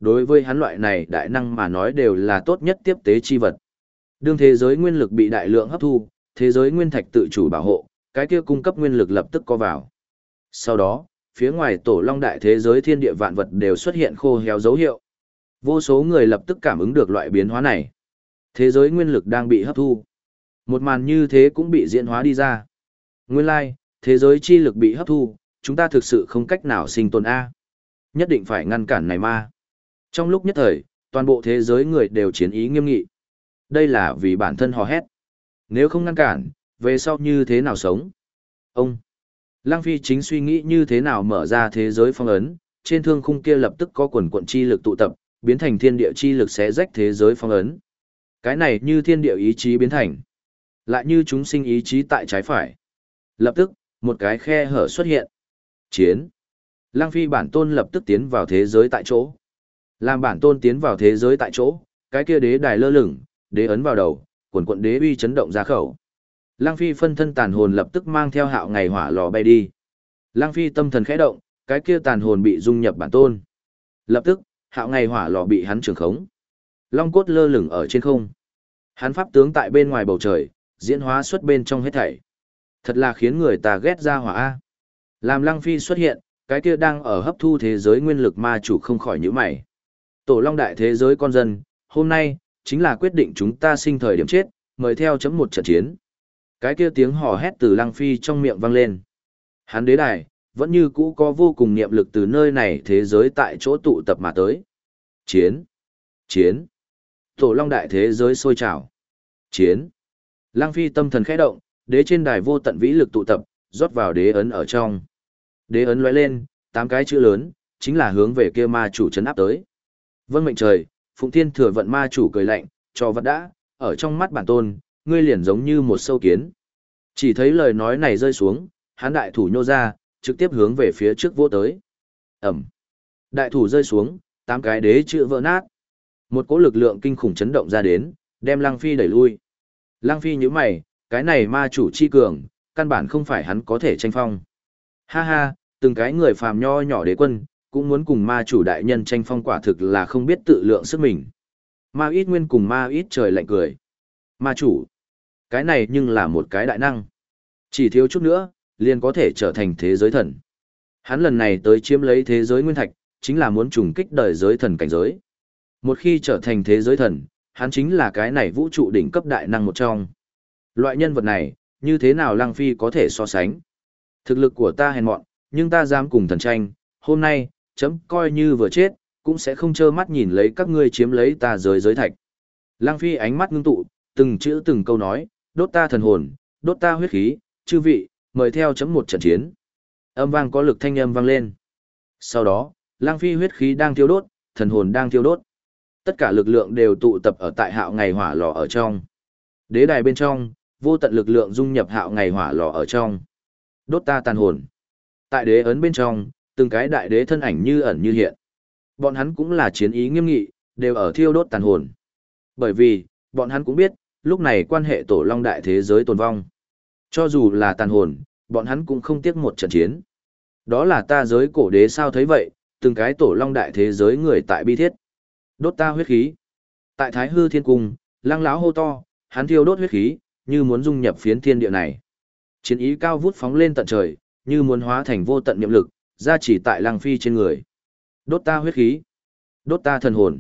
đối với hắn loại này đại năng mà nói đều là tốt nhất tiếp tế chi vật. Đương thế giới nguyên lực bị đại lượng hấp thu, thế giới nguyên thạch tự chủ bảo hộ, cái kia cung cấp nguyên lực lập tức có vào. Sau đó, phía ngoài tổ long đại thế giới thiên địa vạn vật đều xuất hiện khô héo dấu hiệu. Vô số người lập tức cảm ứng được loại biến hóa này. Thế giới nguyên lực đang bị hấp thu. Một màn như thế cũng bị diễn hóa đi ra. Nguyên lai, thế giới chi lực bị hấp thu, chúng ta thực sự không cách nào sinh tồn A. Nhất định phải ngăn cản này ma. Trong lúc nhất thời, toàn bộ thế giới người đều chiến ý nghiêm nghị. Đây là vì bản thân hò hét. Nếu không ngăn cản, về sau như thế nào sống? Ông Lăng Phi chính suy nghĩ như thế nào mở ra thế giới phong ấn, trên thương khung kia lập tức có quần quận chi lực tụ tập, biến thành thiên địa chi lực xé rách thế giới phong ấn. Cái này như thiên địa ý chí biến thành, lại như chúng sinh ý chí tại trái phải. Lập tức, một cái khe hở xuất hiện. Chiến. Lăng Phi bản tôn lập tức tiến vào thế giới tại chỗ. Làm bản tôn tiến vào thế giới tại chỗ, cái kia đế đài lơ lửng, đế ấn vào đầu, quần quận đế uy chấn động ra khẩu. Lăng Phi phân thân tàn hồn lập tức mang theo hạo ngày hỏa lò bay đi. Lăng Phi tâm thần khẽ động, cái kia tàn hồn bị dung nhập bản tôn. Lập tức, hạo ngày hỏa lò bị hắn trường khống. Long cốt lơ lửng ở trên không. Hắn pháp tướng tại bên ngoài bầu trời, diễn hóa xuất bên trong hết thảy. Thật là khiến người ta ghét ra hỏa A. Làm Lăng Phi xuất hiện, cái kia đang ở hấp thu thế giới nguyên lực ma chủ không khỏi nhíu mày. Tổ long đại thế giới con dân, hôm nay, chính là quyết định chúng ta sinh thời điểm chết, mời theo chấm một trận chiến. Cái kia tiếng hò hét từ Lăng Phi trong miệng vang lên. Hắn đế đài, vẫn như cũ có vô cùng niệm lực từ nơi này thế giới tại chỗ tụ tập mà tới. Chiến! Chiến! Tổ long đại thế giới sôi trào. Chiến! Lăng Phi tâm thần khẽ động, đế trên đài vô tận vĩ lực tụ tập, rót vào đế ấn ở trong. Đế ấn lóe lên, 8 cái chữ lớn, chính là hướng về kia ma chủ trấn áp tới. Vâng mệnh trời, Phụng Thiên Thừa Vận ma chủ cười lạnh, cho vật đã, ở trong mắt bản tôn, ngươi liền giống như một sâu kiến. Chỉ thấy lời nói này rơi xuống, hắn đại thủ nhô ra, trực tiếp hướng về phía trước vỗ tới. Ẩm. Đại thủ rơi xuống, 8 cái đế chữ vỡ nát. Một cỗ lực lượng kinh khủng chấn động ra đến, đem Lăng Phi đẩy lui. Lăng Phi nhíu mày, cái này ma chủ chi cường, căn bản không phải hắn có thể tranh phong. Ha ha, từng cái người phàm nho nhỏ đế quân, cũng muốn cùng ma chủ đại nhân tranh phong, quả thực là không biết tự lượng sức mình. Ma ít nguyên cùng ma ít trời lạnh cười. Ma chủ, cái này nhưng là một cái đại năng. Chỉ thiếu chút nữa, liền có thể trở thành thế giới thần. Hắn lần này tới chiếm lấy thế giới nguyên thạch, chính là muốn trùng kích đời giới thần cảnh giới. Một khi trở thành thế giới thần, hắn chính là cái này vũ trụ đỉnh cấp đại năng một trong. Loại nhân vật này, như thế nào Lăng Phi có thể so sánh? Thực lực của ta hèn mọn, nhưng ta dám cùng thần tranh, hôm nay, chấm coi như vừa chết, cũng sẽ không trơ mắt nhìn lấy các ngươi chiếm lấy ta giới thạch. Lăng Phi ánh mắt ngưng tụ, từng chữ từng câu nói, đốt ta thần hồn, đốt ta huyết khí, chư vị, mời theo chấm một trận chiến. Âm vang có lực thanh âm vang lên. Sau đó, Lăng Phi huyết khí đang thiêu đốt, thần hồn đang thiêu đốt. Tất cả lực lượng đều tụ tập ở tại hạo ngày hỏa lò ở trong. Đế đài bên trong, vô tận lực lượng dung nhập hạo ngày hỏa lò ở trong. Đốt ta tàn hồn. Tại đế ấn bên trong, từng cái đại đế thân ảnh như ẩn như hiện. Bọn hắn cũng là chiến ý nghiêm nghị, đều ở thiêu đốt tàn hồn. Bởi vì, bọn hắn cũng biết, lúc này quan hệ tổ long đại thế giới tồn vong. Cho dù là tàn hồn, bọn hắn cũng không tiếc một trận chiến. Đó là ta giới cổ đế sao thấy vậy, từng cái tổ long đại thế giới người tại bi thiết. Đốt ta huyết khí. Tại Thái Hư Thiên Cung, Lăng Láo hô to, hắn thiêu đốt huyết khí, như muốn dung nhập phiến thiên địa này. Chiến ý cao vút phóng lên tận trời, như muốn hóa thành vô tận niệm lực, ra chỉ tại Lăng Phi trên người. Đốt ta huyết khí. Đốt ta thần hồn.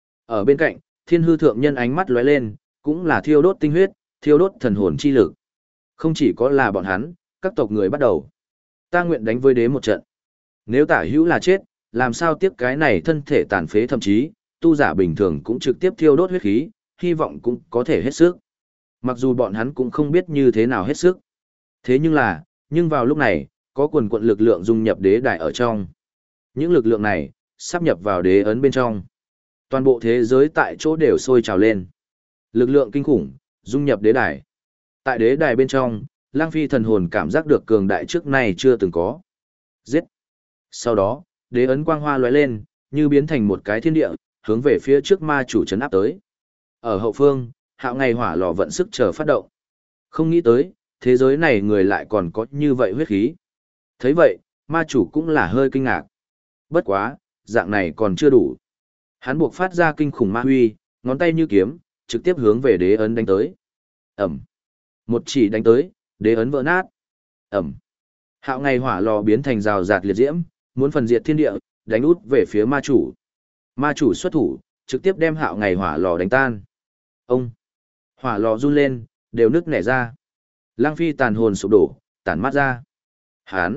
Ở bên cạnh, Thiên Hư Thượng Nhân ánh mắt lóe lên, cũng là thiêu đốt tinh huyết, thiêu đốt thần hồn chi lực. Không chỉ có là bọn hắn, các tộc người bắt đầu. Ta nguyện đánh với đế một trận. Nếu tả hữu là chết, làm sao tiếc cái này thân thể tàn phế, thậm chí, tu giả bình thường cũng trực tiếp thiêu đốt huyết khí, hy vọng cũng có thể hết sức. Mặc dù bọn hắn cũng không biết như thế nào hết sức. Thế nhưng vào lúc này, có quần quận lực lượng dung nhập đế đài ở trong. Những lực lượng này, sắp nhập vào đế ấn bên trong. Toàn bộ thế giới tại chỗ đều sôi trào lên. Lực lượng kinh khủng, dung nhập đế đài. Tại đế đài bên trong, Lăng Phi thần hồn cảm giác được cường đại trước nay chưa từng có. Giết! Sau đó, đế ấn quang hoa lóe lên, như biến thành một cái thiên địa, hướng về phía trước ma chủ trấn áp tới. Ở hậu phương, hạo ngày hỏa lò vận sức chờ phát động. Không nghĩ tới, thế giới này người lại còn có như vậy huyết khí. Thấy vậy, ma chủ cũng là hơi kinh ngạc. Bất quá, dạng này còn chưa đủ. Hắn buộc phát ra kinh khủng ma huy, ngón tay như kiếm, trực tiếp hướng về đế ấn đánh tới. Ẩm. Một chỉ đánh tới, đế ấn vỡ nát. Ẩm. Hạo ngày hỏa lò biến thành rào rạt liệt diễm, muốn phần diệt thiên địa, đánh út về phía ma chủ. Ma chủ xuất thủ, trực tiếp đem hạo ngày hỏa lò đánh tan. Ông. Hỏa lò run lên, đều nứt nẻ ra. Lang Phi tàn hồn sụp đổ, tản mát ra. Hán.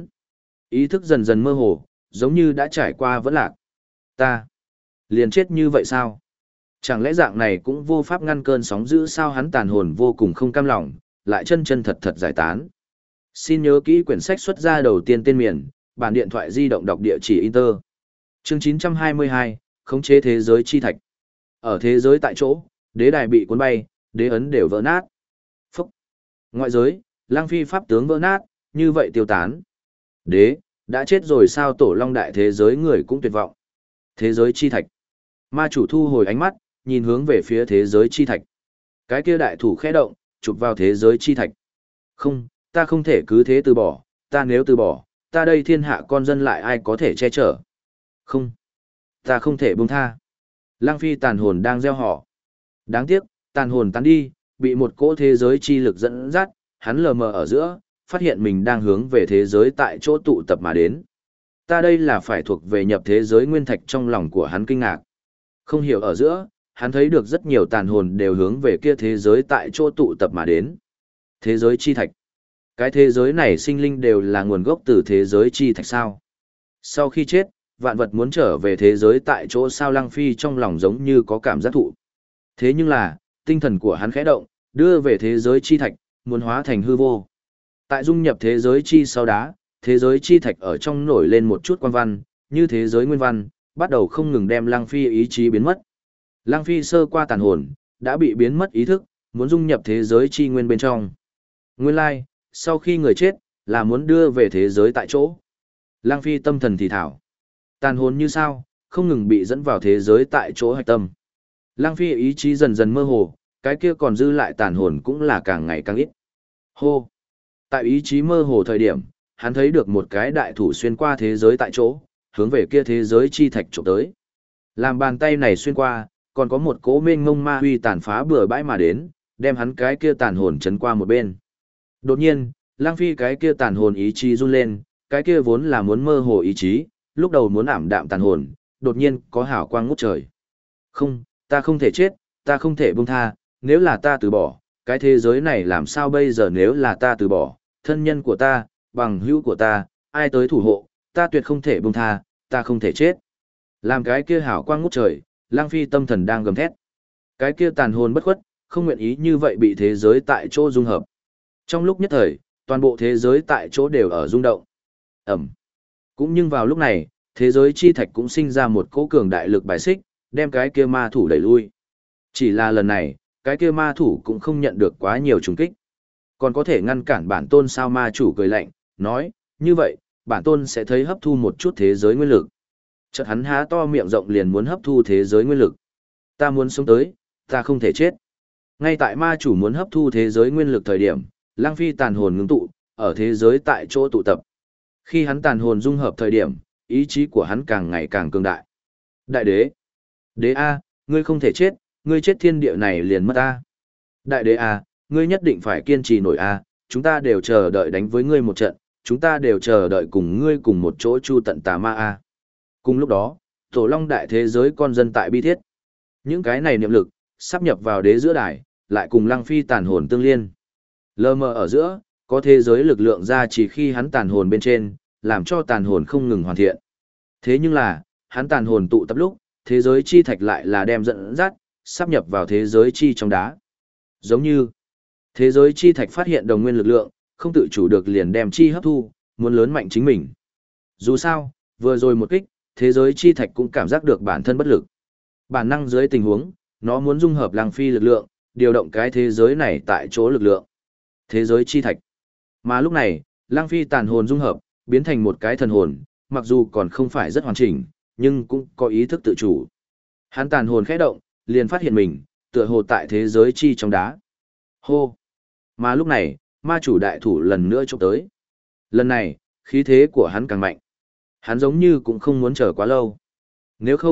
Ý thức dần dần mơ hồ, giống như đã trải qua vẫn lạc. Ta. Liền chết như vậy sao? Chẳng lẽ dạng này cũng vô pháp ngăn cơn sóng dữ sao? Hắn tàn hồn vô cùng không cam lòng, lại chân chân thật thật giải tán. Xin nhớ kỹ quyển sách xuất ra đầu tiên tên miền, bản điện thoại di động đọc địa chỉ Inter. Chương 922, khống chế thế giới chi thạch. Ở thế giới tại chỗ, đế đài bị cuốn bay, đế ấn đều vỡ nát. Phúc. Ngoại giới, Lang Phi pháp tướng vỡ nát, như vậy tiêu tán. Đế, đã chết rồi sao? Tổ Long đại thế giới người cũng tuyệt vọng. Thế giới chi thạch. Ma chủ thu hồi ánh mắt, nhìn hướng về phía thế giới chi thạch. Cái kia đại thủ khẽ động, chụp vào thế giới chi thạch. Không, ta không thể cứ thế từ bỏ, ta nếu từ bỏ, ta đây thiên hạ con dân lại ai có thể che chở. Không, ta không thể buông tha. Lang Phi tàn hồn đang gieo họ. Đáng tiếc, tàn hồn tán đi, bị một cỗ thế giới chi lực dẫn dắt, hắn lờ mờ ở giữa, phát hiện mình đang hướng về thế giới tại chỗ tụ tập mà đến. Ta đây là phải thuộc về nhập thế giới nguyên thạch. Trong lòng của hắn kinh ngạc. Không hiểu ở giữa, hắn thấy được rất nhiều tàn hồn đều hướng về kia thế giới tại chỗ tụ tập mà đến. Thế giới chi thạch. Cái thế giới này sinh linh đều là nguồn gốc từ thế giới chi thạch sao? Sau khi chết, vạn vật muốn trở về thế giới tại chỗ sao? Lăng Phi trong lòng giống như có cảm giác thụ. Thế nhưng là, tinh thần của hắn khẽ động, đưa về thế giới chi thạch, muốn hóa thành hư vô. Tại dung nhập thế giới chi sau đá, thế giới chi thạch ở trong nổi lên một chút quan văn, như thế giới nguyên văn, bắt đầu không ngừng đem Lăng Phi ý chí biến mất. Lăng Phi sơ qua tàn hồn, đã bị biến mất ý thức, muốn dung nhập thế giới chi nguyên bên trong. Nguyên lai, sau khi người chết, là muốn đưa về thế giới tại chỗ. Lăng Phi tâm thần thì thảo. Tàn hồn như sao, không ngừng bị dẫn vào thế giới tại chỗ hạch tâm. Lăng Phi ý chí dần dần mơ hồ, cái kia còn dư lại tàn hồn cũng là càng ngày càng ít. Hô! Tại ý chí mơ hồ thời điểm, hắn thấy được một cái đại thủ xuyên qua thế giới tại chỗ, hướng về kia thế giới chi thạch trộm tới. Làm bàn tay này xuyên qua, còn có một cỗ mênh mông ma huy tàn phá bừa bãi mà đến, đem hắn cái kia tàn hồn chấn qua một bên. Đột nhiên, Lang Phi cái kia tàn hồn ý chí run lên, cái kia vốn là muốn mơ hồ ý chí, lúc đầu muốn ảm đạm tàn hồn, đột nhiên có hào quang ngút trời. Không, ta không thể chết, ta không thể buông tha, nếu là ta từ bỏ, cái thế giới này làm sao bây giờ? Nếu là ta từ bỏ, thân nhân của ta, bằng hữu của ta, ai tới thủ hộ, ta tuyệt không thể buông tha, ta không thể chết. Làm cái kia hào quang ngút trời, Lang Phi tâm thần đang gầm thét. Cái kia tàn hồn bất khuất, không nguyện ý như vậy bị thế giới tại chỗ dung hợp. Trong lúc nhất thời, toàn bộ thế giới tại chỗ đều ở rung động. Ẩm. Cũng nhưng vào lúc này, thế giới chi thạch cũng sinh ra một cỗ cường đại lực bài xích, đem cái kia ma thủ đẩy lui. Chỉ là lần này, cái kia ma thủ cũng không nhận được quá nhiều trùng kích. Còn có thể ngăn cản bản tôn sao? Ma chủ cười lạnh, nói, như vậy, bản tôn sẽ thấy hấp thu một chút thế giới nguyên lực. Chợt hắn há to miệng rộng liền muốn hấp thu thế giới nguyên lực. Ta muốn sống tới, ta không thể chết. Ngay tại ma chủ muốn hấp thu thế giới nguyên lực thời điểm, Lang Phi tàn hồn ngưng tụ, ở thế giới tại chỗ tụ tập. Khi hắn tàn hồn dung hợp thời điểm, ý chí của hắn càng ngày càng cường đại. Đại đế! Đế A, ngươi không thể chết, ngươi chết thiên địa này liền mất A. Đại đế A, ngươi nhất định phải kiên trì nổi A, chúng ta đều chờ đợi đánh với ngươi một trận, chúng ta đều chờ đợi cùng ngươi cùng một chỗ chu tận tà ma A. Cùng lúc đó, Tổ Long đại thế giới con dân tại bi thiết. Những cái này niệm lực, sắp nhập vào đế giữa đài, lại cùng Lăng Phi tàn hồn tương liên. Lờ mờ ở giữa, có thế giới lực lượng ra chỉ khi hắn tàn hồn bên trên, làm cho tàn hồn không ngừng hoàn thiện. Thế nhưng là, hắn tàn hồn tụ tập lúc, thế giới chi thạch lại là đem dẫn dắt, sắp nhập vào thế giới chi trong đá. Giống như, thế giới chi thạch phát hiện đồng nguyên lực lượng, không tự chủ được liền đem chi hấp thu, muốn lớn mạnh chính mình. Dù sao, vừa rồi một kích, thế giới chi thạch cũng cảm giác được bản thân bất lực. Bản năng dưới tình huống, nó muốn dung hợp Lăng Phi lực lượng, điều động cái thế giới này tại chỗ lực lượng. Thế giới chi thạch. Mà lúc này, Lăng Phi tàn hồn dung hợp, biến thành một cái thần hồn, mặc dù còn không phải rất hoàn chỉnh, nhưng cũng có ý thức tự chủ. Hắn tàn hồn khẽ động, liền phát hiện mình, tựa hồ tại thế giới chi trong đá. Hô! Mà lúc này, ma chủ đại thủ lần nữa chụp tới. Lần này, khí thế của hắn càng mạnh. Hắn giống như cũng không muốn chờ quá lâu. Nếu không,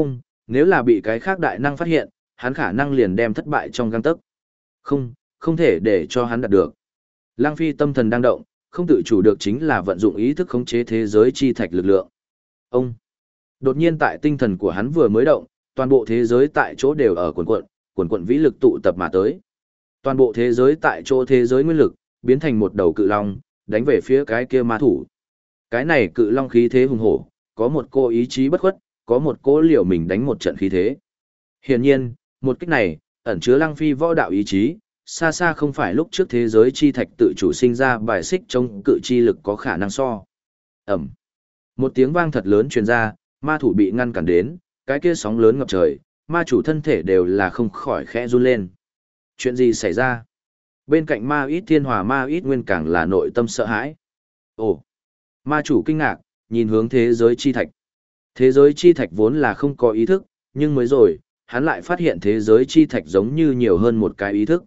nếu là bị cái khác đại năng phát hiện, hắn khả năng liền đem thất bại trong gang tấc. Không thể để cho hắn đạt được. Lăng Phi tâm thần đang động, không tự chủ được chính là vận dụng ý thức khống chế thế giới chi thạch lực lượng. Ông đột nhiên tại tinh thần của hắn vừa mới động, toàn bộ thế giới tại chỗ đều ở cuồn cuộn vĩ lực tụ tập mà tới. Toàn bộ thế giới tại chỗ thế giới nguyên lực biến thành một đầu cự long, đánh về phía cái kia ma thủ. Cái này cự long khí thế hùng hổ, có một cô ý chí bất khuất, có một cô liều mình đánh một trận khí thế. Hiển nhiên, một kích này ẩn chứa Lăng Phi võ đạo ý chí, xa xa không phải lúc trước thế giới chi thạch tự chủ sinh ra bài xích chống cự chi lực có khả năng so. Ẩm. Một tiếng vang thật lớn truyền ra, ma thủ bị ngăn cản đến, cái kia sóng lớn ngập trời, ma chủ thân thể đều là không khỏi khẽ run lên. Chuyện gì xảy ra? Bên cạnh ma ít thiên hòa ma ít nguyên càng là nội tâm sợ hãi. Ồ! Ma chủ kinh ngạc, nhìn hướng thế giới chi thạch. Thế giới chi thạch vốn là không có ý thức, nhưng mới rồi, hắn lại phát hiện thế giới chi thạch giống như nhiều hơn một cái ý thức.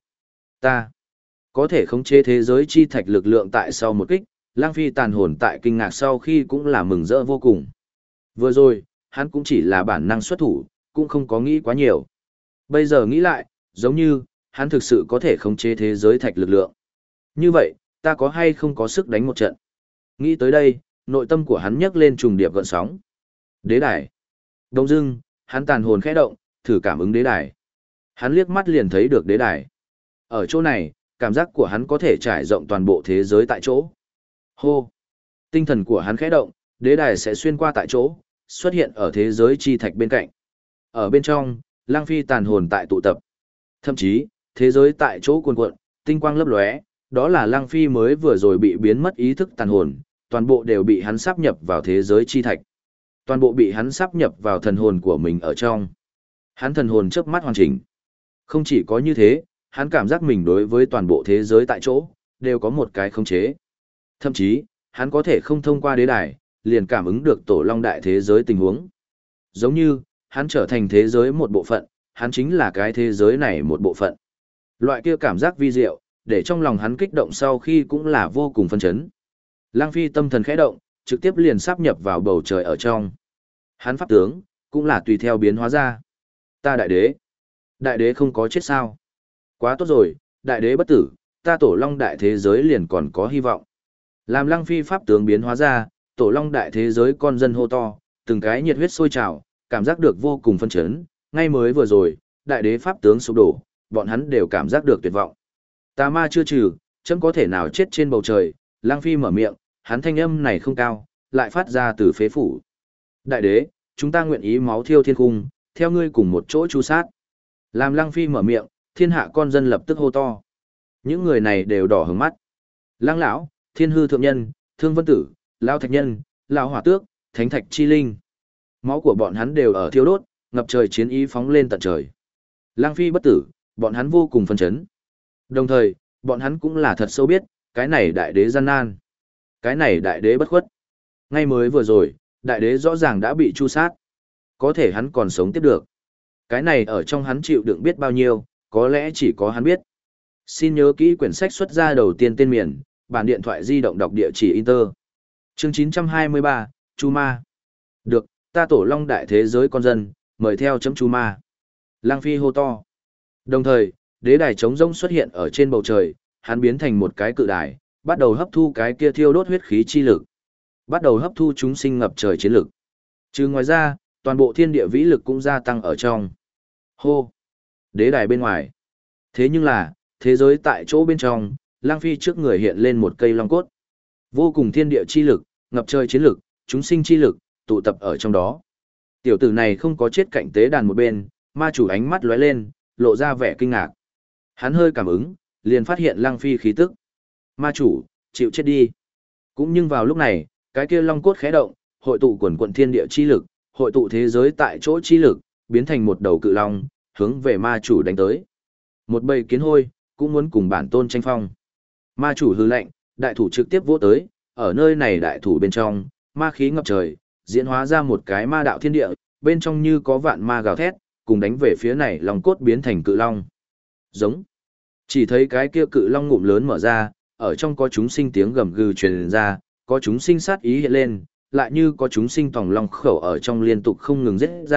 Ta có thể khống chế thế giới chi thạch lực lượng tại sau một kích, Lang Phi tàn hồn tại kinh ngạc sau khi cũng là mừng rỡ vô cùng. Vừa rồi, hắn cũng chỉ là bản năng xuất thủ, cũng không có nghĩ quá nhiều. Bây giờ nghĩ lại, giống như, hắn thực sự có thể khống chế thế giới thạch lực lượng. Như vậy, ta có hay không có sức đánh một trận? Nghĩ tới đây, nội tâm của hắn nhấc lên trùng điệp gợn sóng. Đế đài. Đông dưng, hắn tàn hồn khẽ động, thử cảm ứng đế đài. Hắn liếc mắt liền thấy được đế đài. Ở chỗ này, cảm giác của hắn có thể trải rộng toàn bộ thế giới tại chỗ. Hô. Tinh thần của hắn khẽ động, đế đài sẽ xuyên qua tại chỗ, xuất hiện ở thế giới chi thạch bên cạnh. Ở bên trong, Lăng Phi tàn hồn tại tụ tập. Thậm chí, thế giới tại chỗ cuồn cuộn, tinh quang lấp lóe, đó là Lăng Phi mới vừa rồi bị biến mất ý thức tàn hồn, toàn bộ đều bị hắn sáp nhập vào thế giới chi thạch. Toàn bộ bị hắn sáp nhập vào thần hồn của mình ở trong. Hắn thần hồn chớp mắt hoàn chỉnh. Không chỉ có như thế, hắn cảm giác mình đối với toàn bộ thế giới tại chỗ, đều có một cái khống chế. Thậm chí, hắn có thể không thông qua đế đài, liền cảm ứng được tổ long đại thế giới tình huống. Giống như, hắn trở thành thế giới một bộ phận, hắn chính là cái thế giới này một bộ phận. Loại kia cảm giác vi diệu, để trong lòng hắn kích động sau khi cũng là vô cùng phân chấn. Lang Phi tâm thần khẽ động, trực tiếp liền sáp nhập vào bầu trời ở trong. Hắn pháp tướng, cũng là tùy theo biến hóa ra. Ta đại đế. Đại đế không có chết sao? Quá tốt rồi, đại đế bất tử, ta tổ long đại thế giới liền còn có hy vọng. Làm Lăng Phi pháp tướng biến hóa ra, tổ long đại thế giới con dân hô to, từng cái nhiệt huyết sôi trào, cảm giác được vô cùng phân chấn, ngay mới vừa rồi, đại đế pháp tướng sụp đổ, bọn hắn đều cảm giác được tuyệt vọng. Tà ma chưa trừ, chấm có thể nào chết trên bầu trời, Lăng Phi mở miệng, hắn thanh âm này không cao, lại phát ra từ phế phủ. Đại đế, chúng ta nguyện ý máu thiêu thiên cung, theo ngươi cùng một chỗ chu sát. Làm Lăng Phi mở miệng, thiên hạ con dân lập tức hô to. Những người này đều đỏ hứng mắt. Lăng lão, Thiên Hư thượng nhân, Thương Vân tử, Lão Thạch nhân, Lão Hỏa Tước, Thánh Thạch chi linh. Máu của bọn hắn đều ở thiêu đốt, ngập trời chiến ý phóng lên tận trời. Lăng Phi bất tử, bọn hắn vô cùng phấn chấn. Đồng thời, bọn hắn cũng là thật sâu biết, cái này đại đế gian nan. Cái này đại đế bất khuất. Ngay mới vừa rồi, đại đế rõ ràng đã bị chu sát. Có thể hắn còn sống tiếp được. Cái này ở trong hắn chịu đựng biết bao nhiêu, có lẽ chỉ có hắn biết. Xin nhớ kỹ quyển sách xuất ra đầu tiên tên miền, bản điện thoại di động đọc địa chỉ Inter. Chương 923, Chu Ma. Được, ta tổ long đại thế giới con dân, mời theo chấm Chu Ma. Lang Phi hô to. Đồng thời, đế đài trống rỗng xuất hiện ở trên bầu trời, hắn biến thành một cái cự đài, bắt đầu hấp thu cái kia thiêu đốt huyết khí chi lực. Bắt đầu hấp thu chúng sinh ngập trời chiến lực. Trừ ngoài ra, toàn bộ thiên địa vĩ lực cũng gia tăng ở trong. Hô! Đế đài bên ngoài. Thế nhưng là, thế giới tại chỗ bên trong, Lang Phi trước người hiện lên một cây long cốt. Vô cùng thiên địa chi lực, ngập trời chiến lực, chúng sinh chi lực, tụ tập ở trong đó. Tiểu tử này không có chết cạnh tế đàn một bên, ma chủ ánh mắt lóe lên, lộ ra vẻ kinh ngạc. Hắn hơi cảm ứng, liền phát hiện Lang Phi khí tức. Ma chủ, chịu chết đi. Cũng nhưng vào lúc này, cái kia long cốt khẽ động, hội tụ quần quận thiên địa chi lực, hội tụ thế giới tại chỗ chi lực, biến thành một đầu cự long, hướng về ma chủ đánh tới. Một bầy kiến hôi, cũng muốn cùng bản tôn tranh phong. Ma chủ hư lệnh, đại thủ trực tiếp vỗ tới, ở nơi này đại thủ bên trong, ma khí ngập trời, diễn hóa ra một cái ma đạo thiên địa, bên trong như có vạn ma gào thét, cùng đánh về phía này long cốt biến thành cự long. Giống. Chỉ thấy cái kia cự long ngụm lớn mở ra, ở trong có chúng sinh tiếng gầm gừ truyền ra, có chúng sinh sát ý hiện lên, lại như có chúng sinh tòng long khẩu ở trong liên tục không ngừng giết ra,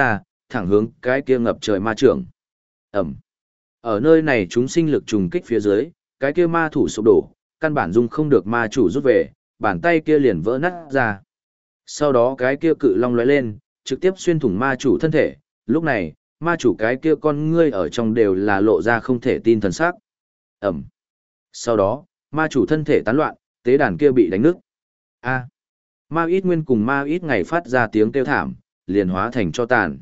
thẳng hướng cái kia ngập trời ma trưởng. Ẩm. Ở nơi này chúng sinh lực trùng kích phía dưới, cái kia ma thủ sụp đổ, căn bản dung không được ma chủ rút về, bàn tay kia liền vỡ nát ra. Sau đó cái kia cự long lóe lên, trực tiếp xuyên thủng ma chủ thân thể, lúc này, ma chủ cái kia con ngươi ở trong đều là lộ ra không thể tin thần sắc. Ẩm. Sau đó, ma chủ thân thể tán loạn, tế đàn kia bị đánh nứt. A. Ma ít nguyên cùng ma ít ngày phát ra tiếng kêu thảm, liền hóa thành cho tàn.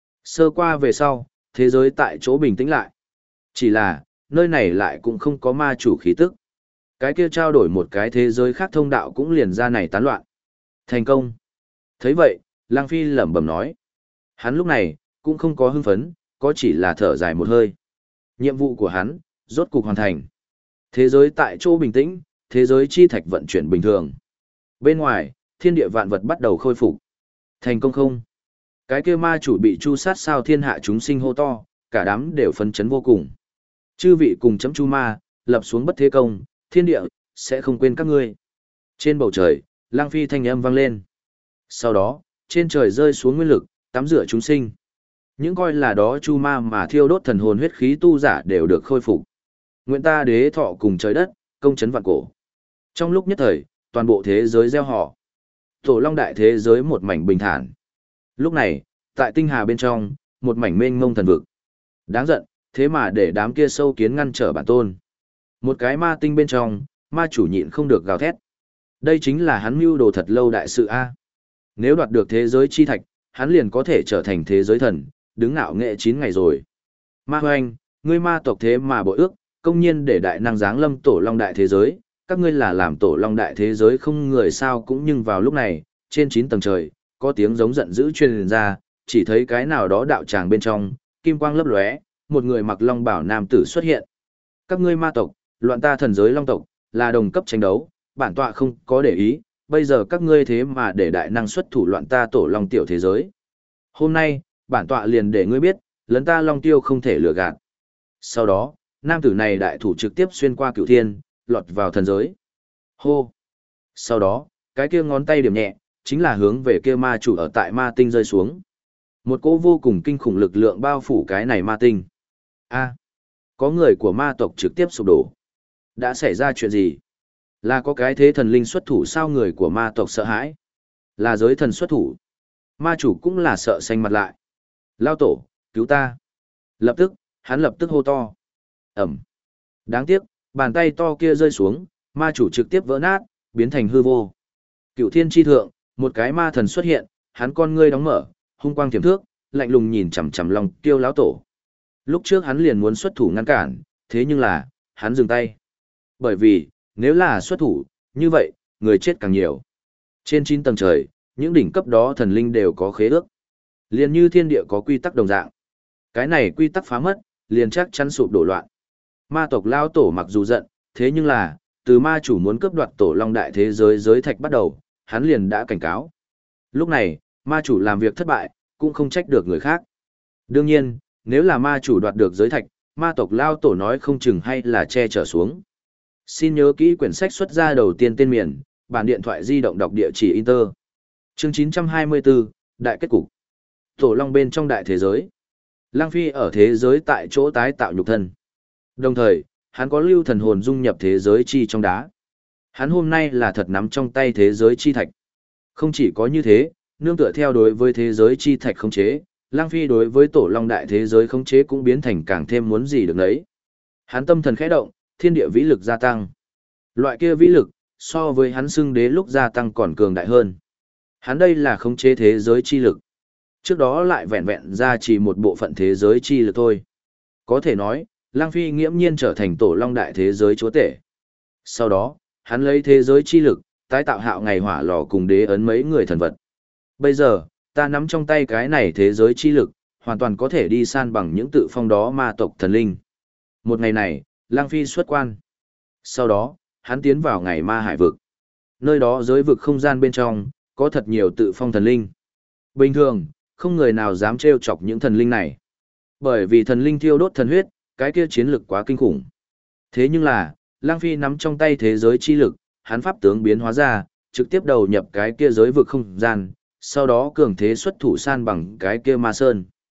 Sơ qua về sau, thế giới tại chỗ bình tĩnh lại. Chỉ là, nơi này lại cũng không có ma chủ khí tức. Cái kia trao đổi một cái thế giới khác thông đạo cũng liền ra này tán loạn. Thành công. Thấy vậy, Lang Phi lẩm bẩm nói. Hắn lúc này, cũng không có hưng phấn, có chỉ là thở dài một hơi. Nhiệm vụ của hắn, rốt cục hoàn thành. Thế giới tại chỗ bình tĩnh, thế giới chi thạch vận chuyển bình thường. Bên ngoài, thiên địa vạn vật bắt đầu khôi phục. Thành công không? Cái kia ma chủ bị chu sát sao thiên hạ chúng sinh hô to, cả đám đều phấn chấn vô cùng. Chư vị cùng chấm chu ma, lập xuống bất thế công, thiên địa, sẽ không quên các ngươi. Trên bầu trời, Lang Phi thanh âm vang lên. Sau đó, trên trời rơi xuống nguyên lực, tắm rửa chúng sinh. Những coi là đó chu ma mà thiêu đốt thần hồn huyết khí tu giả đều được khôi phục. Nguyện ta đế thọ cùng trời đất, công chấn vạn cổ. Trong lúc nhất thời, toàn bộ thế giới gieo họ. Tổ Long đại thế giới một mảnh bình thản. Lúc này, tại tinh hà bên trong, một mảnh mênh mông thần vực. Đáng giận, thế mà để đám kia sâu kiến ngăn trở bản tôn. Một cái ma tinh bên trong, ma chủ nhịn không được gào thét. Đây chính là hắn mưu đồ thật lâu đại sự A. Nếu đoạt được thế giới chi thạch, hắn liền có thể trở thành thế giới thần, đứng ngạo nghệ 9 ngày rồi. Ma hoanh, ngươi ma tộc thế mà bội ước, công nhiên để đại năng giáng lâm tổ long đại thế giới, các ngươi là làm tổ long đại thế giới không người sao cũng nhưng vào lúc này, trên 9 tầng trời, có tiếng giống giận dữ truyền ra, chỉ thấy cái nào đó đạo tràng bên trong, kim quang lấp lóe, một người mặc long bào nam tử xuất hiện. Các ngươi ma tộc, loạn ta thần giới long tộc, là đồng cấp tranh đấu, bản tọa không có để ý, bây giờ các ngươi thế mà để đại năng xuất thủ loạn ta tổ long tiểu thế giới. Hôm nay, bản tọa liền để ngươi biết, lấn ta long tiêu không thể lừa gạt. Sau đó, nam tử này đại thủ trực tiếp xuyên qua cửu thiên, lọt vào thần giới. Hô! Sau đó, cái kia ngón tay điểm nhẹ, chính là hướng về kia ma chủ ở tại ma tinh rơi xuống. Một cỗ vô cùng kinh khủng lực lượng bao phủ cái này ma tinh. A, có người của ma tộc trực tiếp sụp đổ. Đã xảy ra chuyện gì? Là có cái thế thần linh xuất thủ sao người của ma tộc sợ hãi? Là giới thần xuất thủ. Ma chủ cũng là sợ xanh mặt lại. Lao tổ, cứu ta. Lập tức, hắn lập tức hô to. Ẩm. Đáng tiếc, bàn tay to kia rơi xuống, ma chủ trực tiếp vỡ nát, biến thành hư vô. Cựu thiên tri thượng, một cái ma thần xuất hiện, hắn con ngươi đóng mở, hung quang tiềm thước, lạnh lùng nhìn chằm chằm Long Tiêu lão tổ. Lúc trước hắn liền muốn xuất thủ ngăn cản, thế nhưng là, hắn dừng tay. Bởi vì, nếu là xuất thủ, như vậy, người chết càng nhiều. Trên 9 tầng trời, những đỉnh cấp đó thần linh đều có khế ước. Liền như thiên địa có quy tắc đồng dạng. Cái này quy tắc phá mất, liền chắc chắn sụp đổ loạn. Ma tộc lao tổ mặc dù giận, thế nhưng là, từ ma chủ muốn cướp đoạt tổ long đại thế giới giới thạch bắt đầu, hắn liền đã cảnh cáo. Lúc này, ma chủ làm việc thất bại, cũng không trách được người khác. Đương nhiên, nếu là ma chủ đoạt được giới thạch, ma tộc lao tổ nói không chừng hay là che chở xuống. Xin nhớ kỹ quyển sách xuất ra đầu tiên tên miền, bản điện thoại di động đọc địa chỉ Inter. Chương 924, Đại kết cục. Tổ long bên trong đại thế giới. Lang Phi ở thế giới tại chỗ tái tạo nhục thân. Đồng thời, hắn có lưu thần hồn dung nhập thế giới chi trong đá. Hắn hôm nay là thật nắm trong tay thế giới chi thạch. Không chỉ có như thế, nương tựa theo đối với thế giới chi thạch khống chế, Lang Phi đối với tổ long đại thế giới khống chế cũng biến thành càng thêm muốn gì được nấy. Hắn tâm thần khẽ động, thiên địa vĩ lực gia tăng. Loại kia vĩ lực, so với hắn xưng đế lúc gia tăng còn cường đại hơn. Hắn đây là khống chế thế giới chi lực. Trước đó lại vẹn vẹn ra chỉ một bộ phận thế giới chi lực thôi. Có thể nói, Lang Phi nghiễm nhiên trở thành tổ long đại thế giới chúa tể. Sau đó, hắn lấy thế giới chi lực, tái tạo hạo ngày hỏa lò cùng đế ấn mấy người thần vật. Bây giờ, ta nắm trong tay cái này thế giới chi lực, hoàn toàn có thể đi san bằng những tự phong đó ma tộc thần linh. Một ngày này, Lang Phi xuất quan. Sau đó, hắn tiến vào ngày ma hải vực. Nơi đó giới vực không gian bên trong, có thật nhiều tự phong thần linh. Bình thường, không người nào dám trêu chọc những thần linh này. Bởi vì thần linh thiêu đốt thần huyết, cái kia chiến lực quá kinh khủng. Thế nhưng là, Lang Phi nắm trong tay thế giới chi lực, hắn pháp tướng biến hóa ra, trực tiếp đầu nhập cái kia giới vực không gian, sau đó cường thế xuất thủ san bằng cái kia ma sơn.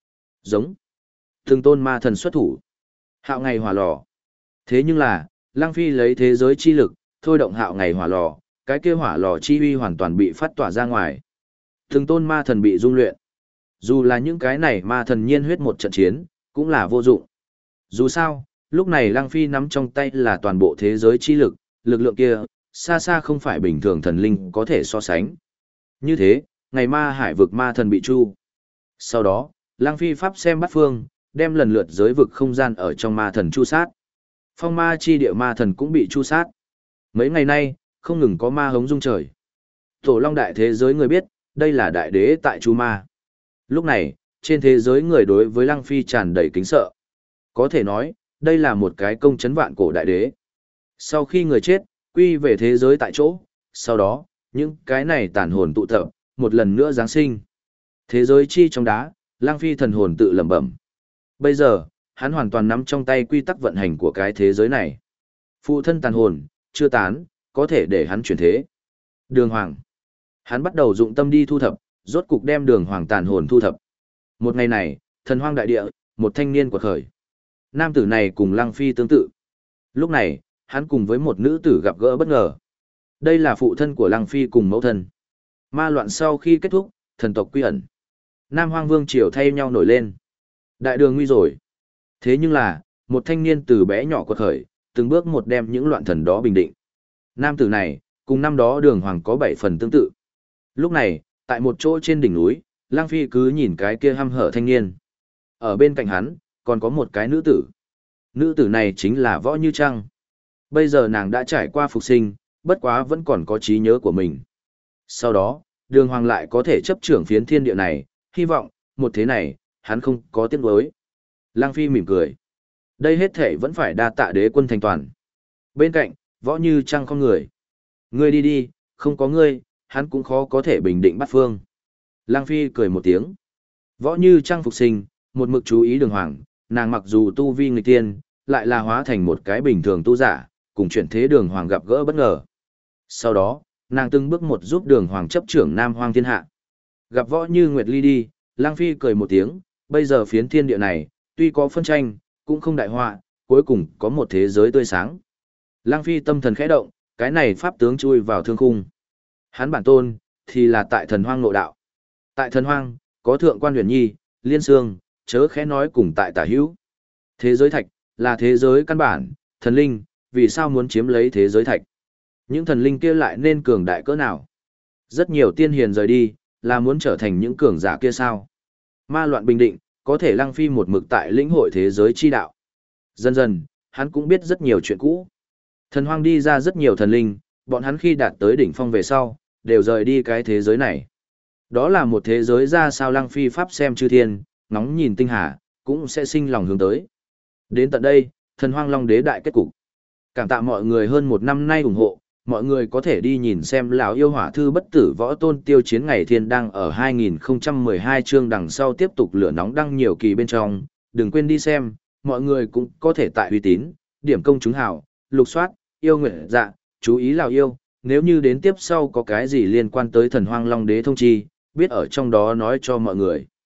Giống. Từng tôn ma thần xuất thủ. Hạo ngày hỏa lò. Thế nhưng là, Lăng Phi lấy thế giới chi lực, thôi động hạo ngày hỏa lò, cái kia hỏa lò chi uy hoàn toàn bị phát tỏa ra ngoài. Từng tôn ma thần bị dung luyện. Dù là những cái này ma thần nhiên huyết một trận chiến, cũng là vô dụng. Dù sao, lúc này Lăng Phi nắm trong tay là toàn bộ thế giới chi lực, lực lượng kia, xa xa không phải bình thường thần linh có thể so sánh. Như thế, ngày ma hải vực ma thần bị chu. Sau đó, Lăng Phi pháp xem bắt phương, đem lần lượt giới vực không gian ở trong ma thần chu sát. Phong ma chi địa ma thần cũng bị chu sát. Mấy ngày nay, không ngừng có ma hống rung trời. Tổ Long đại thế giới người biết, đây là đại đế tại chu ma. Lúc này, trên thế giới người đối với Lăng Phi tràn đầy kính sợ. Có thể nói, đây là một cái công chấn vạn cổ đại đế. Sau khi người chết, quy về thế giới tại chỗ, sau đó, những cái này tàn hồn tụ tập, một lần nữa giáng sinh. Thế giới chi trong đá, Lăng Phi thần hồn tự lẩm bẩm. Bây giờ, hắn hoàn toàn nắm trong tay quy tắc vận hành của cái thế giới này. Phụ thân tàn hồn, chưa tán, có thể để hắn chuyển thế. Đường Hoàng. Hắn bắt đầu dụng tâm đi thu thập, rốt cục đem Đường Hoàng tàn hồn thu thập. Một ngày này, thần hoang đại địa, một thanh niên quật khởi. Nam tử này cùng Lăng Phi tương tự. Lúc này, hắn cùng với một nữ tử gặp gỡ bất ngờ. Đây là phụ thân của Lăng Phi cùng mẫu thân. Ma loạn sau khi kết thúc, thần tộc quy ẩn. Nam Hoang Vương triều thay nhau nổi lên. Đại đường nguy rồi. Thế nhưng là, một thanh niên từ bé nhỏ quật khởi, từng bước một đem những loạn thần đó bình định. Nam tử này, cùng năm đó Đường Hoàng có 7 phần tương tự. Lúc này, tại một chỗ trên đỉnh núi, Lăng Phi cứ nhìn cái kia hăm hở thanh niên. Ở bên cạnh hắn, còn có một cái nữ tử. Nữ tử này chính là Võ Như Trăng. Bây giờ nàng đã trải qua phục sinh, bất quá vẫn còn có trí nhớ của mình. Sau đó, Đường Hoàng lại có thể chấp trưởng phiến thiên địa này, hy vọng, một thế này, hắn không có tiếc nuối. Lăng Phi mỉm cười. Đây hết thể vẫn phải đa tạ đế quân thành toàn. Bên cạnh, Võ Như Trăng không người. Ngươi đi đi, không có ngươi, hắn cũng khó có thể bình định bắt phương. Lăng Phi cười một tiếng. Võ Như Trăng phục sinh, một mực chú ý Đường Hoàng, nàng mặc dù tu vi nghịch tiên, lại là hóa thành một cái bình thường tu giả, cùng chuyển thế Đường Hoàng gặp gỡ bất ngờ. Sau đó, nàng từng bước một giúp Đường Hoàng chấp trưởng Nam Hoang thiên hạ. Gặp Võ Như Nguyệt ly đi, Lăng Phi cười một tiếng, bây giờ phiến thiên địa này, tuy có phân tranh, cũng không đại họa, cuối cùng có một thế giới tươi sáng. Lăng Phi tâm thần khẽ động, cái này pháp tướng chui vào thương khung. Hắn bản tôn, thì là tại thần hoang nội đạo. Tại thần hoang, có thượng quan huyền nhi, liên xương, chớ khẽ nói cùng tại tả hữu. Thế giới thạch, là thế giới căn bản, thần linh, vì sao muốn chiếm lấy thế giới thạch? Những thần linh kia lại nên cường đại cỡ nào? Rất nhiều tiên hiền rời đi, là muốn trở thành những cường giả kia sao? Ma loạn bình định, có thể Lăng Phi một mực tại lĩnh hội thế giới chi đạo. Dần dần, hắn cũng biết rất nhiều chuyện cũ. Thần hoang đi ra rất nhiều thần linh, bọn hắn khi đạt tới đỉnh phong về sau, đều rời đi cái thế giới này. Đó là một thế giới ra sao Lăng Phi pháp xem chư thiên, ngóng nhìn tinh hà, cũng sẽ sinh lòng hướng tới. Đến tận đây, thần hoang long đế đại kết cục. Cảm tạ mọi người hơn một năm nay ủng hộ, mọi người có thể đi nhìn xem lão yêu hỏa thư bất tử võ tôn tiêu chiến ngày thiên đăng ở 2012 chương đằng sau tiếp tục lửa nóng đăng nhiều kỳ bên trong, đừng quên đi xem, mọi người cũng có thể tại uy tín, điểm công chúng hảo, lục soát, yêu nguyện dạ, chú ý lão yêu, nếu như đến tiếp sau có cái gì liên quan tới thần hoang long đế thông chi, biết ở trong đó nói cho mọi người.